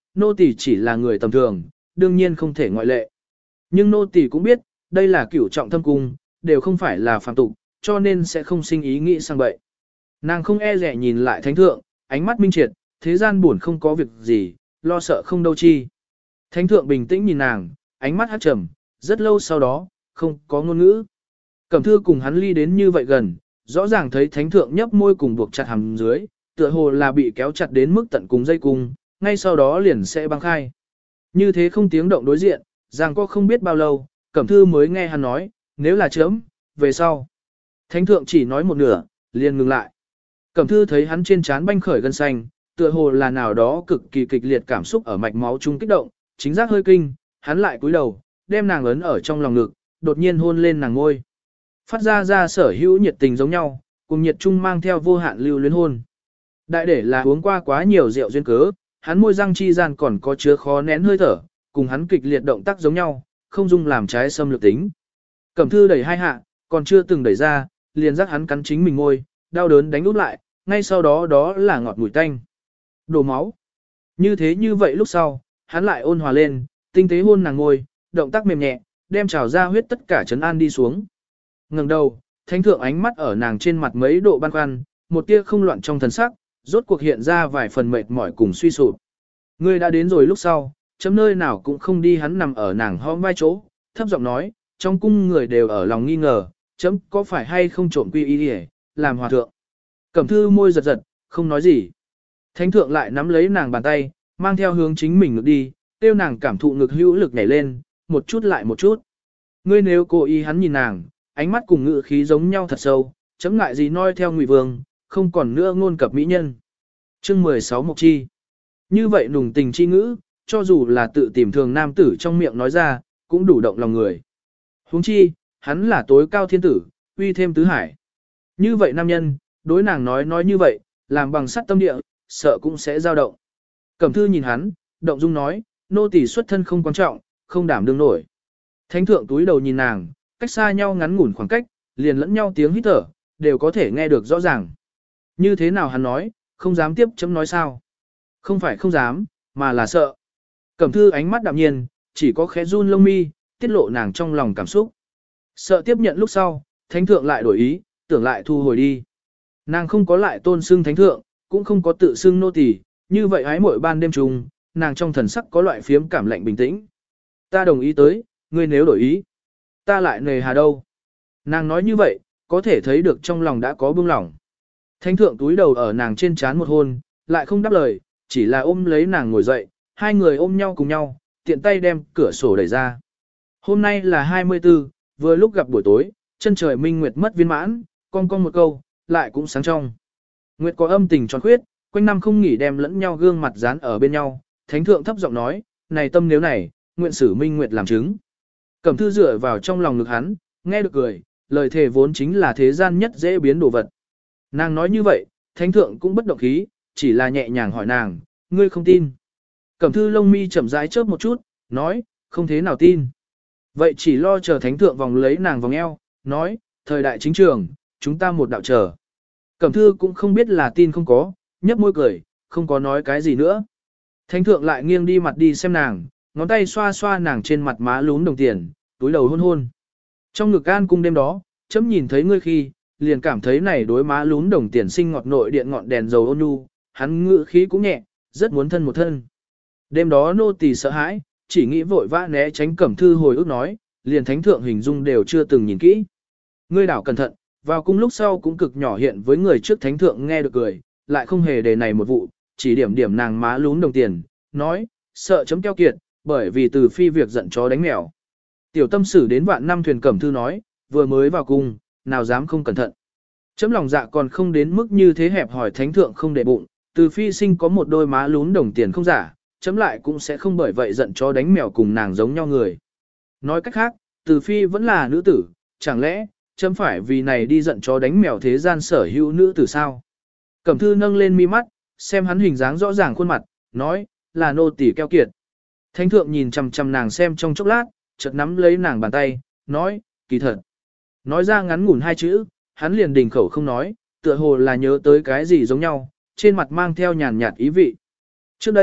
nô tỳ chỉ là người tầm thường, đương nhiên không thể ngoại lệ. Nhưng nô tỳ cũng biết, đây là cửu trọng thâm cung, đều không phải là phàm tục, cho nên sẽ không sinh ý nghĩ sang bậy. Nàng không e rẻ nhìn lại thánh thượng, ánh mắt minh triệt, thế gian buồn không có việc gì, lo sợ không đâu chi. Thánh thượng bình tĩnh nhìn nàng, ánh mắt hát trầm, rất lâu sau đó, không có ngôn ngữ. Cẩm thư cùng hắn ly đến như vậy gần, rõ ràng thấy thánh thượng nhấp môi cùng buộc chặt hàm dưới, tựa hồ là bị kéo chặt đến mức tận cùng dây cung, ngay sau đó liền sẽ băng khai. Như thế không tiếng động đối diện, rằng có không biết bao lâu, Cẩm thư mới nghe hắn nói, nếu là chớm, về sau. Thánh thượng chỉ nói một nửa, liền ngừng lại. Cẩm thư thấy hắn trên trán banh khởi gân xanh, tựa hồ là nào đó cực kỳ kịch liệt cảm xúc ở mạch máu trung kích động, chính giác hơi kinh, hắn lại cúi đầu, đem nàng ấn ở trong lòng ngực, đột nhiên hôn lên nàng ngôi. Phát ra ra sở hữu nhiệt tình giống nhau, cùng nhiệt trung mang theo vô hạn lưu luyến hôn. Đại để là uống qua quá nhiều rượu duyên cớ, hắn môi răng chi gian còn có chứa khó nén hơi thở, cùng hắn kịch liệt động tác giống nhau, không dung làm trái xâm lược tính. Cẩm thư đẩy hai hạ, còn chưa từng đẩy ra, liền giác hắn cắn chính mình ngôi, đau đớn đánh úp lại, ngay sau đó đó là ngọt mùi tanh. Đổ máu. Như thế như vậy lúc sau, hắn lại ôn hòa lên, tinh tế hôn nàng ngôi, động tác mềm nhẹ, đem trào ra huyết tất cả trấn an đi xuống. Ngẩng đầu, thánh thượng ánh mắt ở nàng trên mặt mấy độ băn khoăn, một tia không loạn trong thần sắc, rốt cuộc hiện ra vài phần mệt mỏi cùng suy sụp. Ngươi đã đến rồi lúc sau, chấm nơi nào cũng không đi, hắn nằm ở nàng hõm vai chỗ, thấp giọng nói, trong cung người đều ở lòng nghi ngờ, chấm có phải hay không trộm quy y để làm hòa thượng. Cẩm thư môi giật giật, không nói gì. Thánh thượng lại nắm lấy nàng bàn tay, mang theo hướng chính mình ngực đi, tiêu nàng cảm thụ ngực hữu lực nhảy lên, một chút lại một chút. Ngươi nếu cố ý, hắn nhìn nàng, ánh mắt cùng ngự khí giống nhau thật sâu, chấm ngại gì noi theo Ngụy Vương, không còn nữa ngôn cập mỹ nhân. Chương mười sáu Mộc Chi. Như vậy nùng tình chi ngữ, cho dù là tự tìm thường nam tử trong miệng nói ra, cũng đủ động lòng người. Huống chi, hắn là tối cao thiên tử, uy thêm tứ hải. Như vậy nam nhân, đối nàng nói nói như vậy, làm bằng sắt tâm địa, sợ cũng sẽ dao động. Cẩm thư nhìn hắn, động dung nói, nô tỳ xuất thân không quan trọng, không đảm đương nổi. Thánh thượng túi đầu nhìn nàng, cách xa nhau ngắn ngủn khoảng cách, liền lẫn nhau tiếng hít thở, đều có thể nghe được rõ ràng. Như thế nào hắn nói, không dám tiếp chấm nói sao? Không phải không dám, mà là sợ. Cẩm thư ánh mắt đạm nhiên, chỉ có khẽ run lông mi, tiết lộ nàng trong lòng cảm xúc. Sợ tiếp nhận lúc sau, thánh thượng lại đổi ý, tưởng lại thu hồi đi. Nàng không có lại tôn xưng thánh thượng, cũng không có tự xưng nô tỳ, như vậy hái mỗi ban đêm trùng, nàng trong thần sắc có loại phiếm cảm lạnh bình tĩnh. Ta đồng ý tới, ngươi nếu đổi ý, ta lại nề hà đâu. Nàng nói như vậy, có thể thấy được trong lòng đã có buông lỏng. Thánh thượng túi đầu ở nàng trên trán một hôn, lại không đáp lời, chỉ là ôm lấy nàng ngồi dậy, hai người ôm nhau cùng nhau, tiện tay đem cửa sổ đẩy ra. Hôm nay là hai mươi tư, vừa lúc gặp buổi tối, chân trời minh nguyệt mất viên mãn, con con một câu, lại cũng sáng trong. Nguyệt có âm tình tròn khuyết, quanh năm không nghỉ đem lẫn nhau gương mặt dán ở bên nhau, thánh thượng thấp giọng nói, này tâm nếu này, nguyện sử minh nguyệt làm chứng. Cẩm thư dựa vào trong lòng ngực hắn, nghe được cười, lời thề vốn chính là thế gian nhất dễ biến đồ vật. Nàng nói như vậy, thánh thượng cũng bất động khí, chỉ là nhẹ nhàng hỏi nàng, ngươi không tin. Cẩm thư lông mi chậm rãi chớp một chút, nói, không thế nào tin. Vậy chỉ lo chờ thánh thượng vòng lấy nàng vòng eo, nói, thời đại chính trường, chúng ta một đạo chờ. Cẩm thư cũng không biết là tin không có, nhấp môi cười, không có nói cái gì nữa. Thánh thượng lại nghiêng đi mặt đi xem nàng, ngón tay xoa xoa nàng trên mặt má lún đồng tiền, túi đầu hôn hôn. Trong ngực an cung đêm đó, chấm nhìn thấy ngươi khi, liền cảm thấy này đối má lún đồng tiền sinh ngọt nội điện ngọn đèn dầu ôn nhu, hắn ngự khí cũng nhẹ, rất muốn thân một thân. Đêm đó nô tỳ sợ hãi, chỉ nghĩ vội vã né tránh Cẩm thư hồi ức nói, liền thánh thượng hình dung đều chưa từng nhìn kỹ. Ngươi đảo cẩn thận, vào cung lúc sau cũng cực nhỏ hiện với người trước thánh thượng nghe được cười, lại không hề đề này một vụ, chỉ điểm điểm nàng má lún đồng tiền, nói, sợ chấm keo kiệt, bởi vì từ phi việc giận chó đánh mèo. Tiểu tâm sử đến vạn năm thuyền Cẩm thư nói, vừa mới vào cung, nào dám không cẩn thận. Chấm lòng dạ còn không đến mức như thế hẹp hỏi thánh thượng không để bụng, từ phi sinh có một đôi má lún đồng tiền không giả, chấm lại cũng sẽ không bởi vậy giận chó đánh mèo cùng nàng giống nhau người. Nói cách khác, từ phi vẫn là nữ tử, chẳng lẽ, chấm phải vì này đi giận chó đánh mèo thế gian sở hữu nữ tử sao? Cẩm thư nâng lên mi mắt, xem hắn hình dáng rõ ràng khuôn mặt, nói, là nô tỳ keo kiệt. Thánh thượng nhìn chằm chằm nàng xem trong chốc lát, chợt nắm lấy nàng bàn tay, nói, kỳ thật. Nói ra ngắn ngủn hai chữ, hắn liền đình khẩu không nói, tựa hồ là nhớ tới cái gì giống nhau, trên mặt mang theo nhàn nhạt ý vị. Trước đây,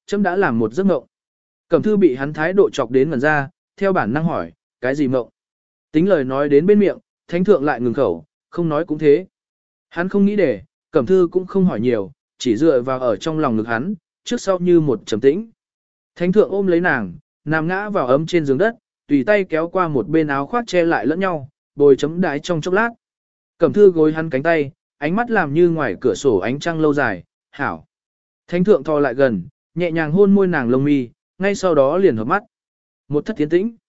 chấm đã làm một giấc mộng. Cẩm thư bị hắn thái độ chọc đến ngần ra, theo bản năng hỏi, cái gì mộng? Tính lời nói đến bên miệng, thánh thượng lại ngừng khẩu, không nói cũng thế. Hắn không nghĩ để, Cẩm thư cũng không hỏi nhiều, chỉ dựa vào ở trong lòng ngực hắn, trước sau như một trầm tĩnh. Thánh thượng ôm lấy nàng, nằm ngã vào ấm trên giường đất, tùy tay kéo qua một bên áo khoác che lại lẫn nhau, bồi chấm đái trong chốc lát. Cẩm thư gối hắn cánh tay, ánh mắt làm như ngoài cửa sổ ánh trăng lâu dài, hảo. Thánh thượng thò lại gần, nhẹ nhàng hôn môi nàng lông mi, ngay sau đó liền hợp mắt. Một thất tiến tĩnh.